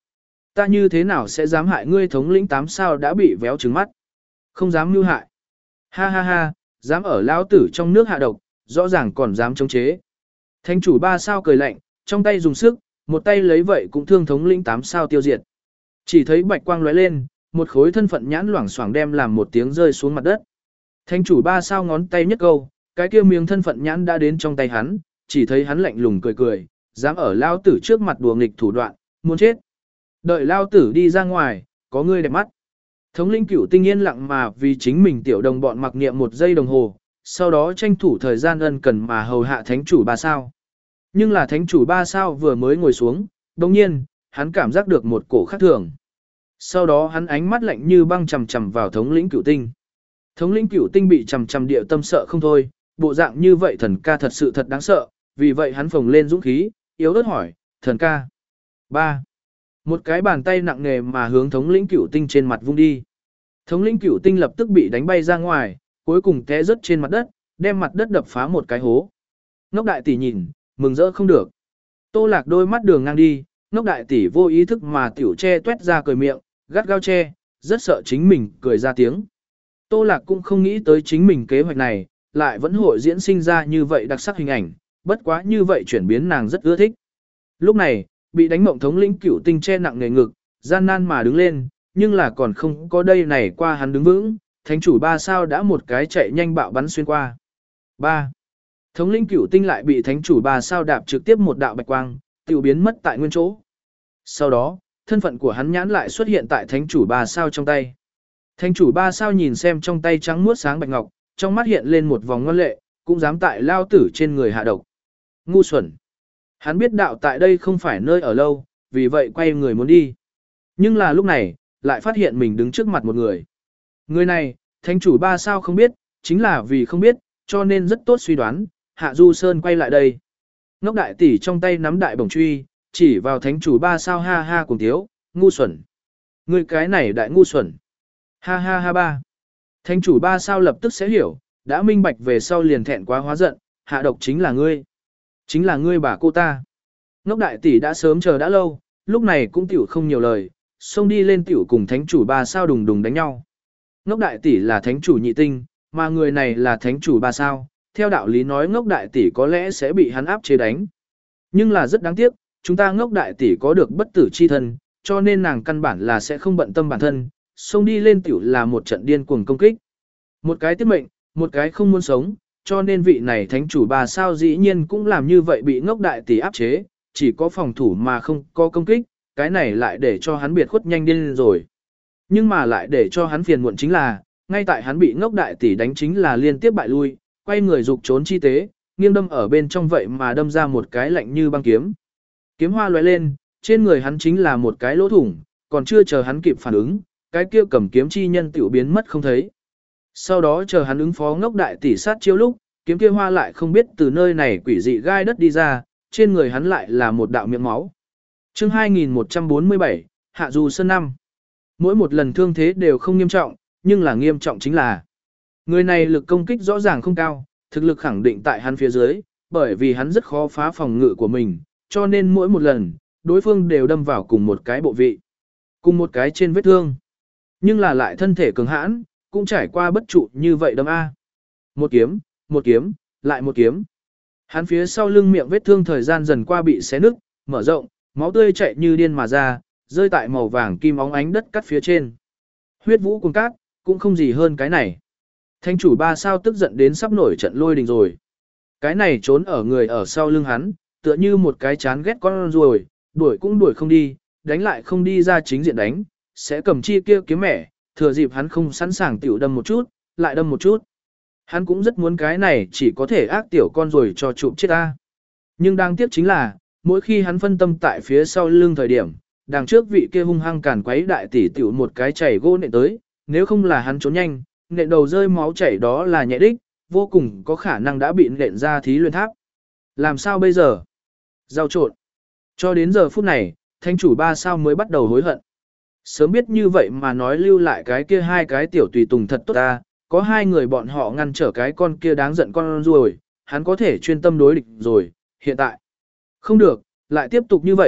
Ta như thế nào sẽ dám hại ngươi thống lĩnh tám sao đã bị véo trừng mắt. Không dám mưu hại. Ha ha ha, dám ở lão tử trong nước hạ độc, rõ ràng còn dám chống chế. Thánh chủ ba sao cười lạnh, trong tay dùng sức, một tay lấy vậy cũng thương thống lĩnh tám sao tiêu diệt. Chỉ thấy bạch quang lóe lên, một khối thân phận nhãn loảng xoảng đem làm một tiếng rơi xuống mặt đất. Thánh chủ ba sao ngón tay nhất câu, cái kia miếng thân phận nhãn đã đến trong tay hắn, chỉ thấy hắn lạnh lùng cười cười, dám ở lao tử trước mặt đùa nghịch thủ đoạn, muốn chết. Đợi lao tử đi ra ngoài, có ngươi đẹp mắt. Thống lĩnh cửu tinh yên lặng mà vì chính mình tiểu đồng bọn mặc niệm một giây đồng hồ, sau đó tranh thủ thời gian ân cần mà hầu hạ thánh chủ ba sao. Nhưng là thánh chủ ba sao vừa mới ngồi xuống, đồng nhiên, hắn cảm giác được một cổ khác thường. Sau đó hắn ánh mắt lạnh như băng chầm chầm vào thống lĩnh cửu tinh. Thống lĩnh cửu tinh bị chầm chầm địa tâm sợ không thôi, bộ dạng như vậy thần ca thật sự thật đáng sợ, vì vậy hắn phồng lên dũng khí, yếu ớt hỏi, thần ca. ba. Một cái bàn tay nặng nề mà hướng thống lĩnh cửu tinh trên mặt vung đi. Thống lĩnh cửu tinh lập tức bị đánh bay ra ngoài, cuối cùng té rớt trên mặt đất, đem mặt đất đập phá một cái hố. Ngốc đại tỷ nhìn, mừng rỡ không được. Tô Lạc đôi mắt đường ngang đi, ngốc đại tỷ vô ý thức mà tiểu che tuét ra cười miệng, gắt gao che, rất sợ chính mình cười ra tiếng. Tô Lạc cũng không nghĩ tới chính mình kế hoạch này, lại vẫn hội diễn sinh ra như vậy đặc sắc hình ảnh, bất quá như vậy chuyển biến nàng rất ưa thích. Lúc này, bị đánh mộng thống lĩnh cửu tinh che nặng nề ngực, gian nan mà đứng lên, nhưng là còn không có đây này qua hắn đứng vững, thánh chủ ba sao đã một cái chạy nhanh bạo bắn xuyên qua. ba. Thống lĩnh cửu tinh lại bị thánh chủ ba sao đạp trực tiếp một đạo bạch quang, tiêu biến mất tại nguyên chỗ. Sau đó, thân phận của hắn nhãn lại xuất hiện tại thánh chủ ba sao trong tay. Thánh chủ ba sao nhìn xem trong tay trắng muốt sáng bạch ngọc, trong mắt hiện lên một vòng ngoan lệ, cũng dám tại lao tử trên người hạ độc. Ngu xuẩn. Hắn biết đạo tại đây không phải nơi ở lâu, vì vậy quay người muốn đi. Nhưng là lúc này, lại phát hiện mình đứng trước mặt một người. Người này, thánh chủ ba sao không biết, chính là vì không biết, cho nên rất tốt suy đoán, Hạ Du Sơn quay lại đây. Ngốc đại tỷ trong tay nắm đại bổng truy, chỉ vào thánh chủ ba sao ha ha cùng thiếu, ngu xuẩn. Người cái này đại ngu xuẩn. Ha ha ha ba. Thánh chủ ba sao lập tức sẽ hiểu, đã minh bạch về sau liền thẹn quá hóa giận, hạ độc chính là ngươi. Chính là ngươi bà cô ta. Ngốc đại tỷ đã sớm chờ đã lâu, lúc này cũng tiểu không nhiều lời, xông đi lên tiểu cùng thánh chủ ba sao đùng đùng đánh nhau. Ngốc đại tỷ là thánh chủ nhị tinh, mà người này là thánh chủ ba sao, theo đạo lý nói ngốc đại tỷ có lẽ sẽ bị hắn áp chế đánh. Nhưng là rất đáng tiếc, chúng ta ngốc đại tỷ có được bất tử chi thân, cho nên nàng căn bản là sẽ không bận tâm bản thân, xông đi lên tiểu là một trận điên cuồng công kích. Một cái tiết mệnh, một cái không muốn sống, cho nên vị này thánh chủ ba sao dĩ nhiên cũng làm như vậy bị ngốc đại tỷ áp chế, chỉ có phòng thủ mà không có công kích, cái này lại để cho hắn biệt khuất nhanh điên rồi. Nhưng mà lại để cho hắn phiền muộn chính là, ngay tại hắn bị ngốc đại tỷ đánh chính là liên tiếp bại lui, quay người dục trốn chi tế, nghiêng đâm ở bên trong vậy mà đâm ra một cái lạnh như băng kiếm. Kiếm hoa lóe lên, trên người hắn chính là một cái lỗ thủng, còn chưa chờ hắn kịp phản ứng, cái kia cầm kiếm chi nhân tiểu biến mất không thấy. Sau đó chờ hắn ứng phó ngốc đại tỷ sát chiêu lúc, kiếm kia hoa lại không biết từ nơi này quỷ dị gai đất đi ra, trên người hắn lại là một đạo miệng máu. Chương hai nghìn một trăm bốn mươi bảy, Hạ Du Sơn năm. Mỗi một lần thương thế đều không nghiêm trọng, nhưng là nghiêm trọng chính là người này lực công kích rõ ràng không cao, thực lực khẳng định tại hắn phía dưới, bởi vì hắn rất khó phá phòng ngự của mình, cho nên mỗi một lần, đối phương đều đâm vào cùng một cái bộ vị, cùng một cái trên vết thương. Nhưng là lại thân thể cường hãn, cũng trải qua bất trụ như vậy đâm A. Một kiếm, một kiếm, lại một kiếm. Hắn phía sau lưng miệng vết thương thời gian dần qua bị xé nứt, mở rộng, máu tươi chạy như điên mà ra, rơi tại màu vàng kim óng ánh đất cắt phía trên. Huyết vũ cuồng cát, cũng không gì hơn cái này. Thánh chủ ba sao tức giận đến sắp nổi trận lôi đình rồi. Cái này trốn ở người ở sau lưng hắn, tựa như một cái chán ghét con ruồi, đuổi cũng đuổi không đi, đánh lại không đi ra chính diện đánh, sẽ cầm chi kia kiếm mẻ, thừa dịp hắn không sẵn sàng tiểu đâm một chút, lại đâm một chút. Hắn cũng rất muốn cái này chỉ có thể ác tiểu con rồi cho chụp chết ta. Nhưng đáng tiếc chính là, mỗi khi hắn phân tâm tại phía sau lưng thời điểm, đằng trước vị kia hung hăng càn quấy đại tỷ tiểu một cái chảy gỗ nện tới, nếu không là hắn trốn nhanh, nện đầu rơi máu chảy đó là nhẹ đích, vô cùng có khả năng đã bị nện ra thí luyện tháp. Làm sao bây giờ? Giao trộn. Cho đến giờ phút này, thánh chủ ba sao mới bắt đầu hối hận. Sớm biết như vậy mà nói lưu lại cái kia hai cái tiểu tùy tùng thật tốt ta, có hai người bọn họ ngăn trở cái con kia đáng giận con rồi, hắn có thể chuyên tâm đối địch rồi, hiện tại. Không được, lại tiếp tục như vậy,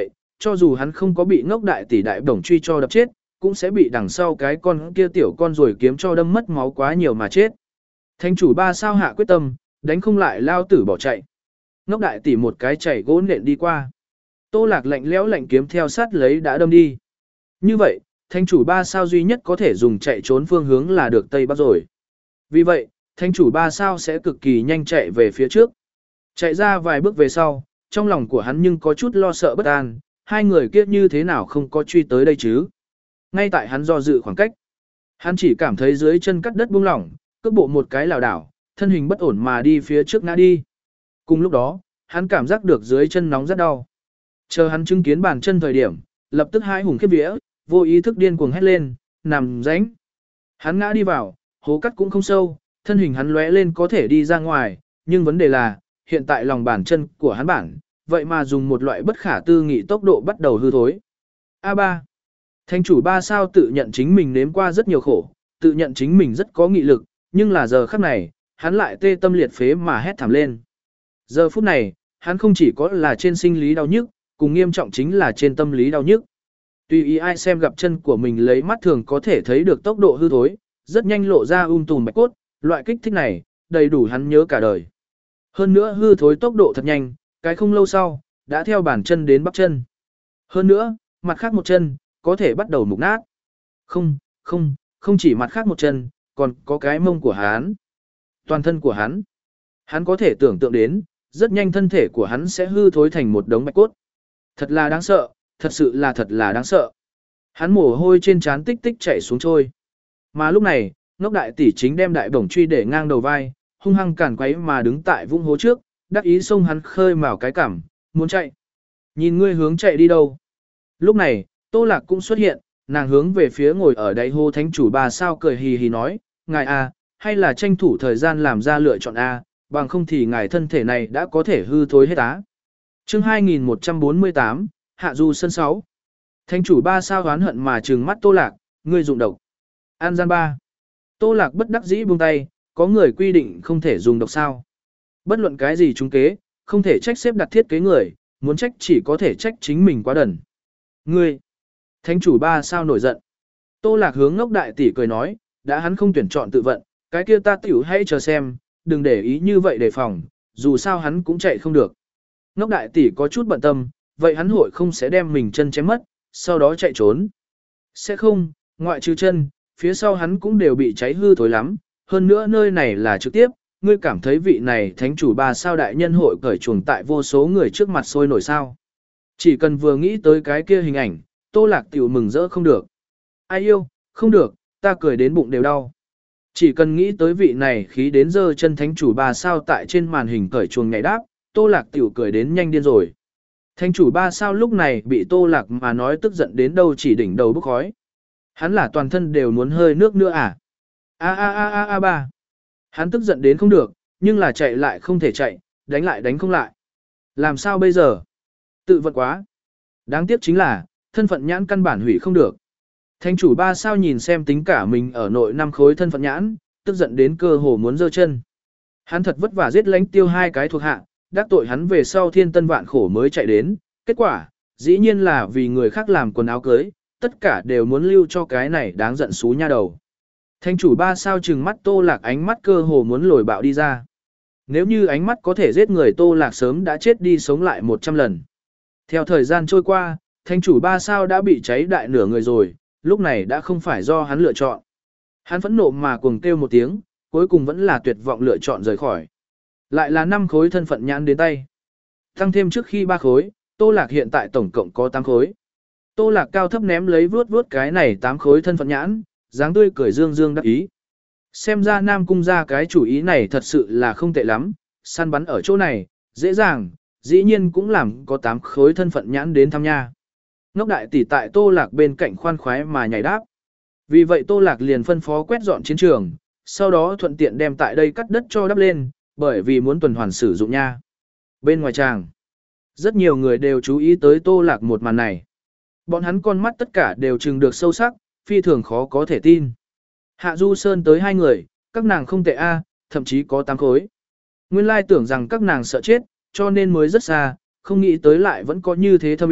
cho dù hắn không có bị ngốc đại tỷ đại bổng truy cho đập chết, cũng sẽ bị đằng sau cái con kia tiểu con rồi kiếm cho đâm mất máu quá nhiều mà chết. Thánh chủ ba sao hạ quyết tâm, đánh không lại lao tử bỏ chạy. Ngốc đại tỷ một cái chạy gỗ nện đi qua. Tô Lạc lạnh lẽo lạnh kiếm theo sát lấy đã đâm đi. Như vậy, thánh chủ ba sao duy nhất có thể dùng chạy trốn phương hướng là được Tây Bắc rồi. Vì vậy, thánh chủ ba sao sẽ cực kỳ nhanh chạy về phía trước. Chạy ra vài bước về sau, trong lòng của hắn nhưng có chút lo sợ bất an, hai người kia như thế nào không có truy tới đây chứ. Ngay tại hắn do dự khoảng cách, hắn chỉ cảm thấy dưới chân cắt đất buông lỏng, cước bộ một cái lảo đảo, thân hình bất ổn mà đi phía trước ngã đi. Cùng lúc đó, hắn cảm giác được dưới chân nóng rất đau. Chờ hắn chứng kiến bàn chân thời điểm, lập tức hai hùng khiếp vía, vô ý thức điên cuồng hét lên, nằm rãnh. Hắn ngã đi vào, hố cắt cũng không sâu, thân hình hắn lóe lên có thể đi ra ngoài, nhưng vấn đề là, hiện tại lòng bàn chân của hắn bản, vậy mà dùng một loại bất khả tư nghị tốc độ bắt đầu hư thối. a ba. Thánh chủ ba sao tự nhận chính mình nếm qua rất nhiều khổ, tự nhận chính mình rất có nghị lực, nhưng là giờ khắc này, hắn lại tê tâm liệt phế mà hét thảm lên. Giờ phút này, hắn không chỉ có là trên sinh lý đau nhức, cùng nghiêm trọng chính là trên tâm lý đau nhức. Tùy ý ai xem gặp chân của mình lấy mắt thường có thể thấy được tốc độ hư thối, rất nhanh lộ ra um tùm bạch cốt, loại kích thích này, đầy đủ hắn nhớ cả đời. Hơn nữa hư thối tốc độ thật nhanh, cái không lâu sau, đã theo bàn chân đến bắp chân. Hơn nữa, mặt khác một chân, có thể bắt đầu mục nát. Không, không, không chỉ mặt khác một chân, còn có cái mông của hắn. Toàn thân của hắn. Hắn có thể tưởng tượng đến, rất nhanh thân thể của hắn sẽ hư thối thành một đống bạch cốt. Thật là đáng sợ, thật sự là thật là đáng sợ. Hắn mồ hôi trên trán tích tích chảy xuống trôi. Mà lúc này, ngốc đại tỷ chính đem đại bổng truy để ngang đầu vai, hung hăng cản quấy mà đứng tại vũng hố trước, đắc ý xông hắn khơi mào cái cảm, muốn chạy. Nhìn ngươi hướng chạy đi đâu. Lúc này, Tô Lạc cũng xuất hiện, nàng hướng về phía ngồi ở đáy hô thánh chủ ba sao cười hì hì nói, ngài a, hay là tranh thủ thời gian làm ra lựa chọn a, bằng không thì ngài thân thể này đã có thể hư thối hết á. Chương hai nghìn một trăm bốn mươi tám, Hạ Du sân sáu. Thánh chủ ba sao oán hận mà trừng mắt Tô Lạc, ngươi dụng độc. An gian ba. Tô Lạc bất đắc dĩ buông tay, có người quy định không thể dùng độc sao. Bất luận cái gì trúng kế, không thể trách xếp đặt thiết kế người, muốn trách chỉ có thể trách chính mình quá đần. Ngươi. Thánh chủ ba sao nổi giận. Tô Lạc hướng ngốc đại tỷ cười nói, đã hắn không tuyển chọn tự vận, cái kia ta tiểu hay chờ xem, đừng để ý như vậy đề phòng, dù sao hắn cũng chạy không được. Ngốc đại tỷ có chút bận tâm, vậy hắn hội không sẽ đem mình chân chém mất, sau đó chạy trốn. Sẽ không, ngoại trừ chân, phía sau hắn cũng đều bị cháy hư thối lắm, hơn nữa nơi này là trực tiếp, ngươi cảm thấy vị này thánh chủ ba sao đại nhân hội cởi chuồng tại vô số người trước mặt sôi nổi sao. Chỉ cần vừa nghĩ tới cái kia hình ảnh, Tô Lạc tiểu mừng rỡ không được. Ai yêu, không được, ta cười đến bụng đều đau. Chỉ cần nghĩ tới vị này khí đến giờ chân thánh chủ ba sao tại trên màn hình cởi chuồng nhảy đáp, Tô Lạc tiểu cười đến nhanh điên rồi. Thánh chủ ba sao lúc này bị Tô Lạc mà nói tức giận đến đâu chỉ đỉnh đầu bốc khói. Hắn là toàn thân đều muốn hơi nước nữa à? A a a a a ba. Hắn tức giận đến không được, nhưng là chạy lại không thể chạy, đánh lại đánh không lại. Làm sao bây giờ? Tự vận quá. Đáng tiếc chính là, thân phận nhãn căn bản hủy không được. Thánh chủ ba sao nhìn xem tính cả mình ở nội năm khối thân phận nhãn, tức giận đến cơ hồ muốn giơ chân. Hắn thật vất vả giết lánh tiêu hai cái thuộc hạ, đắc tội hắn về sau thiên tân vạn khổ mới chạy đến. Kết quả, dĩ nhiên là vì người khác làm quần áo cưới, tất cả đều muốn lưu cho cái này đáng giận xú nha đầu. Thánh chủ ba sao trừng mắt Tô Lạc ánh mắt cơ hồ muốn lồi bạo đi ra. Nếu như ánh mắt có thể giết người Tô Lạc sớm đã chết đi sống lại một trăm lần. Theo thời gian trôi qua, thánh chủ ba sao đã bị cháy đại nửa người rồi, lúc này đã không phải do hắn lựa chọn. Hắn phẫn nộ mà cuồng kêu một tiếng, cuối cùng vẫn là tuyệt vọng lựa chọn rời khỏi. Lại là năm khối thân phận nhãn đến tay. Tăng thêm trước khi ba khối, Tô Lạc hiện tại tổng cộng có tám khối. Tô Lạc cao thấp ném lấy vuốt vuốt cái này tám khối thân phận nhãn, dáng tươi cười dương dương đắc ý. Xem ra Nam Cung ra cái chủ ý này thật sự là không tệ lắm, săn bắn ở chỗ này, dễ dàng, dĩ nhiên cũng làm có tám khối thân phận nhãn đến thăm nha. Ngốc đại tỷ tại Tô Lạc bên cạnh khoan khoái mà nhảy đáp. Vì vậy Tô Lạc liền phân phó quét dọn chiến trường, sau đó thuận tiện đem tại đây cắt đất cho đắp lên, bởi vì muốn tuần hoàn sử dụng nha. Bên ngoài tràng, rất nhiều người đều chú ý tới Tô Lạc một màn này. Bọn hắn con mắt tất cả đều trừng được sâu sắc, phi thường khó có thể tin. Hạ Du Sơn tới hai người, các nàng không tệ a, thậm chí có tám khối. Nguyên lai tưởng rằng các nàng sợ chết, cho nên mới rất xa, không nghĩ tới lại vẫn có như thế thâm ý,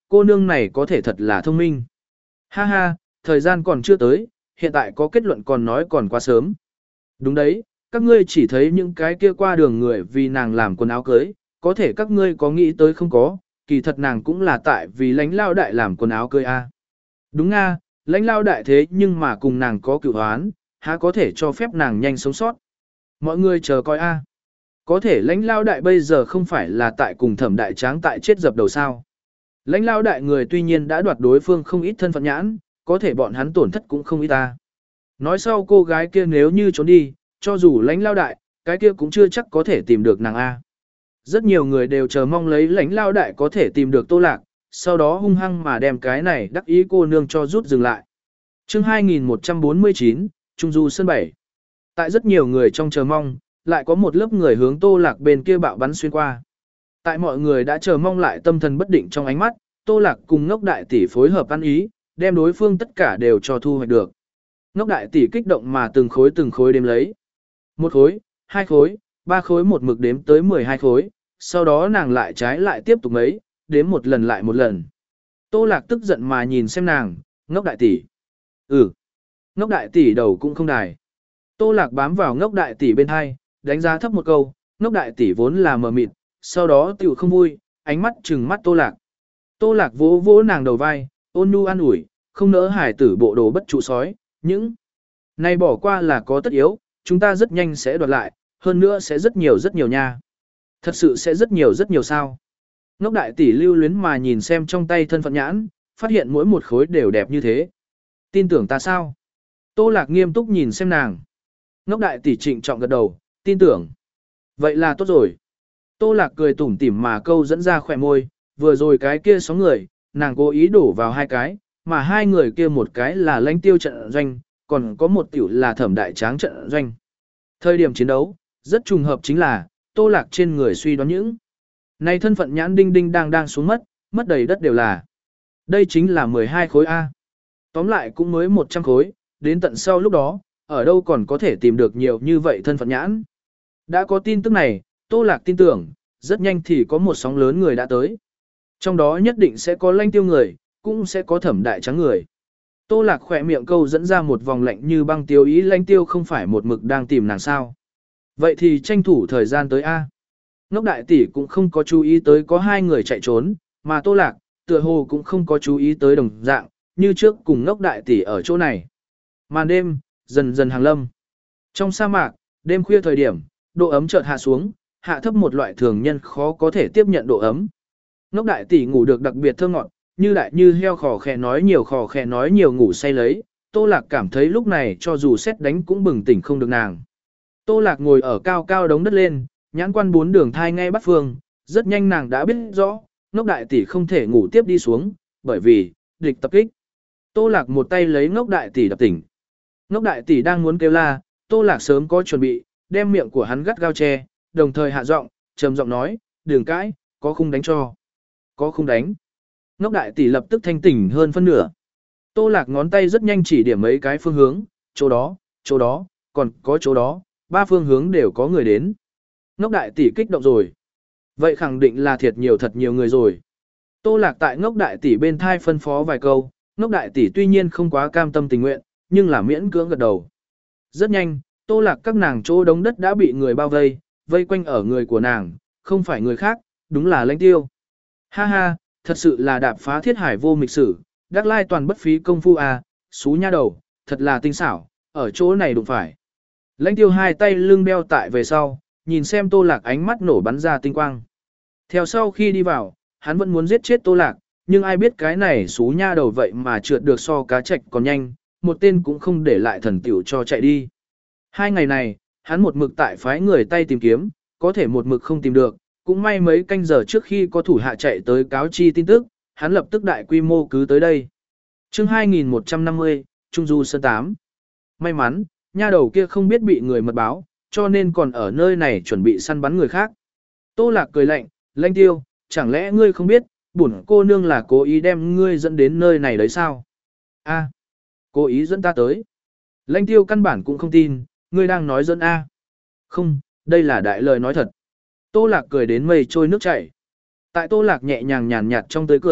cô nương này có thể thật là thông minh. Ha ha, thời gian còn chưa tới, hiện tại có kết luận còn nói còn quá sớm. Đúng đấy, các ngươi chỉ thấy những cái kia qua đường người vì nàng làm quần áo cưới, có thể các ngươi có nghĩ tới không có, kỳ thật nàng cũng là tại vì lãnh lao đại làm quần áo cưới a. Đúng nga, lãnh lao đại thế nhưng mà cùng nàng có cựu hoán, há có thể cho phép nàng nhanh sống sót. Mọi người chờ coi a. Có thể lãnh lao đại bây giờ không phải là tại cùng thẩm đại tráng tại chết dập đầu sao. Lãnh lao đại người tuy nhiên đã đoạt đối phương không ít thân phận nhãn, có thể bọn hắn tổn thất cũng không ít ta. Nói sau cô gái kia nếu như trốn đi, cho dù lãnh lao đại, cái kia cũng chưa chắc có thể tìm được nàng A. Rất nhiều người đều chờ mong lấy lãnh lao đại có thể tìm được Tô Lạc, sau đó hung hăng mà đem cái này đắc ý cô nương cho rút dừng lại. chương hai nghìn một trăm bốn mươi chín, Trung Du Sơn bảy. Tại rất nhiều người trong chờ mong, lại có một lớp người hướng Tô Lạc bên kia bạo bắn xuyên qua. Tại mọi người đã chờ mong lại tâm thần bất định trong ánh mắt, Tô Lạc cùng Ngốc Đại Tỷ phối hợp ăn ý, đem đối phương tất cả đều cho thu hoạch được. Ngốc Đại Tỷ kích động mà từng khối từng khối đếm lấy. Một khối, hai khối, ba khối một mực đếm tới mười hai khối, sau đó nàng lại trái lại tiếp tục mấy, đếm một lần lại một lần. Tô Lạc tức giận mà nhìn xem nàng, Ngốc Đại Tỷ. Ừ. Ngốc Đại Tỷ đầu cũng không đài. Tô Lạc bám vào Ngốc Đại Tỷ bên hai, đánh giá thấp một câu, Ngốc Đại Tỷ vốn là mờ mịt, sau đó tiểu không vui, ánh mắt trừng mắt Tô Lạc. Tô Lạc vỗ vỗ nàng đầu vai, ôn nhu an ủi, không nỡ hải tử bộ đồ bất trụ sói, những này bỏ qua là có tất yếu, chúng ta rất nhanh sẽ đoạt lại, hơn nữa sẽ rất nhiều rất nhiều nha. Thật sự sẽ rất nhiều rất nhiều sao. Ngốc Đại Tỷ lưu luyến mà nhìn xem trong tay thân phận nhãn, phát hiện mỗi một khối đều đẹp như thế. Tin tưởng ta sao? Tô Lạc nghiêm túc nhìn xem nàng. Ngốc Đại Tỷ trịnh trọng gật đầu, tin tưởng. Vậy là tốt rồi. Tô Lạc cười tủm tỉm mà câu dẫn ra khỏe môi, vừa rồi cái kia sóng người, nàng cố ý đổ vào hai cái, mà hai người kia một cái là lãnh tiêu trận doanh, còn có một tiểu là thẩm đại tráng trận doanh. Thời điểm chiến đấu, rất trùng hợp chính là, Tô Lạc trên người suy đoán những. Này thân phận nhãn đinh đinh đang đang xuống mất, mất đầy đất đều là. Đây chính là mười hai khối A. Tóm lại cũng mới một trăm khối, đến tận sau lúc đó, ở đâu còn có thể tìm được nhiều như vậy thân phận nhãn. Đã có tin tức này, Tô Lạc tin tưởng, rất nhanh thì có một sóng lớn người đã tới. Trong đó nhất định sẽ có lãnh tiêu người, cũng sẽ có thẩm đại trắng người. Tô Lạc khỏe miệng câu dẫn ra một vòng lạnh như băng tiêu ý lãnh tiêu không phải một mực đang tìm nàng sao. Vậy thì tranh thủ thời gian tới A. Ngốc Đại Tỷ cũng không có chú ý tới có hai người chạy trốn, mà Tô Lạc, tựa hồ cũng không có chú ý tới đồng dạng, như trước cùng Ngốc Đại Tỷ ở chỗ này. Màn đêm, dần dần hàng lâm. Trong sa mạc, đêm khuya thời điểm, độ ấm chợt hạ xuống, hạ thấp một loại thường nhân khó có thể tiếp nhận độ ấm. Ngốc Đại Tỷ ngủ được đặc biệt thơ ngọt, như đại như heo khò khè nói nhiều khò khè nói nhiều ngủ say lấy, Tô Lạc cảm thấy lúc này cho dù xét đánh cũng bừng tỉnh không được nàng. Tô Lạc ngồi ở cao cao đống đất lên, nhãn quan bốn đường thai ngay bắt phương, rất nhanh nàng đã biết rõ, Ngốc Đại Tỷ không thể ngủ tiếp đi xuống, bởi vì, địch tập kích. Tô Lạc một tay lấy Ngốc Đại Tỷ đập tỉnh. Ngốc Đại Tỷ đang muốn kêu la, Tô Lạc sớm có chuẩn bị, đem miệng của hắn gắt gao che, đồng thời hạ giọng, trầm giọng nói, đừng cãi, có khung đánh cho. Có khung đánh. Ngốc Đại Tỷ lập tức thanh tỉnh hơn phân nửa. Tô Lạc ngón tay rất nhanh chỉ điểm mấy cái phương hướng, chỗ đó, chỗ đó, còn có chỗ đó, ba phương hướng đều có người đến. Ngốc Đại Tỷ kích động rồi. Vậy khẳng định là thiệt nhiều thật nhiều người rồi. Tô Lạc tại Ngốc Đại Tỷ bên thai phân phó vài câu, Ngốc Đại Tỷ tuy nhiên không quá cam tâm tình nguyện, nhưng là miễn cưỡng gật đầu. Rất nhanh, Tô Lạc các nàng chỗ đống đất đã bị người bao vây, vây quanh ở người của nàng, không phải người khác, đúng là lãnh tiêu. Ha ha, thật sự là đạp phá thiết hải vô mịch sử, đắc lai toàn bất phí công phu à, xú nha đầu, thật là tinh xảo, ở chỗ này đụng phải. Lãnh tiêu hai tay lưng đeo tại về sau, nhìn xem Tô Lạc ánh mắt nổ bắn ra tinh quang. Theo sau khi đi vào, hắn vẫn muốn giết chết Tô Lạc, nhưng ai biết cái này xú nha đầu vậy mà trượt được so cá trạch còn nhanh, một tên cũng không để lại thần tiểu cho chạy đi. Hai ngày này, hắn một mực tại phái người tay tìm kiếm, có thể một mực không tìm được, cũng may mấy canh giờ trước khi có thủ hạ chạy tới cáo chi tin tức, hắn lập tức đại quy mô cứ tới đây. chương hai nghìn một trăm năm mươi, Trung Du Sơn tám. May mắn, nha đầu kia không biết bị người mật báo, cho nên còn ở nơi này chuẩn bị săn bắn người khác. Tô Lạc cười lạnh, Lãnh Tiêu, chẳng lẽ ngươi không biết, bổn cô nương là cố ý đem ngươi dẫn đến nơi này đấy sao? A, cố ý dẫn ta tới. Lãnh Tiêu căn bản cũng không tin, ngươi đang nói dẫn A. Không, đây là đại lời nói thật. Tô Lạc cười đến mây trôi nước chảy. Tại Tô Lạc nhẹ nhàng nhàn nhạt trong tươi cười,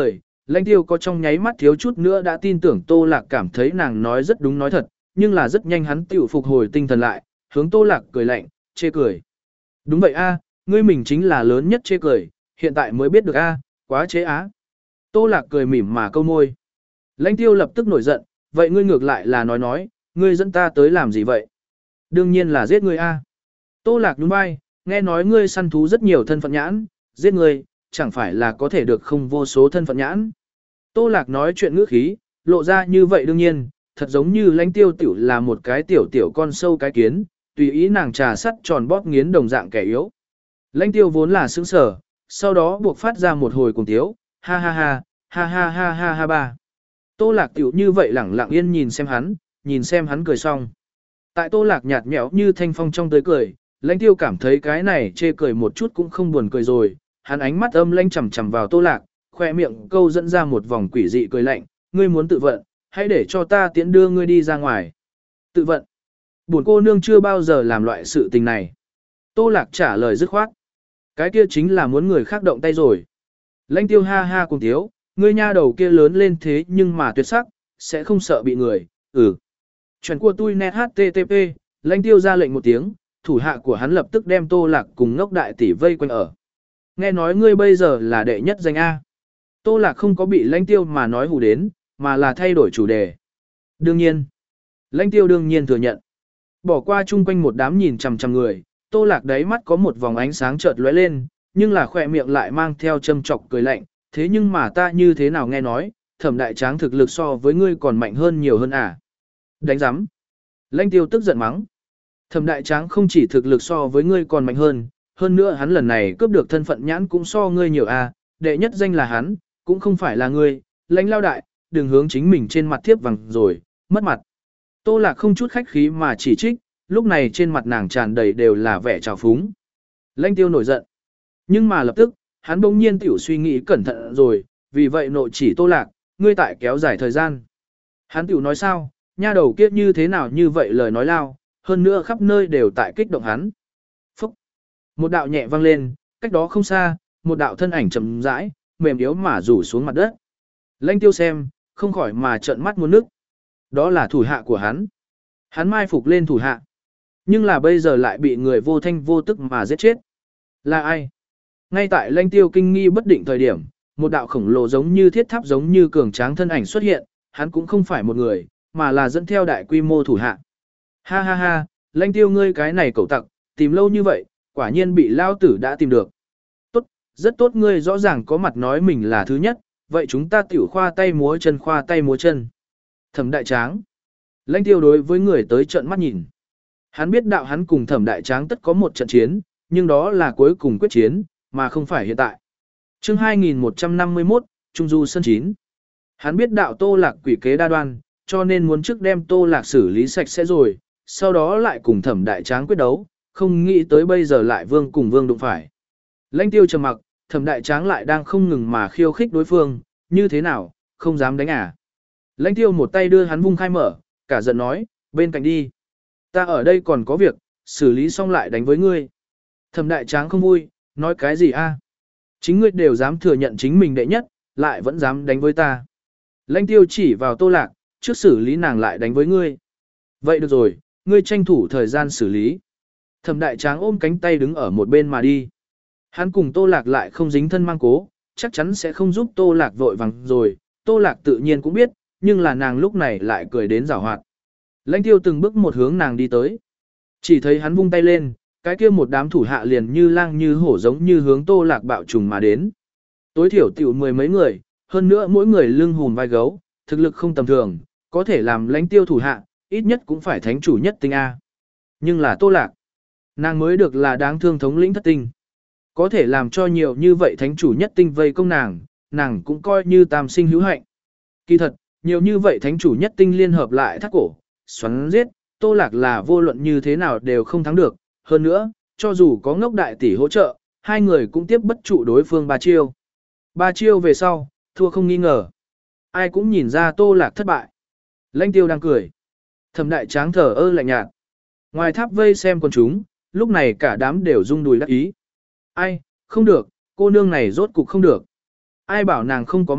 Lãnh Tiêu có trong nháy mắt thiếu chút nữa đã tin tưởng Tô Lạc cảm thấy nàng nói rất đúng nói thật, nhưng là rất nhanh hắn tiểu phục hồi tinh thần lại, hướng Tô Lạc cười lạnh, chê cười. Đúng vậy a, ngươi mình chính là lớn nhất chê cười, hiện tại mới biết được a, quá chế á. Tô Lạc cười mỉm mà câu môi. Lãnh Tiêu lập tức nổi giận, vậy ngươi ngược lại là nói nói, ngươi dẫn ta tới làm gì vậy? Đương nhiên là giết ngươi a. Tô Lạc nhún vai, nghe nói ngươi săn thú rất nhiều thân phận nhãn, giết ngươi, chẳng phải là có thể được không vô số thân phận nhãn. Tô Lạc nói chuyện ngữ khí, lộ ra như vậy đương nhiên, thật giống như Lãnh Tiêu tiểu là một cái tiểu tiểu con sâu cái kiến, tùy ý nàng trà sắt tròn bóp nghiến đồng dạng kẻ yếu. Lãnh Tiêu vốn là sững sở, sau đó buộc phát ra một hồi cùng tiếu, ha ha ha, ha ha ha ha ha ba. Tô Lạc tiểu như vậy lẳng lặng yên nhìn xem hắn, nhìn xem hắn cười xong. Tại Tô Lạc nhạt nhẽo như thanh phong trong tới cười, Lãnh Tiêu cảm thấy cái này chê cười một chút cũng không buồn cười rồi, hắn ánh mắt âm lãnh chằm chằm vào Tô Lạc, khoe miệng câu dẫn ra một vòng quỷ dị cười lạnh, ngươi muốn tự vận, hãy để cho ta tiễn đưa ngươi đi ra ngoài. Tự vận. Buồn cô nương chưa bao giờ làm loại sự tình này. Tô Lạc trả lời dứt khoát. Cái kia chính là muốn người khác động tay rồi. Lãnh Tiêu ha ha cùng thiếu, ngươi nha đầu kia lớn lên thế nhưng mà tuyệt sắc, sẽ không sợ bị người, ừ. Chuyện của tôi net http, Lãnh Tiêu ra lệnh một tiếng, thủ hạ của hắn lập tức đem Tô Lạc cùng ngốc đại tỷ vây quanh ở. Nghe nói ngươi bây giờ là đệ nhất danh A. Tô Lạc không có bị Lãnh Tiêu mà nói hù đến, mà là thay đổi chủ đề. Đương nhiên. Lãnh Tiêu đương nhiên thừa nhận. Bỏ qua chung quanh một đám nhìn chằm chằm người, Tô Lạc đáy mắt có một vòng ánh sáng chợt lóe lên, nhưng là khỏe miệng lại mang theo châm chọc cười lạnh, thế nhưng mà ta như thế nào nghe nói, Thẩm đại tráng thực lực so với ngươi còn mạnh hơn nhiều hơn à? Đánh giám. Lãnh Tiêu tức giận mắng. Thẩm đại tráng không chỉ thực lực so với ngươi còn mạnh hơn, hơn nữa hắn lần này cướp được thân phận nhãn cũng so ngươi nhiều à, đệ nhất danh là hắn, cũng không phải là ngươi, Lãnh lao đại, đừng hướng chính mình trên mặt thiếp vàng rồi, mất mặt. Tô Lạc không chút khách khí mà chỉ trích, lúc này trên mặt nàng tràn đầy đều là vẻ trào phúng. Lãnh Tiêu nổi giận. Nhưng mà lập tức, hắn bỗng nhiên tiểu suy nghĩ cẩn thận rồi, vì vậy nội chỉ Tô Lạc, ngươi tại kéo dài thời gian. Hắn tiểu nói sao, nha đầu kiếp như thế nào như vậy lời nói lao, hơn nữa khắp nơi đều tại kích động hắn. Phúc! Một đạo nhẹ vang lên, cách đó không xa, một đạo thân ảnh chậm rãi, mềm yếu mà rủ xuống mặt đất. Lãnh Tiêu xem, không khỏi mà trợn mắt muốn nước. Đó là thủ hạ của hắn. Hắn mai phục lên thủ hạ. Nhưng là bây giờ lại bị người vô thanh vô tức mà giết chết. Là ai? Ngay tại Lãnh Tiêu kinh nghi bất định thời điểm, một đạo khổng lồ giống như thiết tháp giống như cường tráng thân ảnh xuất hiện, hắn cũng không phải một người, mà là dẫn theo đại quy mô thủ hạ. Ha ha ha, Lãnh Tiêu ngươi cái này cẩu tặc, tìm lâu như vậy, quả nhiên bị lao tử đã tìm được. Tốt, rất tốt, ngươi rõ ràng có mặt nói mình là thứ nhất, vậy chúng ta tiểu khoa tay múa chân khoa tay múa chân. Thẩm đại tráng. Lãnh Tiêu đối với người tới trận mắt nhìn. Hắn biết đạo hắn cùng Thẩm đại tráng tất có một trận chiến, nhưng đó là cuối cùng quyết chiến, mà không phải hiện tại. Chương hai nghìn một trăm năm mươi mốt, Trung Du Sân chín. Hắn biết đạo Tô Lạc quỷ kế đa đoan, cho nên muốn trước đem Tô Lạc xử lý sạch sẽ rồi, sau đó lại cùng Thẩm đại tráng quyết đấu, không nghĩ tới bây giờ lại vương cùng vương đụng phải. Lãnh Tiêu trầm mặc, Thẩm đại tráng lại đang không ngừng mà khiêu khích đối phương, như thế nào, không dám đánh à. Lãnh Tiêu một tay đưa hắn vung khai mở, cả giận nói, bên cạnh đi. Ta ở đây còn có việc, xử lý xong lại đánh với ngươi. Thẩm đại tráng không vui, nói cái gì a? Chính ngươi đều dám thừa nhận chính mình đệ nhất, lại vẫn dám đánh với ta. Lãnh Tiêu chỉ vào Tô Lạc, trước xử lý nàng lại đánh với ngươi. Vậy được rồi, ngươi tranh thủ thời gian xử lý. Thẩm đại tráng ôm cánh tay đứng ở một bên mà đi. Hắn cùng Tô Lạc lại không dính thân mang cố, chắc chắn sẽ không giúp Tô Lạc vội vàng rồi, Tô Lạc tự nhiên cũng biết, nhưng là nàng lúc này lại cười đến giảo hoạt. Lãnh Tiêu từng bước một hướng nàng đi tới. Chỉ thấy hắn vung tay lên, cái kia một đám thủ hạ liền như lang như hổ giống như hướng Tô Lạc bạo trùng mà đến. Tối thiểu tiểu mười mấy người, hơn nữa mỗi người lưng hùm vai gấu, thực lực không tầm thường, có thể làm Lãnh Tiêu thủ hạ, ít nhất cũng phải thánh chủ nhất tinh A. Nhưng là Tô Lạc, nàng mới được là đáng thương thống lĩnh thất tinh. Có thể làm cho nhiều như vậy thánh chủ nhất tinh vây công nàng, nàng cũng coi như tam sinh hữu hạnh. Kỳ thật, nhiều như vậy thánh chủ nhất tinh liên hợp lại thác cổ, xoắn giết, Tô Lạc là vô luận như thế nào đều không thắng được. Hơn nữa, cho dù có ngốc đại tỷ hỗ trợ, hai người cũng tiếp bất trụ đối phương ba chiêu. Ba chiêu về sau, thua không nghi ngờ. Ai cũng nhìn ra Tô Lạc thất bại. Lãnh Tiêu đang cười. Thẩm đại tráng thở ơ lạnh nhạt. Ngoài tháp vây xem con chúng, lúc này cả đám đều rung đùi đắc ý. Ai, không được, cô nương này rốt cục không được. Ai bảo nàng không có mắt,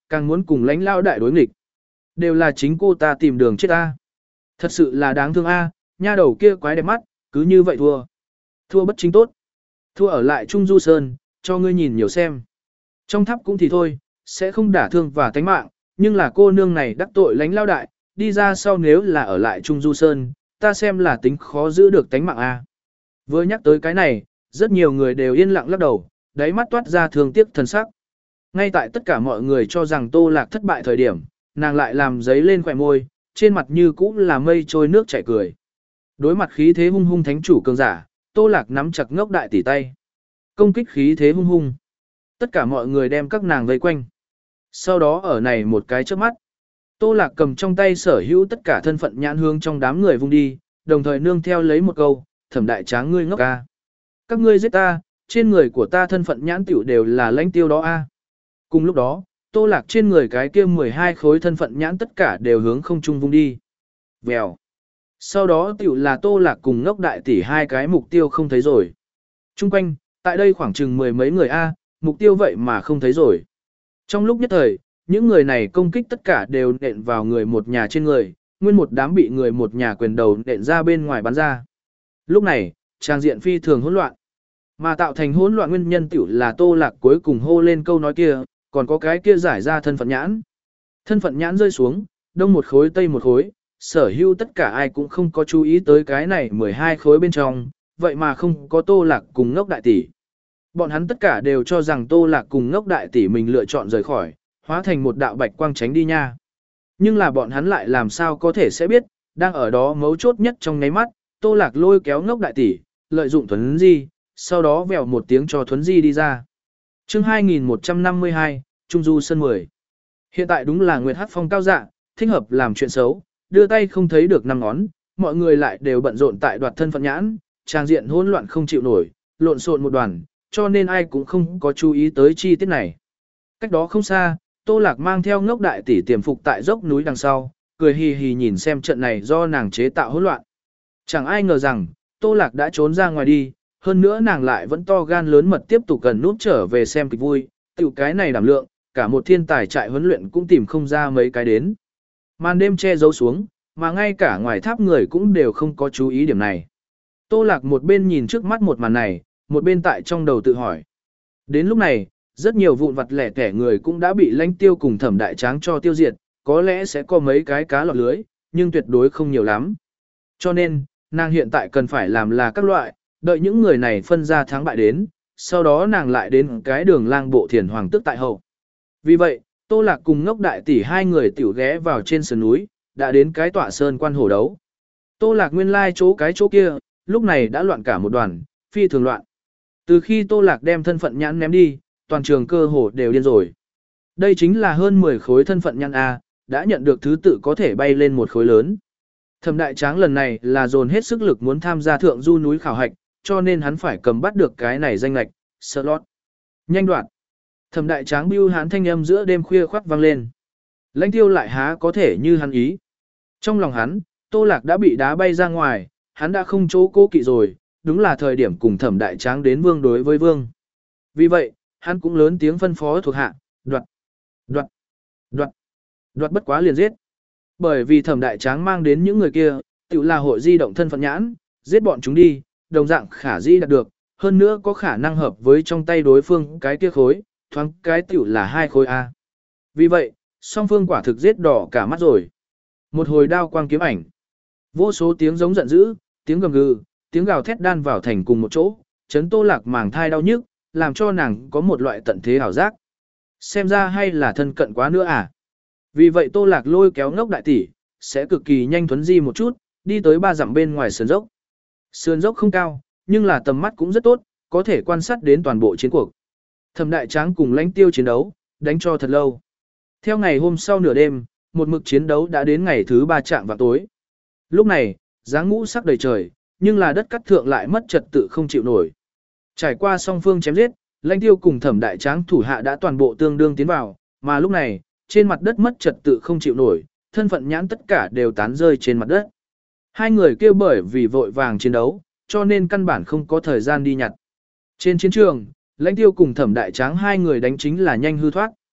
càng muốn cùng lãnh lao đại đối nghịch. Đều là chính cô ta tìm đường chết ta. Thật sự là đáng thương a, nha đầu kia quái đẹp mắt, cứ như vậy thua. Thua bất chính tốt. Thua ở lại Trung Du Sơn, cho ngươi nhìn nhiều xem. Trong tháp cũng thì thôi, sẽ không đả thương và tánh mạng, nhưng là cô nương này đắc tội lãnh lao đại, đi ra sau nếu là ở lại Trung Du Sơn, ta xem là tính khó giữ được tánh mạng a. Vừa nhắc tới cái này, rất nhiều người đều yên lặng lắc đầu, đáy mắt toát ra thương tiếc thần sắc. Ngay tại tất cả mọi người cho rằng Tô Lạc thất bại thời điểm, nàng lại làm giấy lên khỏe môi, trên mặt như cũ là mây trôi nước chảy cười. Đối mặt khí thế hung hung thánh chủ cường giả, Tô Lạc nắm chặt ngốc đại tỷ tay. Công kích khí thế hung hung. Tất cả mọi người đem các nàng vây quanh. Sau đó ở này một cái chớp mắt, Tô Lạc cầm trong tay sở hữu tất cả thân phận nhãn hương trong đám người vung đi, đồng thời nương theo lấy một câu, Thẩm đại tráng ngươi ngốc ca. Các ngươi giết ta, trên người của ta thân phận nhãn tiểu đều là lãnh tiêu đó a. Cùng lúc đó, Tô Lạc trên người cái kia mười hai khối thân phận nhãn tất cả đều hướng không trung vung đi. Vèo. Sau đó tiểu là Tô Lạc cùng ngốc đại tỷ hai cái mục tiêu không thấy rồi. Trung quanh, tại đây khoảng chừng mười mấy người A, mục tiêu vậy mà không thấy rồi. Trong lúc nhất thời, những người này công kích tất cả đều nện vào người một nhà trên người, nguyên một đám bị người một nhà quyền đầu nện ra bên ngoài bắn ra. Lúc này, trang diện phi thường hỗn loạn. Mà tạo thành hỗn loạn nguyên nhân tiểu là Tô Lạc cuối cùng hô lên câu nói kia, còn có cái kia giải ra thân phận nhãn. Thân phận nhãn rơi xuống, đông một khối tây một khối, sở hữu tất cả ai cũng không có chú ý tới cái này mười hai khối bên trong, vậy mà không có Tô Lạc cùng ngốc đại tỷ. Bọn hắn tất cả đều cho rằng Tô Lạc cùng ngốc đại tỷ mình lựa chọn rời khỏi, hóa thành một đạo bạch quang tránh đi nha. Nhưng là bọn hắn lại làm sao có thể sẽ biết, đang ở đó mấu chốt nhất trong nháy mắt, Tô Lạc lôi kéo ngốc đại tỷ, lợi dụng Thuấn Di, sau đó vèo một tiếng cho Thuấn Di đi ra. Chương hai nghìn một trăm năm mươi hai, Trung Du Sơn mười. Hiện tại đúng là Nguyệt Hắc Phong cao dạ, thích hợp làm chuyện xấu, đưa tay không thấy được năm ngón, mọi người lại đều bận rộn tại đoạt thân phận nhãn, trang diện hỗn loạn không chịu nổi, lộn xộn một đoàn, cho nên ai cũng không có chú ý tới chi tiết này. Cách đó không xa, Tô Lạc mang theo ngốc đại tỷ tiềm phục tại dốc núi đằng sau, cười hì hì nhìn xem trận này do nàng chế tạo hỗn loạn. Chẳng ai ngờ rằng, Tô Lạc đã trốn ra ngoài đi, hơn nữa nàng lại vẫn to gan lớn mật tiếp tục gần núp trở về xem kịch vui, tiểu cái này đảm lượng, cả một thiên tài trại huấn luyện cũng tìm không ra mấy cái đến. Màn đêm che giấu xuống, mà ngay cả ngoài tháp người cũng đều không có chú ý điểm này. Tô Lạc một bên nhìn trước mắt một màn này, một bên tại trong đầu tự hỏi. Đến lúc này, rất nhiều vụn vặt lẻ tẻ người cũng đã bị lãnh tiêu cùng Thẩm đại tráng cho tiêu diệt, có lẽ sẽ có mấy cái cá lọt lưới, nhưng tuyệt đối không nhiều lắm. Cho nên, nàng hiện tại cần phải làm là các loại, đợi những người này phân ra thắng bại đến, sau đó nàng lại đến cái đường lang bộ thiền hoàng tức tại hậu. Vì vậy, Tô Lạc cùng ngốc đại tỷ hai người tiểu ghé vào trên sườn núi, đã đến cái tọa sơn quan hổ đấu. Tô Lạc nguyên lai chỗ cái chỗ kia, lúc này đã loạn cả một đoàn, phi thường loạn. Từ khi Tô Lạc đem thân phận nhãn ném đi, toàn trường cơ hồ đều điên rồi. Đây chính là hơn mười khối thân phận nhãn A, đã nhận được thứ tự có thể bay lên một khối lớn. Thẩm đại tráng lần này là dồn hết sức lực muốn tham gia thượng du núi khảo hạch, cho nên hắn phải cầm bắt được cái này danh lạch, slot. Nhanh đoạn. Thẩm đại tráng bưu hán thanh âm giữa đêm khuya khoắt vang lên. Lãnh tiêu lại há có thể như hắn ý. Trong lòng hắn, Tô Lạc đã bị đá bay ra ngoài, hắn đã không chỗ cố kỵ rồi, đúng là thời điểm cùng thẩm đại tráng đến vương đối với vương. Vì vậy, hắn cũng lớn tiếng phân phó thuộc hạ, đoạt, đoạt, đoạt, đoạt bất quá liền giết. Bởi vì thẩm đại tráng mang đến những người kia, tự là hội di động thân phận nhãn, giết bọn chúng đi, đồng dạng khả di đạt được, hơn nữa có khả năng hợp với trong tay đối phương cái kia khối, thoáng cái tiểu là hai khối A. Vì vậy, song phương quả thực giết đỏ cả mắt rồi. Một hồi đao quang kiếm ảnh. Vô số tiếng giống giận dữ, tiếng gầm gừ, tiếng gào thét đan vào thành cùng một chỗ, chấn Tô Lạc màng thai đau nhức, làm cho nàng có một loại tận thế ảo giác. Xem ra hay là thân cận quá nữa à. Vì vậy Tô Lạc lôi kéo ngốc đại tỷ, sẽ cực kỳ nhanh thuấn di một chút, đi tới ba dặm bên ngoài sườn dốc. Sườn dốc không cao, nhưng là tầm mắt cũng rất tốt, có thể quan sát đến toàn bộ chiến cuộc. Thẩm đại tráng cùng lãnh tiêu chiến đấu, đánh cho thật lâu. Theo ngày hôm sau nửa đêm, một mực chiến đấu đã đến ngày thứ ba trạng vào tối. Lúc này, dáng ngũ sắc đầy trời, nhưng là đất cắt thượng lại mất trật tự không chịu nổi. Trải qua song phương chém giết, lãnh tiêu cùng thẩm đại tráng thủ hạ đã toàn bộ tương đương tiến vào, mà lúc này, trên mặt đất mất trật tự không chịu nổi, thân phận nhãn tất cả đều tán rơi trên mặt đất. Hai người kêu bởi vì vội vàng chiến đấu, cho nên căn bản không có thời gian đi nhặt. Trên chiến trường, lãnh tiêu cùng thẩm đại tráng hai người đánh chính là nhanh hư thoát.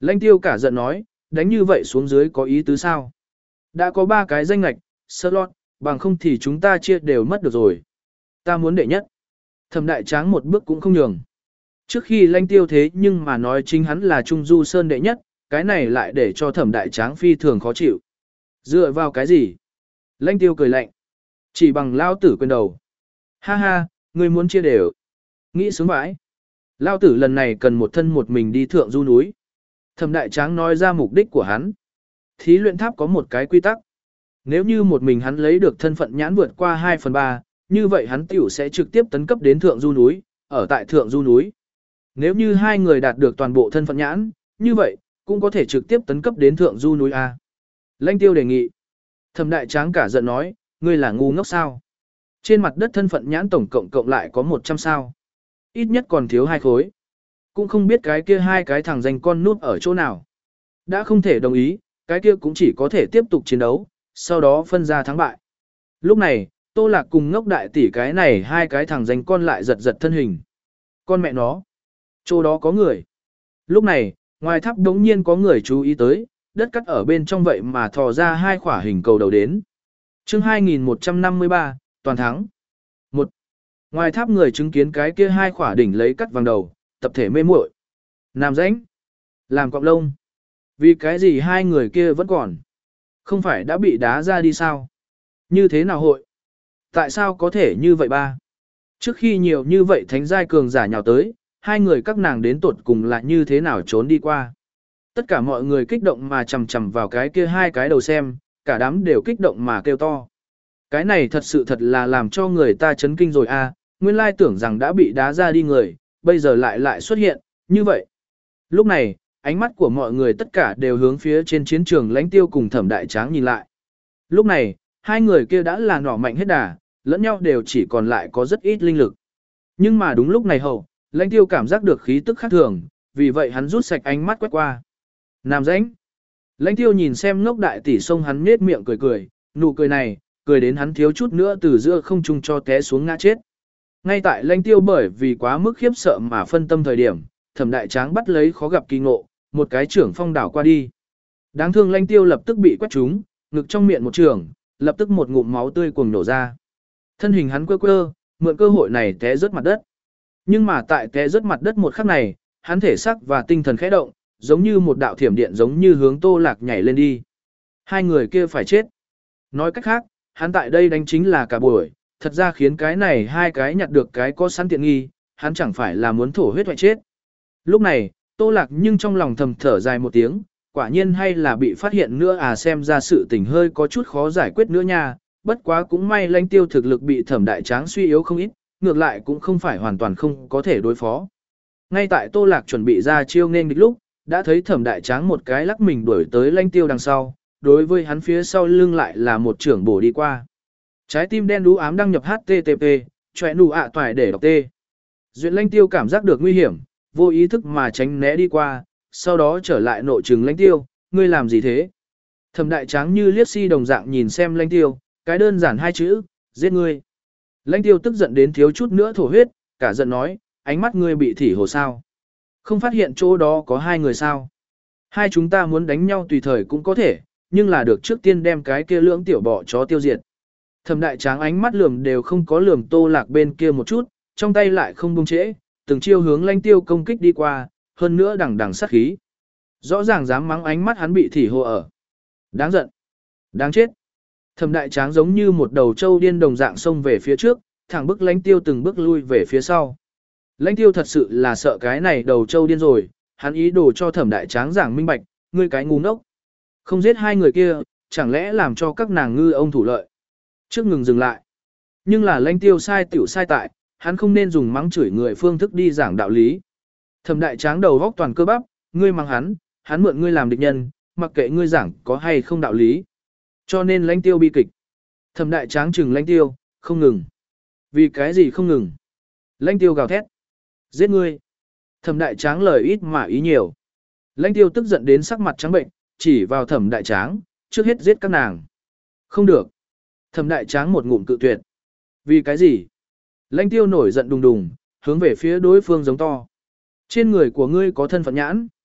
Lãnh tiêu cả giận nói, đánh như vậy xuống dưới có ý tứ sao? Đã có ba cái danh lạch, slot, bằng không thì chúng ta chia đều mất được rồi. Ta muốn đệ nhất. Thẩm đại tráng một bước cũng không nhường. Trước khi lãnh tiêu thế nhưng mà nói chính hắn là Trung Du Sơn đệ nhất, cái này lại để cho thẩm đại tráng phi thường khó chịu. Dựa vào cái gì? Lãnh tiêu cười lạnh. Chỉ bằng lao tử quên đầu. Ha ha, ngươi muốn chia đều. Nghĩ sướng vãi. Lao tử lần này cần một thân một mình đi thượng du núi. Thẩm đại tráng nói ra mục đích của hắn. Thí luyện tháp có một cái quy tắc. Nếu như một mình hắn lấy được thân phận nhãn vượt qua hai phần ba, như vậy hắn tiểu sẽ trực tiếp tấn cấp đến thượng du núi, ở tại thượng du núi. Nếu như hai người đạt được toàn bộ thân phận nhãn, như vậy, cũng có thể trực tiếp tấn cấp đến thượng du núi A. Lãnh tiêu đề nghị. Thẩm đại tráng cả giận nói, ngươi là ngu ngốc sao? Trên mặt đất thân phận nhãn tổng cộng cộng lại có một trăm sao. Ít nhất còn thiếu hai khối. Cũng không biết cái kia hai cái thằng danh con nút ở chỗ nào. Đã không thể đồng ý, cái kia cũng chỉ có thể tiếp tục chiến đấu, sau đó phân ra thắng bại. Lúc này, Tô Lạc cùng ngốc đại tỷ cái này hai cái thằng danh con lại giật giật thân hình. Con mẹ nó. Chỗ đó có người. Lúc này, ngoài tháp đống nhiên có người chú ý tới, đất cắt ở bên trong vậy mà thò ra hai khỏa hình cầu đầu đến. chương hai nghìn một trăm năm mươi ba, toàn thắng. Một. Ngoài tháp người chứng kiến cái kia hai khỏa đỉnh lấy cắt vàng đầu, tập thể mê muội. Làm rãnh. Làm cọng lông. Vì cái gì hai người kia vẫn còn? Không phải đã bị đá ra đi sao? Như thế nào hội? Tại sao có thể như vậy ba? Trước khi nhiều như vậy thánh giai cường giả nhào tới, hai người các nàng đến tuột cùng là như thế nào trốn đi qua? Tất cả mọi người kích động mà chầm chầm vào cái kia hai cái đầu xem, cả đám đều kích động mà kêu to. Cái này thật sự thật là làm cho người ta chấn kinh rồi a, nguyên lai tưởng rằng đã bị đá ra đi người, bây giờ lại lại xuất hiện, như vậy. Lúc này, ánh mắt của mọi người tất cả đều hướng phía trên chiến trường lãnh tiêu cùng thẩm đại tráng nhìn lại. Lúc này, hai người kia đã là nỏ mạnh hết đà, lẫn nhau đều chỉ còn lại có rất ít linh lực. Nhưng mà đúng lúc này hậu, lãnh tiêu cảm giác được khí tức khác thường, vì vậy hắn rút sạch ánh mắt quét qua. Nam rãnh. Lãnh tiêu nhìn xem ngốc đại tỷ sông hắn nết miệng cười cười, nụ cười này, cười đến hắn thiếu chút nữa từ giữa không trung cho té xuống ngã chết. Ngay tại lãnh tiêu bởi vì quá mức khiếp sợ mà phân tâm thời điểm, thẩm đại tráng bắt lấy khó gặp kỳ ngộ, một cái trưởng phong đảo qua đi. Đáng thương lãnh tiêu lập tức bị quét trúng, ngực trong miệng một trường, lập tức một ngụm máu tươi cuồng nổ ra. Thân hình hắn quơ quơ, mượn cơ hội này té rớt mặt đất. Nhưng mà tại té rớt mặt đất một khắc này, hắn thể xác và tinh thần khẽ động, giống như một đạo thiểm điện giống như hướng Tô Lạc nhảy lên đi. Hai người kia phải chết. Nói cách khác, hắn tại đây đánh chính là cả buổi, thật ra khiến cái này hai cái nhặt được cái có sẵn tiện nghi, hắn chẳng phải là muốn thổ huyết hoại chết. Lúc này, Tô Lạc nhưng trong lòng thầm thở dài một tiếng, quả nhiên hay là bị phát hiện nữa à, xem ra sự tình hơi có chút khó giải quyết nữa nha, bất quá cũng may lãnh tiêu thực lực bị thẩm đại tráng suy yếu không ít, ngược lại cũng không phải hoàn toàn không có thể đối phó. Ngay tại Tô Lạc chuẩn bị ra chiêu nên địch lúc, đã thấy thẩm đại tráng một cái lắc mình đuổi tới lãnh tiêu đằng sau, đối với hắn phía sau lưng lại là một trưởng bổ đi qua. Trái tim đen đú ám đăng nhập hát tê tê pê, chọe nụ ạ toài để đọc tê. Duyện lãnh tiêu cảm giác được nguy hiểm, vô ý thức mà tránh né đi qua, sau đó trở lại nội trừng lãnh tiêu, ngươi làm gì thế? Thẩm đại tráng như liếc si đồng dạng nhìn xem lãnh tiêu, cái đơn giản hai chữ, giết ngươi. Lãnh tiêu tức giận đến thiếu chút nữa thổ huyết, cả giận nói, ánh mắt ngươi bị thỉ hồ sao? Không phát hiện chỗ đó có hai người sao? Hai chúng ta muốn đánh nhau tùy thời cũng có thể, nhưng là được trước tiên đem cái kia lưỡng tiểu bọ chó tiêu diệt. Thẩm đại tráng ánh mắt lườm đều không có lườm Tô Lạc bên kia một chút, trong tay lại không buông trễ, từng chiêu hướng lãnh tiêu công kích đi qua, hơn nữa đằng đằng sát khí. Rõ ràng dám mắng ánh mắt hắn bị thỉ hồ ở. Đáng giận. Đáng chết. Thẩm đại tráng giống như một đầu trâu điên đồng dạng xông về phía trước, thẳng bức lãnh tiêu từng bước lui về phía sau. Lãnh tiêu thật sự là sợ cái này đầu trâu điên rồi, hắn ý đồ cho thẩm đại tráng giảng minh bạch, ngươi cái ngu ngốc. Không giết hai người kia, chẳng lẽ làm cho các nàng ngư ông thủ lợi. Trước ngừng dừng lại. Nhưng là lãnh tiêu sai tiểu sai tại, hắn không nên dùng mắng chửi người phương thức đi giảng đạo lý. Thẩm đại tráng đầu góc toàn cơ bắp, ngươi mắng hắn, hắn mượn ngươi làm địch nhân, mặc kệ ngươi giảng có hay không đạo lý. Cho nên lãnh tiêu bi kịch. Thẩm đại tráng chừng lãnh tiêu, không ngừng. Vì cái gì không ngừng? Lãnh tiêu gào thét. Giết ngươi. Thẩm đại tráng lời ít mà ý nhiều. Lãnh tiêu tức giận đến sắc mặt trắng bệnh, chỉ vào thẩm đại tráng, trước hết giết các nàng. Không được. Thẩm đại tráng một ngụm cự tuyệt. Vì cái gì? Lãnh tiêu nổi giận đùng đùng, hướng về phía đối phương giống to. Trên người của ngươi có thân phận nhãn.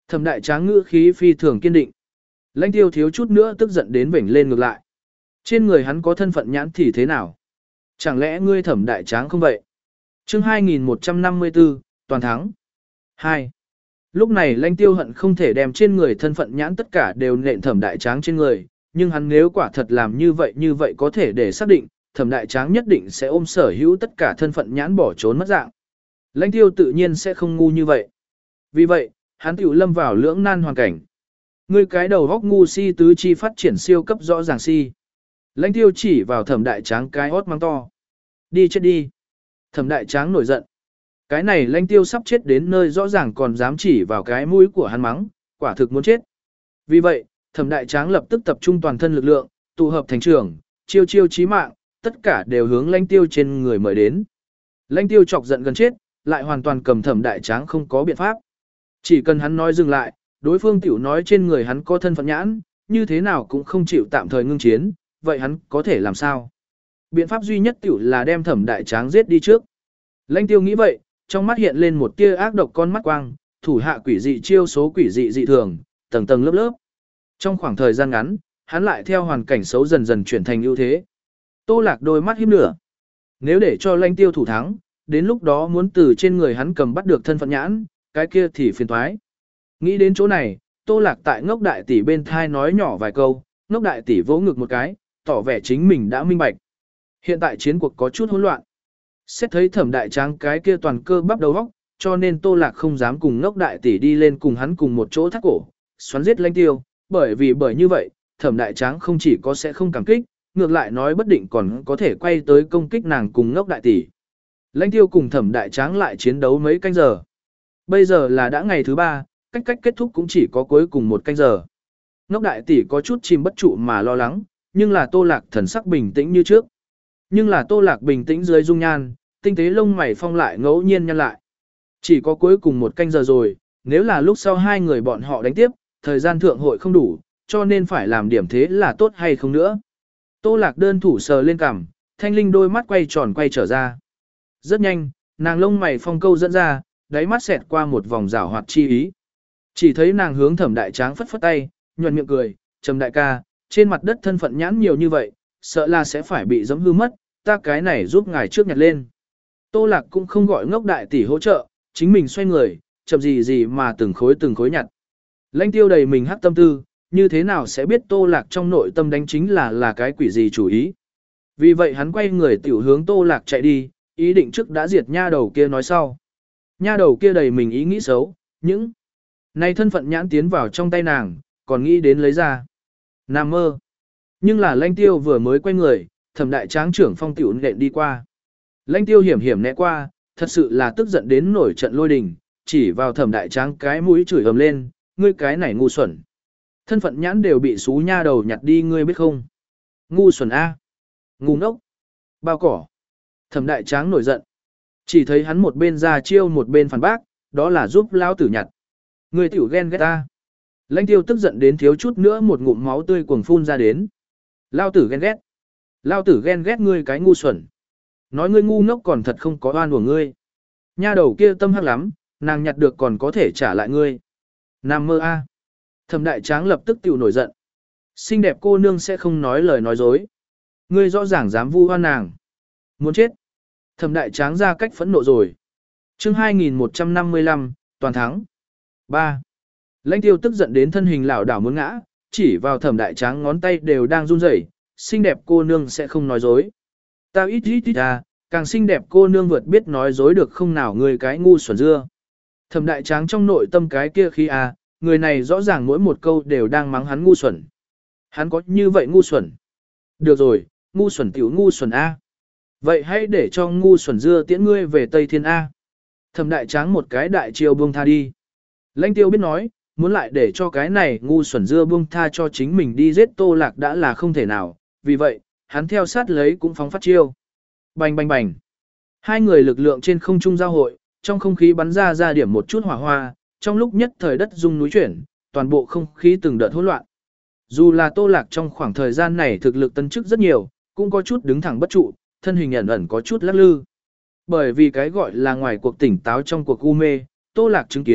Thẩm đại tráng ngữ khí phi thường kiên định. Lãnh tiêu thiếu chút nữa tức giận đến vểnh lên ngược lại. Trên người hắn có thân phận nhãn thì thế nào? Chẳng lẽ ngươi thẩm đại tráng không vậy? chương hai nghìn một trăm năm mươi tư, toàn thắng. hai. Lúc này lãnh tiêu hận không thể đem trên người thân phận nhãn tất cả đều nện thẩm đại tráng trên người, nhưng hắn nếu quả thật làm như vậy như vậy có thể để xác định, thẩm đại tráng nhất định sẽ ôm sở hữu tất cả thân phận nhãn bỏ trốn mất dạng. Lãnh tiêu tự nhiên sẽ không ngu như vậy. Vì vậy, hắn tiểu lâm vào lưỡng nan hoàn cảnh. Ngươi cái đầu góc ngu si tứ chi phát triển siêu cấp rõ ràng si. Lãnh tiêu chỉ vào thẩm đại tráng cái hót mắng to. Đi chết đi. Thẩm đại tráng nổi giận. Cái này lãnh tiêu sắp chết đến nơi rõ ràng còn dám chỉ vào cái mũi của hắn mắng, quả thực muốn chết. Vì vậy, thẩm đại tráng lập tức tập trung toàn thân lực lượng, tụ hợp thành trưởng, chiêu chiêu chí mạng, tất cả đều hướng lãnh tiêu trên người mời đến. Lãnh tiêu chọc giận gần chết, lại hoàn toàn cầm thẩm đại tráng không có biện pháp. Chỉ cần hắn nói dừng lại, đối phương tiểu nói trên người hắn có thân phận nhãn, như thế nào cũng không chịu tạm thời ngưng chiến, vậy hắn có thể làm sao? Biện pháp duy nhất tiểu là đem thẩm đại tráng giết đi trước. Lãnh tiêu nghĩ vậy, trong mắt hiện lên một tia ác độc con mắt quang, thủ hạ quỷ dị chiêu số quỷ dị dị thường, tầng tầng lớp lớp. Trong khoảng thời gian ngắn, hắn lại theo hoàn cảnh xấu dần dần chuyển thành ưu thế. Tô Lạc đôi mắt híp nửa. Nếu để cho lãnh tiêu thủ thắng, đến lúc đó muốn từ trên người hắn cầm bắt được thân phận nhãn, cái kia thì phiền toái. Nghĩ đến chỗ này, Tô Lạc tại ngốc đại tỷ bên thai nói nhỏ vài câu, ngốc đại tỷ vỗ ngực một cái, tỏ vẻ chính mình đã minh bạch. Hiện tại chiến cuộc có chút hỗn loạn. Xét thấy thẩm đại tráng cái kia toàn cơ bắp đầu óc, cho nên Tô Lạc không dám cùng ngốc đại tỷ đi lên cùng hắn cùng một chỗ thắt cổ, xoắn giết lãnh tiêu, bởi vì bởi như vậy, thẩm đại tráng không chỉ có sẽ không cảm kích, ngược lại nói bất định còn có thể quay tới công kích nàng cùng ngốc đại tỷ. Lãnh tiêu cùng thẩm đại tráng lại chiến đấu mấy canh giờ. Bây giờ là đã ngày thứ ba, cách cách kết thúc cũng chỉ có cuối cùng một canh giờ. Ngốc đại tỷ có chút chìm bất trụ mà lo lắng, nhưng là Tô Lạc thần sắc bình tĩnh như trước. Nhưng là Tô Lạc bình tĩnh dưới dung nhan, tinh tế lông mày phong lại ngẫu nhiên nhăn lại. Chỉ có cuối cùng một canh giờ rồi, nếu là lúc sau hai người bọn họ đánh tiếp, thời gian thượng hội không đủ, cho nên phải làm điểm thế là tốt hay không nữa. Tô Lạc đơn thủ sờ lên cằm, thanh linh đôi mắt quay tròn quay trở ra. Rất nhanh, nàng lông mày phong câu dẫn ra, đáy mắt xẹt qua một vòng rảo hoạt chi ý. Chỉ thấy nàng hướng thẩm đại tráng phất phất tay, nhuận miệng cười, trầm đại ca, trên mặt đất thân phận nhãn nhiều như vậy, sợ là sẽ phải bị giẫm hư mất, ta cái này giúp ngài trước nhặt lên. Tô Lạc cũng không gọi ngốc đại tỷ hỗ trợ, chính mình xoay người, chậm gì gì mà từng khối từng khối nhặt. Lãnh tiêu đầy mình hắc tâm tư, như thế nào sẽ biết Tô Lạc trong nội tâm đánh chính là là cái quỷ gì chủ ý. Vì vậy hắn quay người tiểu hướng Tô Lạc chạy đi, ý định trước đã diệt nha đầu kia nói sau. Nha đầu kia đầy mình ý nghĩ xấu, những này thân phận nhãn tiến vào trong tay nàng, còn nghĩ đến lấy ra. Nam mơ. Nhưng là lãnh tiêu vừa mới quay người, thẩm đại tráng trưởng phong tiểu nện đi qua. Lãnh tiêu hiểm hiểm né qua, thật sự là tức giận đến nổi trận lôi đình, chỉ vào thẩm đại tráng cái mũi chửi ầm lên, ngươi cái này ngu xuẩn. Thân phận nhãn đều bị xú nha đầu nhặt đi ngươi biết không? Ngu xuẩn A. Ngu ngốc. Bao cỏ. Thẩm đại tráng nổi giận. Chỉ thấy hắn một bên ra chiêu một bên phản bác, đó là giúp lao tử nhặt. Ngươi tiểu ghen ghét ta. Lãnh tiêu tức giận đến thiếu chút nữa một ngụm máu tươi cuồng phun ra đến. Lao tử ghen ghét. Lao tử ghen ghét ngươi cái ngu xuẩn. Nói ngươi ngu ngốc còn thật không có oan của ngươi. Nha đầu kia tâm hắc lắm, nàng nhặt được còn có thể trả lại ngươi. Nam mơ A. Thẩm đại tráng lập tức tiểu nổi giận. Xinh đẹp cô nương sẽ không nói lời nói dối. Ngươi rõ ràng dám vu oan nàng. Muốn chết. Thẩm đại tráng ra cách phẫn nộ rồi. chương hai nghìn một trăm năm mươi lăm, toàn thắng. ba. Lãnh tiêu tức giận đến thân hình lảo đảo muốn ngã, chỉ vào thẩm đại tráng ngón tay đều đang run rẩy. Xinh đẹp cô nương sẽ không nói dối. Ta ít ít ít à, càng xinh đẹp cô nương vượt biết nói dối được không nào người cái ngu xuẩn dưa. Thẩm đại tráng trong nội tâm cái kia khi à, người này rõ ràng mỗi một câu đều đang mắng hắn ngu xuẩn. Hắn có như vậy ngu xuẩn. Được rồi, ngu xuẩn tiểu ngu xuẩn A. Vậy hãy để cho ngu xuẩn dưa tiễn ngươi về Tây Thiên A. Thẩm đại tráng một cái đại chiêu buông tha đi. Lãnh tiêu biết nói, muốn lại để cho cái này ngu xuẩn dưa buông tha cho chính mình đi giết Tô Lạc đã là không thể nào. Vì vậy, hắn theo sát lấy cũng phóng phát chiêu. Bành bành bành. Hai người lực lượng trên không trung giao hội, trong không khí bắn ra ra điểm một chút hỏa hoa, trong lúc nhất thời đất rung núi chuyển, toàn bộ không khí từng đợt hỗn loạn. Dù là Tô Lạc trong khoảng thời gian này thực lực tân chức rất nhiều, cũng có chút đứng thẳng bất trụ, thân hình ẩn ẩn có chút lắc lư. Bởi vì cái gọi là ngoài cuộc tỉnh táo trong cuộc u mê, Tô Lạc chứng kiến,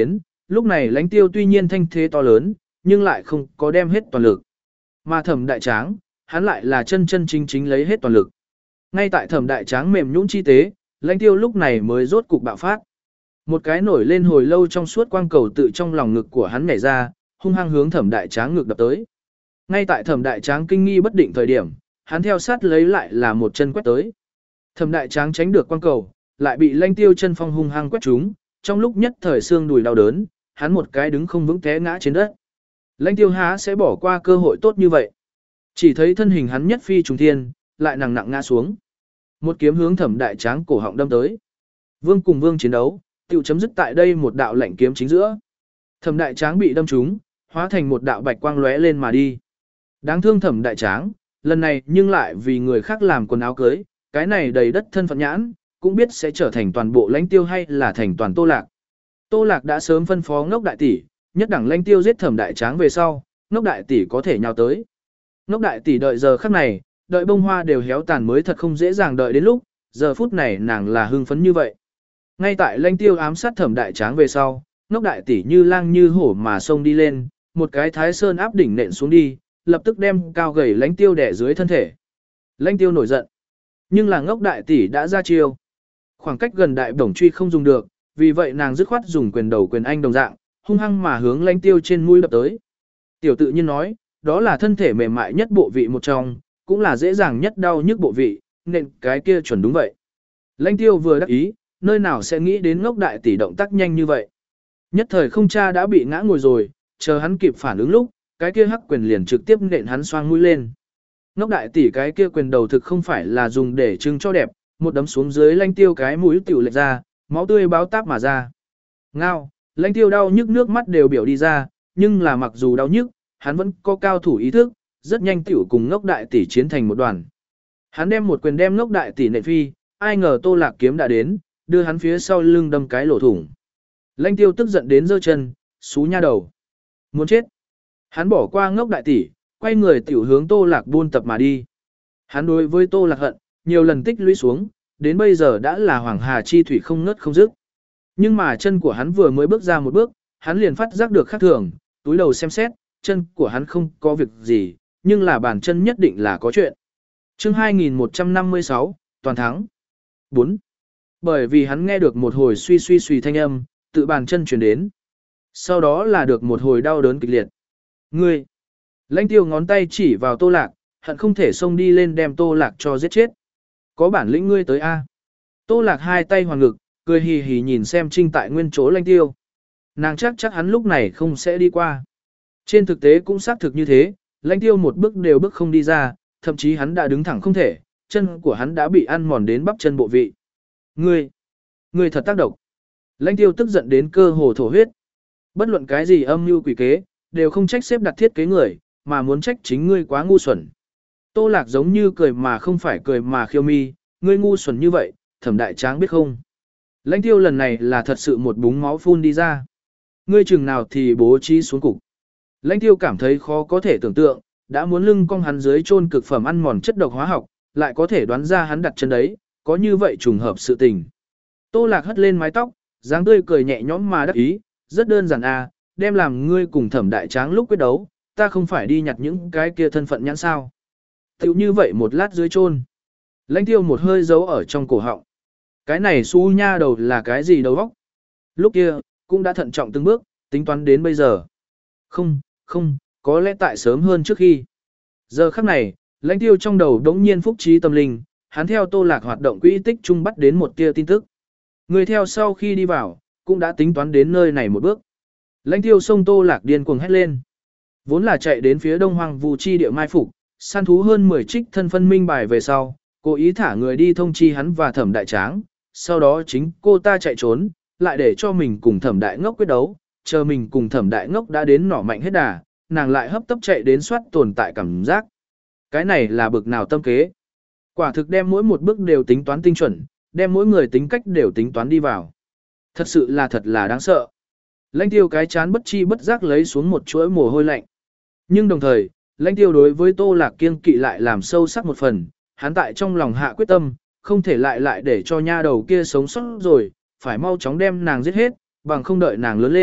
lúc này lãnh tiêu tuy nhiên thanh thế to lớn, nhưng lại không có đem hết toàn lực. Mà thẩm đại tráng, hắn lại là chân chân chính chính lấy hết toàn lực. Ngay tại thẩm đại tráng mềm nhũn chi tế, lãnh tiêu lúc này mới rốt cục bạo phát. Một cái nổi lên hồi lâu trong suốt quang cầu tự trong lòng ngực của hắn nhảy ra, hung hăng hướng thẩm đại tráng ngực đập tới. Ngay tại thẩm đại tráng kinh nghi bất định thời điểm, hắn theo sát lấy lại là một chân quét tới. Thẩm đại tráng tránh được quang cầu, lại bị lãnh tiêu chân phong hung hăng quét trúng, trong lúc nhất thời xương đùi đau đớn, hắn một cái đứng không vững té ngã trên đất. Lãnh tiêu há sẽ bỏ qua cơ hội tốt như vậy. Chỉ thấy thân hình hắn nhất phi trùng thiên, lại nặng nặng ngã xuống. Một kiếm hướng thẩm đại tráng cổ họng đâm tới. Vương cùng vương chiến đấu, tiêu chấm dứt tại đây một đạo lạnh kiếm chính giữa. Thẩm đại tráng bị đâm trúng, hóa thành một đạo bạch quang lóe lên mà đi. Đáng thương thẩm đại tráng, lần này nhưng lại vì người khác làm quần áo cưới, cái này đầy đất thân phận nhãn, cũng biết sẽ trở thành toàn bộ lãnh tiêu hay là thành toàn Tô Lạc. Tô Lạc đã sớm phân phó Ngốc đại tỷ, nhất đẳng lãnh tiêu giết thẩm đại tráng về sau, Ngốc đại tỷ có thể nhào tới. Ngốc đại tỷ đợi giờ khắc này, đợi bông hoa đều héo tàn mới thật không dễ dàng đợi đến lúc, giờ phút này nàng là hưng phấn như vậy. Ngay tại lãnh tiêu ám sát thẩm đại tráng về sau, Ngốc đại tỷ như lang như hổ mà xông đi lên, một cái thái sơn áp đỉnh nện xuống đi, lập tức đem cao gầy lãnh tiêu đè dưới thân thể. Lãnh tiêu nổi giận, nhưng là Ngốc đại tỷ đã ra chiêu. Khoảng cách gần đại bổng truy không dùng được, vì vậy nàng dứt khoát dùng quyền đầu quyền anh đồng dạng, hung hăng mà hướng lãnh tiêu trên mũi đập tới. Tiểu tự nhiên nói, đó là thân thể mềm mại nhất bộ vị một trong, cũng là dễ dàng nhất đau nhức bộ vị, nên cái kia chuẩn đúng vậy. Lãnh tiêu vừa đắc ý, nơi nào sẽ nghĩ đến Ngốc đại tỷ động tác nhanh như vậy. Nhất thời không cha đã bị ngã ngồi rồi, chờ hắn kịp phản ứng lúc, cái kia hắc quyền liền trực tiếp nện hắn xoang mũi lên. Ngốc đại tỷ cái kia quyền đầu thực không phải là dùng để trưng cho đẹp, một đấm xuống dưới lãnh tiêu cái mũi tiểu lệch ra, máu tươi báo táp mà ra. Ngao, lãnh tiêu đau nhức nước mắt đều biểu đi ra, nhưng là mặc dù đau nhức, hắn vẫn có cao thủ ý thức, rất nhanh tiểu cùng Ngốc đại tỷ chiến thành một đoàn. Hắn đem một quyền đem Ngốc đại tỷ nện phi, ai ngờ Tô Lạc kiếm đã đến, đưa hắn phía sau lưng đâm cái lỗ thủng. Lãnh tiêu tức giận đến giơ chân, xú nha đầu. Muốn chết. Hắn bỏ qua Ngốc đại tỷ, quay người tiểu hướng Tô Lạc buôn tập mà đi. Hắn đối với Tô Lạc hận, nhiều lần tích lũy xuống, đến bây giờ đã là hoàng hà chi thủy không ngớt không dứt. Nhưng mà chân của hắn vừa mới bước ra một bước, hắn liền phát giác được khác thường, túi đầu xem xét, chân của hắn không có việc gì, nhưng là bàn chân nhất định là có chuyện. Chương hai nghìn một trăm năm mươi sáu, toàn thắng. bốn. Bởi vì hắn nghe được một hồi suy suy suy thanh âm, tự bàn chân chuyển đến. Sau đó là được một hồi đau đớn kịch liệt. Ngươi! Lãnh tiêu ngón tay chỉ vào Tô Lạc, hận không thể xông đi lên đem Tô Lạc cho giết chết. Có bản lĩnh ngươi tới A. Tô Lạc hai tay hoàn ngực, cười hì hì nhìn xem trinh tại nguyên chỗ lãnh tiêu. Nàng chắc chắc hắn lúc này không sẽ đi qua. Trên thực tế cũng xác thực như thế, lãnh tiêu một bước đều bước không đi ra, thậm chí hắn đã đứng thẳng không thể, chân của hắn đã bị ăn mòn đến bắp chân bộ vị. Ngươi! Ngươi thật tác động. Lãnh tiêu tức giận đến cơ hồ thổ huyết. Bất luận cái gì âm mưu quỷ kế, đều không trách xếp đặt thiết kế người, mà muốn trách chính ngươi quá ngu xuẩn. Tô Lạc giống như cười mà không phải cười mà khiêu mi, ngươi ngu xuẩn như vậy, thẩm đại tráng biết không? Lãnh tiêu lần này là thật sự một búng máu phun đi ra. Ngươi chừng nào thì bố trí xuống cục. Lãnh tiêu cảm thấy khó có thể tưởng tượng, đã muốn lưng cong hắn dưới chôn cực phẩm ăn mòn chất độc hóa học, lại có thể đoán ra hắn đặt chân đấy, có như vậy trùng hợp sự tình. Tô Lạc hất lên mái tóc, dáng tươi cười nhẹ nhõm mà đắc ý, rất đơn giản à, đem làm ngươi cùng thẩm đại tráng lúc quyết đấu, ta không phải đi nhặt những cái kia thân phận nhãn sao. Tiểu như vậy một lát dưới chôn. Lãnh tiêu một hơi giấu ở trong cổ họng. Cái này su nha đầu là cái gì đầu óc? Lúc kia, cũng đã thận trọng từng bước, tính toán đến bây giờ. Không, không, có lẽ tại sớm hơn trước khi. Giờ khắc này, lãnh tiêu trong đầu đống nhiên phúc trí tâm linh, hắn theo Tô Lạc hoạt động quỹ tích chung bắt đến một tia tin tức. Người theo sau khi đi vào, cũng đã tính toán đến nơi này một bước. Lãnh tiêu sông Tô Lạc điên cuồng hét lên. Vốn là chạy đến phía đông hoang vu chi địa mai phục, săn thú hơn mười trích thân phân minh bài về sau, cố ý thả người đi thông chi hắn và thẩm đại tráng, sau đó chính cô ta chạy trốn, lại để cho mình cùng thẩm đại ngốc quyết đấu, chờ mình cùng thẩm đại ngốc đã đến nỏ mạnh hết đà, nàng lại hấp tấp chạy đến soát tồn tại cảm giác. Cái này là bực nào tâm kế. Quả thực đem mỗi một bước đều tính toán tinh chuẩn, đem mỗi người tính cách đều tính toán đi vào. Thật sự là thật là đáng sợ. Lãnh tiêu cái chán bất chi bất giác lấy xuống một chuỗi mồ hôi lạnh. Nhưng đồng thời, lãnh tiêu đối với Tô Lạc kiêng kỵ lại làm sâu sắc một phần, hắn tại trong lòng hạ quyết tâm, không thể lại lại để cho nha đầu kia sống sót rồi, phải mau chóng đem nàng giết hết, bằng không đợi nàng lớn lên,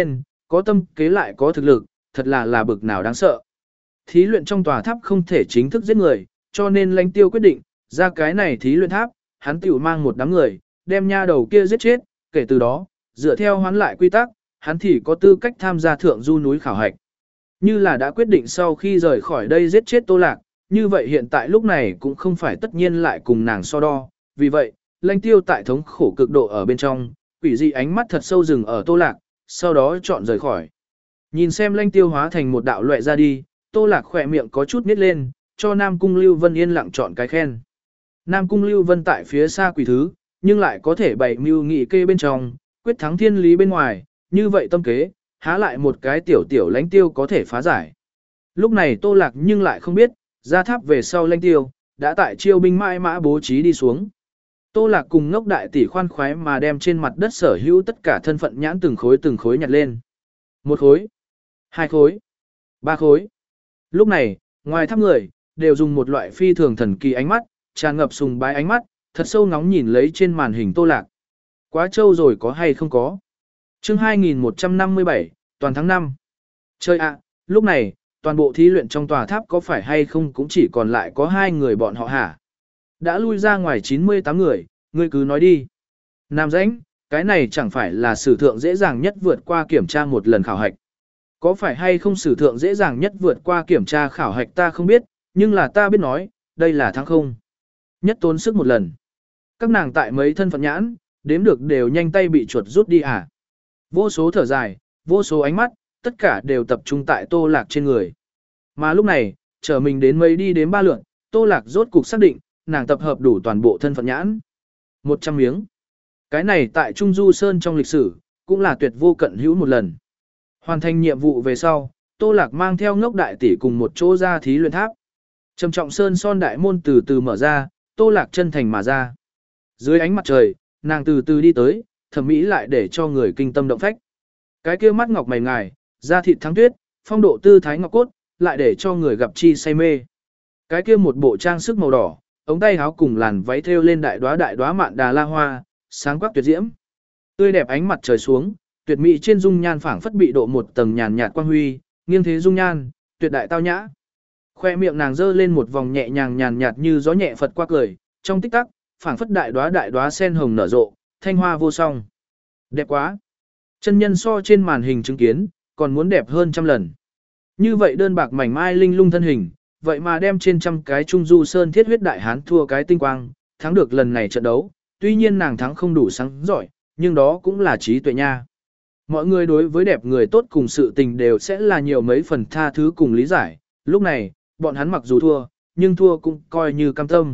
Có tâm kế lại có thực lực, thật là là bực nào đáng sợ. Thí luyện trong tòa tháp không thể chính thức giết người, cho nên Lãnh Tiêu quyết định, ra cái này thí luyện tháp, hắn tiểu mang một đám người, đem nha đầu kia giết chết, kể từ đó, dựa theo hoán lại quy tắc, hắn thì có tư cách tham gia thượng du núi khảo hạch. Như là đã quyết định sau khi rời khỏi đây giết chết Tô Lạc, như vậy hiện tại lúc này cũng không phải tất nhiên lại cùng nàng so đo, vì vậy, Lãnh Tiêu tại thống khổ cực độ ở bên trong, quỷ dị ánh mắt thật sâu rừng ở Tô Lạc, sau đó chọn rời khỏi. Nhìn xem Lãnh Tiêu hóa thành một đạo loại ra đi, Tô Lạc khỏe miệng có chút nít lên, cho Nam Cung Lưu Vân yên lặng chọn cái khen. Nam Cung Lưu Vân tại phía xa quỷ thứ, nhưng lại có thể bày mưu nghị kê bên trong, quyết thắng thiên lý bên ngoài, như vậy tâm kế, há lại một cái tiểu tiểu Lãnh Tiêu có thể phá giải. Lúc này Tô Lạc nhưng lại không biết, ra tháp về sau Lãnh Tiêu, đã tại chiêu binh mãi mã bố trí đi xuống. Tô Lạc cùng Ngốc Đại Tỷ khoan khoái mà đem trên mặt đất sở hữu tất cả thân phận nhãn từng khối từng khối nhặt lên. Một khối, hai khối, ba khối. Lúc này, ngoài tháp người, đều dùng một loại phi thường thần kỳ ánh mắt, tràn ngập sùng bái ánh mắt, thật sâu ngóng nhìn lấy trên màn hình Tô Lạc. Quá trâu rồi có hay không có. Chương hai nghìn một trăm năm mươi bảy, toàn tháng năm. Chơi ạ, lúc này, toàn bộ thí luyện trong tòa tháp có phải hay không cũng chỉ còn lại có hai người bọn họ hả? Đã lui ra ngoài chín mươi tám người, ngươi cứ nói đi. Nam Dãnh, cái này chẳng phải là sử thượng dễ dàng nhất vượt qua kiểm tra một lần khảo hạch. Có phải hay không sử thượng dễ dàng nhất vượt qua kiểm tra khảo hạch ta không biết, nhưng là ta biết nói, đây là thắng không. Nhất tốn sức một lần. Các nàng tại mấy thân phận nhãn, đếm được đều nhanh tay bị chuột rút đi à. Vô số thở dài, vô số ánh mắt, tất cả đều tập trung tại Tô Lạc trên người. Mà lúc này, chờ mình đến mấy đi đến ba lượn, Tô Lạc rốt cục xác định, nàng tập hợp đủ toàn bộ thân phận nhãn. một trăm miếng. Cái này tại Trung Du Sơn trong lịch sử, cũng là tuyệt vô cận hữu một lần. Hoàn thành nhiệm vụ về sau, Tô Lạc mang theo Ngốc Đại Tỷ cùng một chỗ ra thí luyện tháp. Trầm trọng sơn son đại môn từ từ mở ra, Tô Lạc chân thành mà ra. Dưới ánh mặt trời, nàng từ từ đi tới, thẩm mỹ lại để cho người kinh tâm động phách. Cái kia mắt ngọc mày ngài, da thịt thắng tuyết, phong độ tư thái ngọc cốt, lại để cho người gặp chi say mê. Cái kia một bộ trang sức màu đỏ, ống tay áo cùng làn váy thêu lên đại đóa đại đóa mạn đà la hoa, sáng quắc tuyệt diễm. Tươi đẹp ánh mặt trời xuống, tuyệt mỹ trên dung nhan phảng phất bị độ một tầng nhàn nhạt quang huy, nghiêng thế dung nhan, tuyệt đại tao nhã. Khoe miệng nàng giơ lên một vòng nhẹ nhàng nhàn nhạt như gió nhẹ phật qua cười, trong tích tắc, phảng phất đại đóa đại đóa sen hồng nở rộ, thanh hoa vô song. Đẹp quá. Chân nhân so trên màn hình chứng kiến, còn muốn đẹp hơn trăm lần. Như vậy đơn bạc mảnh mai linh lung thân hình, vậy mà đem trên trăm cái Trung Du Sơn thiết huyết đại hán thua cái tinh quang, thắng được lần này trận đấu, tuy nhiên nàng thắng không đủ sáng giỏi, nhưng đó cũng là trí tuệ nha. Mọi người đối với đẹp người tốt cùng sự tình đều sẽ là nhiều mấy phần tha thứ cùng lý giải, lúc này, bọn hắn mặc dù thua, nhưng thua cũng coi như cam tâm.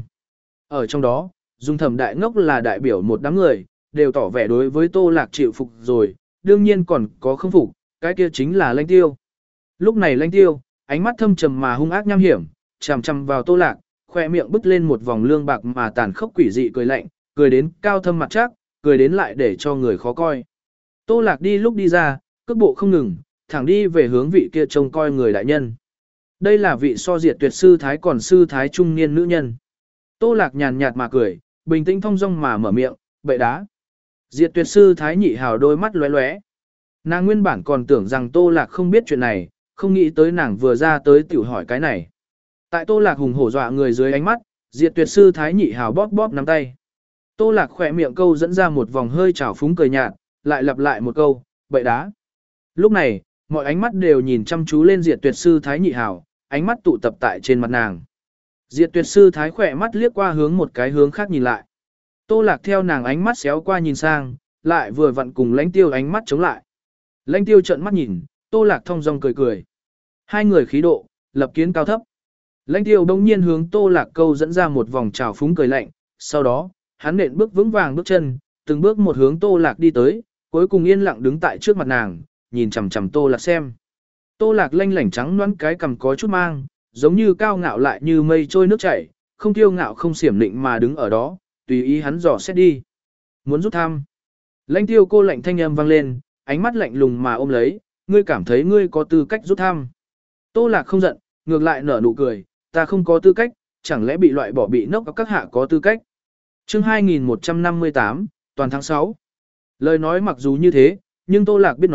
Ở trong đó, Dung Thẩm Đại Ngốc là đại biểu một đám người, đều tỏ vẻ đối với Tô Lạc chịu phục rồi, đương nhiên còn có không phục, cái kia chính là Lãnh Tiêu. Lúc này Lãnh Tiêu, ánh mắt thâm trầm mà hung ác nham hiểm, chằm chằm vào Tô Lạc, khoe miệng bứt lên một vòng lương bạc mà tàn khốc quỷ dị cười lạnh, cười đến cao thâm mặt chắc, cười đến lại để cho người khó coi. Tô Lạc đi lúc đi ra, cước bộ không ngừng, thẳng đi về hướng vị kia trông coi người đại nhân. Đây là vị so diệt tuyệt sư thái còn sư thái trung niên nữ nhân. Tô Lạc nhàn nhạt mà cười, bình tĩnh thong dong mà mở miệng, bệ đá. Diệt tuyệt sư thái nhị hào đôi mắt lóe lóe. Nàng nguyên bản còn tưởng rằng Tô Lạc không biết chuyện này, không nghĩ tới nàng vừa ra tới tiểu hỏi cái này. Tại Tô Lạc hùng hổ dọa người dưới ánh mắt, diệt tuyệt sư thái nhị hào bóp bóp nắm tay. Tô Lạc khỏe miệng câu dẫn ra một vòng hơi trào phúng cười nhạt, lại lặp lại một câu, bậy đá. Lúc này, mọi ánh mắt đều nhìn chăm chú lên diệt tuyệt sư thái nhị hào, ánh mắt tụ tập tại trên mặt nàng. Diệt tuyệt sư thái khỏe mắt liếc qua hướng một cái hướng khác nhìn lại. Tô Lạc theo nàng ánh mắt xéo qua nhìn sang, lại vừa vặn cùng Lãnh Tiêu ánh mắt chống lại. Lãnh Tiêu trợn mắt nhìn, Tô Lạc thong dong cười cười. Hai người khí độ, lập kiến cao thấp. Lãnh Tiêu bỗng nhiên hướng Tô Lạc câu dẫn ra một vòng trào phúng cười lạnh, sau đó, hắn nện bước vững vàng bước chân, từng bước một hướng Tô Lạc đi tới, cuối cùng yên lặng đứng tại trước mặt nàng, nhìn chằm chằm Tô Lạc xem. Tô Lạc lanh lảnh trắng nõn cái cằm có chút mang, giống như cao ngạo lại như mây trôi nước chảy, không kiêu ngạo không xiểm lịnh mà đứng ở đó, tùy ý hắn dò xét đi. Muốn rút thăm. Lãnh Tiêu cô lạnh thanh âm vang lên, ánh mắt lạnh lùng mà ôm lấy, ngươi cảm thấy ngươi có tư cách rút thăm. Tô Lạc không giận, ngược lại nở nụ cười, ta không có tư cách, chẳng lẽ bị loại bỏ bị nốc các hạ có tư cách. Chương hai nghìn một trăm năm mươi tám, toàn tháng sáu. Lời nói mặc dù như thế, nhưng Tô Lạc biết nói,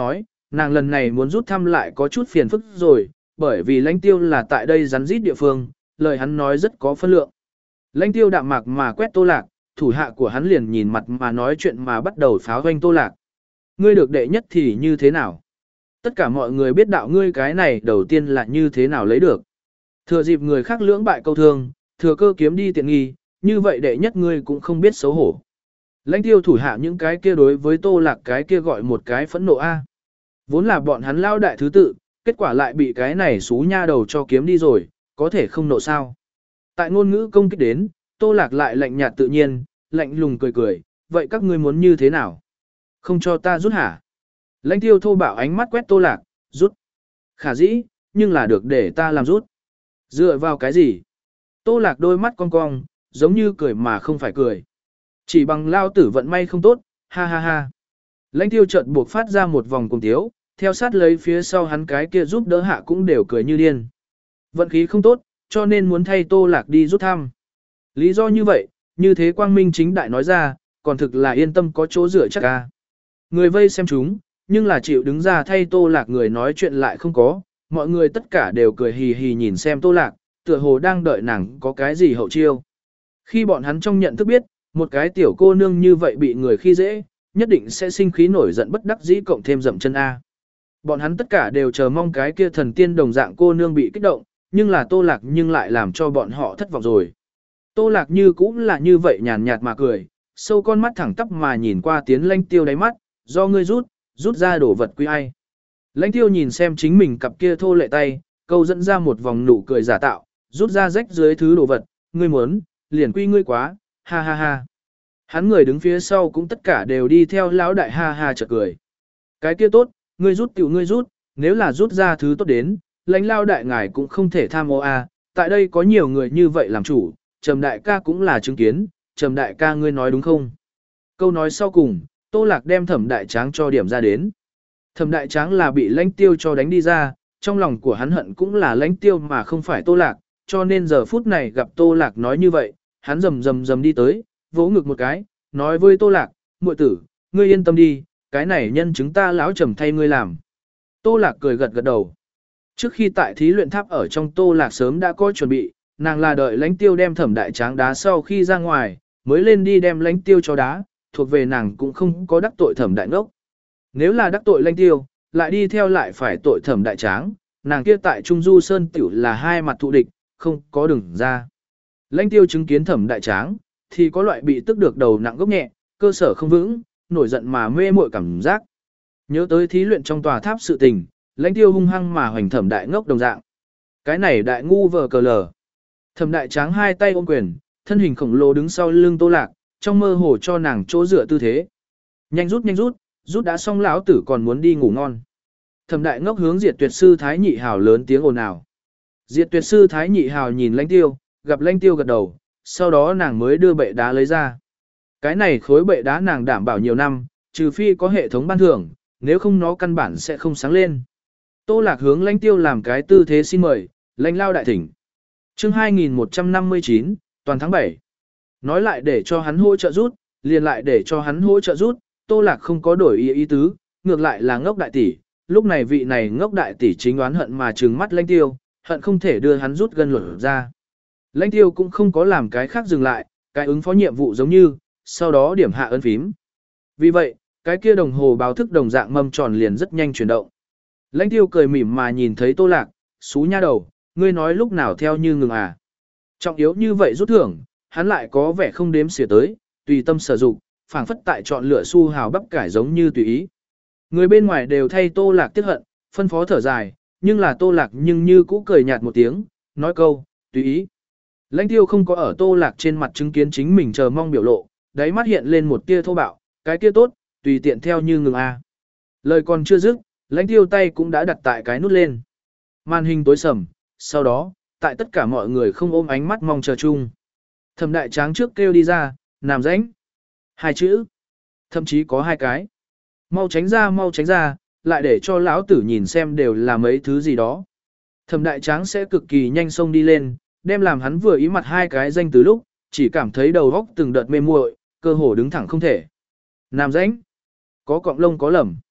nàng lần này muốn rút thăm lại có chút phiền phức rồi, bởi vì lãnh tiêu là tại đây rắn rít địa phương, lời hắn nói rất có phân lượng. Lãnh tiêu đạm mạc mà quét Tô Lạc, thủ hạ của hắn liền nhìn mặt mà nói chuyện mà bắt đầu pháo doanh Tô Lạc. Ngươi được đệ nhất thì như thế nào? Tất cả mọi người biết đạo ngươi cái này đầu tiên là như thế nào lấy được. Thừa dịp người khác lưỡng bại câu thương, thừa cơ kiếm đi tiện nghi, như vậy đệ nhất ngươi cũng không biết xấu hổ. Lãnh tiêu thủ hạ những cái kia đối với Tô Lạc cái kia gọi một cái phẫn nộ A. Vốn là bọn hắn lao đại thứ tự, kết quả lại bị cái này xú nha đầu cho kiếm đi rồi, có thể không nộ sao. Tại ngôn ngữ công kích đến, Tô Lạc lại lạnh nhạt tự nhiên, lạnh lùng cười cười, vậy các ngươi muốn như thế nào? Không cho ta rút hả? Lãnh tiêu thô bạo ánh mắt quét Tô Lạc, rút. Khả dĩ, nhưng là được để ta làm rút. Dựa vào cái gì? Tô Lạc đôi mắt cong cong, giống như cười mà không phải cười. Chỉ bằng lao tử vận may không tốt, ha ha ha. Lãnh tiêu chợt buộc phát ra một vòng cùng tiếu, theo sát lấy phía sau hắn cái kia giúp đỡ hạ cũng đều cười như điên. Vận khí không tốt, cho nên muốn thay Tô Lạc đi rút thăm. Lý do như vậy, như thế quang minh chính đại nói ra, còn thực là yên tâm có chỗ dựa chắc ca. Người vây xem chúng, nhưng là chịu đứng ra thay Tô Lạc người nói chuyện lại không có, mọi người tất cả đều cười hì hì nhìn xem Tô Lạc, tựa hồ đang đợi nàng có cái gì hậu chiêu. Khi bọn hắn trong nhận thức biết, một cái tiểu cô nương như vậy bị người khi dễ, nhất định sẽ sinh khí nổi giận bất đắc dĩ cộng thêm dậm chân A. Bọn hắn tất cả đều chờ mong cái kia thần tiên đồng dạng cô nương bị kích động, nhưng là Tô Lạc nhưng lại làm cho bọn họ thất vọng rồi. Tô Lạc như cũng là như vậy nhàn nhạt mà cười, sâu con mắt thẳng tắp mà nhìn qua tiến lãnh tiêu đáy mắt, do ngươi rút, rút ra đổ vật quy ai. Lãnh tiêu nhìn xem chính mình cặp kia thô lệ tay, câu dẫn ra một vòng nụ cười giả tạo, rút ra rách dưới thứ đồ vật, ngươi muốn, liền quy ngươi quá, ha ha ha. Hắn người đứng phía sau cũng tất cả đều đi theo lão đại ha ha chợt cười. Cái kia tốt, ngươi rút tiểu ngươi rút, nếu là rút ra thứ tốt đến, lãnh lao đại ngài cũng không thể tham ô a. Tại đây có nhiều người như vậy làm chủ, Trầm đại ca cũng là chứng kiến, Trầm đại ca ngươi nói đúng không? Câu nói sau cùng, Tô Lạc đem Thẩm đại tráng cho điểm ra đến. Thẩm đại tráng là bị lãnh tiêu cho đánh đi ra, trong lòng của hắn hận cũng là lãnh tiêu mà không phải Tô Lạc, cho nên giờ phút này gặp Tô Lạc nói như vậy, hắn rầm rầm rầm đi tới, vỗ ngực một cái, nói với Tô Lạc, muội tử, ngươi yên tâm đi, cái này nhân chứng ta lão Trầm thay ngươi làm. Tô Lạc cười gật gật đầu. Trước khi tại thí luyện tháp ở trong Tô Lạc sớm đã có chuẩn bị, nàng là đợi lãnh tiêu đem Thẩm đại tráng đá sau khi ra ngoài, mới lên đi đem lãnh tiêu cho đá, thuộc về nàng cũng không có đắc tội Thẩm đại ngốc. Nếu là đắc tội lãnh tiêu, lại đi theo lại phải tội Thẩm đại tráng, nàng kia tại Trung Du Sơn tiểu là hai mặt thù địch, không có đường ra. Lãnh tiêu chứng kiến Thẩm đại tráng, thì có loại bị tức được đầu nặng gốc nhẹ, cơ sở không vững, nổi giận mà mê muội cảm giác. Nhớ tới thí luyện trong tòa tháp sự tình, lãnh tiêu hung hăng mà hoành Thẩm đại ngốc đồng dạng. Cái này đại ngu vờ cờ lờ. Thẩm đại tráng hai tay ôm quyền, thân hình khổng lồ đứng sau lưng Tô Lạc, trong mơ hồ cho nàng chỗ dựa tư thế. Nhanh rút nhanh rút, rút đã xong lão tử còn muốn đi ngủ ngon. Thẩm đại ngốc hướng Diệt Tuyệt sư Thái Nhị Hào lớn tiếng ồn ào. Diệt Tuyệt sư Thái Nhị Hào nhìn lãnh tiêu, gặp lãnh tiêu gật đầu, sau đó nàng mới đưa bệ đá lấy ra. Cái này khối bệ đá nàng đảm bảo nhiều năm, trừ phi có hệ thống ban thưởng, nếu không nó căn bản sẽ không sáng lên. Tô Lạc hướng lãnh tiêu làm cái tư thế xin mời, lãnh lao đại thỉnh. Chương hai nghìn một trăm năm mươi chín, toàn tháng bảy. Nói lại để cho hắn hỗ trợ rút, liền lại để cho hắn hỗ trợ rút, Tô Lạc không có đổi ý ý tứ, ngược lại là ngốc đại tỷ, lúc này vị này ngốc đại tỷ chính đoán hận mà trừng mắt lãnh tiêu, hận không thể đưa hắn rút gân luận ra. Lãnh tiêu cũng không có làm cái khác dừng lại, cái ứng phó nhiệm vụ giống như, sau đó điểm hạ ấn phím. Vì vậy, cái kia đồng hồ báo thức đồng dạng mâm tròn liền rất nhanh chuyển động. Lãnh tiêu cười mỉm mà nhìn thấy Tô Lạc, xú nha đầu, ngươi nói lúc nào theo như ngừng à. Trọng yếu như vậy rút thưởng, hắn lại có vẻ không đếm xỉa tới, tùy tâm sử dụng, phảng phất tại chọn lựa su hào bắp cải giống như tùy ý. Người bên ngoài đều thay Tô Lạc tiếc hận, phân phó thở dài, nhưng là Tô Lạc nhưng như cũ cười nhạt một tiếng, nói câu, tùy ý. Lãnh tiêu không có ở Tô Lạc trên mặt chứng kiến chính mình chờ mong biểu lộ, đáy mắt hiện lên một tia thô bạo, cái kia tốt, tùy tiện theo như ngừng a. Lời còn chưa dứt, lãnh tiêu tay cũng đã đặt tại cái nút lên. Màn hình tối sầm, sau đó, tại tất cả mọi người không ôm ánh mắt mong chờ chung. Thẩm đại tráng trước kêu đi ra, làm rãnh. Hai chữ. Thậm chí có hai cái. Mau tránh ra mau tránh ra, lại để cho lão tử nhìn xem đều là mấy thứ gì đó. Thẩm đại tráng sẽ cực kỳ nhanh xông đi lên, đem làm hắn vừa ý mặt hai cái danh từ lúc, chỉ cảm thấy đầu óc từng đợt mê muội, cơ hồ đứng thẳng không thể. Nam rãnh. Có cọng lông có lầm.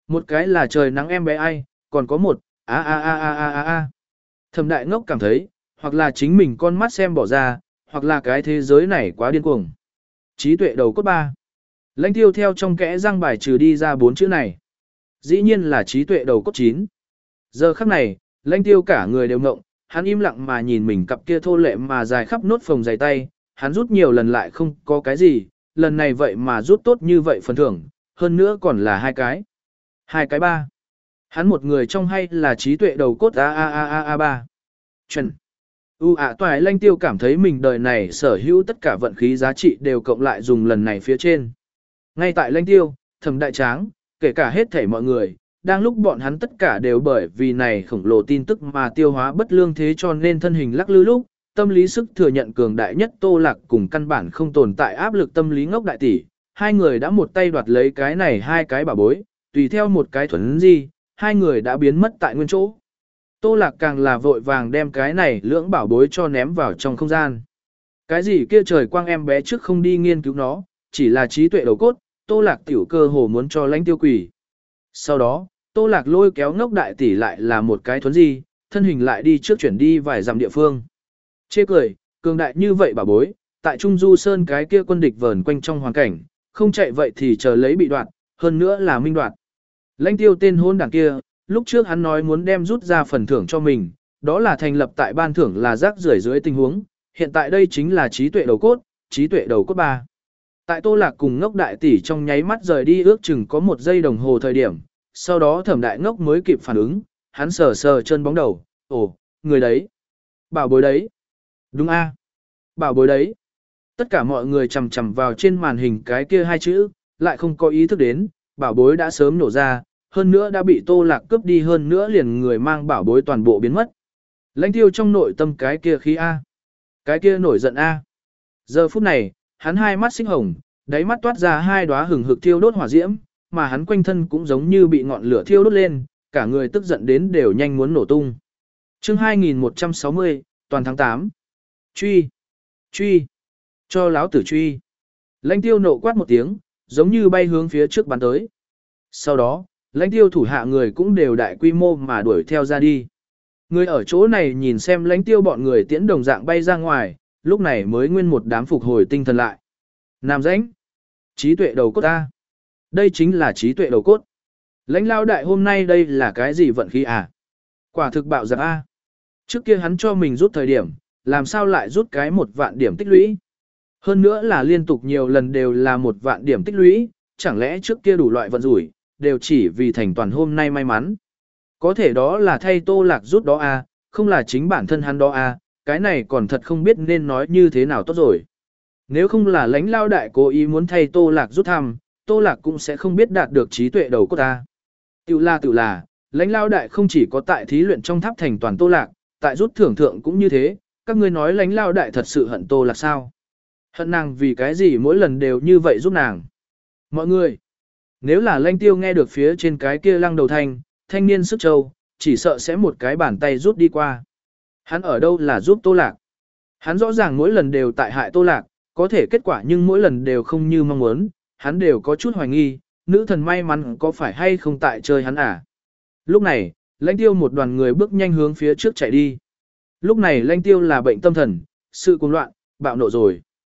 Một cái là trời nắng em bé ai, còn có một, a a a a a a a. Thẩm đại ngốc cảm thấy, hoặc là chính mình con mắt xem bỏ ra, hoặc là cái thế giới này quá điên cuồng. Trí tuệ đầu cốt ba. Lãnh tiêu theo trong kẽ răng bài trừ đi ra bốn chữ này. Dĩ nhiên là trí tuệ đầu cốt chín. Giờ khắc này, lãnh tiêu cả người đều ngộng, hắn im lặng mà nhìn mình cặp kia thô lệ mà dài khắp nốt phồng dày tay, hắn rút nhiều lần lại không có cái gì, lần này vậy mà rút tốt như vậy phần thưởng, hơn nữa còn là hai cái. Hai cái ba. Hắn một người trong hay là trí tuệ đầu cốt a a a a a ba. Chuẩn. U ạ toại lãnh tiêu cảm thấy mình đời này sở hữu tất cả vận khí giá trị đều cộng lại dùng lần này phía trên. Ngay tại lãnh tiêu, thẩm đại tráng, kể cả hết thảy mọi người, đang lúc bọn hắn tất cả đều bởi vì này khổng lồ tin tức mà tiêu hóa bất lương thế cho nên thân hình lắc lư lúc, tâm lý sức thừa nhận cường đại nhất Tô Lạc cùng căn bản không tồn tại áp lực tâm lý ngốc đại tỷ, hai người đã một tay đoạt lấy cái này hai cái bảo bối, tùy theo một cái thuần di, hai người đã biến mất tại nguyên chỗ. Tô Lạc càng là vội vàng đem cái này lưỡng bảo bối cho ném vào trong không gian. Cái gì kia trời quang em bé trước không đi nghiên cứu nó, chỉ là trí tuệ đầu cốt, Tô Lạc tiểu cơ hồ muốn cho lãnh tiêu quỷ. Sau đó, Tô Lạc lôi kéo ngốc đại tỷ lại là một cái thuấn di, thân hình lại đi trước chuyển đi vài dặm địa phương. Chê cười, cường đại như vậy bảo bối, tại Trung Du Sơn cái kia quân địch vờn quanh trong hoàn cảnh, không chạy vậy thì chờ lấy bị đoạt, hơn nữa là minh đoạt. Lãnh tiêu tên hôn đảng kia, lúc trước hắn nói muốn đem rút ra phần thưởng cho mình, đó là thành lập tại ban thưởng là rác rưởi dưới tình huống, hiện tại đây chính là trí tuệ đầu cốt, trí tuệ đầu cốt ba. Tại Tô Lạc cùng ngốc đại tỷ trong nháy mắt rời đi ước chừng có một giây đồng hồ thời điểm, sau đó thẩm đại ngốc mới kịp phản ứng, hắn sờ sờ chân bóng đầu, ồ, người đấy, bảo bối đấy, đúng a, bảo bối đấy. Tất cả mọi người chầm chầm vào trên màn hình cái kia hai chữ, lại không có ý thức đến, bảo bối đã sớm nổ ra, hơn nữa đã bị Tô Lạc cướp đi hơn nữa liền người mang bảo bối toàn bộ biến mất. Lãnh tiêu trong nội tâm cái kia khí A. Cái kia nổi giận A. Giờ phút này, hắn hai mắt xích hồng, đáy mắt toát ra hai đóa hừng hực thiêu đốt hỏa diễm, mà hắn quanh thân cũng giống như bị ngọn lửa thiêu đốt lên, cả người tức giận đến đều nhanh muốn nổ tung. Chương hai nghìn một trăm sáu mươi, toàn tháng tám. Truy! Truy! Cho láo tử truy! Lãnh tiêu nộ quát một tiếng, giống như bay hướng phía trước bắn tới. Sau đó, lãnh tiêu thủ hạ người cũng đều đại quy mô mà đuổi theo ra đi. Người ở chỗ này nhìn xem lãnh tiêu bọn người tiễn đồng dạng bay ra ngoài, lúc này mới nguyên một đám phục hồi tinh thần lại. Nam rãnh, trí tuệ đầu cốt ta. Đây chính là trí tuệ đầu cốt. Lãnh lao đại hôm nay đây là cái gì vận khí à? Quả thực bạo giặc A. Trước kia hắn cho mình rút thời điểm, làm sao lại rút cái một vạn điểm tích lũy? Hơn nữa là liên tục nhiều lần đều là một vạn điểm tích lũy, chẳng lẽ trước kia đủ loại vận rủi, đều chỉ vì thành toàn hôm nay may mắn. Có thể đó là thay Tô Lạc rút đó a, không là chính bản thân hắn đó a, cái này còn thật không biết nên nói như thế nào tốt rồi. Nếu không là lãnh lao đại cố ý muốn thay Tô Lạc rút thăm, Tô Lạc cũng sẽ không biết đạt được trí tuệ đầu cốt ta. Tự là tự là, lãnh lao đại không chỉ có tại thí luyện trong tháp thành toàn Tô Lạc, tại rút thưởng thượng cũng như thế, các ngươi nói lãnh lao đại thật sự hận Tô Lạc sao? Hận nàng vì cái gì mỗi lần đều như vậy giúp nàng? Mọi người, nếu là lãnh tiêu nghe được phía trên cái kia lăng đầu thanh, thanh niên sức châu, chỉ sợ sẽ một cái bàn tay rút đi qua. Hắn ở đâu là giúp Tô Lạc? Hắn rõ ràng mỗi lần đều tại hại Tô Lạc, có thể kết quả nhưng mỗi lần đều không như mong muốn, hắn đều có chút hoài nghi, nữ thần may mắn có phải hay không tại chơi hắn à? Lúc này, lãnh tiêu một đoàn người bước nhanh hướng phía trước chạy đi. Lúc này lãnh tiêu là bệnh tâm thần, sự cuồng loạn, bạo nộ rồi.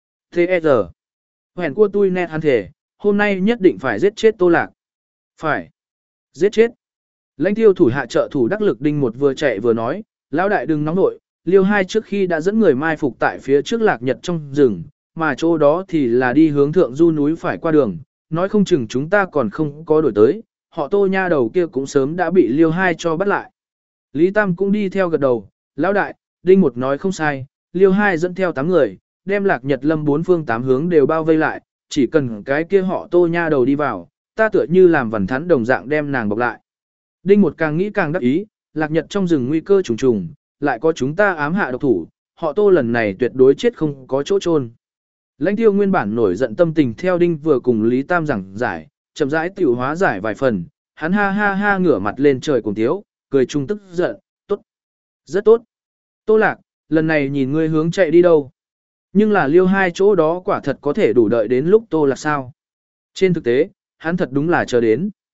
tê e rờ. Hèn của tôi nét hắn thể, hôm nay nhất định phải giết chết Tô Lạc. Phải. Giết chết. Lãnh tiêu thủ hạ trợ thủ đắc lực đinh một vừa chạy vừa nói, lão đại đừng nóng nội, liêu hai trước khi đã dẫn người mai phục tại phía trước Lạc Nhật trong rừng, mà chỗ đó thì là đi hướng thượng du núi phải qua đường, nói không chừng chúng ta còn không có đổi tới, họ Tô nha đầu kia cũng sớm đã bị liêu hai cho bắt lại. Lý Tam cũng đi theo gật đầu, lão đại, đinh một nói không sai, liêu hai dẫn theo tám người, đem Lạc Nhật lâm bốn phương tám hướng đều bao vây lại, chỉ cần cái kia họ Tô nha đầu đi vào, ta tựa như làm vằn thắn đồng dạng đem nàng bọc lại. Đinh một càng nghĩ càng đắc ý, Lạc Nhật trong rừng nguy cơ trùng trùng, lại có chúng ta ám hạ độc thủ, họ Tô lần này tuyệt đối chết không có chỗ chôn. Lãnh tiêu nguyên bản nổi giận tâm tình theo Đinh vừa cùng Lý Tam giảng giải, chậm rãi tiểu hóa giải vài phần, hắn ha ha ha ngửa mặt lên trời cùng tiếu, cười trung tức giận, tốt, rất tốt. Tô Lạc, lần này nhìn ngươi hướng chạy đi đâu? Nhưng là liêu hai chỗ đó quả thật có thể đủ đợi đến lúc Tô Lạc sao? Trên thực tế, hắn thật đúng là chờ đến.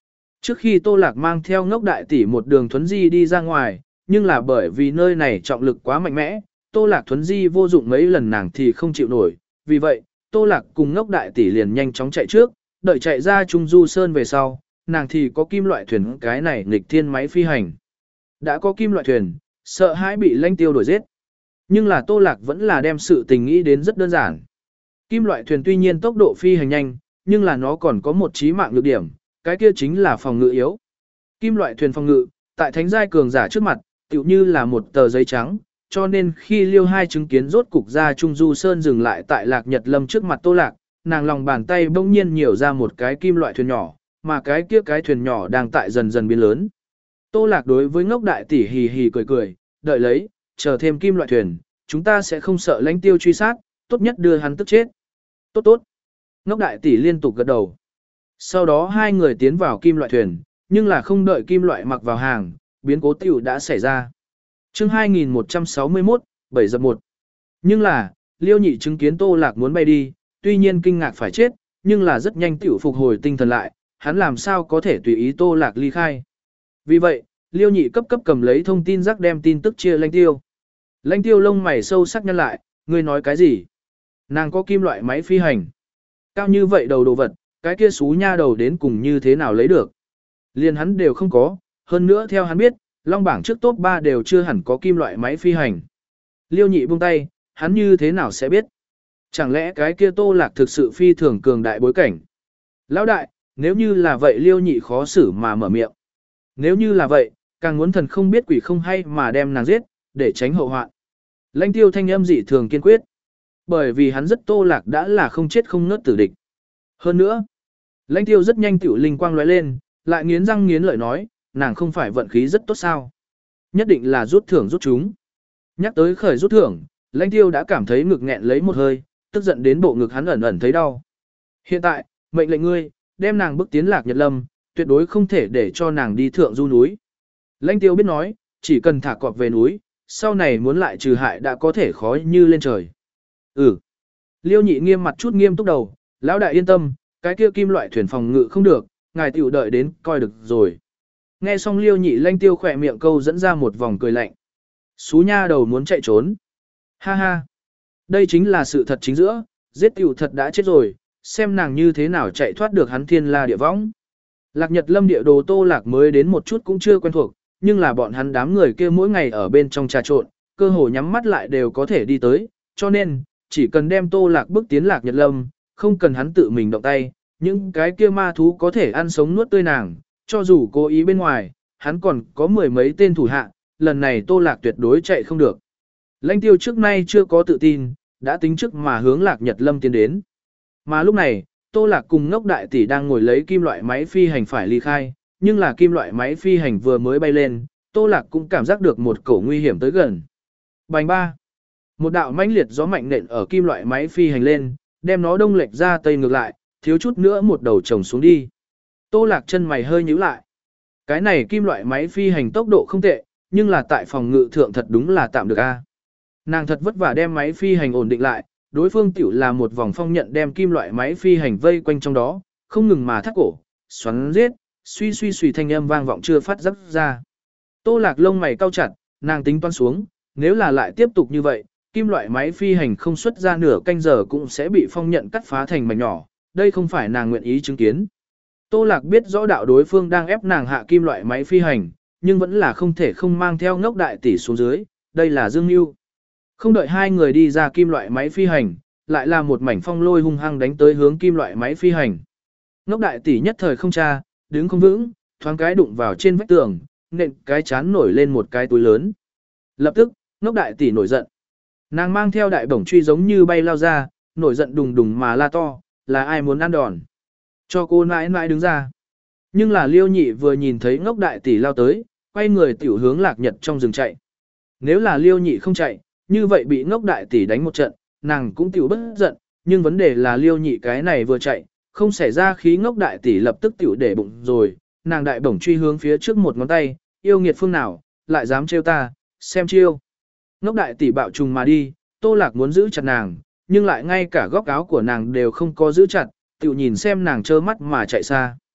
Trước khi Tô Lạc mang theo ngốc đại tỷ một đường thuấn di đi ra ngoài, nhưng là bởi vì nơi này trọng lực quá mạnh mẽ, Tô Lạc thuấn di vô dụng mấy lần nàng thì không chịu nổi, vì vậy, Tô Lạc cùng ngốc đại tỷ liền nhanh chóng chạy trước, đợi chạy ra Trung Du Sơn về sau, nàng thì có kim loại thuyền cái này nghịch thiên máy phi hành. Đã có kim loại thuyền, sợ hãi bị Lanh Tiêu đuổi giết. Nhưng là Tô Lạc vẫn là đem sự tình nghĩ đến rất đơn giản. Kim loại thuyền tuy nhiên tốc độ phi hành nhanh, nhưng là nó còn có một chí mạng nhược điểm, cái kia chính là phòng ngự yếu. Kim loại thuyền phòng ngự, tại thánh giai cường giả trước mặt, tựu như là một tờ giấy trắng, cho nên khi Liêu Hai chứng kiến rốt cục ra Trung Du Sơn dừng lại tại Lạc Nhật Lâm trước mặt Tô Lạc, nàng lòng bàn tay bỗng nhiên nhiều ra một cái kim loại thuyền nhỏ, mà cái kia cái thuyền nhỏ đang tại dần dần biến lớn. Tô Lạc đối với ngốc đại tỷ hì hì cười cười, đợi lấy, chờ thêm kim loại thuyền, chúng ta sẽ không sợ Lãnh Tiêu truy sát, tốt nhất đưa hắn tức chết. Tốt tốt. Ngốc đại tỷ liên tục gật đầu. Sau đó hai người tiến vào kim loại thuyền, nhưng là không đợi kim loại mặc vào hàng, biến cố tiểu đã xảy ra. Chương hai nghìn một trăm sáu mươi mốt, bảy dập một. Nhưng là, Liêu Nhị chứng kiến Tô Lạc muốn bay đi, tuy nhiên kinh ngạc phải chết, nhưng là rất nhanh tiểu phục hồi tinh thần lại, hắn làm sao có thể tùy ý Tô Lạc ly khai. Vì vậy, Liêu Nhị cấp cấp cầm lấy thông tin rắc đem tin tức chia Lãnh Tiêu. Lãnh Tiêu lông mày sâu sắc nhăn lại, ngươi nói cái gì? Nàng có kim loại máy phi hành. Cao như vậy đầu đồ vật, cái kia xú nha đầu đến cùng như thế nào lấy được. Liên hắn đều không có, hơn nữa theo hắn biết, long bảng trước top ba đều chưa hẳn có kim loại máy phi hành. Liêu Nhị buông tay, hắn như thế nào sẽ biết? Chẳng lẽ cái kia Tô Lạc thực sự phi thường cường đại bối cảnh? Lão đại, nếu như là vậy Liêu Nhị khó xử mà mở miệng. Nếu như là vậy, càng muốn thần không biết quỷ không hay mà đem nàng giết, để tránh hậu hoạn. Lãnh Tiêu thanh âm dị thường kiên quyết. Bởi vì hắn rất Tô Lạc đã là không chết không ngớt tử địch. Hơn nữa, Lãnh Tiêu rất nhanh tiểu linh quang lóe lên, lại nghiến răng nghiến lợi nói, nàng không phải vận khí rất tốt sao? Nhất định là rút thưởng rút chúng. Nhắc tới khởi rút thưởng, Lãnh Tiêu đã cảm thấy ngực nghẹn lấy một hơi, tức giận đến bộ ngực hắn ẩn ẩn thấy đau. Hiện tại, mệnh lệnh ngươi, đem nàng bước tiến Lạc Nhật Lâm, tuyệt đối không thể để cho nàng đi thượng du núi. Lãnh Tiêu biết nói, chỉ cần thả cọp về núi, sau này muốn lại trừ hại đã có thể khó như lên trời. Ừ. Liêu Nhị nghiêm mặt chút nghiêm túc đầu, lão đại yên tâm, cái kia kim loại thuyền phòng ngự không được, ngài tiểu đợi đến coi được rồi. Nghe xong Liêu Nhị Lãnh Tiêu khỏe miệng câu dẫn ra một vòng cười lạnh. Xú nha đầu muốn chạy trốn. Ha ha. Đây chính là sự thật chính giữa, giết tiểu thật đã chết rồi, xem nàng như thế nào chạy thoát được hắn thiên la địa võng. Lạc Nhật Lâm địa đồ Tô Lạc mới đến một chút cũng chưa quen thuộc, nhưng là bọn hắn đám người kia mỗi ngày ở bên trong trà trộn, cơ hồ nhắm mắt lại đều có thể đi tới, cho nên, chỉ cần đem Tô Lạc bước tiến Lạc Nhật Lâm, không cần hắn tự mình động tay, những cái kia ma thú có thể ăn sống nuốt tươi nàng, cho dù cố ý bên ngoài, hắn còn có mười mấy tên thủ hạ, lần này Tô Lạc tuyệt đối chạy không được. Lãnh Tiêu trước nay chưa có tự tin, đã tính trước mà hướng Lạc Nhật Lâm tiến đến. Mà lúc này, Tô Lạc cùng ngốc đại tỷ đang ngồi lấy kim loại máy phi hành phải ly khai, nhưng là kim loại máy phi hành vừa mới bay lên, Tô Lạc cũng cảm giác được một cổ nguy hiểm tới gần. Bành ba. Một đạo mãnh liệt gió mạnh nện ở kim loại máy phi hành lên, đem nó đông lệch ra tây ngược lại, thiếu chút nữa một đầu chồng xuống đi. Tô Lạc chân mày hơi nhíu lại. Cái này kim loại máy phi hành tốc độ không tệ, nhưng là tại phòng ngự thượng thật đúng là tạm được a. Nàng thật vất vả đem máy phi hành ổn định lại, đối phương tiểu là một vòng phong nhận đem kim loại máy phi hành vây quanh trong đó, không ngừng mà thắt cổ, xoắn giết, suy suy suy thanh âm vang vọng chưa phát giác ra. Tô Lạc lông mày cau chặt, nàng tính toán xuống, nếu là lại tiếp tục như vậy, kim loại máy phi hành không xuất ra nửa canh giờ cũng sẽ bị phong nhận cắt phá thành mảnh nhỏ, đây không phải nàng nguyện ý chứng kiến. Tô Lạc biết rõ đạo đối phương đang ép nàng hạ kim loại máy phi hành, nhưng vẫn là không thể không mang theo ngốc đại tỷ xuống dưới, đây là dương mưu. Không đợi hai người đi ra kim loại máy phi hành, lại là một mảnh phong lôi hung hăng đánh tới hướng kim loại máy phi hành. Ngốc đại tỷ nhất thời không tra, đứng không vững, thoáng cái đụng vào trên vách tường, nện cái chán nổi lên một cái túi lớn. Lập tức, ngốc đại tỷ nổi giận. Nàng mang theo đại bổng truy giống như bay lao ra, nổi giận đùng đùng mà la to, là ai muốn ăn đòn. Cho cô nãi nãi đứng ra. Nhưng là Liêu Nhị vừa nhìn thấy ngốc đại tỷ lao tới, quay người tiểu hướng Lạc Nhật trong rừng chạy. Nếu là Liêu Nhị không chạy, như vậy bị ngốc đại tỷ đánh một trận, nàng cũng tiểu bất giận, nhưng vấn đề là Liêu Nhị cái này vừa chạy, không xảy ra khí ngốc đại tỷ lập tức tiểu để bụng rồi, nàng đại bổng truy hướng phía trước một ngón tay, yêu nghiệt phương nào, lại dám trêu ta, xem chiêu. Ngốc đại tỷ bạo trùng mà đi, Tô Lạc muốn giữ chặt nàng, nhưng lại ngay cả góc áo của nàng đều không có giữ chặt, tiểu nhìn xem nàng trơ mắt mà chạy xa.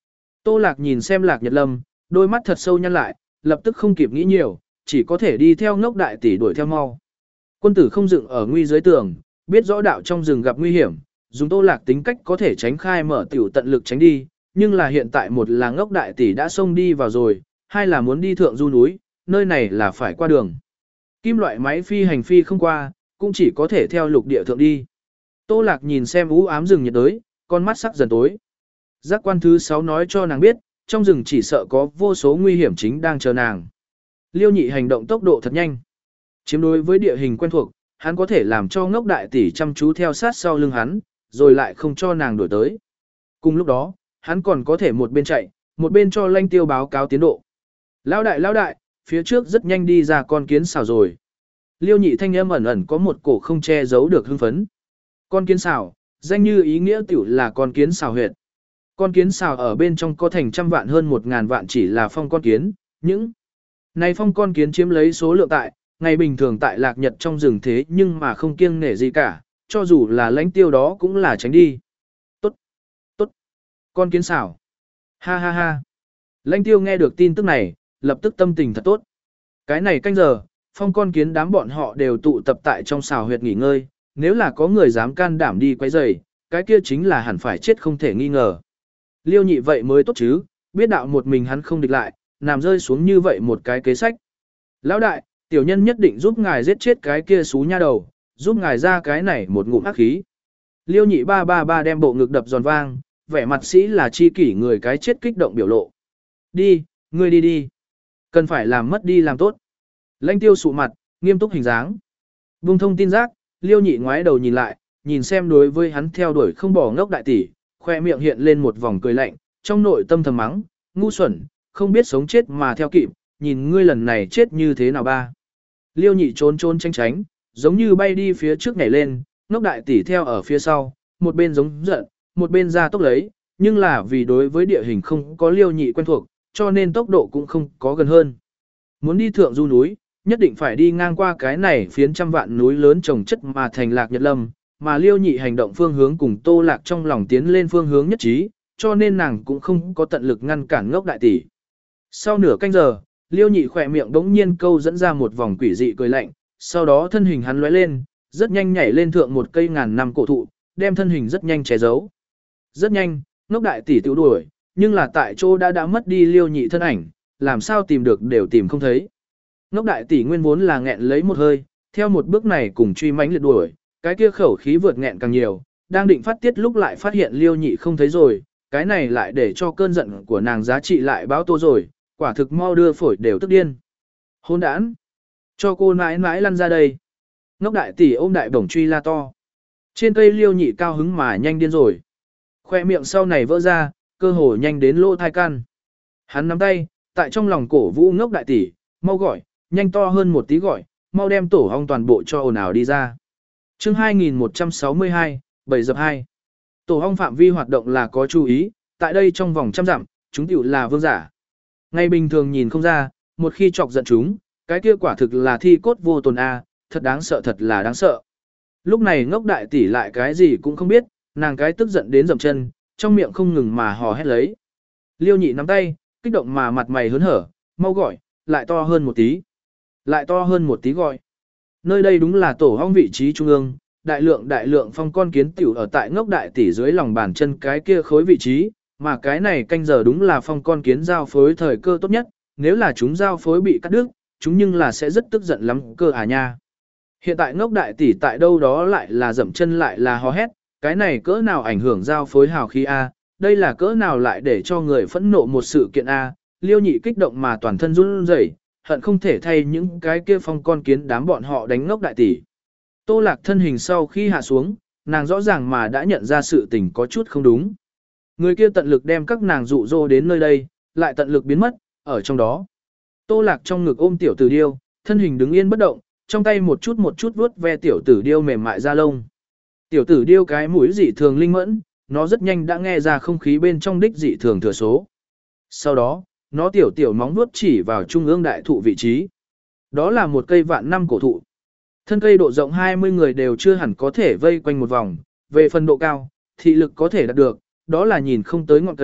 Tô Lạc nhìn xem Lạc Nhật Lâm, đôi mắt thật sâu nhăn lại, lập tức không kịp nghĩ nhiều, chỉ có thể đi theo ngốc đại tỷ đuổi theo mau. Quân tử không dựng ở nguy dưới tường, biết rõ đạo trong rừng gặp nguy hiểm, dùng Tô Lạc tính cách có thể tránh khai mở tiểu tận lực tránh đi, nhưng là hiện tại một là ngốc đại tỷ đã xông đi vào rồi, hai là muốn đi thượng du núi, nơi này là phải qua đường. Kim loại máy phi hành phi không qua, cũng chỉ có thể theo lục địa thượng đi. Tô Lạc nhìn xem u ám rừng nhiệt đới, con mắt sắc dần tối. Giác quan thứ sáu nói cho nàng biết, trong rừng chỉ sợ có vô số nguy hiểm chính đang chờ nàng. Liêu Nhị hành động tốc độ thật nhanh. Chiếm đối với địa hình quen thuộc, hắn có thể làm cho ngốc đại tỷ chăm chú theo sát sau lưng hắn, rồi lại không cho nàng đuổi tới. Cùng lúc đó, hắn còn có thể một bên chạy, một bên cho Lanh Tiêu báo cáo tiến độ. Lão đại lão đại, phía trước rất nhanh đi ra con kiến xào rồi. Liêu Nhị thanh âm ẩn ẩn có một cổ không che giấu được hưng phấn. Con kiến xào, danh như ý nghĩa tiểu là con kiến xào huyệt. Con kiến xào ở bên trong có thành trăm vạn hơn một ngàn vạn chỉ là phong con kiến, những này phong con kiến chiếm lấy số lượng tại, ngày bình thường tại Lạc Nhật trong rừng thế nhưng mà không kiêng nể gì cả, cho dù là Lãnh Tiêu đó cũng là tránh đi. Tốt, tốt, con kiến xào. Ha ha ha. Lãnh Tiêu nghe được tin tức này, lập tức tâm tình thật tốt. Cái này canh giờ, phong con kiến đám bọn họ đều tụ tập tại trong xào huyệt nghỉ ngơi, nếu là có người dám can đảm đi quấy rầy, cái kia chính là hẳn phải chết không thể nghi ngờ. Liêu Nhị vậy mới tốt chứ, biết đạo một mình hắn không địch lại, nằm rơi xuống như vậy một cái kế sách. Lão đại, tiểu nhân nhất định giúp ngài giết chết cái kia xú nha đầu, giúp ngài ra cái này một ngụm ác khí. Liêu Nhị ba ba ba đem bộ ngực đập giòn vang, vẻ mặt sĩ là chi kỷ người cái chết kích động biểu lộ. Đi, ngươi đi đi. Cần phải làm mất đi làm tốt. Lãnh Tiêu sụ mặt, nghiêm túc hình dáng. Bung thông tin giác, Liêu Nhị ngoái đầu nhìn lại, nhìn xem đối với hắn theo đuổi không bỏ ngốc đại tỷ, khoe miệng hiện lên một vòng cười lạnh, trong nội tâm thầm mắng, ngu xuẩn, không biết sống chết mà theo kịp, nhìn ngươi lần này chết như thế nào ba. Liêu Nhị trốn trốn tránh tránh, giống như bay đi phía trước nhảy lên, ngốc đại tỷ theo ở phía sau, một bên giống giận, một bên ra tốc lấy, nhưng là vì đối với địa hình không có Liêu Nhị quen thuộc, cho nên tốc độ cũng không có gần hơn. Muốn đi thượng du núi, nhất định phải đi ngang qua cái này phiến trăm vạn núi lớn trồng chất mà thành Lạc Nhật Lâm, mà Liêu Nhị hành động phương hướng cùng Tô Lạc trong lòng tiến lên phương hướng nhất trí, cho nên nàng cũng không có tận lực ngăn cản ngốc đại tỷ. Sau nửa canh giờ, Liêu Nhị khỏe miệng đống nhiên câu dẫn ra một vòng quỷ dị cười lạnh, sau đó thân hình hắn lóe lên, rất nhanh nhảy lên thượng một cây ngàn năm cổ thụ, đem thân hình rất nhanh che giấu. Rất nhanh, ngốc đại tỷ tiểu đuổi, nhưng là tại chỗ đã đã mất đi Liêu Nhị thân ảnh, làm sao tìm được đều tìm không thấy. Ngốc đại tỷ nguyên vốn là nghẹn lấy một hơi, theo một bước này cùng truy mãnh liệt đuổi, cái kia khẩu khí vượt nghẹn càng nhiều, đang định phát tiết lúc lại phát hiện Liêu Nhị không thấy rồi, cái này lại để cho cơn giận của nàng giá trị lại báo tô rồi, quả thực mau đưa phổi đều tức điên. Hôn đản, cho cô nãi nãi lăn ra đây. Ngốc đại tỷ ôm đại bổng truy la to. Trên cây Liêu Nhị cao hứng mà nhanh điên rồi. Khoe miệng sau này vỡ ra, cơ hồ nhanh đến lỗ thai căn. Hắn nắm tay, tại trong lòng cổ vũ ngốc đại tỷ, mau gọi, nhanh to hơn một tí gọi, mau đem tổ ong toàn bộ cho ồn ào đi ra. Chương hai nghìn một trăm sáu mươi hai, bảy dập hai. Tổ ong phạm vi hoạt động là có chú ý, tại đây trong vòng trăm dặm, chúng tiểu là vương giả. Ngày bình thường nhìn không ra, một khi chọc giận chúng, cái kia quả thực là thi cốt vô tồn a, thật đáng sợ thật là đáng sợ. Lúc này ngốc đại tỷ lại cái gì cũng không biết, nàng cái tức giận đến dậm chân, trong miệng không ngừng mà hò hét lấy. Liêu Nhị nắm tay, kích động mà mặt mày hớn hở, mau gọi, lại to hơn một tí. Lại to hơn một tí gọi. Nơi đây đúng là tổ ong vị trí trung ương, đại lượng đại lượng phong con kiến tiểu ở tại ngốc đại tỷ dưới lòng bàn chân cái kia khối vị trí, mà cái này canh giờ đúng là phong con kiến giao phối thời cơ tốt nhất, nếu là chúng giao phối bị cắt đứt, chúng nhưng là sẽ rất tức giận lắm cơ à nha. Hiện tại ngốc đại tỷ tại đâu đó lại là dậm chân lại là hò hét, cái này cỡ nào ảnh hưởng giao phối hào khí a, đây là cỡ nào lại để cho người phẫn nộ một sự kiện a. Liêu Nhị kích động mà toàn thân run rẩy, hận không thể thay những cái kia phong con kiến đám bọn họ đánh ngốc đại tỷ. Tô Lạc thân hình sau khi hạ xuống, nàng rõ ràng mà đã nhận ra sự tình có chút không đúng. Người kia tận lực đem các nàng dụ dỗ đến nơi đây, lại tận lực biến mất, ở trong đó. Tô Lạc trong ngực ôm tiểu tử điêu, thân hình đứng yên bất động, trong tay một chút một chút vuốt ve tiểu tử điêu mềm mại da lông. Tiểu tử điêu cái mũi dị thường linh mẫn, nó rất nhanh đã nghe ra không khí bên trong đích dị thường thừa số. Sau đó, nó tiểu tiểu móng vuốt chỉ vào trung ương đại thụ vị trí. Đó là một cây vạn năm cổ thụ. Thân cây độ rộng hai mươi người đều chưa hẳn có thể vây quanh một vòng, về phần độ cao, thị lực có thể đạt được, đó là nhìn không tới ngọn cây,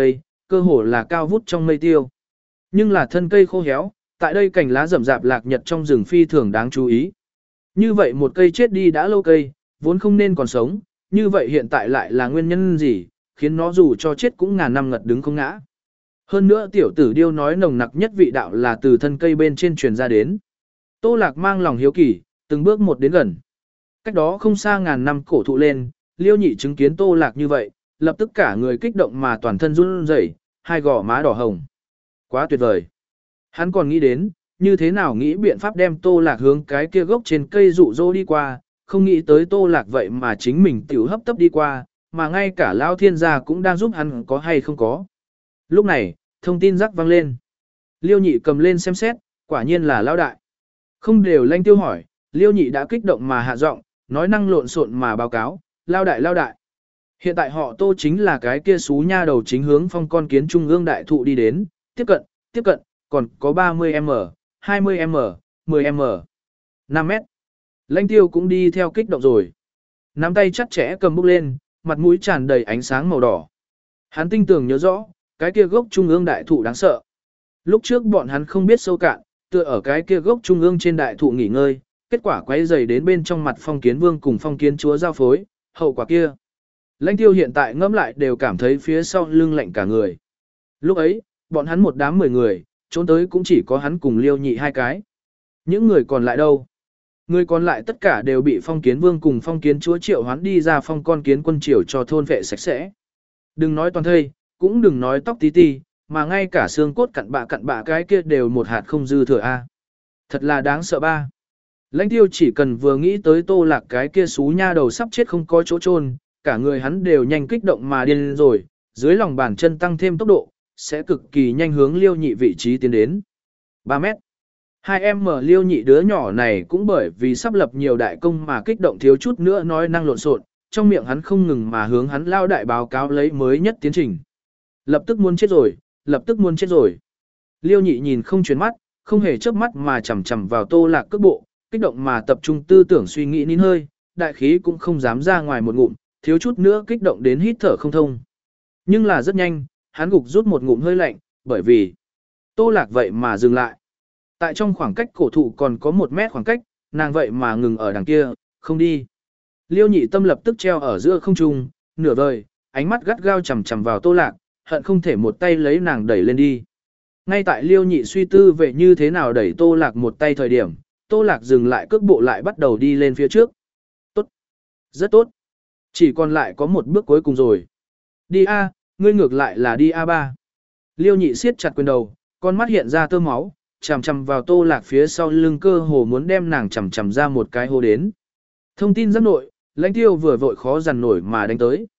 cơ hồ là cao vút trong mây tiêu. Nhưng là thân cây khô héo, tại đây cành lá rậm rạp lạc nhật trong rừng phi thường đáng chú ý. Như vậy một cây chết đi đã lâu cây, vốn không nên còn sống, như vậy hiện tại lại là nguyên nhân gì, khiến nó dù cho chết cũng ngàn năm ngật đứng không ngã. Hơn nữa tiểu tử điêu nói nồng nặc nhất vị đạo là từ thân cây bên trên truyền ra đến. Tô Lạc mang lòng hiếu kỳ, từng bước một đến gần. Cách đó không xa ngàn năm cổ thụ lên, Liêu Nhị chứng kiến Tô Lạc như vậy, lập tức cả người kích động mà toàn thân run rẩy, hai gò má đỏ hồng. Quá tuyệt vời. Hắn còn nghĩ đến, như thế nào nghĩ biện pháp đem Tô Lạc hướng cái kia gốc trên cây rụ rỗ đi qua, không nghĩ tới Tô Lạc vậy mà chính mình tiểu hấp tấp đi qua, mà ngay cả Lão Thiên gia cũng đang giúp hắn có hay không có. Lúc này, thông tin rắc vang lên. Liêu Nhị cầm lên xem xét, quả nhiên là Lão đại. Không đều Lanh Tiêu hỏi, Liêu Nhị đã kích động mà hạ giọng, nói năng lộn xộn mà báo cáo, Lão đại Lão đại. Hiện tại họ Tô chính là cái kia xú nha đầu chính hướng phong con kiến trung ương đại thụ đi đến, tiếp cận, tiếp cận, còn có ba mươi mét, hai mươi mét, mười mét, năm mét. Lanh Tiêu cũng đi theo kích động rồi. Nắm tay chặt chẽ cầm bút lên, mặt mũi tràn đầy ánh sáng màu đỏ. Hắn tinh tường nhớ rõ, cái kia gốc trung ương đại thụ đáng sợ. Lúc trước bọn hắn không biết sâu cạn, tựa ở cái kia gốc trung ương trên đại thụ nghỉ ngơi, kết quả quấy rầy đến bên trong mặt phong kiến vương cùng phong kiến chúa giao phối, hậu quả kia. Lãnh Tiêu hiện tại ngẫm lại đều cảm thấy phía sau lưng lạnh cả người. Lúc ấy, bọn hắn một đám mười người, trốn tới cũng chỉ có hắn cùng Liêu Nhị hai cái. Những người còn lại đâu? Người còn lại tất cả đều bị phong kiến vương cùng phong kiến chúa triệu hoán đi ra phong con kiến quân triều cho thôn vệ sạch sẽ. Đừng nói toàn thây, cũng đừng nói tóc tí tí, mà ngay cả xương cốt cặn bạ cặn bạ cái kia đều một hạt không dư thừa a. Thật là đáng sợ ba. Lãnh Tiêu chỉ cần vừa nghĩ tới Tô Lạc cái kia xú nha đầu sắp chết không có chỗ chôn, cả người hắn đều nhanh kích động mà điên rồi, dưới lòng bàn chân tăng thêm tốc độ, sẽ cực kỳ nhanh hướng Liêu Nhị vị trí tiến đến. ba mét. Hai em mở Liêu Nhị đứa nhỏ này cũng bởi vì sắp lập nhiều đại công mà kích động thiếu chút nữa nói năng lộn xộn, trong miệng hắn không ngừng mà hướng hắn lao đại báo cáo lấy mới nhất tiến trình. Lập tức muốn chết rồi, lập tức muốn chết rồi. Liêu Nhị nhìn không chuyển mắt, không hề chớp mắt mà chằm chằm vào Tô Lạc cước bộ, kích động mà tập trung tư tưởng suy nghĩ nín hơi, đại khí cũng không dám ra ngoài một ngụm, thiếu chút nữa kích động đến hít thở không thông. Nhưng là rất nhanh, hắn gục rút một ngụm hơi lạnh, bởi vì Tô Lạc vậy mà dừng lại. Tại trong khoảng cách cổ thụ còn có một mét khoảng cách, nàng vậy mà ngừng ở đằng kia, không đi. Liêu Nhị tâm lập tức treo ở giữa không trung, nửa vời, ánh mắt gắt gao chằm chằm vào Tô Lạc, hận không thể một tay lấy nàng đẩy lên đi. Ngay tại Liêu Nhị suy tư về như thế nào đẩy Tô Lạc một tay thời điểm, Tô Lạc dừng lại cước bộ lại bắt đầu đi lên phía trước. Tốt, rất tốt. Chỉ còn lại có một bước cuối cùng rồi. Đi A, ngươi ngược lại là đi A ba. Liêu Nhị siết chặt quyền đầu, con mắt hiện ra tơ máu, chằm chằm vào Tô Lạc phía sau lưng cơ hồ muốn đem nàng chằm chằm ra một cái hố đến. Thông tin rất nội, Lãnh Tiêu vừa vội khó dằn nổi mà đánh tới.